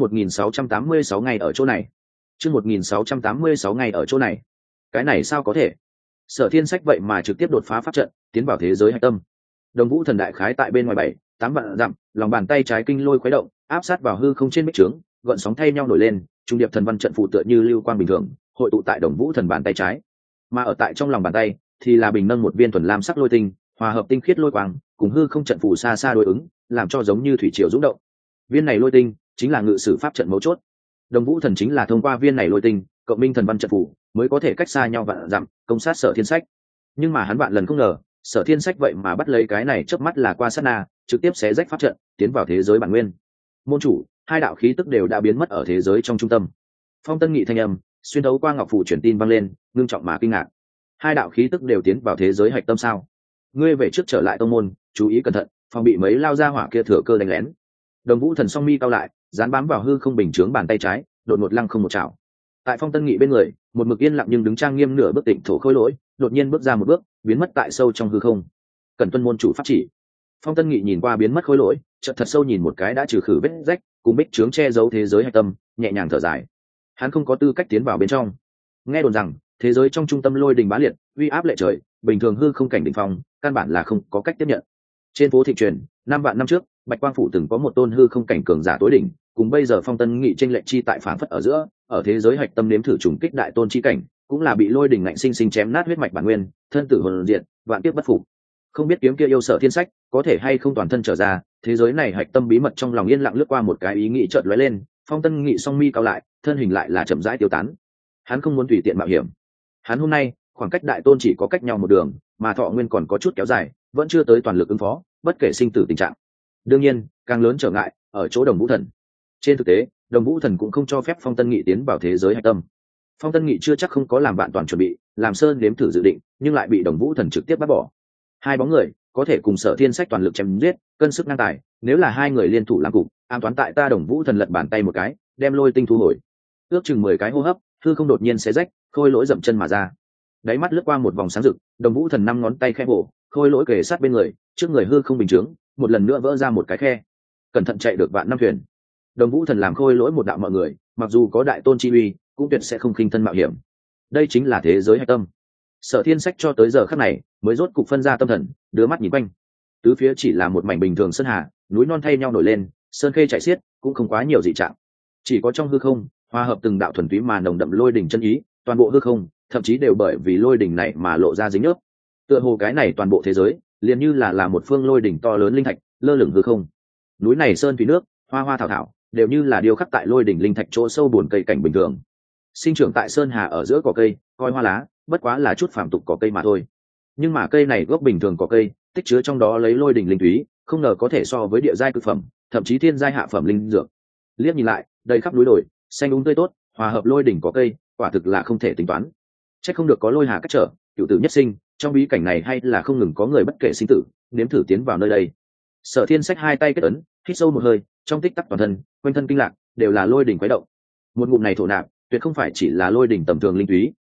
1686 ngày ở chỗ này. Chương 1686 ngày ở chỗ này. Cái này sao có thể? Sở Thiên Sách vậy mà trực tiếp đột phá pháp trận, tiến vào thế giới hạch tâm. Đồng Vũ Thần đại khái tại bên ngoài 7-8 vạn dặm, lòng bàn tay trái kinh lôi khuấy động, áp sát vào hư không trên bích trướng, gợn sóng thay nhau nổi lên, trung điệp thần văn trận phụ tựa như lưu quang bình thường, hội tụ tại Đồng Vũ Thần bàn tay trái. Mà ở tại trong lòng bàn tay thì là bình nâng một viên thuần lam sắc lôi tinh, hòa hợp tinh khiết lôi quang, cùng hư không trận phù xa xa đối ứng, làm cho giống như thủy triều rung động. Viên này lôi tinh chính là ngự sử pháp trận mấu chốt. Đồng Vũ Thần chính là thông qua viên này lôi tinh, cộng minh thần văn trận phù, mới có thể cách xa nhau vạn dặm, công sát Sở Thiên Sách. Nhưng mà hắn vạn lần không ngờ, Sở Thiên Sách vậy mà bắt lấy cái này chớp mắt là qua sát na, trực tiếp xé rách pháp trận, tiến vào thế giới bản nguyên. Môn chủ, hai đạo khí tức đều đã biến mất ở thế giới trong trung tâm. Phong Tân Nghị thanh âm xuyên thấu qua ngọc phủ truyền tin vang lên, ngưng trọng mà kinh ngạc. Hai đạo khí tức đều tiến vào thế giới hạch tâm sao? Ngươi về trước trở lại tông môn, chú ý cẩn thận, phòng bị mấy lao ra hỏa kia thừa cơ đánh lén. Đồng Vũ Thần song mi cao lại, dán bám vào hư không bình chướng bàn tay trái, đột ngột lăng không một chảo. Tại Phong Tân Nghị bên người, một mực yên lặng nhưng đứng trang nghiêm nửa bước Tịnh Thổ Khôi Lỗi, đột nhiên bước ra một bước, biến mất tại sâu trong hư không. Cần tuân môn chủ pháp chỉ. Phong Tân Nghị nhìn qua biến mất Khôi Lỗi, chợt thật sâu nhìn một cái đã trừ khử vết rách, cùng bích chướng che giấu thế giới hạch tâm, nhẹ nhàng thở dài. Hắn không có tư cách tiến vào bên trong. Nghe đồn rằng, thế giới trong trung tâm lôi đình bá liệt, uy áp lệ trời, bình thường hư không cảnh đỉnh phong, căn bản là không có cách tiếp nhận. Trên phố thị truyền, 5 vạn năm trước, Bạch Quang phủ từng có một tôn hư không cảnh cường giả tối đỉnh, cùng bây giờ Phong Tân Nghị chênh lệch chi tại phản phất ở giữa, ở thế giới hạch tâm nếm thử trùng kích đại tôn chi cảnh, cũng là bị lôi đỉnh ngạnh sinh sinh chém nát huyết mạch bản nguyên, thân tử hồn diệt, vạn kiếp bất phục. Không biết kiếm kia yêu Sở Thiên Sách, có thể hay không toàn thân trở ra, thế giới này hạch tâm bí mật trong lòng yên lặng lướt qua một cái ý nghĩ chợt lóe lên, Phong Tân Nghị song mi cao lại, thân hình lại là chậm rãi tiêu tán. Hắn không muốn tùy tiện mạo hiểm. Hắn hôm nay, khoảng cách đại tôn chỉ có cách nhau một đường, mà thọ nguyên còn có chút kéo dài, vẫn chưa tới toàn lực ứng phó, bất kể sinh tử tình trạng. Đương nhiên, càng lớn trở ngại ở chỗ Đồng Vũ Thần. Trên thực tế, Đồng Vũ Thần cũng không cho phép Phong Tân Nghị tiến vào thế giới hạch tâm. Phong Tân Nghị chưa chắc không có làm vạn toàn chuẩn bị, làm sơn đếm thử dự định, nhưng lại bị Đồng Vũ Thần trực tiếp bắt bỏ. Hai bóng người có thể cùng Sở Thiên Sách toàn lực chém giết, cân sức ngang tài, nếu là hai người liên thủ làm cục, an toán tại ta Đồng Vũ Thần lật bàn tay một cái, đem lôi tinh thu hồi. Ước chừng 10 cái hô hấp, hư không đột nhiên xé rách, Khôi Lỗi dậm chân mà ra. Đáy mắt lướt qua một vòng sáng rực, Đồng Vũ Thần 5 ngón tay khẽ vỗ, Khôi Lỗi kề sát bên người, trước người hư không bình chướng, một lần nữa vỡ ra một cái khe. Cẩn thận chạy được vạn năm thuyền. Đồng Vũ Thần làm Khôi Lỗi một đạo mọi người, mặc dù có đại tôn chi uy, cũng tuyệt sẽ không khinh thân mạo hiểm. Đây chính là thế giới hạch tâm. Sở Thiên Sách cho tới giờ khắc này mới rốt cục phân ra tâm thần, đưa mắt nhìn quanh. Tứ phía chỉ là một mảnh bình thường sơn hà, núi non thay nhau nổi lên, sơn khê chảy xiết, cũng không quá nhiều dị trạng. Chỉ có trong hư không, hòa hợp từng đạo thuần túy mà nồng đậm lôi đỉnh chân ý, toàn bộ hư không, thậm chí đều bởi vì lôi đỉnh này mà lộ ra dính nhớp. Tựa hồ cái này toàn bộ thế giới, liền như là một phương lôi đỉnh to lớn linh thạch, lơ lửng hư không. Núi này sơn thủy nước, hoa hoa thảo thảo, đều như là điêu khắc tại lôi đỉnh linh thạch chỗ sâu buồn cây cảnh bình thường. Sinh trưởng tại sơn hà ở giữa cỏ cây, coi hoa lá, bất quá là chút phàm tục cỏ cây mà thôi. Nhưng mà cây này gốc bình thường cỏ cây, tích chứa trong đó lấy lôi đỉnh linh túy, không ngờ có thể so với địa giai cực phẩm, thậm chí thiên giai hạ phẩm linh dược. Liếc nhìn lại, đầy khắp núi đồi, xanh đúng tươi tốt, hòa hợp lôi đỉnh cỏ cây, quả thực là không thể tính toán. Chắc không được có lôi hà cách trở, cửu tử nhất sinh, trong bí cảnh này hay là không ngừng có người bất kể sinh tử, nếm thử tiến vào nơi đây. Sở Thiên Sách hai tay kết ấn, hít sâu một hơi, trong tích tắc toàn thân, quanh thân kinh lạc, đều là lôi đỉnh quấy động. Một ngụm này thổ nạp, tuyệt không phải chỉ là lôi đỉnh tầm thường linh túy,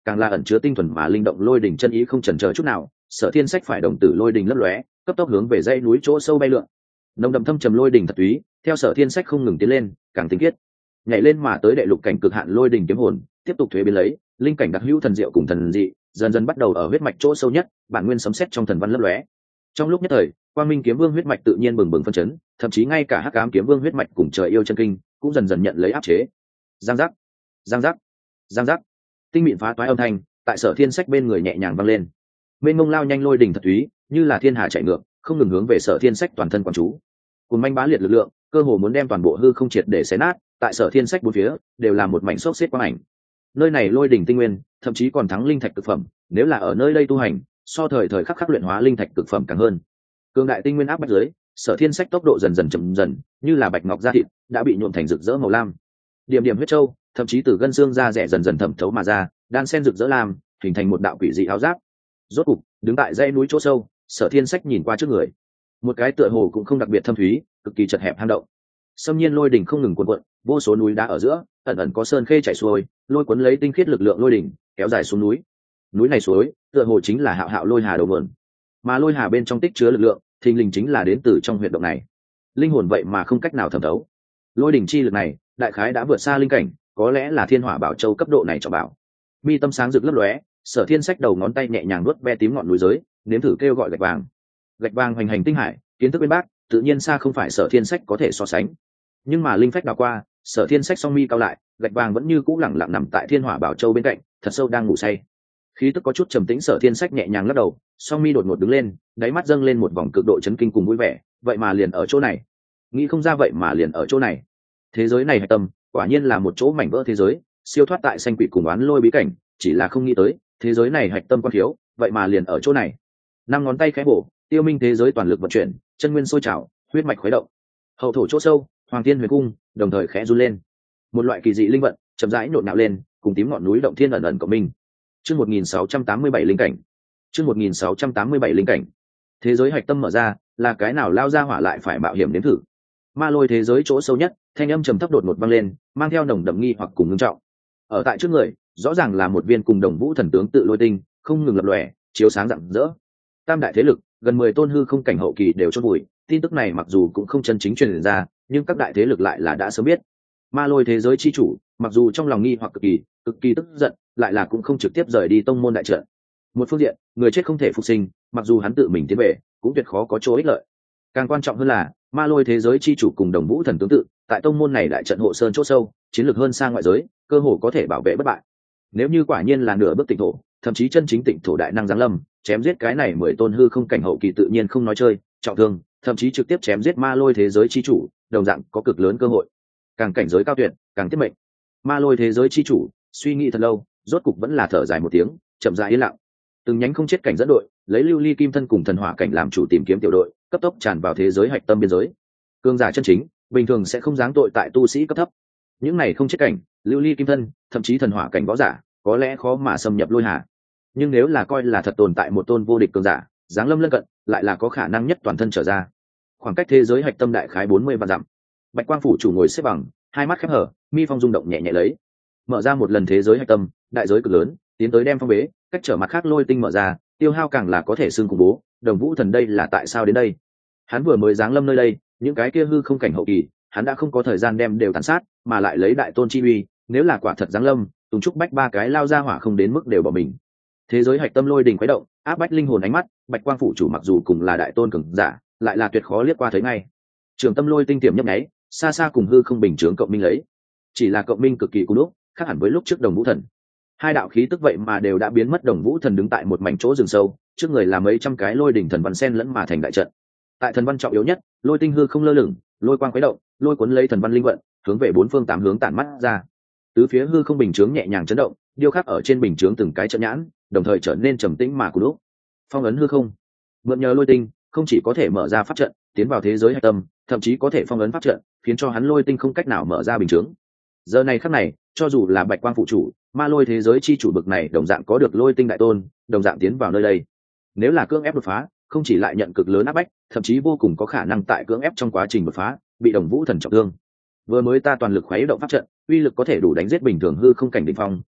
càng là ẩn chứa tinh thuần mà linh động lôi đỉnh chân ý không chần chờ chút nào. Sở Thiên Sách phải đồng tử lôi đỉnh lấp lóe, cấp tốc hướng về dãy núi chỗ sâu bay lượn. Nồng đậm thâm trầm lôi đỉnh thật túy, theo Sở Thiên Sách không ngừng tiến lên, càng tinh khiết. Nhảy lên mà tới đệ lục cảnh cực hạn lôi đỉnh kiếm hồn, tiếp tục thuế biến lấy, linh cảnh đặc hữu thần diệu cùng thần dị, dần dần bắt đầu ở huyết mạch chỗ sâu nhất, bản nguyên sấm sét trong thần văn lấp lóe. Trong lúc nhất thời, Quang Minh kiếm vương huyết mạch tự nhiên bừng bừng phân chấn, thậm chí ngay cả Hắc Ám kiếm vương huyết mạch cùng trời yêu chân kinh cũng dần dần nhận lấy áp chế. Giang giác, giang giác, giang giác, tinh mịn phá toái âm thanh tại Sở Thiên Sách bên người nhẹ nhàng vang lên. Mênh mông lao nhanh lôi đỉnh thật thúy, như là thiên hà chạy ngược, không ngừng hướng về Sở Thiên Sách toàn thân quán chú. Cùng manh bá liệt lực lượng, cơ hồ muốn đem toàn bộ hư không triệt để xé nát. Tại Sở Thiên Sách bốn phía đều là một mảnh xốc xếp quang ảnh. Nơi này lôi đỉnh tinh nguyên, thậm chí còn thắng linh thạch cực phẩm, nếu là ở nơi đây tu hành, so thời thời khắc khắc luyện hóa linh thạch cực phẩm càng hơn. Cường đại tinh nguyên áp bách dưới, Sở Thiên Sách tốc độ dần dần chậm dần, như là bạch ngọc da thịt đã bị nhuộm thành rực rỡ màu lam. Điểm điểm huyết châu, thậm chí từ gân xương da rẻ dần dần thẩm thấu mà ra, đan xen rực rỡ lam, hình thành một đạo quỷ dị áo giáp. Rốt cục, đứng tại dãy núi chỗ sâu, Sở Thiên Sách nhìn qua trước người. Một cái tựa hồ cũng không đặc biệt thâm thúy, cực kỳ chật hẹp hang động. Xâm nhiên lôi đỉnh không ngừng cuộn cuộn, vô số núi đá ở giữa, ẩn ẩn có sơn khê chảy xuôi, lôi cuốn lấy tinh khiết lực lượng lôi đỉnh, kéo dài xuống núi. Núi này suối, tựa hồ chính là Hạo Hạo lôi hà đầu nguồn. Mà lôi hà bên trong tích chứa lực lượng, thình lình chính là đến từ trong huyệt động này. Linh hồn vậy mà không cách nào thẩm thấu. Lôi đỉnh chi lực này, đại khái đã vượt xa linh cảnh, có lẽ là Thiên Hỏa Bảo Châu cấp độ này cho bảo. Mi tâm sáng rực lấp lóe, Sở Thiên Sách đầu ngón tay nhẹ nhàng nuốt ve tím ngọn núi giới, nếm thử kêu gọi gạch vàng. Gạch vàng hoành hành tinh hải, kiến thức bên bác, tự nhiên xa không phải Sở Thiên Sách có thể so sánh. Nhưng mà linh phách đảo qua, Sở Thiên Sách song mi cao lại, gạch vàng vẫn như cũ lẳng lặng nằm tại Thiên Hỏa Bảo Châu bên cạnh, thật sâu đang ngủ say. Khí tức có chút trầm tĩnh, Sở Thiên Sách nhẹ nhàng lắc đầu, song mi đột ngột đứng lên, đáy mắt dâng lên một vòng cực độ chấn kinh cùng vui vẻ. Vậy mà liền ở chỗ này, nghĩ không ra vậy mà liền ở chỗ này. Thế giới này hạch tâm, quả nhiên là một chỗ mảnh vỡ thế giới, siêu thoát tại sanh quỷ cùng oán lôi bí cảnh, chỉ là không nghĩ tới, thế giới này hạch tâm quan thiếu, vậy mà liền ở chỗ này. Năm ngón tay khẽ bổ, tiêu minh thế giới toàn lực vận chuyển, chân nguyên sôi trào, huyết mạch khuấy động. Hậu thổ chỗ sâu, Hoàng Thiên Huyền Cung đồng thời khẽ run lên. Một loại kỳ dị linh vận chậm rãi nhộn nhạo lên, cùng tím ngọn núi động thiên ẩn ẩn của mình. Chương 1687 linh cảnh. Chương 1687 linh cảnh. Thế giới hạch tâm mở ra, là cái nào lao ra hỏa lại phải mạo hiểm đến thử. Ma lôi thế giới chỗ sâu nhất, thanh âm trầm thấp đột ngột vang lên, mang theo nồng đậm nghi hoặc cùng ngưng trọng. Ở tại trước người, rõ ràng là một viên cùng đồng vũ thần tướng tự lôi tinh, không ngừng lập lòe, chiếu sáng rạng rỡ. Tam đại thế lực, gần 10 tôn hư không cảnh hậu kỳ đều chôn vùi, tin tức này mặc dù cũng không chân chính truyền ra, nhưng các đại thế lực lại là đã sớm biết. Ma lôi thế giới chi chủ, mặc dù trong lòng nghi hoặc cực kỳ tức giận, lại là cũng không trực tiếp rời đi tông môn đại trận. Một phương diện, người chết không thể phục sinh, mặc dù hắn tự mình tiến về, cũng tuyệt khó có chỗ ích lợi. Càng quan trọng hơn là, ma lôi thế giới chi chủ cùng đồng vũ thần tướng tự, tại tông môn này đại trận hộ sơn chỗ sâu, chiến lược hơn xa ngoại giới, cơ hồ có thể bảo vệ bất bại. Nếu như quả nhiên là nửa bước tịnh thổ, thậm chí chân chính tịnh thổ đại năng giáng lâm, chém giết cái này 10 tôn hư không cảnh hậu kỳ tự nhiên không nói chơi, trọng thương, thậm chí trực tiếp chém giết ma lôi thế giới chi chủ, đồng dạng có cực lớn cơ hội. Càng cảnh giới cao tuyệt, càng tiết mệnh. Ma lôi thế giới chi chủ suy nghĩ thật lâu, rốt cục vẫn là thở dài một tiếng, chậm rãi yên lặng. Từng nhánh không chết cảnh dẫn đội, lấy lưu ly kim thân cùng thần hỏa cảnh làm chủ tìm kiếm tiểu đội, cấp tốc tràn vào thế giới hạch tâm biên giới. Cường giả chân chính, bình thường sẽ không giáng tội tại tu sĩ cấp thấp. Những này không chết cảnh, lưu ly kim thân, thậm chí thần hỏa cảnh võ giả, có lẽ khó mà xâm nhập lôi hà. Nhưng nếu là coi là thật tồn tại một tôn vô địch cường giả, giáng lâm lân cận, lại là có khả năng nhất toàn thân trở ra. Khoảng cách thế giới hạch tâm đại khái 40 vạn dặm. Bạch Quang phủ chủ ngồi xếp bằng, hai mắt khép hở, mi phong rung động nhẹ nhẹ lấy. Mở ra một lần thế giới hạch tâm, đại giới cực lớn, tiến tới đem phong bế, cách trở mặt khác lôi tinh mở ra, tiêu hao càng là có thể xưng khủng bố. Đồng vũ thần đây là tại sao đến đây? Hắn vừa mới giáng lâm nơi đây, những cái kia hư không cảnh hậu kỳ, hắn đã không có thời gian đem đều tàn sát, mà lại lấy đại tôn chi uy, nếu là quả thật giáng lâm, Tùng Trúc Bách ba cái lao ra hỏa không đến mức đều bỏ mình. Thế giới hạch tâm lôi đình khuấy động, áp bách linh hồn ánh mắt, Bạch Quang phủ chủ mặc dù cùng là đại tôn cường giả, lại là tuyệt khó liếc qua thấy ngay. Trường tâm lôi tinh tiềm nhấp nháy, xa xa cùng hư không bình chướng cộng minh lấy. Chỉ là cộng minh cực kỳ cú lúc, khác hẳn với lúc trước đồng vũ thần. Hai đạo khí tức vậy mà đều đã biến mất, đồng vũ thần đứng tại một mảnh chỗ rừng sâu, trước người là mấy trăm cái lôi đỉnh thần văn sen lẫn mà thành đại trận. Tại thần văn trọng yếu nhất, lôi tinh hư không lơ lửng, lôi quang khuấy động, lôi cuốn lấy thần văn linh vận, hướng về bốn phương tám hướng tản mắt ra. Tứ phía hư không bình chướng nhẹ nhàng chấn động, điêu khắc ở trên bình chướng từng cái trận nhãn, đồng thời trở nên trầm tĩnh mà cú lúc. Phong ấn hư không, mượn nhờ lôi tinh, không chỉ có thể mở ra pháp trận, tiến vào thế giới hạch tâm, thậm chí có thể phong ấn pháp trận, khiến cho hắn lôi tinh không cách nào mở ra bình chướng. Giờ này khắc này, cho dù là Bạch Quang phụ chủ, ma lôi thế giới chi chủ bực này đồng dạng có được lôi tinh đại tôn, đồng dạng tiến vào nơi đây. Nếu là cưỡng ép đột phá, không chỉ lại nhận cực lớn áp bách, thậm chí vô cùng có khả năng tại cưỡng ép trong quá trình đột phá, bị đồng vũ thần trọng thương. Vừa mới ta toàn lực khuấy động pháp trận, uy lực có thể đủ đánh giết bình thường hư không cảnh đỉnh phong,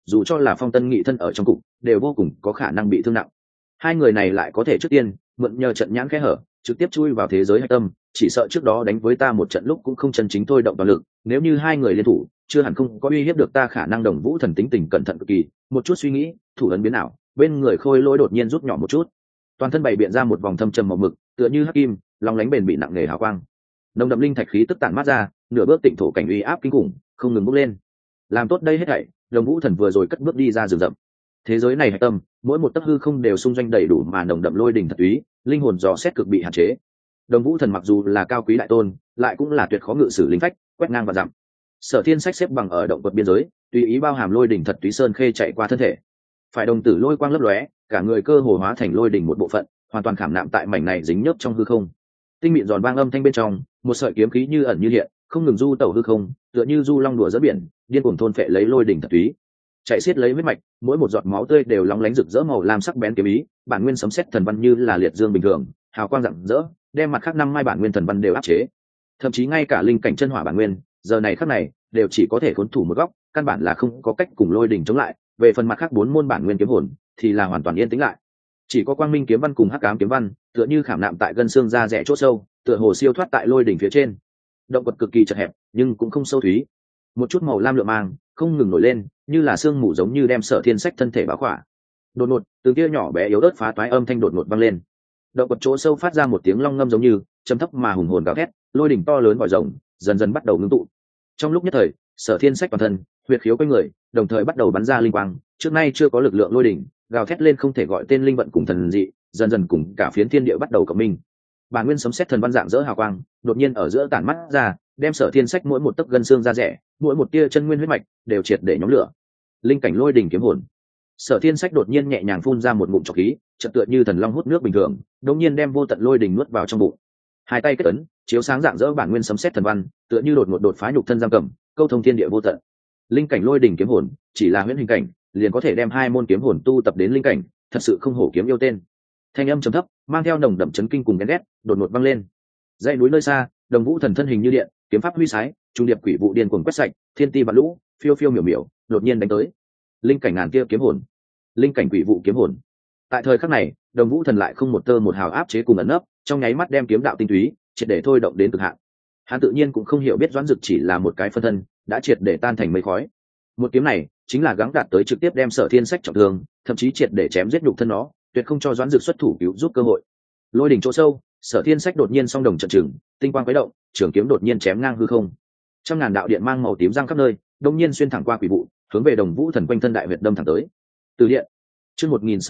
dù cho là Phong Tân Nghị thân ở trong cục đều vô cùng có khả năng bị thương nặng. Hai người này lại có thể trước tiên mượn nhờ trận nhãn kẽ hở trực tiếp chui vào thế giới hạch tâm, chỉ sợ trước đó đánh với ta một trận lúc cũng không chân chính thôi động toàn lực. Nếu như hai người liên thủ chưa hẳn không có uy hiếp được ta khả năng. Đồng Vũ Thần tính tình cẩn thận cực kỳ, một chút suy nghĩ thủ ấn biến ảo, bên người khôi lỗi đột nhiên rút nhỏ một chút, toàn thân bày biện ra một vòng thâm trầm màu mực tựa như hắc kim long lánh bền bị nặng nề hào quang. Nồng đậm linh thạch khí tức tản mát ra, nửa bước tịnh thổ cảnh uy áp kinh khủng không ngừng bốc lên. Làm tốt đây hết thảy, Đồng Vũ Thần vừa rồi cất bước đi ra rừng rậm. Thế giới này hạch tâm, mỗi một tấc hư không đều xung doanh đầy đủ mà nồng đậm lôi đình thật túy, linh hồn dò xét cực bị hạn chế. Đồng Vũ Thần mặc dù là cao quý đại tôn, lại cũng là tuyệt khó ngự sử linh phách, quét ngang và dặm. Sở Thiên Sách xếp bằng ở động vật biên giới, tùy ý bao hàm lôi đỉnh thật túy sơn khê chạy qua thân thể. Phải đồng tử lôi quang lấp lóe, cả người cơ hồ hóa thành lôi đỉnh một bộ phận, hoàn toàn khảm nạm tại mảnh này dính nhớp trong hư không. Tinh mịn giòn vang âm thanh bên trong, một sợi kiếm khí như ẩn như hiện, không ngừng du tẩu hư không, tựa như du long đùa giữa biển, điên cuồng thôn phệ lấy lôi đỉnh thật túy. Chạy xiết lấy huyết mạch, mỗi một giọt máu tươi đều lóng lánh rực rỡ màu lam sắc bén kiếm ý, bản nguyên sấm sét thần văn như là liệt dương bình thường, hào quang rạng rỡ, đem mặt khác năm mai bản nguyên thần văn đều áp chế. Thậm chí ngay cả linh cảnh chân hỏa bản nguyên, giờ này khắc này đều chỉ có thể khốn thủ một góc, căn bản là không có cách cùng lôi đỉnh chống lại. Về phần mặt khác bốn môn bản nguyên kiếm hồn thì là hoàn toàn yên tĩnh lại, chỉ có quang minh kiếm văn cùng hắc ám kiếm văn tựa như khảm nạm tại gân xương da rẻ chỗ sâu, tựa hồ siêu thoát tại lôi đỉnh phía trên. Động vật cực kỳ chật hẹp nhưng cũng không sâu thúy, một chút màu lam lượng mang không ngừng nổi lên, như là sương mù giống như đem Sở Thiên Sách thân thể bao khỏa. Đột ngột từng tia nhỏ bé yếu ớt phá toái âm thanh đột ngột vang lên, động vật chỗ sâu phát ra một tiếng long ngâm giống như trầm thấp mà hùng hồn gào thét, lôi đỉnh to lớn vòi rồng dần dần bắt đầu ngưng tụ. Trong lúc nhất thời, Sở Thiên Sách toàn thân huyệt khiếu quanh người đồng thời bắt đầu bắn ra linh quang, trước nay chưa có lực lượng lôi đỉnh gào thét lên không thể gọi tên linh vận cùng thần dị, dần dần cùng cả phiến thiên địa bắt đầu cộng minh. Bản nguyên sấm sét thần văn dạng dỡ hào quang đột nhiên ở giữa tản mắt ra, đem Sở Thiên Sách mỗi một tấc gân xương da rẻ, mỗi một tia chân nguyên huyết mạch đều triệt để nhóm lửa. Linh cảnh lôi đỉnh kiếm hồn. Sở Thiên Sách đột nhiên nhẹ nhàng phun ra một ngụm trọc khí, chợt tựa như thần long hút nước bình thường, đột nhiên đem vô tận lôi đỉnh nuốt vào trong bụng. Hai tay kết ấn, chiếu sáng dạng dỡ bản nguyên sấm sét thần văn, tựa như đột ngột đột phá nhục thân giam cầm, câu thông thiên địa vô tận. Linh cảnh lôi đỉnh kiếm hồn, chỉ là huyễn hình cảnh, liền có thể đem hai môn kiếm hồn tu tập đến linh cảnh, thật sự không hổ kiếm yêu tên. Thanh âm trầm thấp, mang theo nồng đậm chấn kinh cùng ghen ghét, đột ngột vang lên. Dãy núi nơi xa, Đồng Vũ Thần thân hình như điện, kiếm pháp huy sái, trung điệp quỷ vụ điên cuồng quét sạch, thiên ti vạn lũ, phiêu phiêu miểu miểu, đột nhiên đánh tới. Linh cảnh ngàn kia kiếm hồn, linh cảnh quỷ vụ kiếm hồn. Tại thời khắc này, Đồng Vũ Thần lại không một tơ một hào áp chế cùng ẩn nấp, trong nháy mắt đem kiếm đạo tinh túy triệt để thôi động đến cực hạn. Hắn tự nhiên cũng không hiểu biết Doãn Dực chỉ là một cái phân thân, đã triệt để tan thành mây khói. Một kiếm này chính là gắng đạt tới trực tiếp đem Sở Thiên Sách trọng thương, thậm chí triệt để chém giết nhục thân nó, tuyệt không cho Doãn Dực xuất thủ cứu giúp cơ hội. Lôi đỉnh chỗ sâu, Sở Thiên Sách đột nhiên song đồng trận trừng, tinh quang quấy động, trường kiếm đột nhiên chém ngang hư không. Trăm ngàn đạo điện mang màu tím giăng khắp nơi, đột nhiên xuyên thẳng qua quỷ vụ, hướng về Đồng Vũ Thần quanh thân đại huyệt đâm thẳng tới. Từ điện. Chương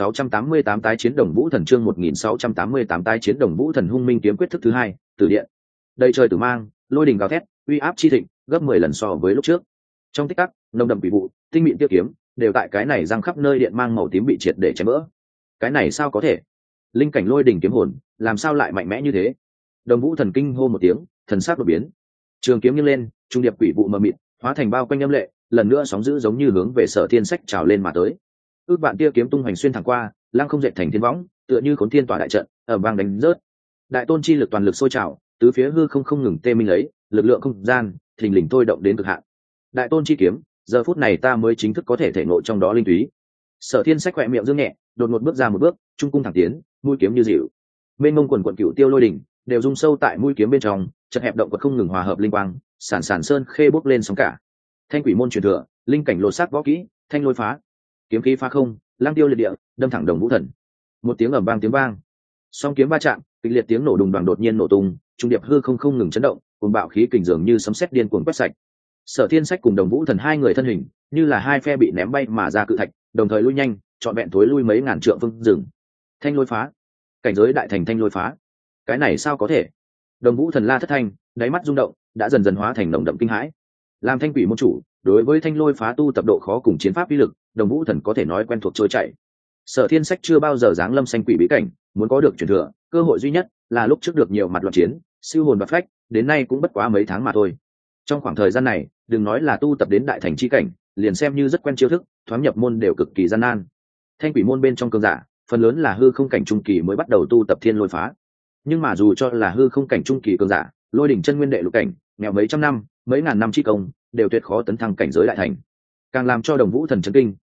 1688 tái chiến Đồng Vũ Thần, chương 1688 tái chiến Đồng Vũ Thần hung minh kiếm quyết thức thứ hai, Từ điện. Đầy trời tử mang, lôi đỉnh gào thét, uy áp chi thịnh, gấp 10 lần so với lúc trước. Trong tích tắc, nồng đậm quỷ vụ, tinh mịn tiêu kiếm, đều tại cái này giăng khắp nơi điện mang màu tím bị triệt để chém vỡ. Cái này sao có thể? Linh cảnh lôi đỉnh kiếm hồn, làm sao lại mạnh mẽ như thế? Đồng Vũ Thần kinh hô một tiếng, thần sắc đột biến. Trường kiếm nghiêng lên, trung điệp quỷ vụ mờ mịt, hóa thành bao quanh âm lệ, lần nữa sóng dữ giống như hướng về Sở Thiên Sách trào lên mà tới. Ước vạn tia kiếm tung hoành xuyên thẳng qua, lăng không dệt thành thiên võng, tựa như khốn thiên tỏa đại trận, ở vang đánh rớt. Đại tôn chi lực toàn lực sôi trào, tứ phía hư không ngừng tê minh lấy, lực lượng không gian thình lình thôi động đến cực hạn. Đại tôn chi kiếm, giờ phút này ta mới chính thức có thể thể ngộ trong đó linh túy. Sở Thiên Sách khẽ miệng dương nhẹ, đột ngột bước ra một bước, trung cung thẳng tiến, mũi kiếm như dịu. Mênh mông quần quần cửu tiêu lôi đỉnh, đều rung sâu tại mũi kiếm bên trong, chật hẹp động vật không ngừng hòa hợp linh quang, sản sơn khê bốc lên sóng cả. Thanh quỷ môn truyền thừa, linh cảnh lột xác võ kỹ, thanh lôi phá. Kiếm khí phá không, lang tiêu liệt địa, đâm thẳng Đồng Vũ Thần. Một tiếng ầm vang tiếng vang, song kiếm va chạm, kịch liệt tiếng nổ đùng đoàng đột nhiên nổ tung, trung điệp hư không ngừng chấn động, cuồng bạo khí kình dường như sấm sét điên cuồng quét sạch. Sở Thiên Sách cùng Đồng Vũ Thần hai người thân hình, như là hai phe bị ném bay mà ra cự thạch, đồng thời lui nhanh, trọn vẹn thối lui mấy ngàn trượng phương rừng. Thanh lôi phá, cảnh giới đại thành thanh lôi phá. Cái này sao có thể? Đồng Vũ Thần la thất thanh, đáy mắt rung động, đã dần dần hóa thành nồng đậm kinh hãi. Làm thanh quỷ môn chủ, đối với thanh lôi phá tu tập độ khó cùng chiến pháp uy lực, Đồng Vũ Thần có thể nói quen thuộc trôi chảy. Sở Thiên Sách chưa bao giờ giáng lâm xanh quỷ bí cảnh, muốn có được truyền thừa, cơ hội duy nhất là lúc trước được nhiều mặt loạn chiến, siêu hồn và phách, đến nay cũng bất quá mấy tháng mà thôi. Trong khoảng thời gian này, đừng nói là tu tập đến đại thành chi cảnh, liền xem như rất quen chiêu thức, thoáng nhập môn đều cực kỳ gian nan. Thanh quỷ môn bên trong cường giả, phần lớn là hư không cảnh trung kỳ mới bắt đầu tu tập thiên lôi phá. Nhưng mà dù cho là hư không cảnh trung kỳ cường giả, lôi đỉnh chân nguyên đệ lục cảnh, nghèo mấy trăm năm, mấy ngàn năm chi công, đều tuyệt khó tấn thăng cảnh giới đại thành. Càng làm cho Đồng Vũ Thần chấn kinh,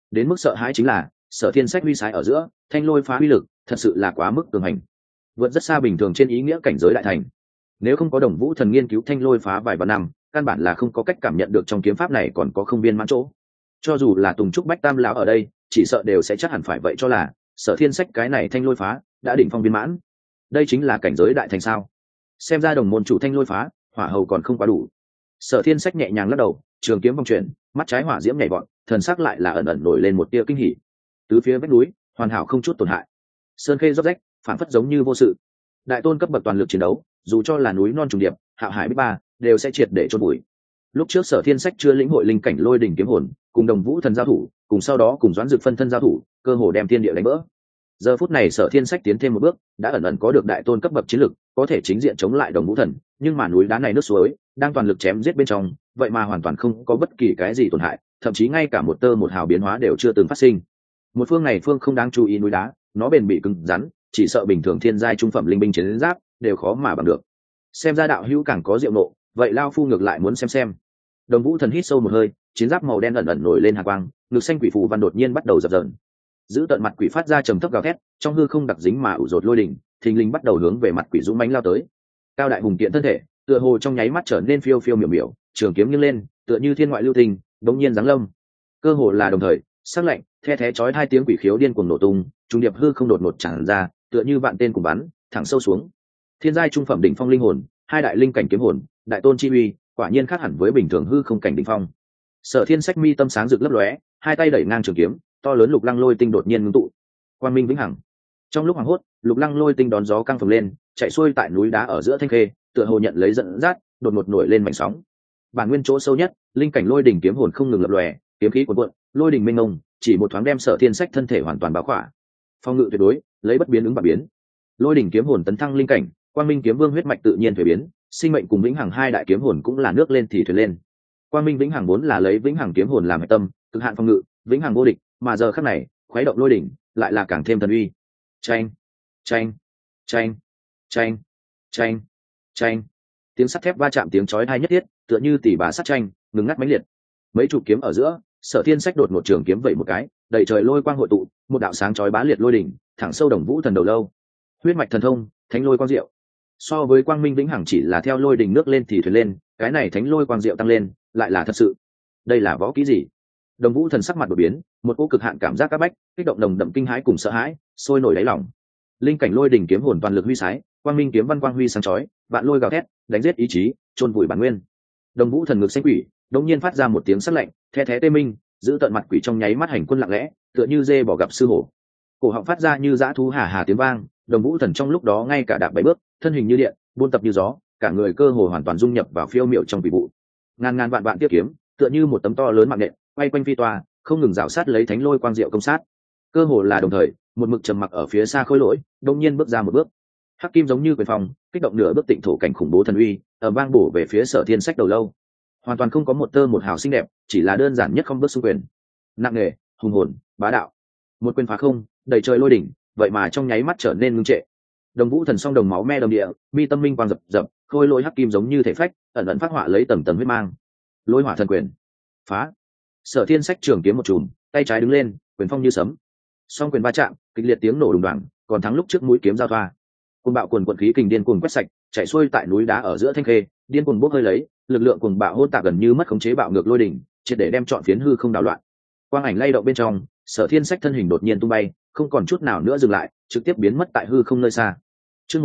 đến mức sợ hãi chính là Sở Thiên Sách huy sái ở giữa, thanh lôi phá uy lực thật sự là quá mức cường hành, vượt rất xa bình thường trên ý nghĩa cảnh giới đại thành. Nếu không có Đồng Vũ Thần nghiên cứu thanh lôi phá vài vạn năm, căn bản là không có cách cảm nhận được trong kiếm pháp này còn có không viên mãn chỗ. Cho dù là Tùng Trúc Bách Tam lão ở đây, chỉ sợ đều sẽ chắc hẳn phải vậy cho là Sở Thiên Sách cái này thanh lôi phá đã đỉnh phong viên mãn. Đây chính là cảnh giới đại thành sao? Xem ra đồng môn chủ thanh lôi phá, hỏa hầu còn không quá đủ. Sở Thiên Sách nhẹ nhàng lắc đầu, trường kiếm vòng chuyển, mắt trái hỏa diễm nhảy vọt, thần sắc lại là ẩn ẩn nổi lên một tia kinh hỉ. Tứ phía vách núi hoàn hảo không chút tổn hại, sơn khê róc rách, phản phất giống như vô sự. Đại tôn cấp bậc toàn lực chiến đấu, dù cho là núi non trùng điệp, hạo hải bích ba, đều sẽ triệt để chôn bụi. Lúc trước Sở Thiên Sách chưa lĩnh hội linh cảnh lôi đỉnh kiếm hồn, cùng Đồng Vũ Thần giao thủ, cùng sau đó cùng Doãn Dực phân thân giao thủ, cơ hồ đem thiên địa đánh vỡ. Giờ phút này Sở Thiên Sách tiến thêm một bước, đã ẩn ẩn có được đại tôn cấp bậc chiến lực, có thể chính diện chống lại Đồng Vũ Thần, nhưng mà núi đá này nước suối đang toàn lực chém giết bên trong, vậy mà hoàn toàn không có bất kỳ cái gì tổn hại, thậm chí ngay cả một tơ một hào biến hóa đều chưa từng phát sinh. Một phương này phương không đáng chú ý núi đá, nó bền bị cứng rắn, chỉ sợ bình thường thiên giai trung phẩm linh binh chiến giáp đều khó mà bằng được. Xem ra đạo hữu càng có diệu nộ, vậy lao phu ngược lại muốn xem. Đồng Vũ Thần hít sâu một hơi, chiến giáp màu đen ẩn ẩn nổi lên hàn quang, ngực xanh quỷ phù văn đột nhiên bắt đầu dập dờn. Giữ tận mặt quỷ phát ra trầm thấp gào thét, trong hư không đặc dính mà ủ rột lôi đỉnh, thình lình bắt đầu hướng về mặt quỷ dũng mãnh lao tới. Cao đại hùng kiện thân thể, tựa hồ trong nháy mắt trở nên phiêu phiêu miểu miểu, trường kiếm nghiêng lên, tựa như thiên ngoại lưu tình, đống nhiên giáng lâm. Cơ hồ là đồng thời, sắc lạnh, the thé chói hai tiếng quỷ khiếu điên cuồng nổ tung, trung điệp hư không đột ngột tràn ra, tựa như vạn tên cùng bắn, thẳng sâu xuống. Thiên giai trung phẩm đỉnh phong linh hồn, hai đại linh cảnh kiếm hồn, đại tôn chi uy, quả nhiên khác hẳn với bình thường hư không cảnh đỉnh phong. Sở Thiên Sách mi tâm sáng rực lấp lóe, hai tay đẩy ngang trường kiếm, to lớn lục lăng lôi tinh đột nhiên ngưng tụ. Quang minh vĩnh hằng. Trong lúc hoảng hốt, lục lăng lôi tinh đón gió căng phồng lên, chạy xuôi tại núi đá ở giữa thanh khê, tựa hồ nhận lấy dẫn dắt, đột ngột nổi lên mảnh sóng. Bản nguyên chỗ sâu nhất, linh cảnh lôi đỉnh kiếm hồn không ngừng lập lòe, kiếm khí cuồn cuộn, lôi đỉnh mênh mông, chỉ một thoáng đem Sở Thiên Sách thân thể hoàn toàn bao khỏa. Phong ngự tuyệt đối, lấy bất biến ứng và biến. Lôi đỉnh kiếm hồn tấn thăng linh cảnh, quang minh kiếm vương huyết mạch tự nhiên thuế biến, sinh mệnh cùng vĩnh hằng hai đại kiếm hồn cũng là nước lên thì thuyền lên. Quang minh vĩnh hằng vốn là lấy vĩnh hằng kiếm hồn làm hệ tâm, cực hạn phong ngự, vĩnh hằng vô địch, mà giờ khắc này, khuấy động lôi đỉnh, lại là càng thêm thần uy. Chanh, chanh, chanh, chanh, chanh, chanh. Tiếng sắt thép va chạm tiếng chói tai nhất thiết, tựa như tỉ bà sắt chanh, ngừng ngắt mãnh liệt. Mấy chục kiếm ở giữa, Sở Thiên Sách đột một trường kiếm vẩy một cái, đầy trời lôi quang hội tụ, một đạo sáng chói bá liệt lôi đỉnh, thẳng sâu Đồng Vũ Thần đầu lâu. Huyết mạch thần thông, thánh lôi quang diệu. So với quang minh vĩnh hằng chỉ là theo lôi đỉnh nước lên thì thuyền lên, cái này thánh lôi quang diệu tăng lên, lại là thật sự. Đây là võ kỹ gì? Đồng Vũ Thần sắc mặt đổi biến, một cỗ cực hạn cảm giác các bách, kích động nồng đậm kinh hãi cùng sợ hãi, sôi nổi đáy lòng. Linh cảnh lôi đỉnh kiếm hồn toàn lực huy sái, quang minh kiếm văn quang huy sáng chói, vạn lôi gào thét, đánh giết ý chí, chôn vùi bản nguyên. Đồng Vũ Thần ngực xanh quỷ, đống nhiên phát ra một tiếng sắc lạnh, the thé tê minh, giữ tận mặt quỷ trong nháy mắt hành quân lặng lẽ, tựa như dê bỏ gặp sư hổ. Cổ họng phát ra như dã thú hà hà tiếng vang, Đồng Vũ Thần trong lúc đó ngay cả đạp bảy bước, thân hình như điện, buôn tập như gió, cả người cơ hồ hoàn toàn dung nhập vào phiêu miệu trong quỷ vụ. Ngàn ngàn vạn vạn tiếp kiếm, tựa như một tấm to lớn mạng nện, quay quanh phi toa, không ngừng rảo sát lấy thánh lôi quang diệu công sát. Cơ hồ là đồng thời, một mực trầm mặc ở phía xa khôi lỗi, đột nhiên bước ra một bước. Hắc kim giống như quyền phòng, kích động nửa bước tịnh thổ cảnh khủng bố thần uy, ở vang bổ về phía Sở Thiên Sách đầu lâu. Hoàn toàn không có một tơ một hào xinh đẹp, chỉ là đơn giản nhất không bước xung quyền. Nặng nề, hùng hồn, bá đạo. Một quyền phá không, đầy trời lôi đỉnh, vậy mà trong nháy mắt trở nên ngưng trệ. Đồng Vũ Thần song đồng máu me đồng địa, mi tâm minh quang dập dập, khôi lỗi hắc kim giống như thể phách, ẩn ẩn phát họa lấy tầng tầng huyết mang. Lôi hỏa thần quyền, phá. Sở Thiên Sách trường kiếm một chùm, tay trái đứng lên, quyền phong như sấm. Song quyền va chạm, kịch liệt tiếng nổ đùng đoàng, còn thắng lúc trước mũi kiếm giao thoa. Cuồng bạo cuồn cuộn khí kình điên cuồng quét sạch, chạy xuôi tại núi đá ở giữa thanh khê, điên cuồng bốc hơi lấy, lực lượng cuồng bạo hỗn tạp gần như mất khống chế bạo ngược lôi đỉnh, triệt để đem trọn phiến hư không đảo loạn. Quang ảnh lay động bên trong, Sở Thiên Sách thân hình đột nhiên tung bay, không còn chút nào nữa dừng lại, trực tiếp biến mất tại hư không nơi xa. Chương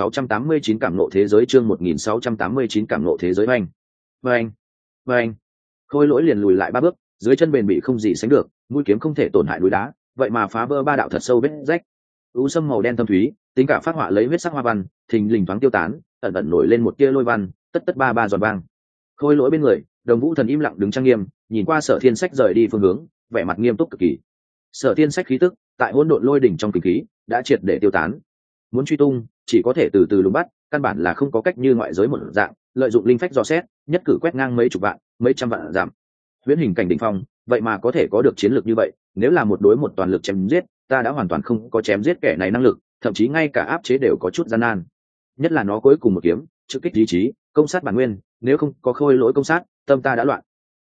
1689 cảm ngộ thế giới, chương 1689 cảm ngộ thế giới oanh. Oanh, oanh. Khôi lỗi liền lùi lại ba bước, dưới chân bền bị không gì sánh được, mũi kiếm không thể tổn hại núi đá, vậy mà phá vỡ ba đạo thật sâu vết rách. U sâm màu đen thâm thúy, tính cả phát họa lấy huyết sắc hoa văn, thình lình thoáng tiêu tán, ẩn ẩn nổi lên một tia lôi văn, tất tất ba ba giòn vang. Khôi lỗi bên người, Đồng Vũ Thần im lặng đứng trang nghiêm, nhìn qua Sở Thiên Sách rời đi phương hướng, vẻ mặt nghiêm túc cực kỳ. Sở Thiên Sách khí tức, tại hỗn độn lôi đỉnh trong kinh khí, đã triệt để tiêu tán. Muốn truy tung, chỉ có thể từ từ lùng bắt, căn bản là không có cách như ngoại giới một dạng, lợi dụng linh phách dò xét, nhất cử quét ngang mấy chục vạn, mấy trăm vạn giảm. Huyễn hình cảnh đỉnh phong, vậy mà có thể có được chiến lược như vậy, nếu là một đối một toàn lực chém giết, ta đã hoàn toàn không có chém giết kẻ này năng lực, thậm chí ngay cả áp chế đều có chút gian nan. Nhất là nó cuối cùng một kiếm, trực kích ý chí, công sát bản nguyên, nếu không có khôi lỗi công sát, tâm ta đã loạn.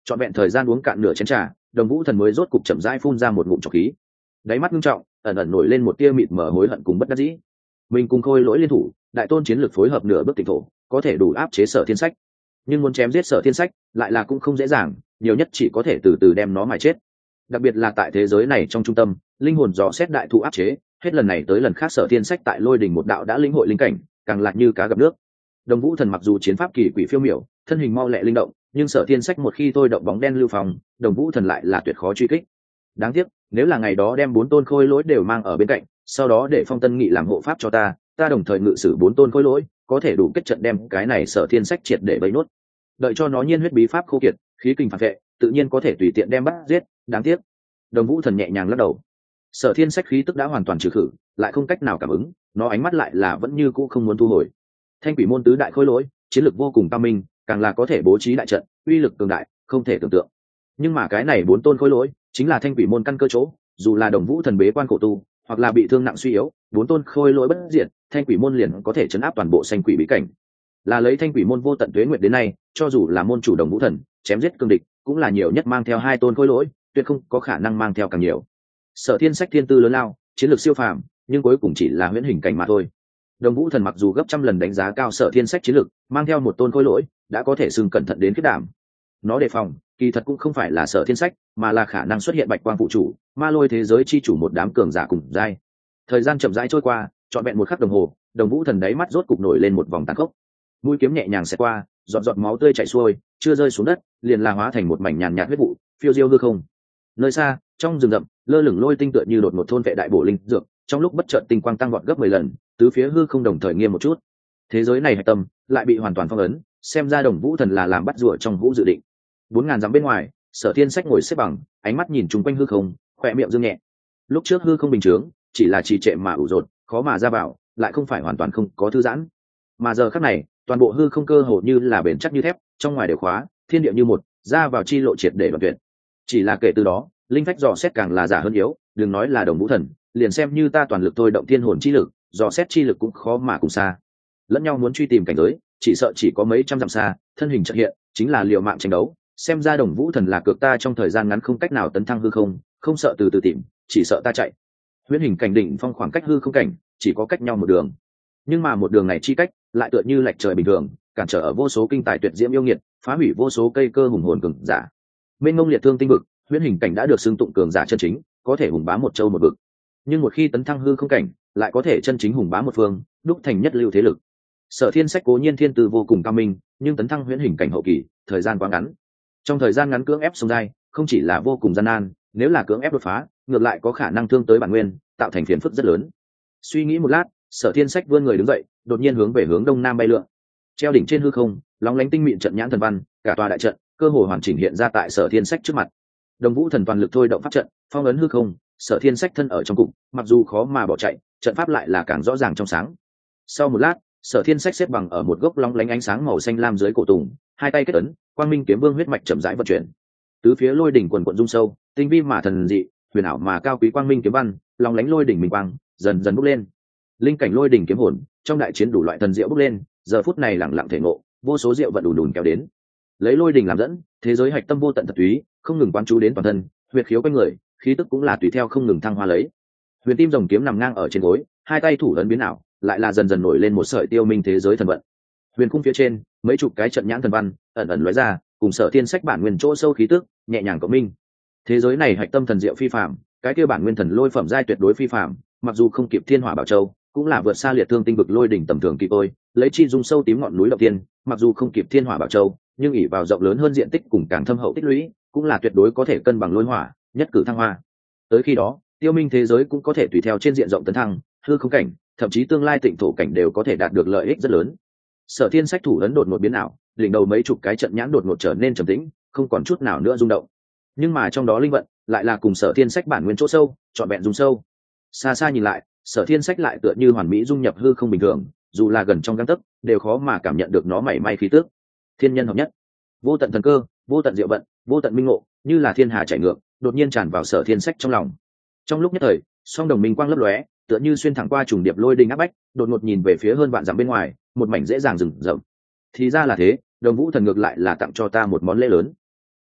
trọn vẹn thời gian uống cạn nửa chén trà, Đồng Vũ Thần mới rốt cục chậm rãi phun ra một ngụm trọc khí. Đáy mắt nghiêm trọng, ẩn ẩn nổi lên một tia mịt mờ hối hận cùng bất đắc dĩ. Mình cùng Khôi Lỗi liên thủ, đại tôn chiến lược phối hợp nửa bước tịnh thổ, có thể đủ áp chế Sở Thiên Sách. Nhưng muốn chém giết Sở Thiên Sách, lại là cũng không dễ dàng, nhiều nhất chỉ có thể từ từ đem nó mà chết. Đặc biệt là tại thế giới này trong trung tâm, linh hồn dò xét đại thụ áp chế, hết lần này tới lần khác Sở Thiên Sách tại Lôi Đình một đạo đã lĩnh hội linh cảnh, càng lại như cá gặp nước. Đồng Vũ Thần mặc dù chiến pháp kỳ quỷ phiêu miểu, thân hình mau lẹ linh động, nhưng Sở Thiên Sách một khi thôi động bóng đen lưu phòng, Đồng Vũ Thần lại là tuyệt khó truy kích. Đáng tiếc, nếu là ngày đó đem 4 tôn khôi lỗi đều mang ở bên cạnh, sau đó để Phong Tân Nghị làm hộ pháp cho ta đồng thời ngự sử 4 tôn khôi lỗi, có thể đủ kết trận đem cái này Sở Thiên Sách triệt để bấy nốt. Đợi cho nó nhiên huyết bí pháp khô kiệt, khí kinh phản vệ, tự nhiên có thể tùy tiện đem bắt giết. Đáng tiếc. Đồng Vũ Thần nhẹ nhàng lắc đầu. Sở Thiên Sách khí tức đã hoàn toàn trừ khử, lại không cách nào cảm ứng, nó ánh mắt lại là vẫn như cũ không muốn thu hồi. Thanh Quỷ môn tứ đại khôi lỗi, chiến lược vô cùng cao minh, càng là có thể bố trí đại trận, uy lực cường đại, không thể tưởng tượng. Nhưng mà cái này 4 tôn khôi lỗi, chính là Thanh Quỷ môn căn cơ chỗ, dù là Đồng Vũ Thần bế quan khổ tu, hoặc là bị thương nặng suy yếu, 4 tôn khôi lỗi bất diệt, Thanh Quỷ môn liền có thể trấn áp toàn bộ Xanh Quỷ bí cảnh. Là lấy Thanh Quỷ môn vô tận tuế nguyệt đến nay, cho dù là môn chủ Đồng Vũ Thần, chém giết cương địch, cũng là nhiều nhất mang theo 2 tôn khôi lỗi, tuyệt không có khả năng mang theo càng nhiều. Sở Thiên Sách thiên tư lớn lao, chiến lược siêu phàm, nhưng cuối cùng chỉ là huyễn hình cảnh mà thôi. Đồng Vũ Thần mặc dù gấp trăm lần đánh giá cao Sở Thiên Sách chiến lược, mang theo một tôn khôi lỗi, đã có thể xưng cẩn thận đến khiếp đảm. Nó đề phòng, kỳ thật cũng không phải là Sở Thiên Sách, mà là khả năng xuất hiện Bạch Quang phụ chủ, Ma Lôi thế giới chi chủ một đám cường giả cùng giai. Thời gian chậm rãi trôi qua, trọn vẹn một khắc đồng hồ, Đồng Vũ Thần đáy mắt rốt cục nổi lên một vòng tàn khốc. Mũi kiếm nhẹ nhàng xẹt qua, giọt giọt máu tươi chảy xuôi, chưa rơi xuống đất, liền là hóa thành một mảnh nhàn nhạt huyết vụ, phiêu diêu hư không. Nơi xa, trong rừng rậm, lơ lửng lôi tinh tựa như đột ngột thôn vệ đại bổ linh dược, trong lúc bất chợt tinh quang tăng vọt gấp 10 lần, tứ phía hư không đồng thời nghiêm một chút. Thế giới này hạch tâm lại bị hoàn toàn phong ấn, xem ra Đồng Vũ Thần là làm bắt rùa trong vũ dự định. 4000 dặm bên ngoài, Sở Thiên Sách ngồi xếp bằng, ánh mắt nhìn chung quanh hư không, khỏe miệng dương nhẹ. Lúc trước hư không bình thường, chỉ là trì trệ mà ủ rột, khó mà ra vào, lại không phải hoàn toàn không có thư giãn. Mà giờ khắc này, toàn bộ hư không cơ hồ như là bền chắc như thép, trong ngoài đều khóa, thiên địa như một, ra vào chi lộ triệt để đoạn tuyệt. Chỉ là kể từ đó, linh phách dò xét càng là giả hơn yếu, đừng nói là Đồng Vũ Thần, liền xem như ta toàn lực thôi động thiên hồn chi lực, dò xét chi lực cũng khó mà cùng xa. Lẫn nhau muốn truy tìm cảnh giới, chỉ sợ chỉ có mấy trăm dặm xa, thân hình chợt hiện, chính là liều mạng tranh đấu. Xem ra Đồng Vũ Thần là cược ta trong thời gian ngắn không cách nào tấn thăng hư không, không sợ từ từ tìm, chỉ sợ ta chạy. Huyễn hình cảnh đỉnh phong khoảng cách hư không cảnh, chỉ có cách nhau một đường. Nhưng mà một đường này chi cách, lại tựa như lệch trời bình thường, cản trở ở vô số kinh tài tuyệt diễm yêu nghiệt, phá hủy vô số cây cơ hùng hồn cường giả. Mênh mông liệt thương tinh vực, huyễn hình cảnh đã được xưng tụng cường giả chân chính, có thể hùng bá một châu một vực. Nhưng một khi tấn thăng hư không cảnh, lại có thể chân chính hùng bá một phương, đúc thành nhất lưu thế lực. Sở Thiên Sách cố nhiên thiên tư vô cùng cao minh, nhưng tấn thăng huyễn hình cảnh hậu kỳ, thời gian quá ngắn. Trong thời gian ngắn cưỡng ép sông dai, không chỉ là vô cùng gian nan, nếu là cưỡng ép đột phá, ngược lại có khả năng thương tới bản nguyên, tạo thành phiền phức rất lớn. Suy nghĩ một lát, Sở Thiên Sách vươn người đứng dậy, đột nhiên hướng về hướng đông nam bay lượn. Treo đỉnh trên hư không, lóng lánh tinh mịn trận nhãn thần văn, cả tòa đại trận, cơ hồ hoàn chỉnh hiện ra tại Sở Thiên Sách trước mặt. Đồng Vũ Thần toàn lực thôi động pháp trận, phong ấn hư không, Sở Thiên Sách thân ở trong cục, mặc dù khó mà bỏ chạy, trận pháp lại là càng rõ ràng trong sáng. Sau một lát, Sở Thiên Sách xếp bằng ở một gốc lóng lánh ánh sáng màu xanh lam dưới cổ tùng, hai tay kết ấn, quang minh kiếm vương huyết mạch chậm rãi vận chuyển. Tứ phía lôi đỉnh quần quần rung sâu, tinh vi mà thần dị, huyền ảo mà cao quý quang minh kiếm văn, lóng lánh lôi đỉnh minh quang, dần dần bốc lên. Linh cảnh lôi đỉnh kiếm hồn, trong đại chiến đủ loại thần diệu bốc lên, giờ phút này lặng lặng thể ngộ, vô số diệu vận đùn đùn kéo đến. Lấy lôi đỉnh làm dẫn, thế giới hạch tâm vô tận thật túy, không ngừng quán chú đến toàn thân, huyệt khiếu quanh người, khí tức cũng là tùy theo không ngừng thăng hoa lấy. Huyền tim rồng kiếm nằm ngang ở trên gối, hai tay thủ ấn biến ảo, lại là dần dần nổi lên một sợi tiêu minh thế giới thần vận. Huyền cung phía trên, mấy chục cái trận nhãn thần văn ẩn ẩn lóe ra, cùng Sở Thiên Sách bản nguyên chỗ sâu khí tức, nhẹ nhàng cộng minh. Thế giới này hạch tâm thần diệu phi phàm, cái kia bản nguyên thần lôi phẩm giai tuyệt đối phi phàm, mặc dù không kịp Thiên Hỏa Bảo Châu, cũng là vượt xa liệt thương tinh vực lôi đỉnh tầm thường kỳ tôi, lấy chi dung sâu tím ngọn núi động tiên, mặc dù không kịp Thiên Hỏa Bảo Châu, nhưng ỷ vào rộng lớn hơn diện tích cùng càng thâm hậu tích lũy, cũng là tuyệt đối có thể cân bằng lôi hỏa, nhất cử thăng hoa. Tới khi đó, tiêu minh thế giới cũng có thể tùy theo trên diện rộng tấn thăng, hư không cảnh, thậm chí tương lai tịnh thổ cảnh đều có thể đạt được lợi ích rất lớn. Sở Thiên Sách thủ ấn đột ngột biến ảo, đỉnh đầu mấy chục cái trận nhãn đột ngột trở nên trầm tĩnh, không còn chút nào nữa rung động. Nhưng mà trong đó linh vận lại là cùng Sở Thiên Sách bản nguyên chỗ sâu, trọn vẹn dung sâu. Xa xa nhìn lại, Sở Thiên Sách lại tựa như hoàn mỹ dung nhập hư không bình thường, dù là gần trong gang tấc, đều khó mà cảm nhận được nó mảy may khí tức. Thiên nhân hợp nhất, vô tận thần cơ, vô tận diệu vận, vô tận minh ngộ, như là thiên hà chảy ngược, đột nhiên tràn vào Sở Thiên Sách trong lòng. Trong lúc nhất thời, song đồng minh quang lấp lóe, tựa như xuyên thẳng qua trùng điệp lôi đình áp bách, đột ngột nhìn về phía hơn vạn dặm bên ngoài, một mảnh dễ dàng rừng rậm. Thì ra là thế, Đồng Vũ Thần ngược lại là tặng cho ta một món lễ lớn.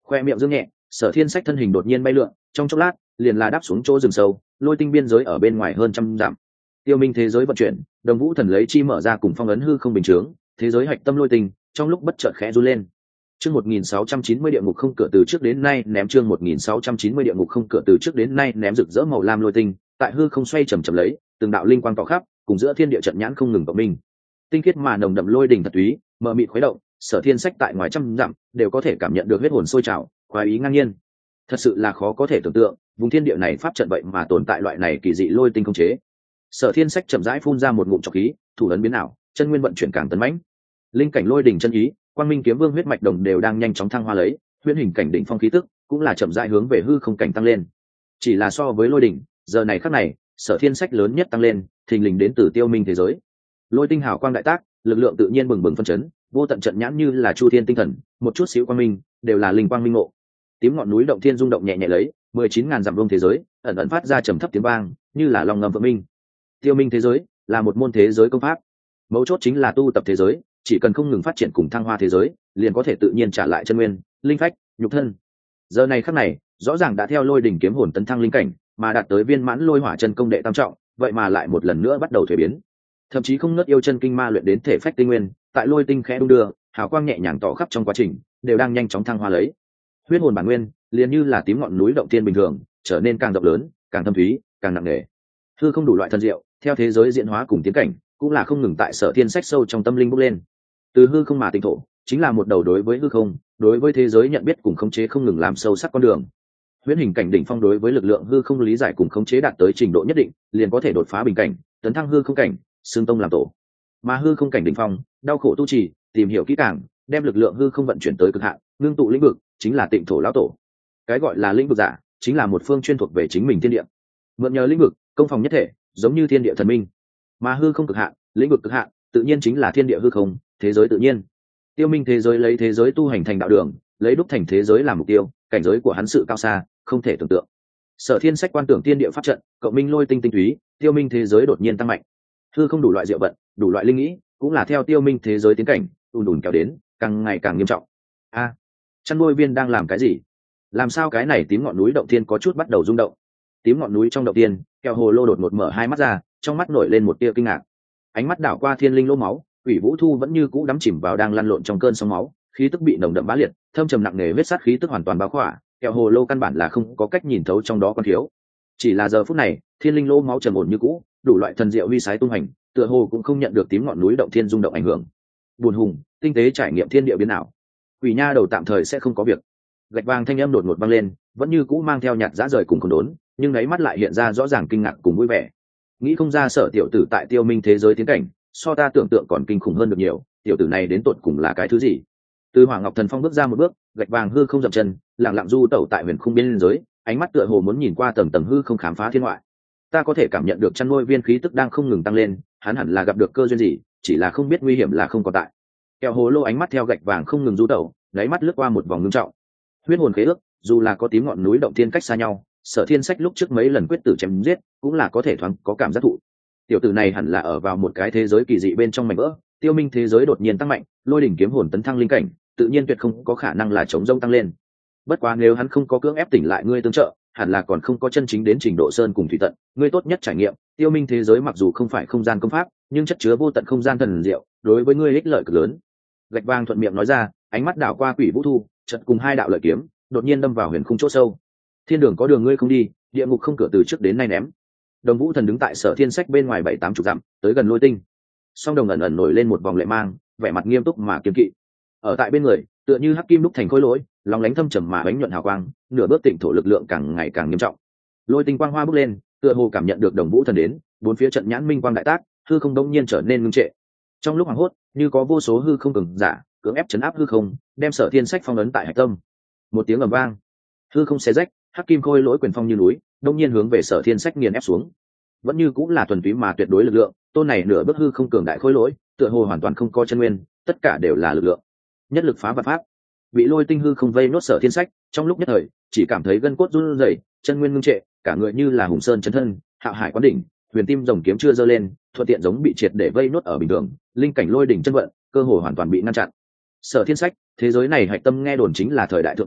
Khoe miệng dương nhẹ, Sở Thiên Sách thân hình đột nhiên bay lượn, trong chốc lát liền là đáp xuống chỗ rừng sâu, lôi tinh biên giới ở bên ngoài hơn trăm dặm. Tiêu minh thế giới vận chuyển, Đồng Vũ Thần lấy chi mở ra cùng phong ấn hư không bình chướng, thế giới hạch tâm lôi tinh, trong lúc bất chợt khẽ run lên. Chương 1690 địa ngục không cửa từ trước đến nay ném chương 1690 địa ngục không cửa từ trước đến nay ném rực rỡ màu lam lôi tinh, tại hư không xoay chậm chậm lấy, từng đạo linh quang tỏ khắp, cùng giữa thiên địa trận nhãn không ngừng cộng minh. Tinh khiết mà nồng đậm lôi đỉnh thật túy, mờ mịt khuấy động, Sở Thiên Sách tại ngoài trăm dặm đều có thể cảm nhận được huyết hồn sôi trào, khoái ý ngang nhiên. Thật sự là khó có thể tưởng tượng, vùng thiên địa này pháp trận vậy mà tồn tại loại này kỳ dị lôi tinh không chế. Sở Thiên Sách chậm rãi phun ra một ngụm trọc khí, thủ ấn biến ảo, chân nguyên vận chuyển càng tấn mãnh. Linh cảnh lôi đỉnh chân ý, Quang Minh kiếm vương huyết mạch đồng đều đang nhanh chóng thăng hoa lấy, huyễn hình cảnh đỉnh phong khí tức cũng là chậm rãi hướng về hư không cảnh tăng lên. Chỉ là so với lôi đỉnh, giờ này khắc này, Sở Thiên Sách lớn nhất tăng lên, thình lình đến từ tiêu minh thế giới. Lôi tinh hào quang đại tác, lực lượng tự nhiên bừng bừng phân chấn, vô tận trận nhãn như là chu thiên tinh thần, một chút xíu quang minh, đều là linh quang minh ngộ. Tím ngọn núi động thiên rung động nhẹ nhẹ lấy, 19.000 dặm vuông thế giới, ẩn ẩn phát ra trầm thấp tiếng vang, như là lòng ngầm vượng minh. Tiêu minh thế giới là một môn thế giới công pháp, mấu chốt chính là tu tập thế giới, chỉ cần không ngừng phát triển cùng thăng hoa thế giới, liền có thể tự nhiên trả lại chân nguyên, linh phách, nhục thân. Giờ này khắc này, rõ ràng đã theo lôi đỉnh kiếm hồn tấn thăng linh cảnh, mà đạt tới viên mãn lôi hỏa chân công đệ tam trọng, vậy mà lại một lần nữa bắt đầu thuế biến. Thậm chí không ngớt yêu chân kinh ma luyện đến thể phách tinh nguyên, tại lôi tinh khẽ đung đưa, hào quang nhẹ nhàng tỏ khắp trong quá trình, đều đang nhanh chóng thăng hoa lấy. Huyết hồn bản nguyên, liền như là tím ngọn núi động thiên bình thường, trở nên càng rộng lớn, càng thâm thúy, càng nặng nề. Hư không đủ loại thần diệu, theo thế giới diễn hóa cùng tiến cảnh, cũng là không ngừng tại Sở Thiên Sách sâu trong tâm linh bốc lên. Từ hư không mà tinh thổ, chính là một đầu đối với hư không, đối với thế giới nhận biết cùng khống chế không ngừng làm sâu sắc con đường. Huyễn hình cảnh đỉnh phong đối với lực lượng hư không lý giải cùng khống chế đạt tới trình độ nhất định, liền có thể đột phá bình cảnh, tấn thăng hư không cảnh, xương tông làm tổ. Mà hư không cảnh đỉnh phong, đau khổ tu trì, tìm hiểu kỹ càng, đem lực lượng hư không vận chuyển tới cực hạn, ngưng tụ lĩnh vực, chính là Tịnh thổ lão tổ. Cái gọi là lĩnh vực giả, chính là một phương chuyên thuộc về chính mình thiên địa. Mượn nhờ lĩnh vực, công phòng nhất thể, giống như thiên địa thần minh. Mà hư không cực hạn, lĩnh vực cực hạn, tự nhiên chính là thiên địa hư không, thế giới tự nhiên. Tiêu minh thế giới lấy thế giới tu hành thành đạo đường, lấy đúc thành thế giới làm mục tiêu, cảnh giới của hắn sự cao xa, không thể tưởng tượng. Sở Thiên Sách quan tưởng thiên địa pháp trận, cộng minh lôi tinh tinh túy, tiêu minh thế giới đột nhiên tăng mạnh. Hư không đủ loại diệu vận, đủ loại linh nghĩ, cũng là theo tiêu minh thế giới tiến cảnh, ùn ùn kéo đến, càng ngày càng nghiêm trọng. A, chăn nuôi viên đang làm cái gì? Làm sao cái này tím ngọn núi động thiên có chút bắt đầu rung động? Tím ngọn núi trong động tiên, kẹo hồ lô đột ngột mở hai mắt ra, trong mắt nổi lên một tia kinh ngạc. Ánh mắt đảo qua thiên linh lỗ máu, Quỷ Vũ Thu vẫn như cũ đắm chìm vào đang lăn lộn trong cơn sóng máu, khí tức bị nồng đậm bá liệt, thâm trầm nặng nề vết sát khí tức hoàn toàn bao khỏa, kẹo hồ lô căn bản là không có cách nhìn thấu trong đó con thiếu. Chỉ là giờ phút này, thiên linh lỗ máu trầm ổn như cũ, đủ loại thần diệu huy sái tung hành, tựa hồ cũng không nhận được tím ngọn núi động thiên rung động ảnh hưởng. Buồn hùng, tinh tế trải nghiệm thiên địa biến ảo. Quỷ nha đầu tạm thời sẽ không có việc. Gạch vàng thanh âm đột ngột vang lên, vẫn như cũ mang theo nhạt dã rời cùng khốn đốn, nhưng đáy mắt lại hiện ra rõ ràng kinh ngạc cùng vui vẻ. Nghĩ không ra Sở tiểu tử tại tiêu minh thế giới tiến cảnh, so ta tưởng tượng còn kinh khủng hơn được nhiều, tiểu tử này đến tột cùng là cái thứ gì? Từ Hỏa Ngọc Thần Phong bước ra một bước, gạch vàng hư không dậm chân, lặng lặng du tẩu tại huyền khung biên giới, ánh mắt tựa hồ muốn nhìn qua tầng tầng hư không khám phá thiên ngoại. Ta có thể cảm nhận được chăn nuôi viên khí tức đang không ngừng tăng lên, hắn hẳn là gặp được cơ duyên gì, chỉ là không biết nguy hiểm là không còn tại. Kẹo hồ lô ánh mắt theo gạch vàng không ngừng du tẩu, đáy mắt lướt qua một vòng ngưng trọng. Huyết hồn khế ước, dù là có tím ngọn núi động thiên cách xa nhau, Sở Thiên Sách lúc trước mấy lần quyết tử chém giết, cũng là có thể thoáng có cảm giác thụ. Tiểu tử này hẳn là ở vào một cái thế giới kỳ dị bên trong mảnh vỡ, tiêu minh thế giới đột nhiên tăng mạnh, lôi đỉnh kiếm hồn tấn thăng linh cảnh, tự nhiên tuyệt không có khả năng là chống rông tăng lên. Bất quá nếu hắn không có cưỡng ép tỉnh lại ngươi tương trợ, hẳn là còn không có chân chính đến trình độ sơn cùng thủy tận, ngươi tốt nhất trải nghiệm, tiêu minh thế giới mặc dù không phải không gian công pháp, nhưng chất chứa vô tận không gian thần diệu, đối với ngươi ích lợi cực lớn. Gạch vàng thuận miệng nói ra, ánh mắt đảo qua Quỷ Vũ Thu, chợt cùng hai đạo lợi kiếm, đột nhiên đâm vào huyền khung chỗ sâu. Thiên đường có đường ngươi không đi, địa ngục không cửa từ trước đến nay ném. Đồng Vũ Thần đứng tại Sở Thiên Sách bên ngoài 7-8 chục dặm, tới gần lôi tinh. Song đồng ẩn ẩn nổi lên một vòng lệ mang, vẻ mặt nghiêm túc mà kiên kỵ. Ở tại bên người, tựa như hắc kim đúc thành khối lỗi, lòng lánh thâm trầm mà ánh nhuận hào quang, nửa bước Tịnh thổ lực lượng càng ngày càng nghiêm trọng. Lôi tinh quang hoa bước lên, tựa hồ cảm nhận được Đồng Vũ Thần đến, bốn phía trận nhãn minh quang đại tác, hư không đông nhiên trở nên ngưng trệ. Trong lúc hoảng hốt, như có vô số hư không cường giả, cưỡng ép chấn áp hư không, đem Sở Thiên Sách phong ấn tại hạch tâm. Một tiếng ầm vang, hư không xé rách, hắc kim khôi lỗi quyền phong như núi, đông nhiên hướng về Sở Thiên Sách nghiền ép xuống. Vẫn như cũng là thuần túy mà tuyệt đối lực lượng, tôn này nửa bước hư không cường đại khôi lỗi, tựa hồ hoàn toàn không có chân nguyên, tất cả đều là lực lượng. Nhất lực phá vạn pháp. Bị lôi tinh hư không vây nốt Sở Thiên Sách, trong lúc nhất thời, chỉ cảm thấy gân cốt run rẩy, chân nguyên ngưng trệ, cả người như là hùng sơn chấn thân, hạo hải quán đỉnh, huyền tim rồng kiếm chưa giơ lên, thuận tiện giống bị triệt để vây nốt ở bình thường, linh cảnh lôi đỉnh chân vận, cơ hồ hoàn toàn bị ngăn chặn. Sở Thiên Sách, thế giới này hạch tâm nghe đồn chính là thời đại thượng cổ,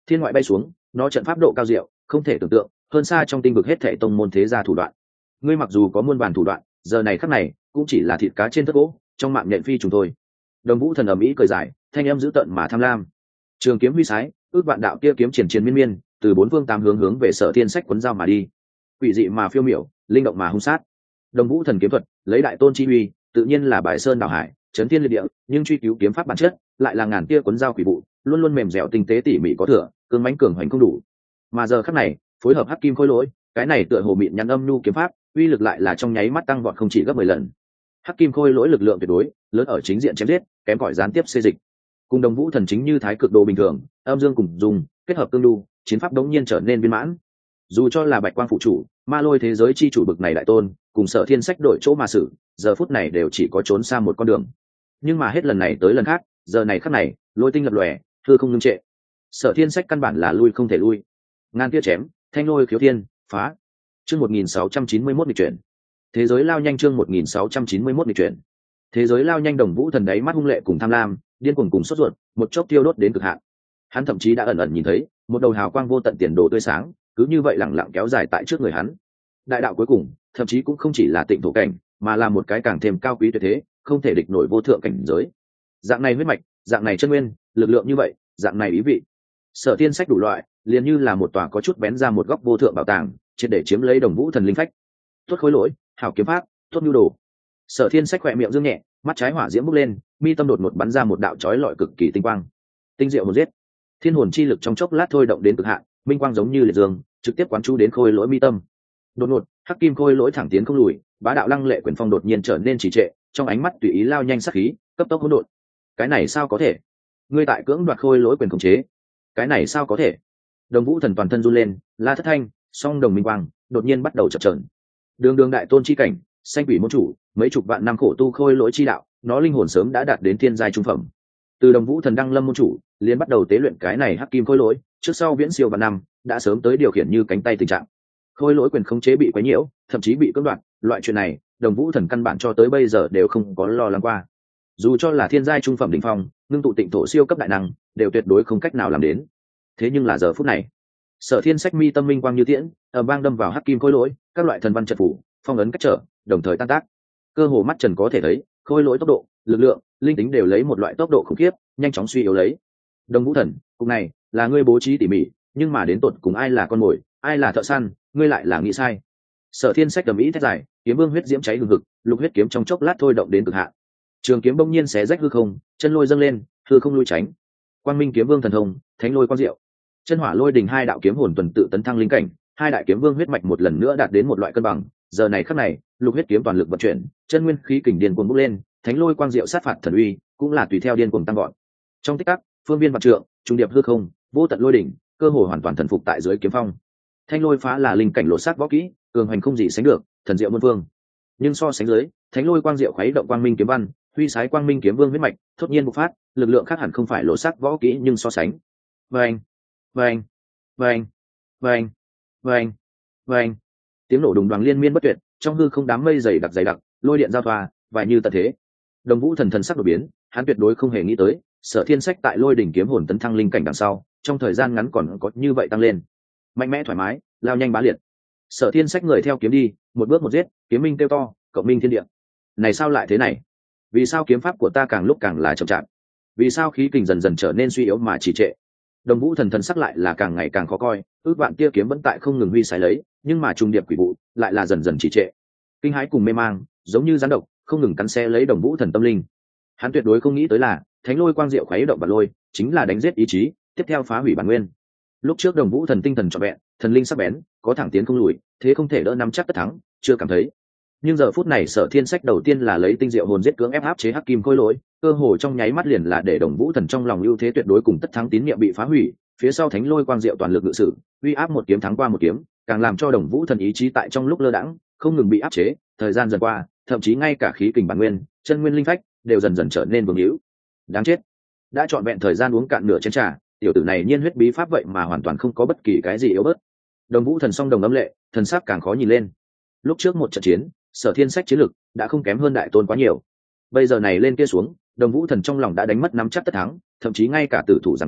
thiên ngoại bay xuống, nó trận pháp độ cao diệu không thể tưởng tượng, hơn xa trong tinh vực hết thảy tông môn thế gia thủ đoạn. Ngươi mặc dù có muôn vàn thủ đoạn, giờ này khắc này cũng chỉ là thịt cá trên thớt gỗ, trong mạng nhện phi trùng thôi. Đồng Vũ Thần ầm ĩ cười dài, thanh âm dữ tợn mà tham lam. Trường kiếm huy sái, ước vạn đạo kia kiếm triển miên miên, từ bốn phương tám hướng về Sở Thiên Sách cuốn dao mà đi. Quỷ dị mà phiêu miểu, linh động mà hung sát. Đồng Vũ Thần kiếm thuật, lấy đại tôn chi uy, tự nhiên là bài sơn đảo hải, chấn thiên liệt địa, nhưng truy cứu kiếm pháp bản chất, lại là ngàn tia cuốn dao quỷ vụ, luôn luôn mềm dẻo tinh tế tỉ mỉ có thừa, cương mãnh cường hoành không đủ. Mà giờ khắc này, phối hợp hắc kim khôi lỗi, cái này tựa hồ mịn nhắn âm nhu kiếm pháp, uy lực lại là trong nháy mắt tăng vọt không chỉ gấp 10 lần. Hắc kim khôi lỗi lực lượng tuyệt đối, lớn ở chính diện chém giết, kém cỏi gián tiếp xê dịch. Cùng Đồng Vũ Thần chính như thái cực đồ bình thường, âm dương cùng dùng, kết hợp tương đu, chiến pháp đống nhiên trở nên viên mãn. Dù cho là Bạch Quang phụ chủ, Ma Lôi thế giới chi chủ bực này đại tôn, cùng Sở Thiên Sách đổi chỗ mà xử, giờ phút này đều chỉ có trốn xa một con đường. Nhưng mà hết lần này tới lần khác, giờ này khắc này, lôi tinh lập lòe, hư không ngưng trệ. Sở Thiên Sách căn bản là lui không thể lui. Ngàn tia chém, thanh lôi khiếu thiên, phá. Chương 1691 nghịch chuyển. Thế giới lao nhanh chương 1691 nghịch chuyển. Thế giới lao nhanh. Đồng Vũ Thần đáy mắt hung lệ cùng tham lam, điên cuồng cùng sốt ruột, một chốc tiêu đốt đến cực hạn. Hắn thậm chí đã ẩn ẩn nhìn thấy một đầu hào quang vô tận tiền đồ tươi sáng, cứ như vậy lẳng lặng kéo dài tại trước người hắn. Đại đạo cuối cùng, thậm chí cũng không chỉ là tịnh thổ cảnh, mà là một cái càng thêm cao quý tuyệt thế, không thể địch nổi vô thượng cảnh giới. Dạng này huyết mạch, dạng này chân nguyên, lực lượng như vậy, dạng này ý vị. Sở Thiên Sách đủ loại, liền như là một tòa có chút bén ra một góc vô thượng bảo tàng, triệt để chiếm lấy Đồng Vũ Thần linh phách. Tốt khối lỗi, hảo kiếm pháp, tốt nhu đồ. Sở Thiên Sách khỏe miệng dương nhẹ, mắt trái hỏa diễm bốc lên, mi tâm đột ngột bắn ra một đạo chói lọi cực kỳ tinh quang. Tinh diệu một giết, thiên hồn chi lực trong chốc lát thôi động đến cực hạn, minh quang giống như liệt dương, trực tiếp quán chú đến khôi lỗi mi tâm. Đột ngột, hắc kim khôi lỗi thẳng tiến không lùi, bá đạo lăng lệ quyền phong đột nhiên trở nên trì trệ, trong ánh mắt tùy ý lao nhanh sát khí, cấp tốc hỗn độn. Cái này sao có thể? Ngươi tại cưỡng đoạt khôi lỗi quyền khống chế? Cái này sao có thể? Đồng Vũ Thần toàn thân run lên, la thất thanh, song đồng minh quang đột nhiên bắt đầu chập chờn. Đường đại tôn chi cảnh, sanh quỷ môn chủ, mấy chục vạn năm khổ tu khôi lỗi chi đạo, nó linh hồn sớm đã đạt đến thiên giai trung phẩm. Từ Đồng Vũ Thần đăng lâm môn chủ, liền bắt đầu tế luyện cái này hắc kim khôi lỗi, trước sau viễn siêu vạn năm, đã sớm tới điều khiển như cánh tay tình trạng. Khôi lỗi quyền khống chế bị quấy nhiễu, thậm chí bị cưỡng đoạt, loại chuyện này, Đồng Vũ Thần căn bản cho tới bây giờ đều không có lo lắng qua. Dù cho là thiên giai trung phẩm đỉnh phong, ngưng tụ tịnh thổ siêu cấp đại năng, đều tuyệt đối không cách nào làm đến. Thế nhưng là giờ phút này, Sở Thiên Sách mi tâm minh quang như tiễn, ở bang đâm vào hắc kim khôi lỗi, các loại thần văn trận phủ, phong ấn cách trở, đồng thời tan tác. Cơ hồ mắt trần có thể thấy, khôi lỗi tốc độ, lực lượng, linh tính đều lấy một loại tốc độ khủng khiếp, nhanh chóng suy yếu lấy. Đồng Vũ Thần, cục này là ngươi bố trí tỉ mỉ, nhưng mà đến tột cùng ai là con mồi, ai là thợ săn, ngươi lại là nghĩ sai. Sở Thiên Sách cầm ý thét dài, kiếm vương huyết diễm cháy hừng hực, lục huyết kiếm trong chốc lát thôi động đến cực hạn. Trường kiếm bỗng nhiên xé rách hư không, chân lôi dâng lên, hư không lui tránh. Quang Minh kiếm vương thần thông, thánh lôi quang diệu. Chân hỏa lôi đình hai đạo kiếm hồn tuần tự tấn thăng linh cảnh, hai đại kiếm vương huyết mạch một lần nữa đạt đến một loại cân bằng. Giờ này khắc này, lục huyết kiếm toàn lực vận chuyển, chân nguyên khí kình điên cuồng bốc lên, thánh lôi quang diệu sát phạt thần uy cũng là tùy theo điên cuồng tăng gọn. Trong tích tắc, phương viên vạn trượng, trung điệp hư không, vô tận lôi đỉnh, cơ hồ hoàn toàn thần phục tại dưới kiếm phong. Thanh lôi phá là linh cảnh lột xác võ kỹ, cường hành không gì sánh được, thần diệu muôn phương. Nhưng so sánh dưới, thánh lôi quang diệu khuấy động quang minh kiếm văn, huy sái quang minh kiếm vương huyết mạch, thốt nhiên bộc phát, lực lượng khác hẳn không phải lột xác võ kỹ nhưng so sánh. Vâng, vâng, vâng, vâng, vâng, vâng. Tiếng nổ đùng đoàng liên miên bất tuyệt, trong hư không đám mây dày đặc, lôi điện giao thoa, vài như tận thế. Đồng Vũ Thần thần sắc đổi biến, hắn tuyệt đối không hề nghĩ tới, Sở Thiên Sách tại lôi đỉnh kiếm hồn tấn thăng linh cảnh đằng sau, trong thời gian ngắn còn có như vậy tăng lên. Mạnh mẽ thoải mái, lao nhanh bá liệt. Sở Thiên Sách người theo kiếm đi, một bước một giết, kiếm minh kêu to, cộng minh thiên địa. Này sao lại thế này? Vì sao kiếm pháp của ta càng lúc càng là chậm chạp? Vì sao khí kình dần dần trở nên suy yếu mà trì trệ? Đồng Vũ Thần thần sắc lại là càng ngày càng khó coi, ước vạn tia kiếm vẫn tại không ngừng huy sái lấy, nhưng mà trùng điệp quỷ vụ lại là dần dần trì trệ. Kinh hãi cùng mê mang, giống như rắn độc, không ngừng cắn xé lấy Đồng Vũ Thần tâm linh. Hắn tuyệt đối không nghĩ tới là, thánh lôi quang diệu khuấy động bản lôi, chính là đánh giết ý chí, tiếp theo phá hủy bản nguyên. Lúc trước Đồng Vũ Thần tinh thần trọn vẹn, thần linh sắc bén, có thẳng tiến không lùi, thế không thể đỡ nắm chắc tất thắng, chưa cảm thấy. Nhưng giờ phút này Sở Thiên Sách đầu tiên là lấy tinh diệu hồn giết cưỡng ép áp chế hắc kim khôi lỗi, cơ hồ trong nháy mắt liền là để Đồng Vũ Thần trong lòng ưu thế tuyệt đối cùng tất thắng tín nhiệm bị phá hủy, phía sau thánh lôi quang diệu toàn lực ngự sử, uy áp một kiếm thắng qua một kiếm, càng làm cho Đồng Vũ Thần ý chí tại trong lúc lơ đãng không ngừng bị áp chế, thời gian dần qua, thậm chí ngay cả khí kình bản nguyên, chân nguyên linh phách đều dần dần trở nên vương hữu. Đáng chết, đã trọn vẹn thời gian uống cạn nửa chén trà, tiểu tử này nhiên huyết bí pháp vậy mà hoàn toàn không có bất kỳ cái gì yếu bớt. Đồng Vũ Thần song đồng âm lệ, thần sắc càng khó nhìn lên. Lúc trước một trận chiến, Sở Thiên Sách chiến lực đã không kém hơn đại tôn quá nhiều. Bây giờ này lên kia xuống, Đồng Vũ Thần trong lòng đã đánh mất nắm chắc tất thắng, thậm chí ngay cả tử thủ giằng co,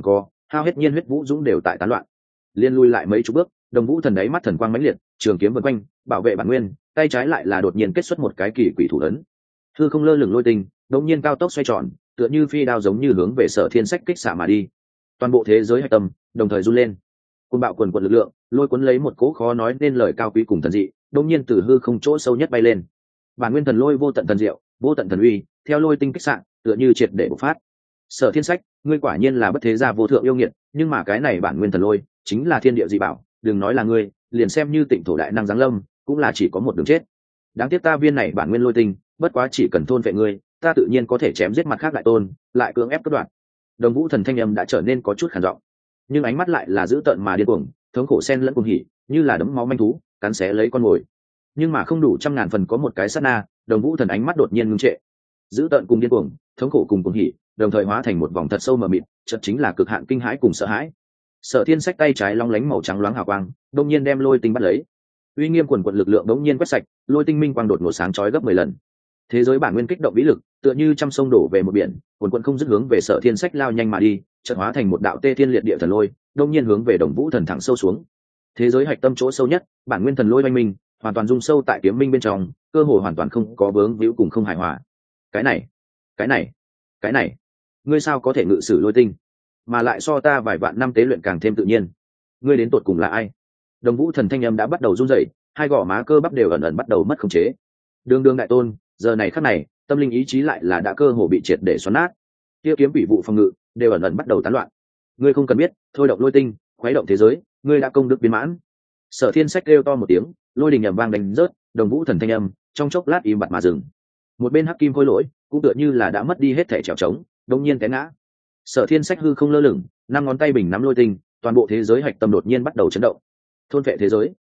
hao hết nhiên huyết vũ dũng đều tại tán loạn. Liên lui lại mấy chục bước, Đồng Vũ Thần đáy mắt thần quang mãnh liệt, trường kiếm vần quanh, bảo vệ bản nguyên, tay trái lại là đột nhiên kết xuất một cái kỳ quỷ thủ ấn. Hư không lơ lửng lôi tinh, đột nhiên cao tốc xoay tròn, tựa như phi đao giống như hướng về Sở Thiên Sách kích xạ mà đi. Toàn bộ thế giới hạch tâm đồng thời run lên. Cơn bạo quần quần lực lượng, lôi cuốn lấy một cỗ khó nói nên lời cao quý cùng thần dị, đột nhiên từ hư không chỗ sâu nhất bay lên. Bản nguyên thần lôi vô tận thần diệu, vô tận thần uy, theo lôi tinh kích xạ, tựa như triệt để bộc phát. Sở Thiên Sách, ngươi quả nhiên là bất thế gia vô thượng yêu nghiệt, nhưng mà cái này bản nguyên thần lôi chính là thiên địa dị bảo, đừng nói là ngươi, liền xem như Tịnh thổ đại năng giáng lâm, cũng là chỉ có một đường chết. Đáng tiếc ta viên này bản nguyên lôi tinh, bất quá chỉ cần thôn vệ ngươi, ta tự nhiên có thể chém giết mặt khác đại tôn, lại cưỡng ép cắt đoạn. Đồng Vũ Thần thanh âm đã trở nên có chút khàn giọng, nhưng ánh mắt lại là dữ tợn mà điên cuồng, thống khổ xen lẫn cuồng hỉ, như là đấm máu manh thú, cắn xé lấy con mồi. Nhưng mà không đủ trăm ngàn phần có một cái sát na, Đồng Vũ Thần ánh mắt đột nhiên ngưng trệ. Dữ tợn cùng điên cuồng, thống khổ cùng cuồng hỉ, đồng thời hóa thành một vòng thật sâu mờ mịt, chợt chính là cực hạn kinh hãi cùng sợ hãi. Sở Thiên Sách tay trái long lánh màu trắng loáng hào quang, đột nhiên đem lôi tinh bắt lấy. Uy nghiêm quần quật lực lượng đột nhiên quét sạch, lôi tinh minh quang đột ngột sáng chói gấp 10 lần. Thế giới bản nguyên kích động vĩ lực, tựa như trăm sông đổ về một biển, quần quần không dứt hướng về Sở Thiên Sách lao nhanh mà đi, chợt hóa thành một đạo tê thiên liệt địa thần lôi, đột nhiên hướng về Đồng Vũ Thần thẳng sâu xuống. Thế giới hạch tâm chỗ sâu nhất, bản nguyên thần lôi oanh minh, hoàn toàn rung sâu tại kiếm minh bên trong, cơ hội hoàn toàn không có vướng víu cùng không hài hòa. Cái này, ngươi sao có thể ngự sử lôi tinh, mà lại so ta vài vạn năm tế luyện càng thêm tự nhiên? Ngươi đến tột cùng là ai? Đồng Vũ Thần thanh âm đã bắt đầu run rẩy, hai gò má cơ bắp đều ẩn ẩn bắt đầu mất khống chế. Đường Đường đại tôn, giờ này khắc này, tâm linh ý chí lại là đã cơ hồ bị triệt để xoắn nát. Tiêu kiếm bị vụ phòng ngự đều ẩn ẩn bắt đầu tán loạn. Ngươi không cần biết, thôi động lôi tinh, khuấy động thế giới, ngươi đã công đức viên mãn. Sở Thiên Sách kêu to một tiếng, lôi đình ầm vang đánh rớt, Đồng Vũ Thần thanh âm trong chốc lát im bặt mà dừng. Một bên hắc kim khôi lỗi cũng tựa như là đã mất đi hết thể trèo trống, đột nhiên té ngã. Sở Thiên Sách hư không lơ lửng, năm ngón tay bình nắm lôi tinh, toàn bộ thế giới hạch tâm đột nhiên bắt đầu chấn động. Thôn vệ thế giới.